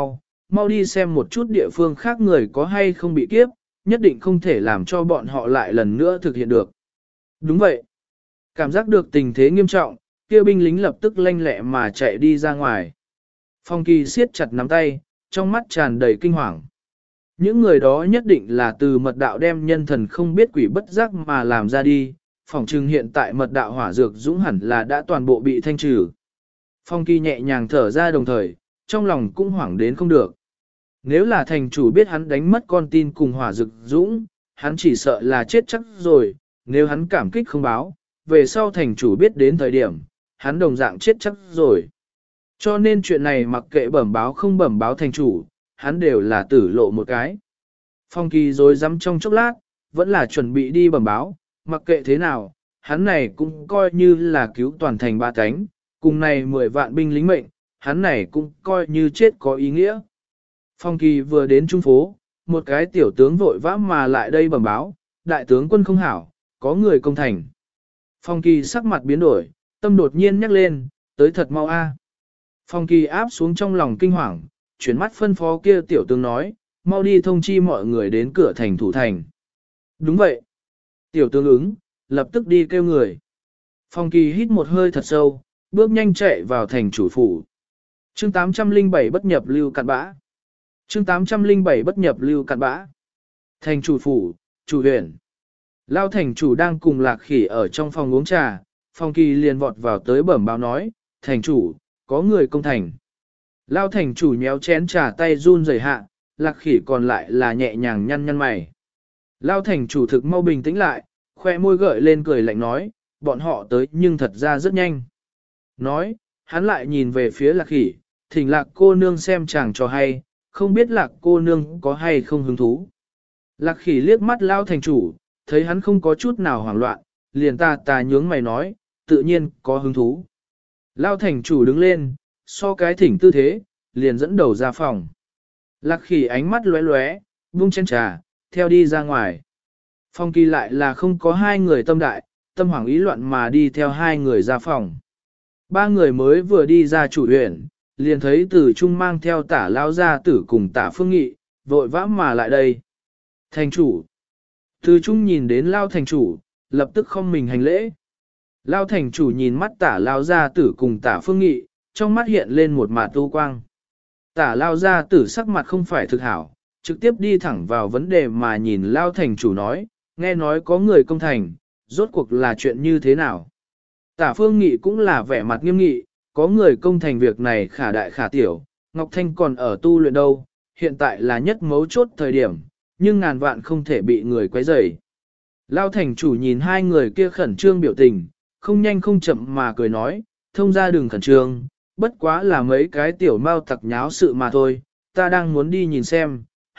mau đi xem một chút địa phương khác người có hay không bị kiếp, nhất định không thể làm cho bọn họ lại lần nữa thực hiện được. Đúng vậy. Cảm giác được tình thế nghiêm trọng, kia binh lính lập tức lanh lẹ mà chạy đi ra ngoài. Phong Kỳ siết chặt nắm tay, trong mắt tràn đầy kinh hoàng. Những người đó nhất định là từ mật đạo đem nhân thần không biết quỷ bất giác mà làm ra đi, phỏng chừng hiện tại mật đạo hỏa dược dũng hẳn là đã toàn bộ bị thanh trừ. Phong Kỳ nhẹ nhàng thở ra đồng thời, trong lòng cũng hoảng đến không được. Nếu là thành chủ biết hắn đánh mất con tin cùng hỏa dược dũng, hắn chỉ sợ là chết chắc rồi, nếu hắn cảm kích không báo, về sau thành chủ biết đến thời điểm, hắn đồng dạng chết chắc rồi. Cho nên chuyện này mặc kệ bẩm báo không bẩm báo thành chủ, hắn đều là tử lộ một cái. Phong Kỳ rồi dám trong chốc lát, vẫn là chuẩn bị đi bẩm báo, mặc kệ thế nào, hắn này cũng coi như là cứu toàn thành ba cánh, cùng này 10 vạn binh lính mệnh, hắn này cũng coi như chết có ý nghĩa. Phong Kỳ vừa đến trung phố, một cái tiểu tướng vội vã mà lại đây bẩm báo, đại tướng quân không hảo, có người công thành. Phong Kỳ sắc mặt biến đổi, tâm đột nhiên nhắc lên, tới thật mau a. Phong Kỳ áp xuống trong lòng kinh hoàng, chuyển mắt phân phó kia tiểu tướng nói, mau đi thông chi mọi người đến cửa thành thủ thành. Đúng vậy. Tiểu tướng ứng, lập tức đi kêu người. Phong Kỳ hít một hơi thật sâu, bước nhanh chạy vào thành chủ phủ. Chương 807 bất nhập lưu cặn bã. Chương 807 bất nhập lưu cặn bã. Thành chủ phủ, chủ huyện. Lao thành chủ đang cùng Lạc Khỉ ở trong phòng uống trà, Phong Kỳ liền vọt vào tới bẩm báo nói, thành chủ, có người công thành. Lao thành chủ nhéo chén trà tay run rẩy hạ, Lạc Khỉ còn lại là nhẹ nhàng nhăn nhăn mày. Lao thành chủ thực mau bình tĩnh lại, khoe môi gợi lên cười lạnh nói, bọn họ tới nhưng thật ra rất nhanh. Nói, hắn lại nhìn về phía Lạc Khỉ, thỉnh Lạc cô nương xem chàng cho hay, không biết Lạc cô nương có hay không hứng thú. Lạc Khỉ liếc mắt Lao thành chủ, thấy hắn không có chút nào hoảng loạn, liền ta nhướng mày nói, tự nhiên có hứng thú. Lao thành chủ đứng lên, so cái thỉnh tư thế, liền dẫn đầu ra phòng. Lạc Khỉ ánh mắt lóe lóe, buông chén trà, theo đi ra ngoài. Phong Kỳ lại là không có hai người tâm đại, tâm hoảng ý loạn mà đi theo hai người ra phòng. Ba người mới vừa đi ra chủ huyện, liền thấy Từ Trung mang theo Tả Lao gia tử cùng Tả Phương Nghị, vội vã mà lại đây. Thành chủ. Từ Trung nhìn đến Lao thành chủ, lập tức không mình hành lễ. Lao thành chủ nhìn mắt Tả Lao gia tử cùng Tả Phương Nghị, trong mắt hiện lên một mạt tu quang. Tả Lao gia tử sắc mặt không phải thực hảo, trực tiếp đi thẳng vào vấn đề mà nhìn Lao thành chủ nói, nghe nói có người công thành, rốt cuộc là chuyện như thế nào. Tả Phương Nghị cũng là vẻ mặt nghiêm nghị, có người công thành việc này khả đại khả tiểu, Ngọc Thanh còn ở tu luyện đâu, hiện tại là nhất mấu chốt thời điểm, nhưng ngàn vạn không thể bị người quấy rầy. Lao thành chủ nhìn hai người kia khẩn trương biểu tình, không nhanh không chậm mà cười nói, thông ra đừng khẩn trương, bất quá là mấy cái tiểu mau tặc nháo sự mà thôi, ta đang muốn đi nhìn xem,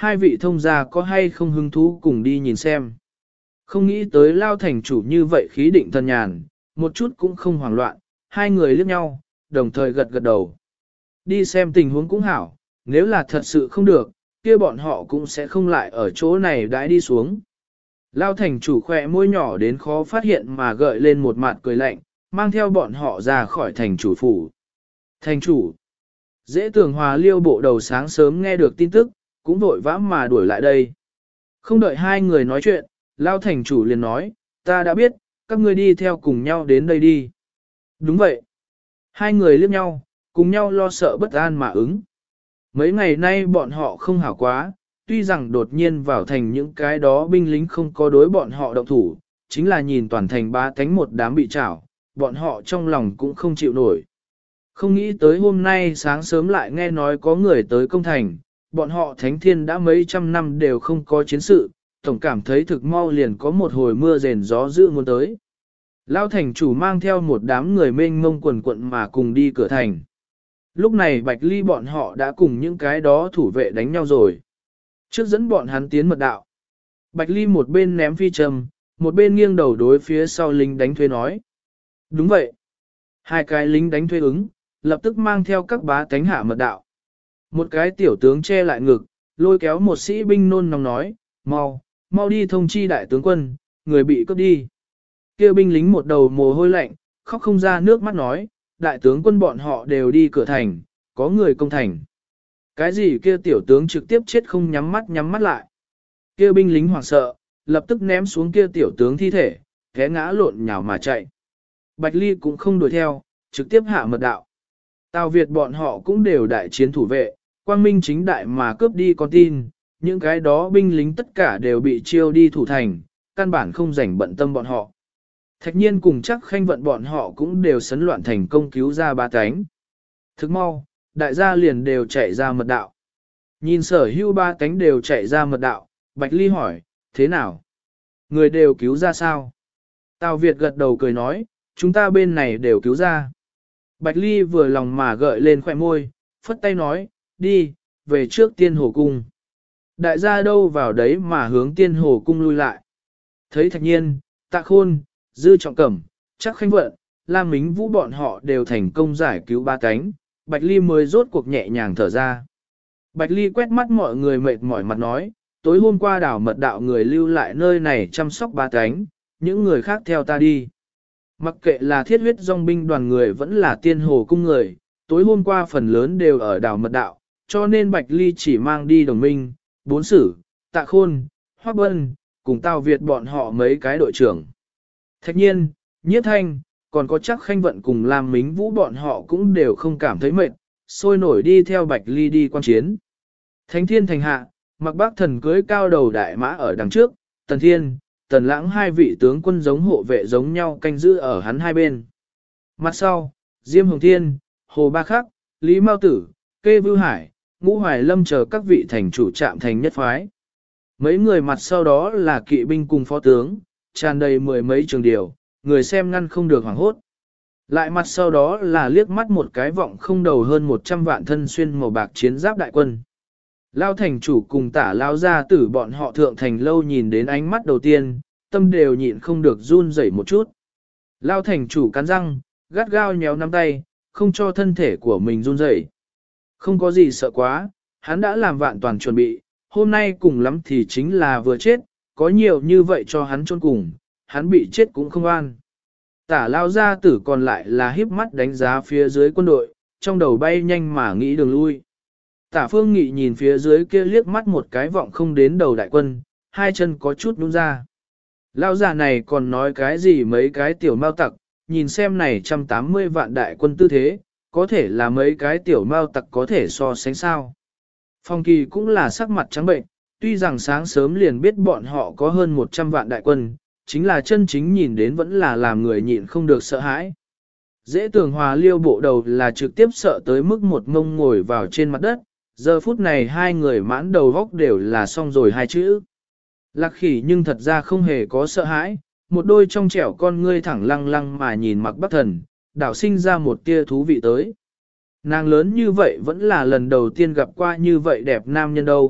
hai vị thông gia có hay không hứng thú cùng đi nhìn xem. Không nghĩ tới Lao thành chủ như vậy khí định thần nhàn, một chút cũng không hoảng loạn, hai người liếc nhau, đồng thời gật gật đầu. Đi xem tình huống cũng hảo, nếu là thật sự không được, kia bọn họ cũng sẽ không lại ở chỗ này đãi đi xuống. Lao thành chủ khỏe môi nhỏ đến khó phát hiện mà gợi lên một mặt cười lạnh, mang theo bọn họ ra khỏi thành chủ phủ. Thành chủ, dễ tường hòa liêu bộ đầu sáng sớm nghe được tin tức, cũng vội vã mà đuổi lại đây. Không đợi hai người nói chuyện, Lao thành chủ liền nói, ta đã biết, các ngươi đi theo cùng nhau đến đây đi. Đúng vậy. Hai người liếc nhau, cùng nhau lo sợ bất an mà ứng. Mấy ngày nay bọn họ không hảo quá, tuy rằng đột nhiên vào thành những cái đó binh lính không có đối bọn họ động thủ, chính là nhìn toàn thành ba cánh một đám bị trảo, bọn họ trong lòng cũng không chịu nổi. Không nghĩ tới hôm nay sáng sớm lại nghe nói có người tới công thành, bọn họ thánh thiên đã mấy trăm năm đều không có chiến sự, tổng cảm thấy thực mau liền có một hồi mưa rền gió dữ muốn tới. Lao thành chủ mang theo một đám người mênh mông quần quận mà cùng đi cửa thành. Lúc này Bạch Ly bọn họ đã cùng những cái đó thủ vệ đánh nhau rồi. Trước dẫn bọn hắn tiến mật đạo. Bạch Ly một bên ném phi châm, một bên nghiêng đầu đối phía sau lính đánh thuê nói. Đúng vậy. Hai cái lính đánh thuê ứng, lập tức mang theo các bá tánh hạ mật đạo. Một cái tiểu tướng che lại ngực, lôi kéo một sĩ binh nôn nóng nói, mau đi thông chi đại tướng quân, người bị cướp đi. Kêu binh lính một đầu mồ hôi lạnh, khóc không ra nước mắt nói, đại tướng quân bọn họ đều đi cửa thành, có người công thành. Cái gì kia tiểu tướng trực tiếp chết không nhắm mắt lại. Kia binh lính hoảng sợ, lập tức ném xuống kia tiểu tướng thi thể, té ngã lộn nhào mà chạy. Bạch Ly cũng không đuổi theo, trực tiếp hạ mật đạo. Tào Việt bọn họ cũng đều đại chiến thủ vệ, quang minh chính đại mà cướp đi con tin, những cái đó binh lính tất cả đều bị chiêu đi thủ thành, căn bản không rảnh bận tâm bọn họ. Thạch nhiên cùng chắc khanh vận bọn họ cũng đều sấn loạn thành công cứu ra ba cánh. Thức mau, đại gia liền đều chạy ra mật đạo. Nhìn sở hữu ba cánh đều chạy ra mật đạo, Bạch Ly hỏi, thế nào? Người đều cứu ra sao? Tào Việt gật đầu cười nói, chúng ta bên này đều cứu ra. Bạch Ly vừa lòng mà gợi lên khỏe môi, phất tay nói, đi, về trước tiên hồ cung. Đại gia đâu vào đấy mà hướng tiên hồ cung lui lại. Thấy Thạch nhiên, Tạ Khôn, Dư Trọng Cẩm, chắc khanh vận, Lam Mính Vũ bọn họ đều thành công giải cứu ba cánh, Bạch Ly mới rốt cuộc nhẹ nhàng thở ra. Bạch Ly quét mắt mọi người mệt mỏi mặt nói, tối hôm qua đảo mật đạo người lưu lại nơi này chăm sóc ba cánh, những người khác theo ta đi. Mặc kệ là thiết huyết dòng binh đoàn người vẫn là tiên hồ cung người, tối hôm qua phần lớn đều ở đảo mật đạo, cho nên Bạch Ly chỉ mang đi đồng minh, bốn sử, Tạ Khôn, Hoắc Bân, cùng Tào Việt bọn họ mấy cái đội trưởng. Thạch nhiên, Nhiếp Thanh, còn có chắc khanh vận cùng Lam Mính Vũ bọn họ cũng đều không cảm thấy mệt, sôi nổi đi theo Bạch Ly đi quan chiến. Thánh thiên thành hạ, Mặc Bác Thần cưới cao đầu đại mã ở đằng trước, Tần Thiên, Tần Lãng hai vị tướng quân giống hộ vệ giống nhau canh giữ ở hắn hai bên. Mặt sau, Diêm Hồng Thiên, Hồ Ba Khắc, Lý Mao Tử, Kê Vưu Hải, Ngũ Hoài Lâm chờ các vị thành chủ trạm thành nhất phái. Mấy người mặt sau đó là kỵ binh cùng phó tướng, tràn đầy mười mấy trường điều, người xem ngăn không được hoảng hốt. Lại mặt sau đó là liếc mắt một cái vọng không đầu hơn 100 vạn thân xuyên màu bạc chiến giáp đại quân. Lao thành chủ cùng Tả lao gia tử bọn họ thượng thành lâu nhìn đến ánh mắt đầu tiên, tâm đều nhịn không được run rẩy một chút. Lao thành chủ cắn răng, gắt gao nhéo nắm tay, không cho thân thể của mình run rẩy. Không có gì sợ quá, hắn đã làm vạn toàn chuẩn bị, hôm nay cùng lắm thì chính là vừa chết, có nhiều như vậy cho hắn chôn cùng, hắn bị chết cũng không an. Tả lao gia tử còn lại là híp mắt đánh giá phía dưới quân đội, trong đầu bay nhanh mà nghĩ đường lui. Tả Phương Nghị nhìn phía dưới kia liếc mắt một cái vọng không đến đầu đại quân, hai chân có chút nhún ra. Lao già này còn nói cái gì mấy cái tiểu mao tặc, nhìn xem này 180 vạn đại quân tư thế, có thể là mấy cái tiểu mao tặc có thể so sánh sao. Phong Kỳ cũng là sắc mặt trắng bệnh, tuy rằng sáng sớm liền biết bọn họ có hơn 100 vạn đại quân, chính là chân chính nhìn đến vẫn là làm người nhịn không được sợ hãi. Dễ tường hòa liêu bộ đầu là trực tiếp sợ tới mức một ngông ngồi vào trên mặt đất, giờ phút này hai người mãn đầu góc đều là xong rồi hai chữ. Lạc Khỉ nhưng thật ra không hề có sợ hãi, một đôi trong trẻo con ngươi thẳng lăng lăng mà nhìn Mặc Bắc Thần, đảo sinh ra một tia thú vị tới. Nàng lớn như vậy vẫn là lần đầu tiên gặp qua như vậy đẹp nam nhân đâu,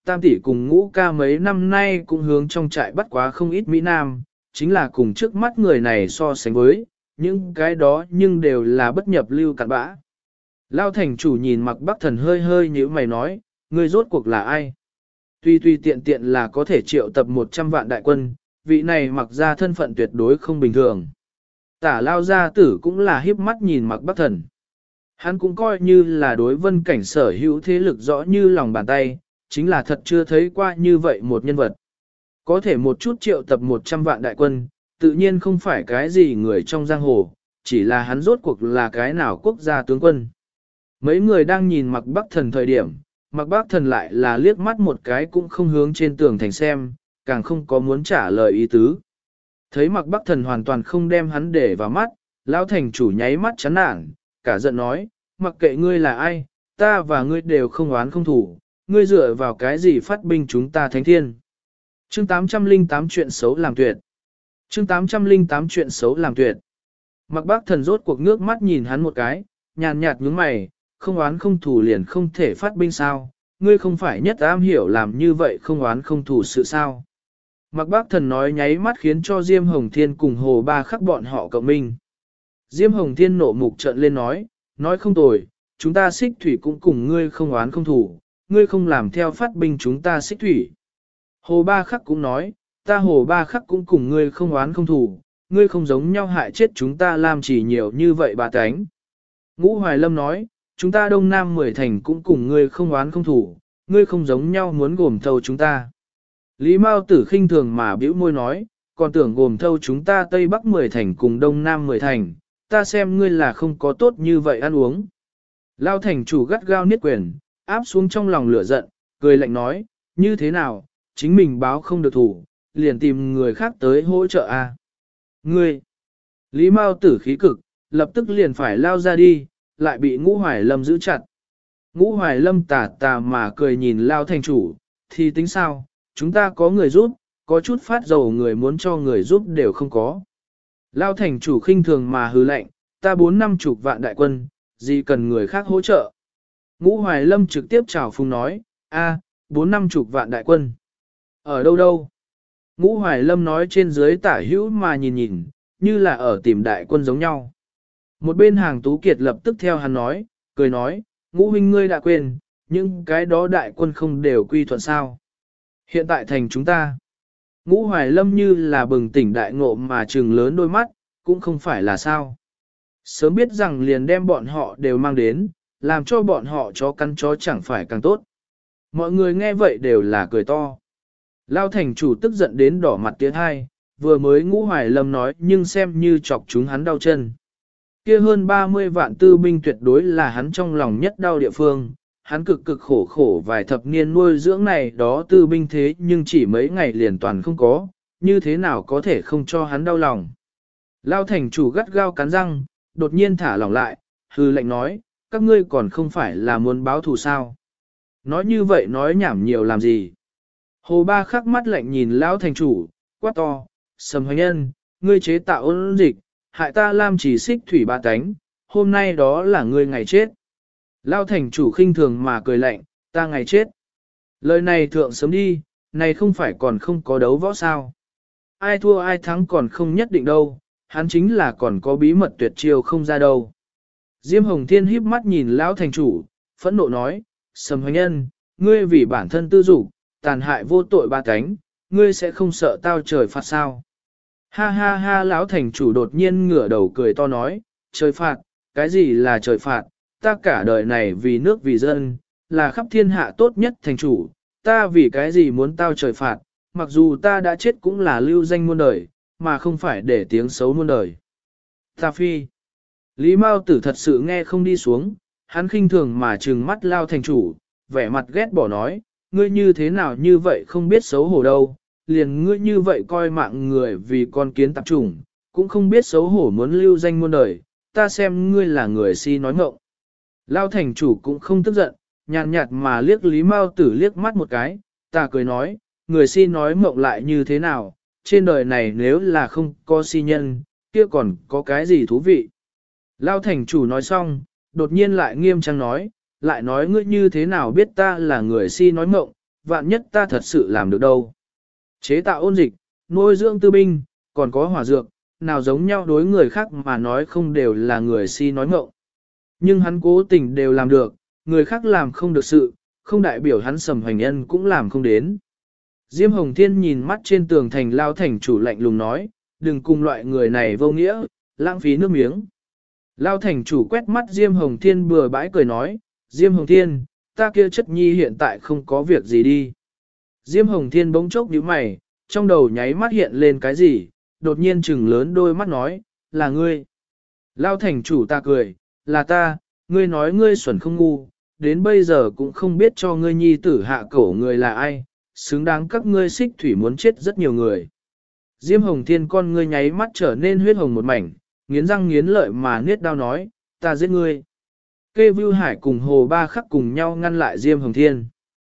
Tam tỷ cùng Ngũ ca mấy năm nay cũng hướng trong trại bắt quá không ít Mỹ Nam, chính là cùng trước mắt người này so sánh với, những cái đó nhưng đều là bất nhập lưu cặn bã. Lao thành chủ nhìn Mạc Bắc Thần hơi hơi như mày nói, ngươi rốt cuộc là ai? Tuy tuy tiện tiện là có thể triệu tập 100 vạn đại quân, vị này mặc ra thân phận tuyệt đối không bình thường. Tả Lao gia tử cũng là hiếp mắt nhìn Mạc Bắc Thần. Hắn cũng coi như là đối vân cảnh sở hữu thế lực rõ như lòng bàn tay, chính là thật chưa thấy qua như vậy một nhân vật. Có thể một chút triệu tập 100 vạn đại quân, tự nhiên không phải cái gì người trong giang hồ, chỉ là hắn rốt cuộc là cái nào quốc gia tướng quân. Mấy người đang nhìn Mạc Bắc Thần thời điểm, Mạc Bắc Thần lại là liếc mắt một cái cũng không hướng trên tường thành xem, càng không có muốn trả lời ý tứ. Thấy Mạc Bắc Thần hoàn toàn không đem hắn để vào mắt, lão thành chủ nháy mắt chán nản, cả giận nói, mặc kệ ngươi là ai, ta và ngươi đều không oán không thủ, ngươi dựa vào cái gì phát binh chúng ta thánh thiên. Chương 808 chuyện xấu làm tuyệt. Chương 808 chuyện xấu làm tuyệt. Mạc Bắc Thần rốt cuộc nước mắt nhìn hắn một cái, nhàn nhạt nhướng mày, không oán không thủ liền không thể phát binh sao, ngươi không phải nhất am hiểu làm như vậy không oán không thủ sự sao. Mạc Bắc Thần nói nháy mắt khiến cho Diêm Hồng Thiên cùng Hồ Ba Khắc bọn họ cộng minh. Diêm Hồng Thiên nộ mục trợn lên nói không tồi, chúng ta xích thủy cũng cùng ngươi không oán không thủ, ngươi không làm theo phát binh chúng ta xích thủy. Hồ Ba Khắc cũng nói, ta Hồ Ba Khắc cũng cùng ngươi không oán không thủ, ngươi không giống nhau hại chết chúng ta làm chỉ nhiều như vậy bà tánh. Ngũ Hoài Lâm nói, chúng ta Đông Nam 10 thành cũng cùng ngươi không oán không thủ, ngươi không giống nhau muốn gồm thâu chúng ta. Lý Mao Tử khinh thường mà bĩu môi nói, còn tưởng gồm thâu chúng ta Tây Bắc 10 thành cùng Đông Nam 10 thành, ta xem ngươi là không có tốt như vậy ăn uống. Lao thành chủ gắt gao niết quyền, áp xuống trong lòng lửa giận, cười lạnh nói, như thế nào, chính mình báo không được thủ, liền tìm người khác tới hỗ trợ a. Ngươi, Lý Mao Tử khí cực, lập tức liền phải lao ra đi, lại bị Ngũ Hoài Lâm giữ chặt. Ngũ Hoài Lâm tà tà mà cười nhìn Lao thành chủ, thì tính sao, chúng ta có người giúp, có chút phát dầu người muốn cho người giúp đều không có. Lao thành chủ khinh thường mà hứ lạnh, ta 4-50 vạn đại quân, gì cần người khác hỗ trợ. Ngũ Hoài Lâm trực tiếp chào phung nói, a, 4-50 vạn đại quân. Ở đâu đâu? Ngũ Hoài Lâm nói trên dưới tả hữu mà nhìn nhìn, như là ở tìm đại quân giống nhau. Một bên hàng Tú Kiệt lập tức theo hắn nói, cười nói, Ngũ huynh ngươi đã quên, nhưng cái đó đại quân không đều quy thuận sao. Hiện tại thành chúng ta. Ngũ Hoài Lâm như là bừng tỉnh đại ngộ mà trừng lớn đôi mắt, cũng không phải là sao. Sớm biết rằng liền đem bọn họ đều mang đến, làm cho bọn họ chó cắn chó chẳng phải càng tốt. Mọi người nghe vậy đều là cười to. Lao thành chủ tức giận đến đỏ mặt tiến hai, vừa mới Ngũ Hoài Lâm nói nhưng xem như chọc chúng hắn đau chân. Kia hơn 30 vạn tư binh tuyệt đối là hắn trong lòng nhất đau địa phương, hắn cực cực khổ khổ vài thập niên nuôi dưỡng này đó tư binh thế nhưng chỉ mấy ngày liền toàn không có, như thế nào có thể không cho hắn đau lòng. Lao thành chủ gắt gao cắn răng, đột nhiên thả lỏng lại, hư lệnh nói, các ngươi còn không phải là muốn báo thù sao. Nói như vậy nói nhảm nhiều làm gì. Hồ Ba Khắc mắt lạnh nhìn Lão thành chủ, quát to, Sầm Hoành Nhân, ngươi chế tạo ôn dịch, hại ta Lam Chỉ xích thủy ba cánh, hôm nay đó là ngươi ngày chết. Lao thành chủ khinh thường mà cười lạnh, ta ngày chết. Lời này thượng sớm đi, này không phải còn không có đấu võ sao. Ai thua ai thắng còn không nhất định đâu, hắn chính là còn có bí mật tuyệt chiêu không ra đâu. Diêm Hồng Thiên híp mắt nhìn Lão thành chủ, phẫn nộ nói, Sầm Hoành Nhân, ngươi vì bản thân tư dục, tàn hại vô tội ba cánh, ngươi sẽ không sợ tao trời phạt sao. Ha ha ha Lão thành chủ đột nhiên ngửa đầu cười to nói, trời phạt, cái gì là trời phạt, ta cả đời này vì nước vì dân, là khắp thiên hạ tốt nhất thành chủ, ta vì cái gì muốn tao trời phạt, mặc dù ta đã chết cũng là lưu danh muôn đời, mà không phải để tiếng xấu muôn đời. Ta phi. Lý Mao Tử thật sự nghe không đi xuống, hắn khinh thường mà trừng mắt Lao thành chủ, vẻ mặt ghét bỏ nói, ngươi như thế nào như vậy không biết xấu hổ đâu, liền ngươi như vậy coi mạng người vì con kiến tạp chủng, cũng không biết xấu hổ muốn lưu danh muôn đời, ta xem ngươi là người si nói ngọng. Lao thành chủ cũng không tức giận, nhàn nhạt mà liếc Lý Mao Tử liếc mắt một cái, ta cười nói, người si nói mộng lại như thế nào, trên đời này nếu là không có si nhân, kia còn có cái gì thú vị. Lao thành chủ nói xong, đột nhiên lại nghiêm trang nói, lại nói ngươi như thế nào biết ta là người si nói mộng, vạn nhất ta thật sự làm được đâu. Chế tạo ôn dịch, nuôi dưỡng tư binh, còn có hỏa dược, nào giống nhau đối người khác mà nói không đều là người si nói ngọng. Nhưng hắn cố tình đều làm được, người khác làm không được sự, không đại biểu hắn Sầm Hoành Ân cũng làm không đến. Diêm Hồng Thiên nhìn mắt trên tường thành lao thành chủ lạnh lùng nói, đừng cùng loại người này vô nghĩa, lãng phí nước miếng. Lao thành chủ quét mắt Diêm Hồng Thiên bừa bãi cười nói, Diêm Hồng Thiên, ta kia chất nhi hiện tại không có việc gì đi. Diêm Hồng Thiên bỗng chốc nhíu mày, trong đầu nháy mắt hiện lên cái gì, đột nhiên trừng lớn đôi mắt nói, là ngươi. Lao thành chủ ta cười, là ta, ngươi nói ngươi xuẩn không ngu, đến bây giờ cũng không biết cho ngươi nhi tử hạ cổ người là ai, xứng đáng các ngươi xích thủy muốn chết rất nhiều người. Diêm Hồng Thiên con ngươi nháy mắt trở nên huyết hồng một mảnh, nghiến răng nghiến lợi mà niết đao nói, ta giết ngươi. Kê Vưu Hải cùng Hồ Ba Khắc cùng nhau ngăn lại Diêm Hồng Thiên.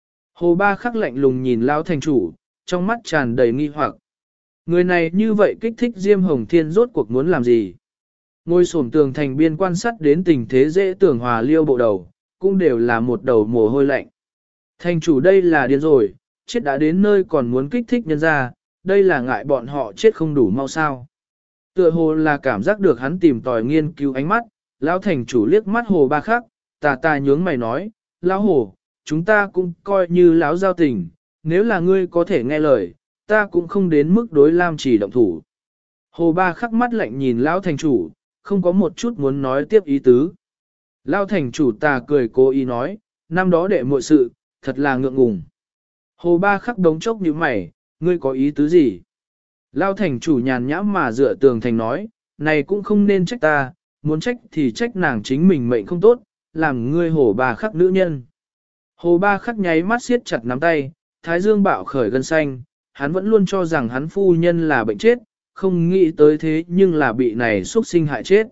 Hồ Ba Khắc lạnh lùng nhìn Lão thành chủ, trong mắt tràn đầy nghi hoặc. Người này như vậy kích thích Diêm Hồng Thiên rốt cuộc muốn làm gì? Ngôi xổm tường thành biên quan sát đến tình thế dễ tưởng hòa liêu bộ đầu, cũng đều là một đầu mồ hôi lạnh. Thành chủ đây là điên rồi, chết đã đến nơi còn muốn kích thích nhân ra, đây là ngại bọn họ chết không đủ mau sao. Tựa hồ là cảm giác được hắn tìm tòi nghiên cứu ánh mắt, Lão thành chủ liếc mắt Hồ Ba Khắc, tà nhướng mày nói, Lão Hồ, chúng ta cũng coi như lão giao tình, nếu là ngươi có thể nghe lời, ta cũng không đến mức đối Lam Chỉ động thủ. Hồ Ba Khắc mắt lạnh nhìn Lão thành chủ, không có một chút muốn nói tiếp ý tứ. Lão thành chủ cười cố ý nói, năm đó đệ muội sự, thật là ngượng ngùng. Hồ Ba Khắc đống chốc như mày, ngươi có ý tứ gì? Lão thành chủ nhàn nhã mà dựa tường thành nói, này cũng không nên trách ta, muốn trách thì trách nàng chính mình mệnh không tốt, làm ngươi Hồ Ba Khắc nữ nhân. Hồ Ba Khắc nháy mắt siết chặt nắm tay, thái dương bạo khởi gân xanh, hắn vẫn luôn cho rằng hắn phu nhân là bệnh chết, không nghĩ tới thế nhưng là bị này xuất sinh hại chết.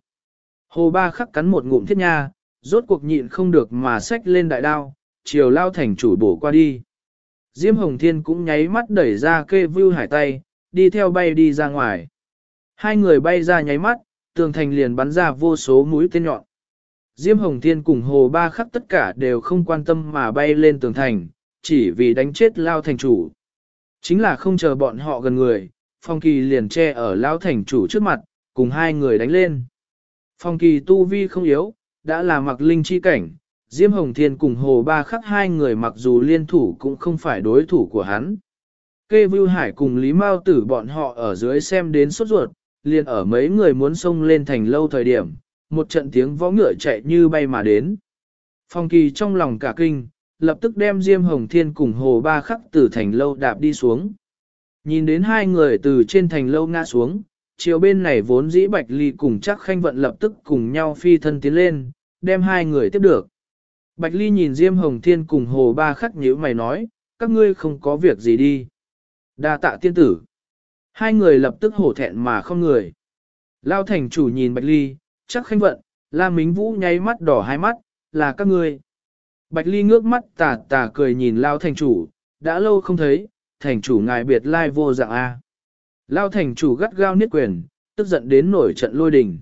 Hồ Ba Khắc cắn một ngụm thiết nha, rốt cuộc nhịn không được mà xách lên đại đao, chiều Lao thành chủ bổ qua đi. Diêm Hồng Thiên cũng nháy mắt đẩy ra Kê Vưu Hải tay, đi theo bay đi ra ngoài. Hai người bay ra nháy mắt, tường thành liền bắn ra vô số mũi tên nhọn. Diêm Hồng Thiên cùng Hồ Ba Khắc tất cả đều không quan tâm mà bay lên tường thành, chỉ vì đánh chết Lao thành chủ. Chính là không chờ bọn họ gần người, Phong Kỳ liền che ở Lao thành chủ trước mặt, cùng hai người đánh lên. Phong Kỳ tu vi không yếu, đã là mặc linh chi cảnh, Diêm Hồng Thiên cùng Hồ Ba Khắc hai người mặc dù liên thủ cũng không phải đối thủ của hắn. Kê Vưu Hải cùng Lý Mao Tử bọn họ ở dưới xem đến sốt ruột, liền ở mấy người muốn xông lên thành lâu thời điểm, một trận tiếng võ ngựa chạy như bay mà đến. Phong Kỳ trong lòng cả kinh, lập tức đem Diêm Hồng Thiên cùng Hồ Ba Khắc từ thành lâu đạp đi xuống. Nhìn đến hai người từ trên thành lâu ngã xuống, chiều bên này vốn dĩ Bạch Ly cùng chắc Khanh Vận lập tức cùng nhau phi thân tiến lên, đem hai người tiếp được. Bạch Ly nhìn Diêm Hồng Thiên cùng Hồ Ba Khắc nhíu mày nói, các ngươi không có việc gì đi. Đa tạ tiên tử. Hai người lập tức hổ thẹn mà không người. Lao thành chủ nhìn Bạch Ly, chắc Khanh Vận, La Mính Vũ nháy mắt đỏ hai mắt, là các ngươi. Bạch Ly ngước mắt tà cười nhìn Lao thành chủ, đã lâu không thấy, thành chủ ngài biệt lai vô dạng A. Lao thành chủ gắt gao niết quyền, tức giận đến nổi trận lôi đình.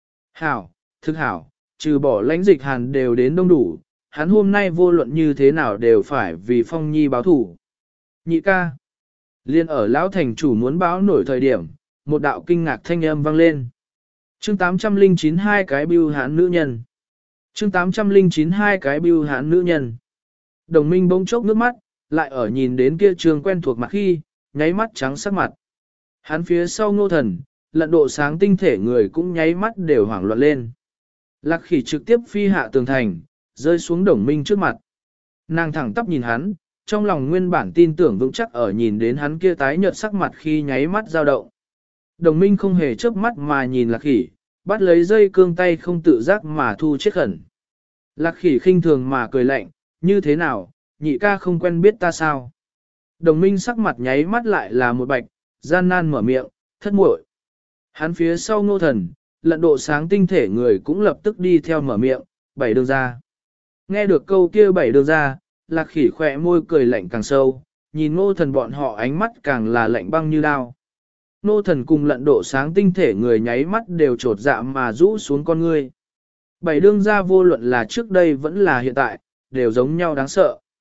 Hảo, thực hảo, trừ bỏ lãnh dịch hàn đều đến đông đủ, hắn hôm nay vô luận như thế nào đều phải vì Phong Nhi báo thủ. Nhị ca. Liên ở Lão thành chủ muốn báo nổi thời điểm, một đạo kinh ngạc thanh âm vang lên. Chương 809 hai cái bưu hán nữ nhân. Chương 809 hai cái bưu hán nữ nhân. Đồng minh bỗng chốc nước mắt, lại ở nhìn đến kia trường quen thuộc mặt khi, nháy mắt trắng sắc mặt. Hắn phía sau Ngô Thần, lận độ sáng tinh thể người cũng nháy mắt đều hoảng loạn lên. Lạc Khỉ trực tiếp phi hạ tường thành, rơi xuống Đồng minh trước mặt. Nàng thẳng tắp nhìn hắn, trong lòng nguyên bản tin tưởng vững chắc ở nhìn đến hắn kia tái nhợt sắc mặt khi nháy mắt dao động. Đồng minh không hề chớp mắt mà nhìn Lạc Khỉ, bắt lấy dây cương tay không tự giác mà thu chết khẩn. Lạc Khỉ khinh thường mà cười lạnh, như thế nào, nhị ca không quen biết ta sao? Đồng minh sắc mặt nháy mắt lại là một bạch, gian nan mở miệng, thất muội. Hắn phía sau Ngô Thần, lận độ sáng tinh thể người cũng lập tức đi theo mở miệng, bảy đường ra. Nghe được câu kia bảy đường ra, Lạc Khỉ khỏe môi cười lạnh càng sâu, nhìn Ngô Thần bọn họ ánh mắt càng là lạnh băng như đao. Ngô Thần cùng lận độ sáng tinh thể người nháy mắt đều trột dạ mà rũ xuống con ngươi. Bảy đương ra vô luận là trước đây vẫn là hiện tại, đều giống nhau đáng sợ.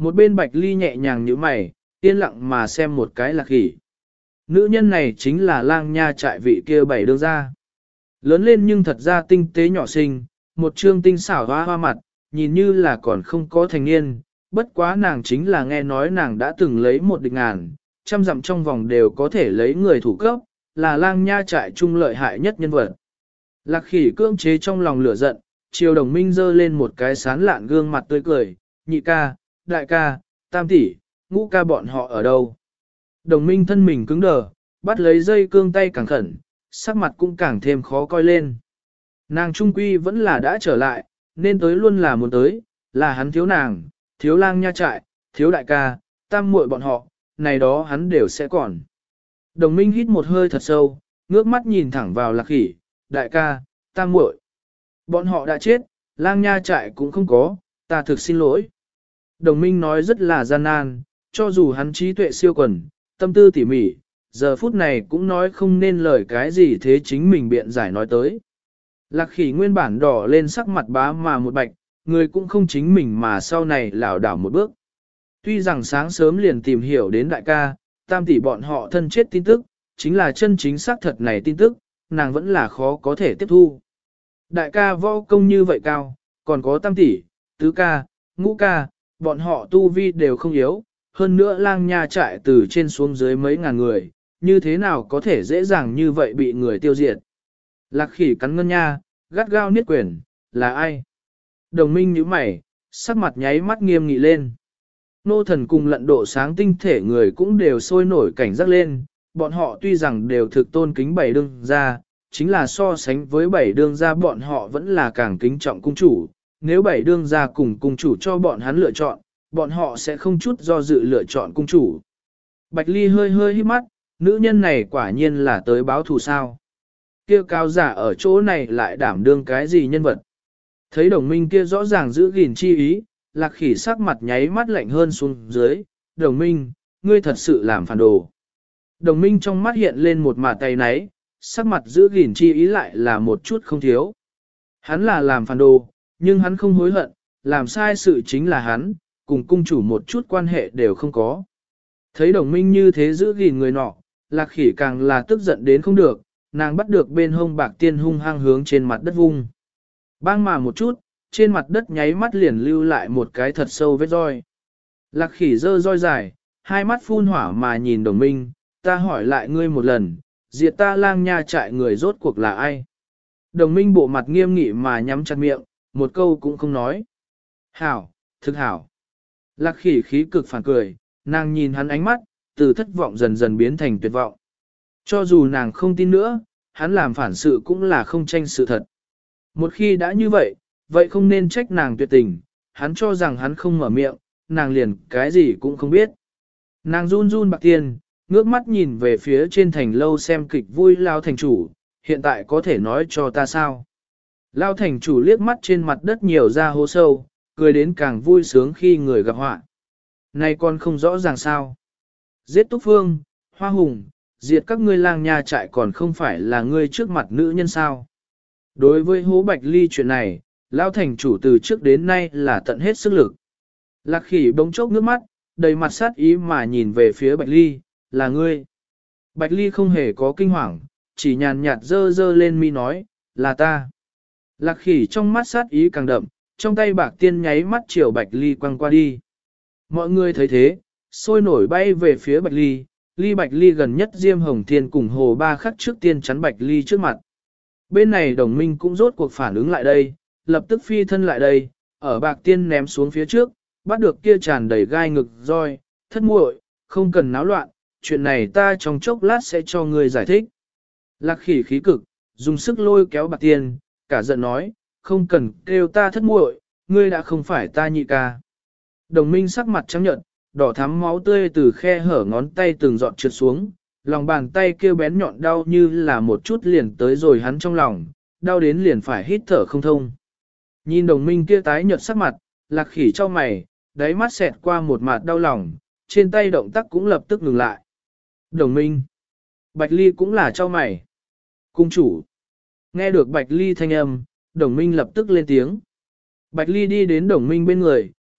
Một bên Bạch Ly nhẹ nhàng như mày, yên lặng mà xem một cái Lạc Khỉ. Nữ nhân này chính là lang nha trại vị kia bảy đương gia. Lớn lên nhưng thật ra tinh tế nhỏ xinh, một trương tinh xảo hoa hoa mặt, nhìn như là còn không có thành niên, bất quá nàng chính là nghe nói nàng đã từng lấy một địch ngàn, trăm dặm trong vòng đều có thể lấy người thủ cấp, là lang nha trại trung lợi hại nhất nhân vật. Lạc Khỉ cưỡng chế trong lòng lửa giận, chiều Đồng Minh giơ lên một cái sán lạn gương mặt tươi cười, nhị ca, đại ca, tam tỷ, ngũ ca bọn họ ở đâu. Đồng Minh thân mình cứng đờ, bắt lấy dây cương tay càng khẩn, sắc mặt cũng càng thêm khó coi lên. Nàng trung quy vẫn là đã trở lại, nên tới luôn là muốn tới, là hắn thiếu nàng, thiếu lang nha trại, thiếu đại ca, tam muội bọn họ, này đó hắn đều sẽ còn. Đồng Minh hít một hơi thật sâu, ngước mắt nhìn thẳng vào Lạc Khỉ, đại ca, tam muội, bọn họ đã chết, lang nha trại cũng không có, ta thực xin lỗi. Đồng Minh nói rất là gian nan, cho dù hắn trí tuệ siêu quần, tâm tư tỉ mỉ, giờ phút này cũng nói không nên lời cái gì thế chính mình biện giải nói tới. Lạc Khỉ nguyên bản đỏ lên sắc mặt bá mà một bạch, người cũng không chính mình mà sau này lảo đảo một bước. Tuy rằng sáng sớm liền tìm hiểu đến đại ca, tam tỷ bọn họ thân chết tin tức, chính là chân chính xác thật này tin tức, nàng vẫn là khó có thể tiếp thu. Đại ca võ công như vậy cao, còn có tam tỷ, tứ ca, ngũ ca, bọn họ tu vi đều không yếu, hơn nữa lang nha trại từ trên xuống dưới mấy ngàn người, như thế nào có thể dễ dàng như vậy bị người tiêu diệt. Lạc Khỉ cắn ngân nha, gắt gao niết quyền, là ai? Đồng Minh nhíu mày, sắc mặt nháy mắt nghiêm nghị lên. Nô thần cùng lận độ sáng tinh thể người cũng đều sôi nổi cảnh giác lên, bọn họ tuy rằng đều thực tôn kính bảy đương gia, chính là so sánh với bảy đương gia bọn họ vẫn là càng kính trọng cung chủ. Nếu bảy đương gia cùng cung chủ cho bọn hắn lựa chọn, bọn họ sẽ không chút do dự lựa chọn cung chủ. Bạch Ly hơi hơi hít mắt, nữ nhân này quả nhiên là tới báo thù sao. Kia cao giả ở chỗ này lại đảm đương cái gì nhân vật. Thấy Đồng Minh kia rõ ràng giữ gìn chi ý, Lạc Khỉ sắc mặt nháy mắt lạnh hơn xuống dưới, Đồng Minh, ngươi thật sự làm phản đồ. Đồng Minh trong mắt hiện lên một mả tay náy, sắc mặt giữ gìn chi ý lại là một chút không thiếu. Hắn là làm phản đồ, nhưng hắn không hối hận, làm sai sự chính là hắn, cùng cung chủ một chút quan hệ đều không có. Thấy Đồng Minh như thế giữ gìn người nọ, Lạc Khỉ càng là tức giận đến không được, nàng bắt được bên hông bạc tiên hung hăng hướng trên mặt đất vung. Bang mà một chút, trên mặt đất nháy mắt liền lưu lại một cái thật sâu vết roi. Lạc Khỉ giơ roi dài, hai mắt phun hỏa mà nhìn Đồng Minh, ta hỏi lại ngươi một lần, diệt ta lang nha trại người rốt cuộc là ai? Đồng Minh bộ mặt nghiêm nghị mà nhắm chặt miệng, một câu cũng không nói. Hảo, thực hảo. Lạc Khỉ khí cực phản cười, nàng nhìn hắn ánh mắt, từ thất vọng dần dần biến thành tuyệt vọng. Cho dù nàng không tin nữa, hắn làm phản sự cũng là không tranh sự thật. Một khi đã như vậy, vậy không nên trách nàng tuyệt tình, hắn cho rằng hắn không mở miệng, nàng liền cái gì cũng không biết. Nàng run run bạc tiền, ngước mắt nhìn về phía trên thành lâu xem kịch vui Lao thành chủ, hiện tại có thể nói cho ta sao. Lao thành chủ liếc mắt trên mặt đất nhiều ra hố sâu, cười đến càng vui sướng khi người gặp họa. Này con không rõ ràng sao. Giết Túc Phương, Hoa Hùng, diệt các ngươi lang nha trại còn không phải là ngươi trước mặt nữ nhân sao. Đối với hố Bạch Ly chuyện này, Lão thành chủ từ trước đến nay là tận hết sức lực. Lạc Khỉ bỗng chốc nước mắt, đầy mặt sát ý mà nhìn về phía Bạch Ly, là ngươi. Bạch Ly không hề có kinh hoàng, chỉ nhàn nhạt dơ dơ lên mi nói, là ta. Lạc Khỉ trong mắt sát ý càng đậm, trong tay bạc tiên nháy mắt chiều Bạch Ly quăng qua đi. Mọi người thấy thế, sôi nổi bay về phía Bạch Ly, Bạch Ly gần nhất Diêm Hồng Thiên cùng Hồ Ba Khắc trước tiên chắn Bạch Ly trước mặt. Bên này Đồng Minh cũng rốt cuộc phản ứng lại đây, lập tức phi thân lại đây, ở bạc tiên ném xuống phía trước, bắt được kia tràn đầy gai ngực roi, thất muội, không cần náo loạn, chuyện này ta trong chốc lát sẽ cho ngươi giải thích. Lạc Khỉ khí cực, dùng sức lôi kéo bạc tiên, cả giận nói, không cần kêu ta thất muội, ngươi đã không phải ta nhị ca. Đồng Minh sắc mặt trắng nhợt, đỏ thắm máu tươi từ khe hở ngón tay từng giọt trượt xuống, lòng bàn tay kia bén nhọn đau như là một chút liền tới rồi hắn trong lòng, đau đến liền phải hít thở không thông. Nhìn Đồng Minh kia tái nhợt sắc mặt, Lạc Khỉ cho mày, đáy mắt xẹt qua một mặt đau lòng, trên tay động tác cũng lập tức ngừng lại. Đồng Minh, Bạch Ly cũng là cho mày. Cung chủ, nghe được Bạch Ly thanh âm, Đồng Minh lập tức lên tiếng. Bạch Ly đi đến Đồng Minh bên người,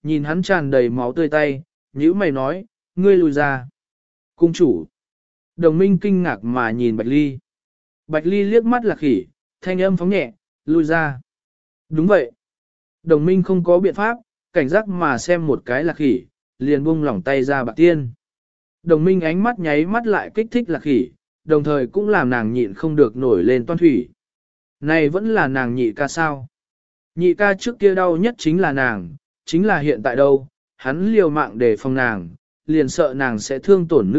nhìn hắn tràn đầy máu tươi tay, nhữ mày nói, ngươi lùi ra. Cung chủ. Đồng minh kinh ngạc mà nhìn Bạch Ly. Bạch Ly liếc mắt Lạc Khỉ, thanh âm phóng nhẹ, lùi ra. Đúng vậy. Đồng minh không có biện pháp, cảnh giác mà xem một cái Lạc Khỉ, liền buông lỏng tay ra Bạc Tiên. Đồng minh ánh mắt nháy mắt lại kích thích Lạc Khỉ, đồng thời cũng làm nàng nhịn không được nổi lên toan thủy. Này vẫn là nàng nhị ca sao? Nhị ca trước kia đau nhất chính là nàng, chính là hiện tại đâu, hắn liều mạng để phòng nàng, liền sợ nàng sẽ thương tổn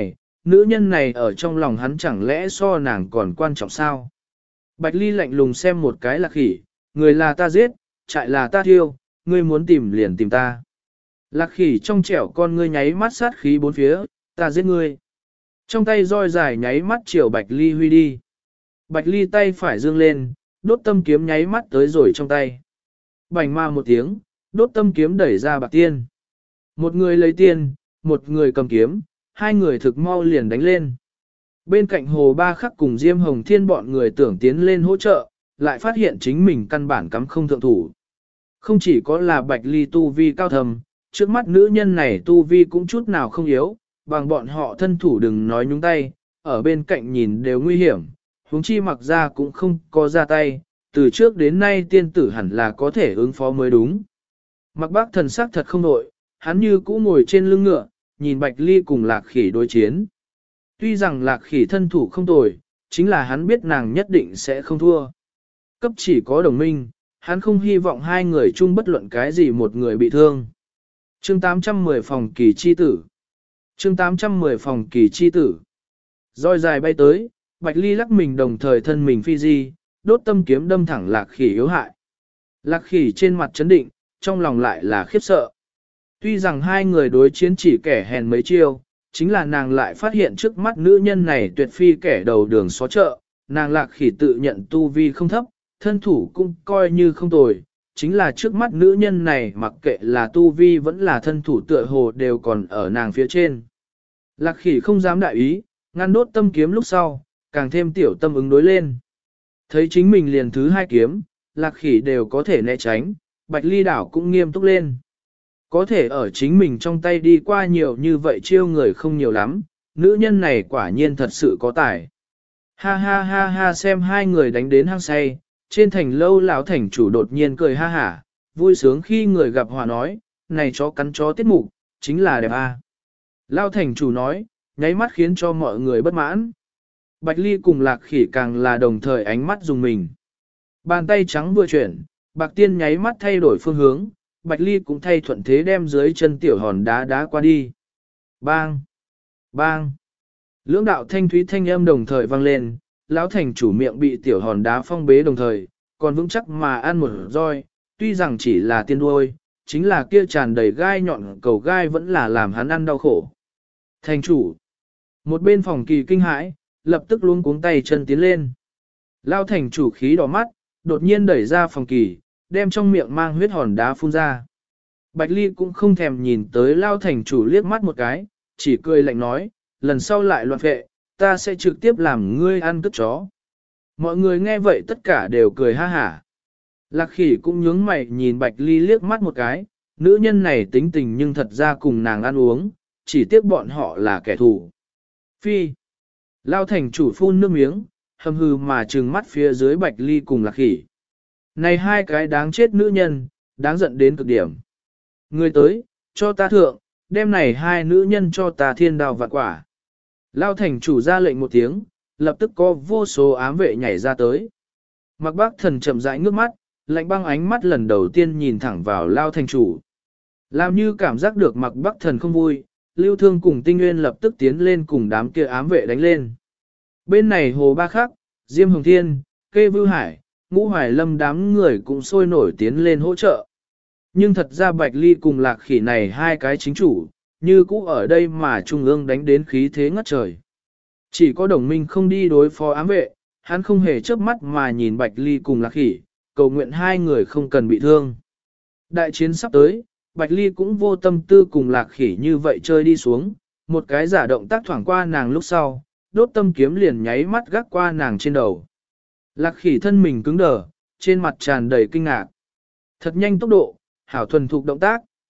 nữ nhân này ở trong lòng hắn chẳng lẽ so nàng còn quan trọng sao? Bạch Ly lạnh lùng xem một cái Lạc Khỉ, người là ta giết, trại là ta thiêu, ngươi muốn tìm liền tìm ta. Lạc Khỉ trong trẻo con ngươi nháy mắt sát khí bốn phía, ta giết ngươi. Trong tay roi dài nháy mắt chiều Bạch Ly huy đi. Bạch Ly tay phải dương lên, đốt tâm kiếm nháy mắt tới rồi trong tay. Bành ma một tiếng, đốt tâm kiếm đẩy ra Bạc Tiên. Một người lấy tiên, một người cầm kiếm, hai người thực mau liền đánh lên. Bên cạnh Hồ Ba Khắc cùng Diêm Hồng Thiên bọn người tưởng tiến lên hỗ trợ, lại phát hiện chính mình căn bản cắm không thượng thủ. Không chỉ có là Bạch Ly tu vi cao thầm, trước mắt nữ nhân này tu vi cũng chút nào không yếu, bằng bọn họ thân thủ đừng nói nhúng tay, ở bên cạnh nhìn đều nguy hiểm, huống chi mặc ra cũng không có ra tay, từ trước đến nay tiên tử hẳn là có thể ứng phó mới đúng. Mặc bác thần sắc thật không nội, hắn như cũ ngồi trên lưng ngựa, nhìn Bạch Ly cùng Lạc Khỉ đối chiến. Tuy rằng Lạc Khỉ thân thủ không tồi, chính là hắn biết nàng nhất định sẽ không thua. Cấp chỉ có đồng minh, hắn không hy vọng hai người chung bất luận cái gì một người bị thương. Chương 810 phòng kỳ chi tử. Chương 810 phòng kỳ chi tử. Roi dài bay tới, Bạch Ly lắc mình đồng thời thân mình phi di, đốt tâm kiếm đâm thẳng Lạc Khỉ yếu hại. Lạc Khỉ trên mặt chấn định, trong lòng lại là khiếp sợ. Tuy rằng hai người đối chiến chỉ kẻ hèn mấy chiêu, chính là nàng lại phát hiện trước mắt nữ nhân này tuyệt phi kẻ đầu đường xó chợ, nàng Lạc Khỉ tự nhận tu vi không thấp, thân thủ cũng coi như không tồi, chính là trước mắt nữ nhân này mặc kệ là tu vi vẫn là thân thủ tựa hồ đều còn ở nàng phía trên. Lạc Khỉ không dám đại ý, ngăn đốt tâm kiếm lúc sau, càng thêm tiểu tâm ứng đối lên. Thấy chính mình liền thứ hai kiếm, Lạc Khỉ đều có thể né tránh, Bạch Ly đảo cũng nghiêm túc lên. Có thể ở chính mình trong tay đi qua nhiều như vậy chiêu người không nhiều lắm, nữ nhân này quả nhiên thật sự có tài. Ha ha ha ha xem hai người đánh đến hăng say, trên thành lâu lão thành chủ đột nhiên cười ha hả, vui sướng khi người gặp hòa nói, này chó cắn chó tiết mục, chính là đẹp a. Lão thành chủ nói, nháy mắt khiến cho mọi người bất mãn. Bạch Ly cùng Lạc Khỉ càng là đồng thời ánh mắt dùng mình. Bàn tay trắng vừa chuyển, Bạc Tiên nháy mắt thay đổi phương hướng, Bạch Ly cũng thay thuận thế đem dưới chân tiểu hòn đá đá qua đi. Bang! Bang! Lưỡng đạo thanh thúy thanh âm đồng thời vang lên, lão thành chủ miệng bị tiểu hòn đá phong bế đồng thời, còn vững chắc mà ăn một roi, tuy rằng chỉ là tiên đuôi, chính là kia tràn đầy gai nhọn cầu gai vẫn là làm hắn ăn đau khổ. Thành chủ! Một bên phòng kỳ kinh hãi, lập tức luống cuống tay chân tiến lên. Lão thành chủ khí đỏ mắt, đột nhiên đẩy ra phòng kỳ, đem trong miệng mang huyết hòn đá phun ra. Bạch Ly cũng không thèm nhìn tới Lao thành chủ liếc mắt một cái, chỉ cười lạnh nói, lần sau lại loạn vệ, ta sẽ trực tiếp làm ngươi ăn cất chó. Mọi người nghe vậy tất cả đều cười ha hả. Lạc Khỉ cũng nhướng mày nhìn Bạch Ly liếc mắt một cái, nữ nhân này tính tình nhưng thật ra cùng nàng ăn uống, chỉ tiếc bọn họ là kẻ thù. Phi. Lao thành chủ phun nước miếng, hầm hừ mà trừng mắt phía dưới Bạch Ly cùng Lạc Khỉ. Này hai cái đáng chết nữ nhân, đáng giận đến cực điểm. Người tới, cho ta thượng, đem này hai nữ nhân cho ta thiên đào vạn quả. Lao thành chủ ra lệnh một tiếng, lập tức có vô số ám vệ nhảy ra tới. Mặc bác thần chậm rãi ngước mắt, lạnh băng ánh mắt lần đầu tiên nhìn thẳng vào Lao thành chủ. Làm như cảm giác được mặc bác thần không vui, Lưu Thương cùng Tinh Nguyên lập tức tiến lên cùng đám kia ám vệ đánh lên. Bên này Hồ Ba Khắc, Diêm Hồng Thiên, Kê Vưu Hải, Ngũ Hoài Lâm đám người cũng sôi nổi tiến lên hỗ trợ. Nhưng thật ra Bạch Ly cùng Lạc Khỉ này hai cái chính chủ, như cũ ở đây mà trung ương đánh đến khí thế ngất trời. Chỉ có đồng minh không đi đối phó ám vệ, hắn không hề chớp mắt mà nhìn Bạch Ly cùng Lạc Khỉ, cầu nguyện hai người không cần bị thương. Đại chiến sắp tới, Bạch Ly cũng vô tâm tư cùng Lạc Khỉ như vậy chơi đi xuống, một cái giả động tác thoảng qua nàng lúc sau, đốt tâm kiếm liền nháy mắt gác qua nàng trên đầu. Lạc Khỉ thân mình cứng đờ, trên mặt tràn đầy kinh ngạc. Thật nhanh tốc độ, hảo thuần thục động tác,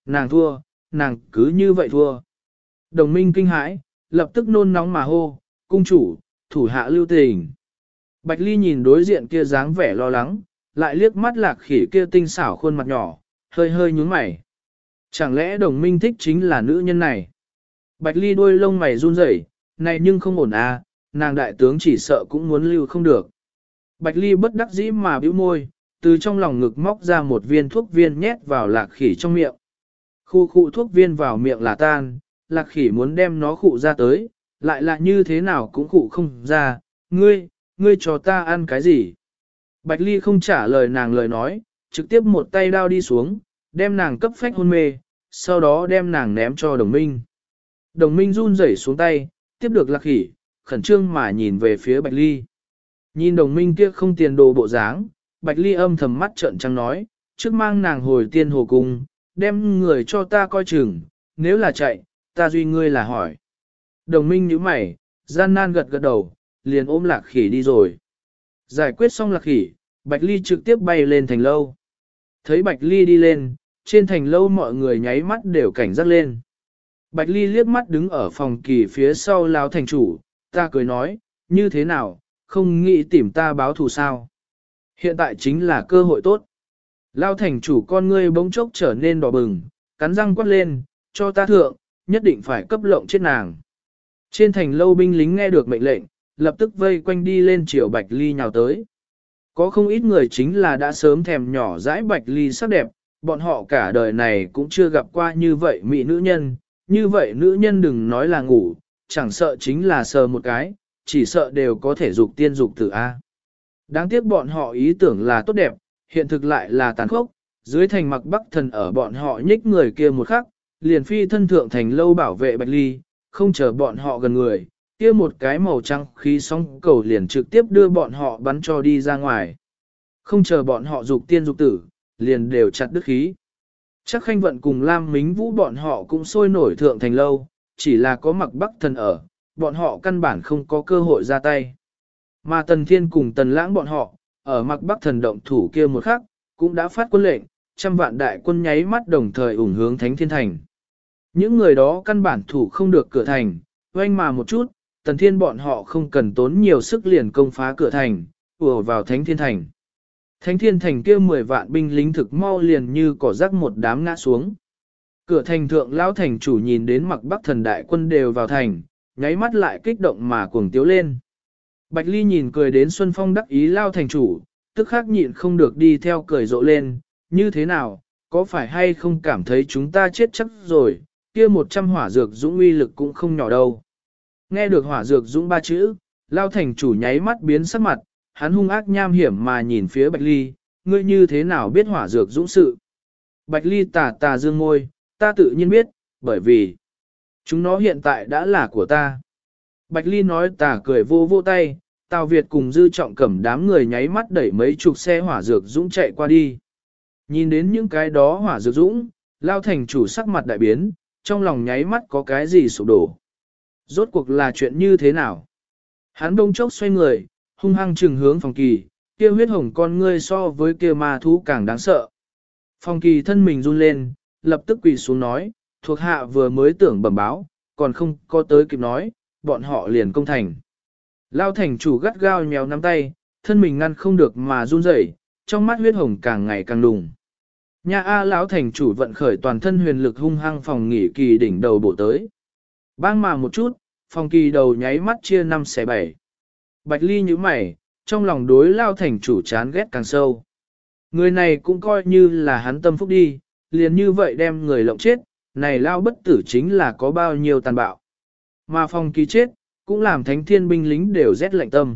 nàng thua, nàng cứ như vậy thua. Đồng minh kinh hãi, lập tức nôn nóng mà hô, cung chủ, thủ hạ lưu tình. Bạch Ly nhìn đối diện kia dáng vẻ lo lắng, lại liếc mắt Lạc Khỉ kia tinh xảo khuôn mặt nhỏ, hơi hơi nhướng mày. Chẳng lẽ đồng minh thích chính là nữ nhân này? Bạch Ly đuôi lông mày run rẩy, này nhưng không ổn à, nàng đại tướng chỉ sợ cũng muốn lưu không được. Bạch Ly bất đắc dĩ mà bĩu môi, từ trong lòng ngực móc ra một viên thuốc viên nhét vào Lạc Khỉ trong miệng. Khu khụ thuốc viên vào miệng là tan, Lạc Khỉ muốn đem nó khụ ra tới, lại là như thế nào cũng khụ không ra, ngươi cho ta ăn cái gì? Bạch Ly không trả lời nàng lời nói, trực tiếp một tay đao đi xuống, đem nàng cấp phách hôn mê, sau đó đem nàng ném cho đồng minh. Đồng minh run rẩy xuống tay, tiếp được Lạc Khỉ, khẩn trương mà nhìn về phía Bạch Ly. Nhìn đồng minh kia không tiền đồ bộ dáng, Bạch Ly âm thầm mắt trợn trắng nói, trước mang nàng hồi tiên hồ cung, đem người cho ta coi chừng, nếu là chạy, ta duy ngươi là hỏi. Đồng minh nhíu mày, gian nan gật gật đầu, liền ôm Lạc Khỉ đi rồi. Giải quyết xong Lạc Khỉ, Bạch Ly trực tiếp bay lên thành lâu. Thấy Bạch Ly đi lên, trên thành lâu mọi người nháy mắt đều cảnh giác lên. Bạch Ly liếc mắt đứng ở phòng kỳ phía sau Lão thành chủ, ta cười nói, như thế nào, không nghĩ tìm ta báo thù sao. Hiện tại chính là cơ hội tốt. Lão thành chủ con ngươi bỗng chốc trở nên đỏ bừng, cắn răng quát lên, cho ta thượng, nhất định phải cấp lộng chết nàng. Trên thành lâu binh lính nghe được mệnh lệnh, lập tức vây quanh đi lên chiều Bạch Ly nhào tới. Có không ít người chính là đã sớm thèm nhỏ dãi Bạch Ly sắc đẹp, bọn họ cả đời này cũng chưa gặp qua như vậy mỹ nữ nhân, như vậy nữ nhân đừng nói là ngủ, chẳng sợ chính là sờ một cái, chỉ sợ đều có thể dục tiên dục tử A. Đáng tiếc bọn họ ý tưởng là tốt đẹp, hiện thực lại là tàn khốc, dưới thành mặc bắc thần ở bọn họ nhích người kia một khắc, liền phi thân thượng thành lâu bảo vệ Bạch Ly, không chờ bọn họ gần người, kia một cái màu trắng khí sóng cầu liền trực tiếp đưa bọn họ bắn cho đi ra ngoài. Không chờ bọn họ dục tiên dục tử, liền đều chặt đứt khí. Chắc Khanh Vận cùng Lam Mính Vũ bọn họ cũng sôi nổi thượng thành lâu, chỉ là có mặc bắc thần ở, bọn họ căn bản không có cơ hội ra tay. Mà Tần Thiên cùng Tần Lãng bọn họ, ở mặc bắc thần động thủ kia một khắc, cũng đã phát quân lệnh, trăm vạn đại quân nháy mắt đồng thời ủng hướng Thánh Thiên Thành. Những người đó căn bản thủ không được cửa thành, oanh mà một chút, Tần Thiên bọn họ không cần tốn nhiều sức liền công phá cửa thành, ùa vào Thánh Thiên Thành. Thánh Thiên Thành kia 10 vạn binh lính thực mau liền như cỏ rác một đám ngã xuống. Cửa thành thượng lão thành chủ nhìn đến mặc bắc thần đại quân đều vào thành, nháy mắt lại kích động mà cuồng tiếu lên. Bạch Ly nhìn cười đến Xuân Phong đắc ý lao thành chủ, tức khắc nhịn không được đi theo cười rộ lên, như thế nào, có phải hay không cảm thấy chúng ta chết chắc rồi, kia 100 hỏa dược dũng uy lực cũng không nhỏ đâu. Nghe được hỏa dược dũng 3 chữ, lao thành chủ nháy mắt biến sắc mặt, hắn hung ác nham hiểm mà nhìn phía Bạch Ly, ngươi như thế nào biết hỏa dược dũng sự. Bạch Ly tà tà dương môi, ta tự nhiên biết, bởi vì chúng nó hiện tại đã là của ta. Bạch Ly nói tà cười vô vô tay, Tào Việt cùng Dư Trọng Cẩm đám người nháy mắt đẩy mấy chục xe hỏa dược dũng chạy qua đi. Nhìn đến những cái đó hỏa dược dũng, lao thành chủ sắc mặt đại biến, trong lòng nháy mắt có cái gì sụp đổ. Rốt cuộc là chuyện như thế nào? Hắn đông chốc xoay người, hung hăng trừng hướng Phong Kỳ, kia huyết hồng con ngươi so với kia ma thú càng đáng sợ. Phong Kỳ thân mình run lên, lập tức quỳ xuống nói, thuộc hạ vừa mới tưởng bẩm báo, còn không có tới kịp nói, bọn họ liền công thành. Lao thành chủ gắt gao nhéo nắm tay, thân mình ngăn không được mà run rẩy, trong mắt huyết hồng càng ngày càng đùng. Nha A lão thành chủ vận khởi toàn thân huyền lực hung hăng Phòng Nghỉ Kỳ đỉnh đầu bộ tới. Bang mà một chút, Phong Kỳ đầu nháy mắt chia 5 xẻ 7. Bạch Ly nhíu mày, trong lòng đối lao thành chủ chán ghét càng sâu. Người này cũng coi như là hắn tâm phúc đi, liền như vậy đem người lộng chết, này lao bất tử chính là có bao nhiêu tàn bạo. Mà Phong Kỳ chết, cũng làm thánh thiên binh lính đều rét lạnh tâm.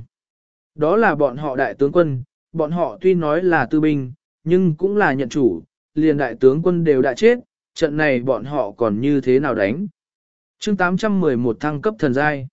Đó là bọn họ đại tướng quân, bọn họ tuy nói là tư binh, nhưng cũng là nhận chủ, liền đại tướng quân đều đã chết, trận này bọn họ còn như thế nào đánh. Chương 811 thăng cấp thần giai.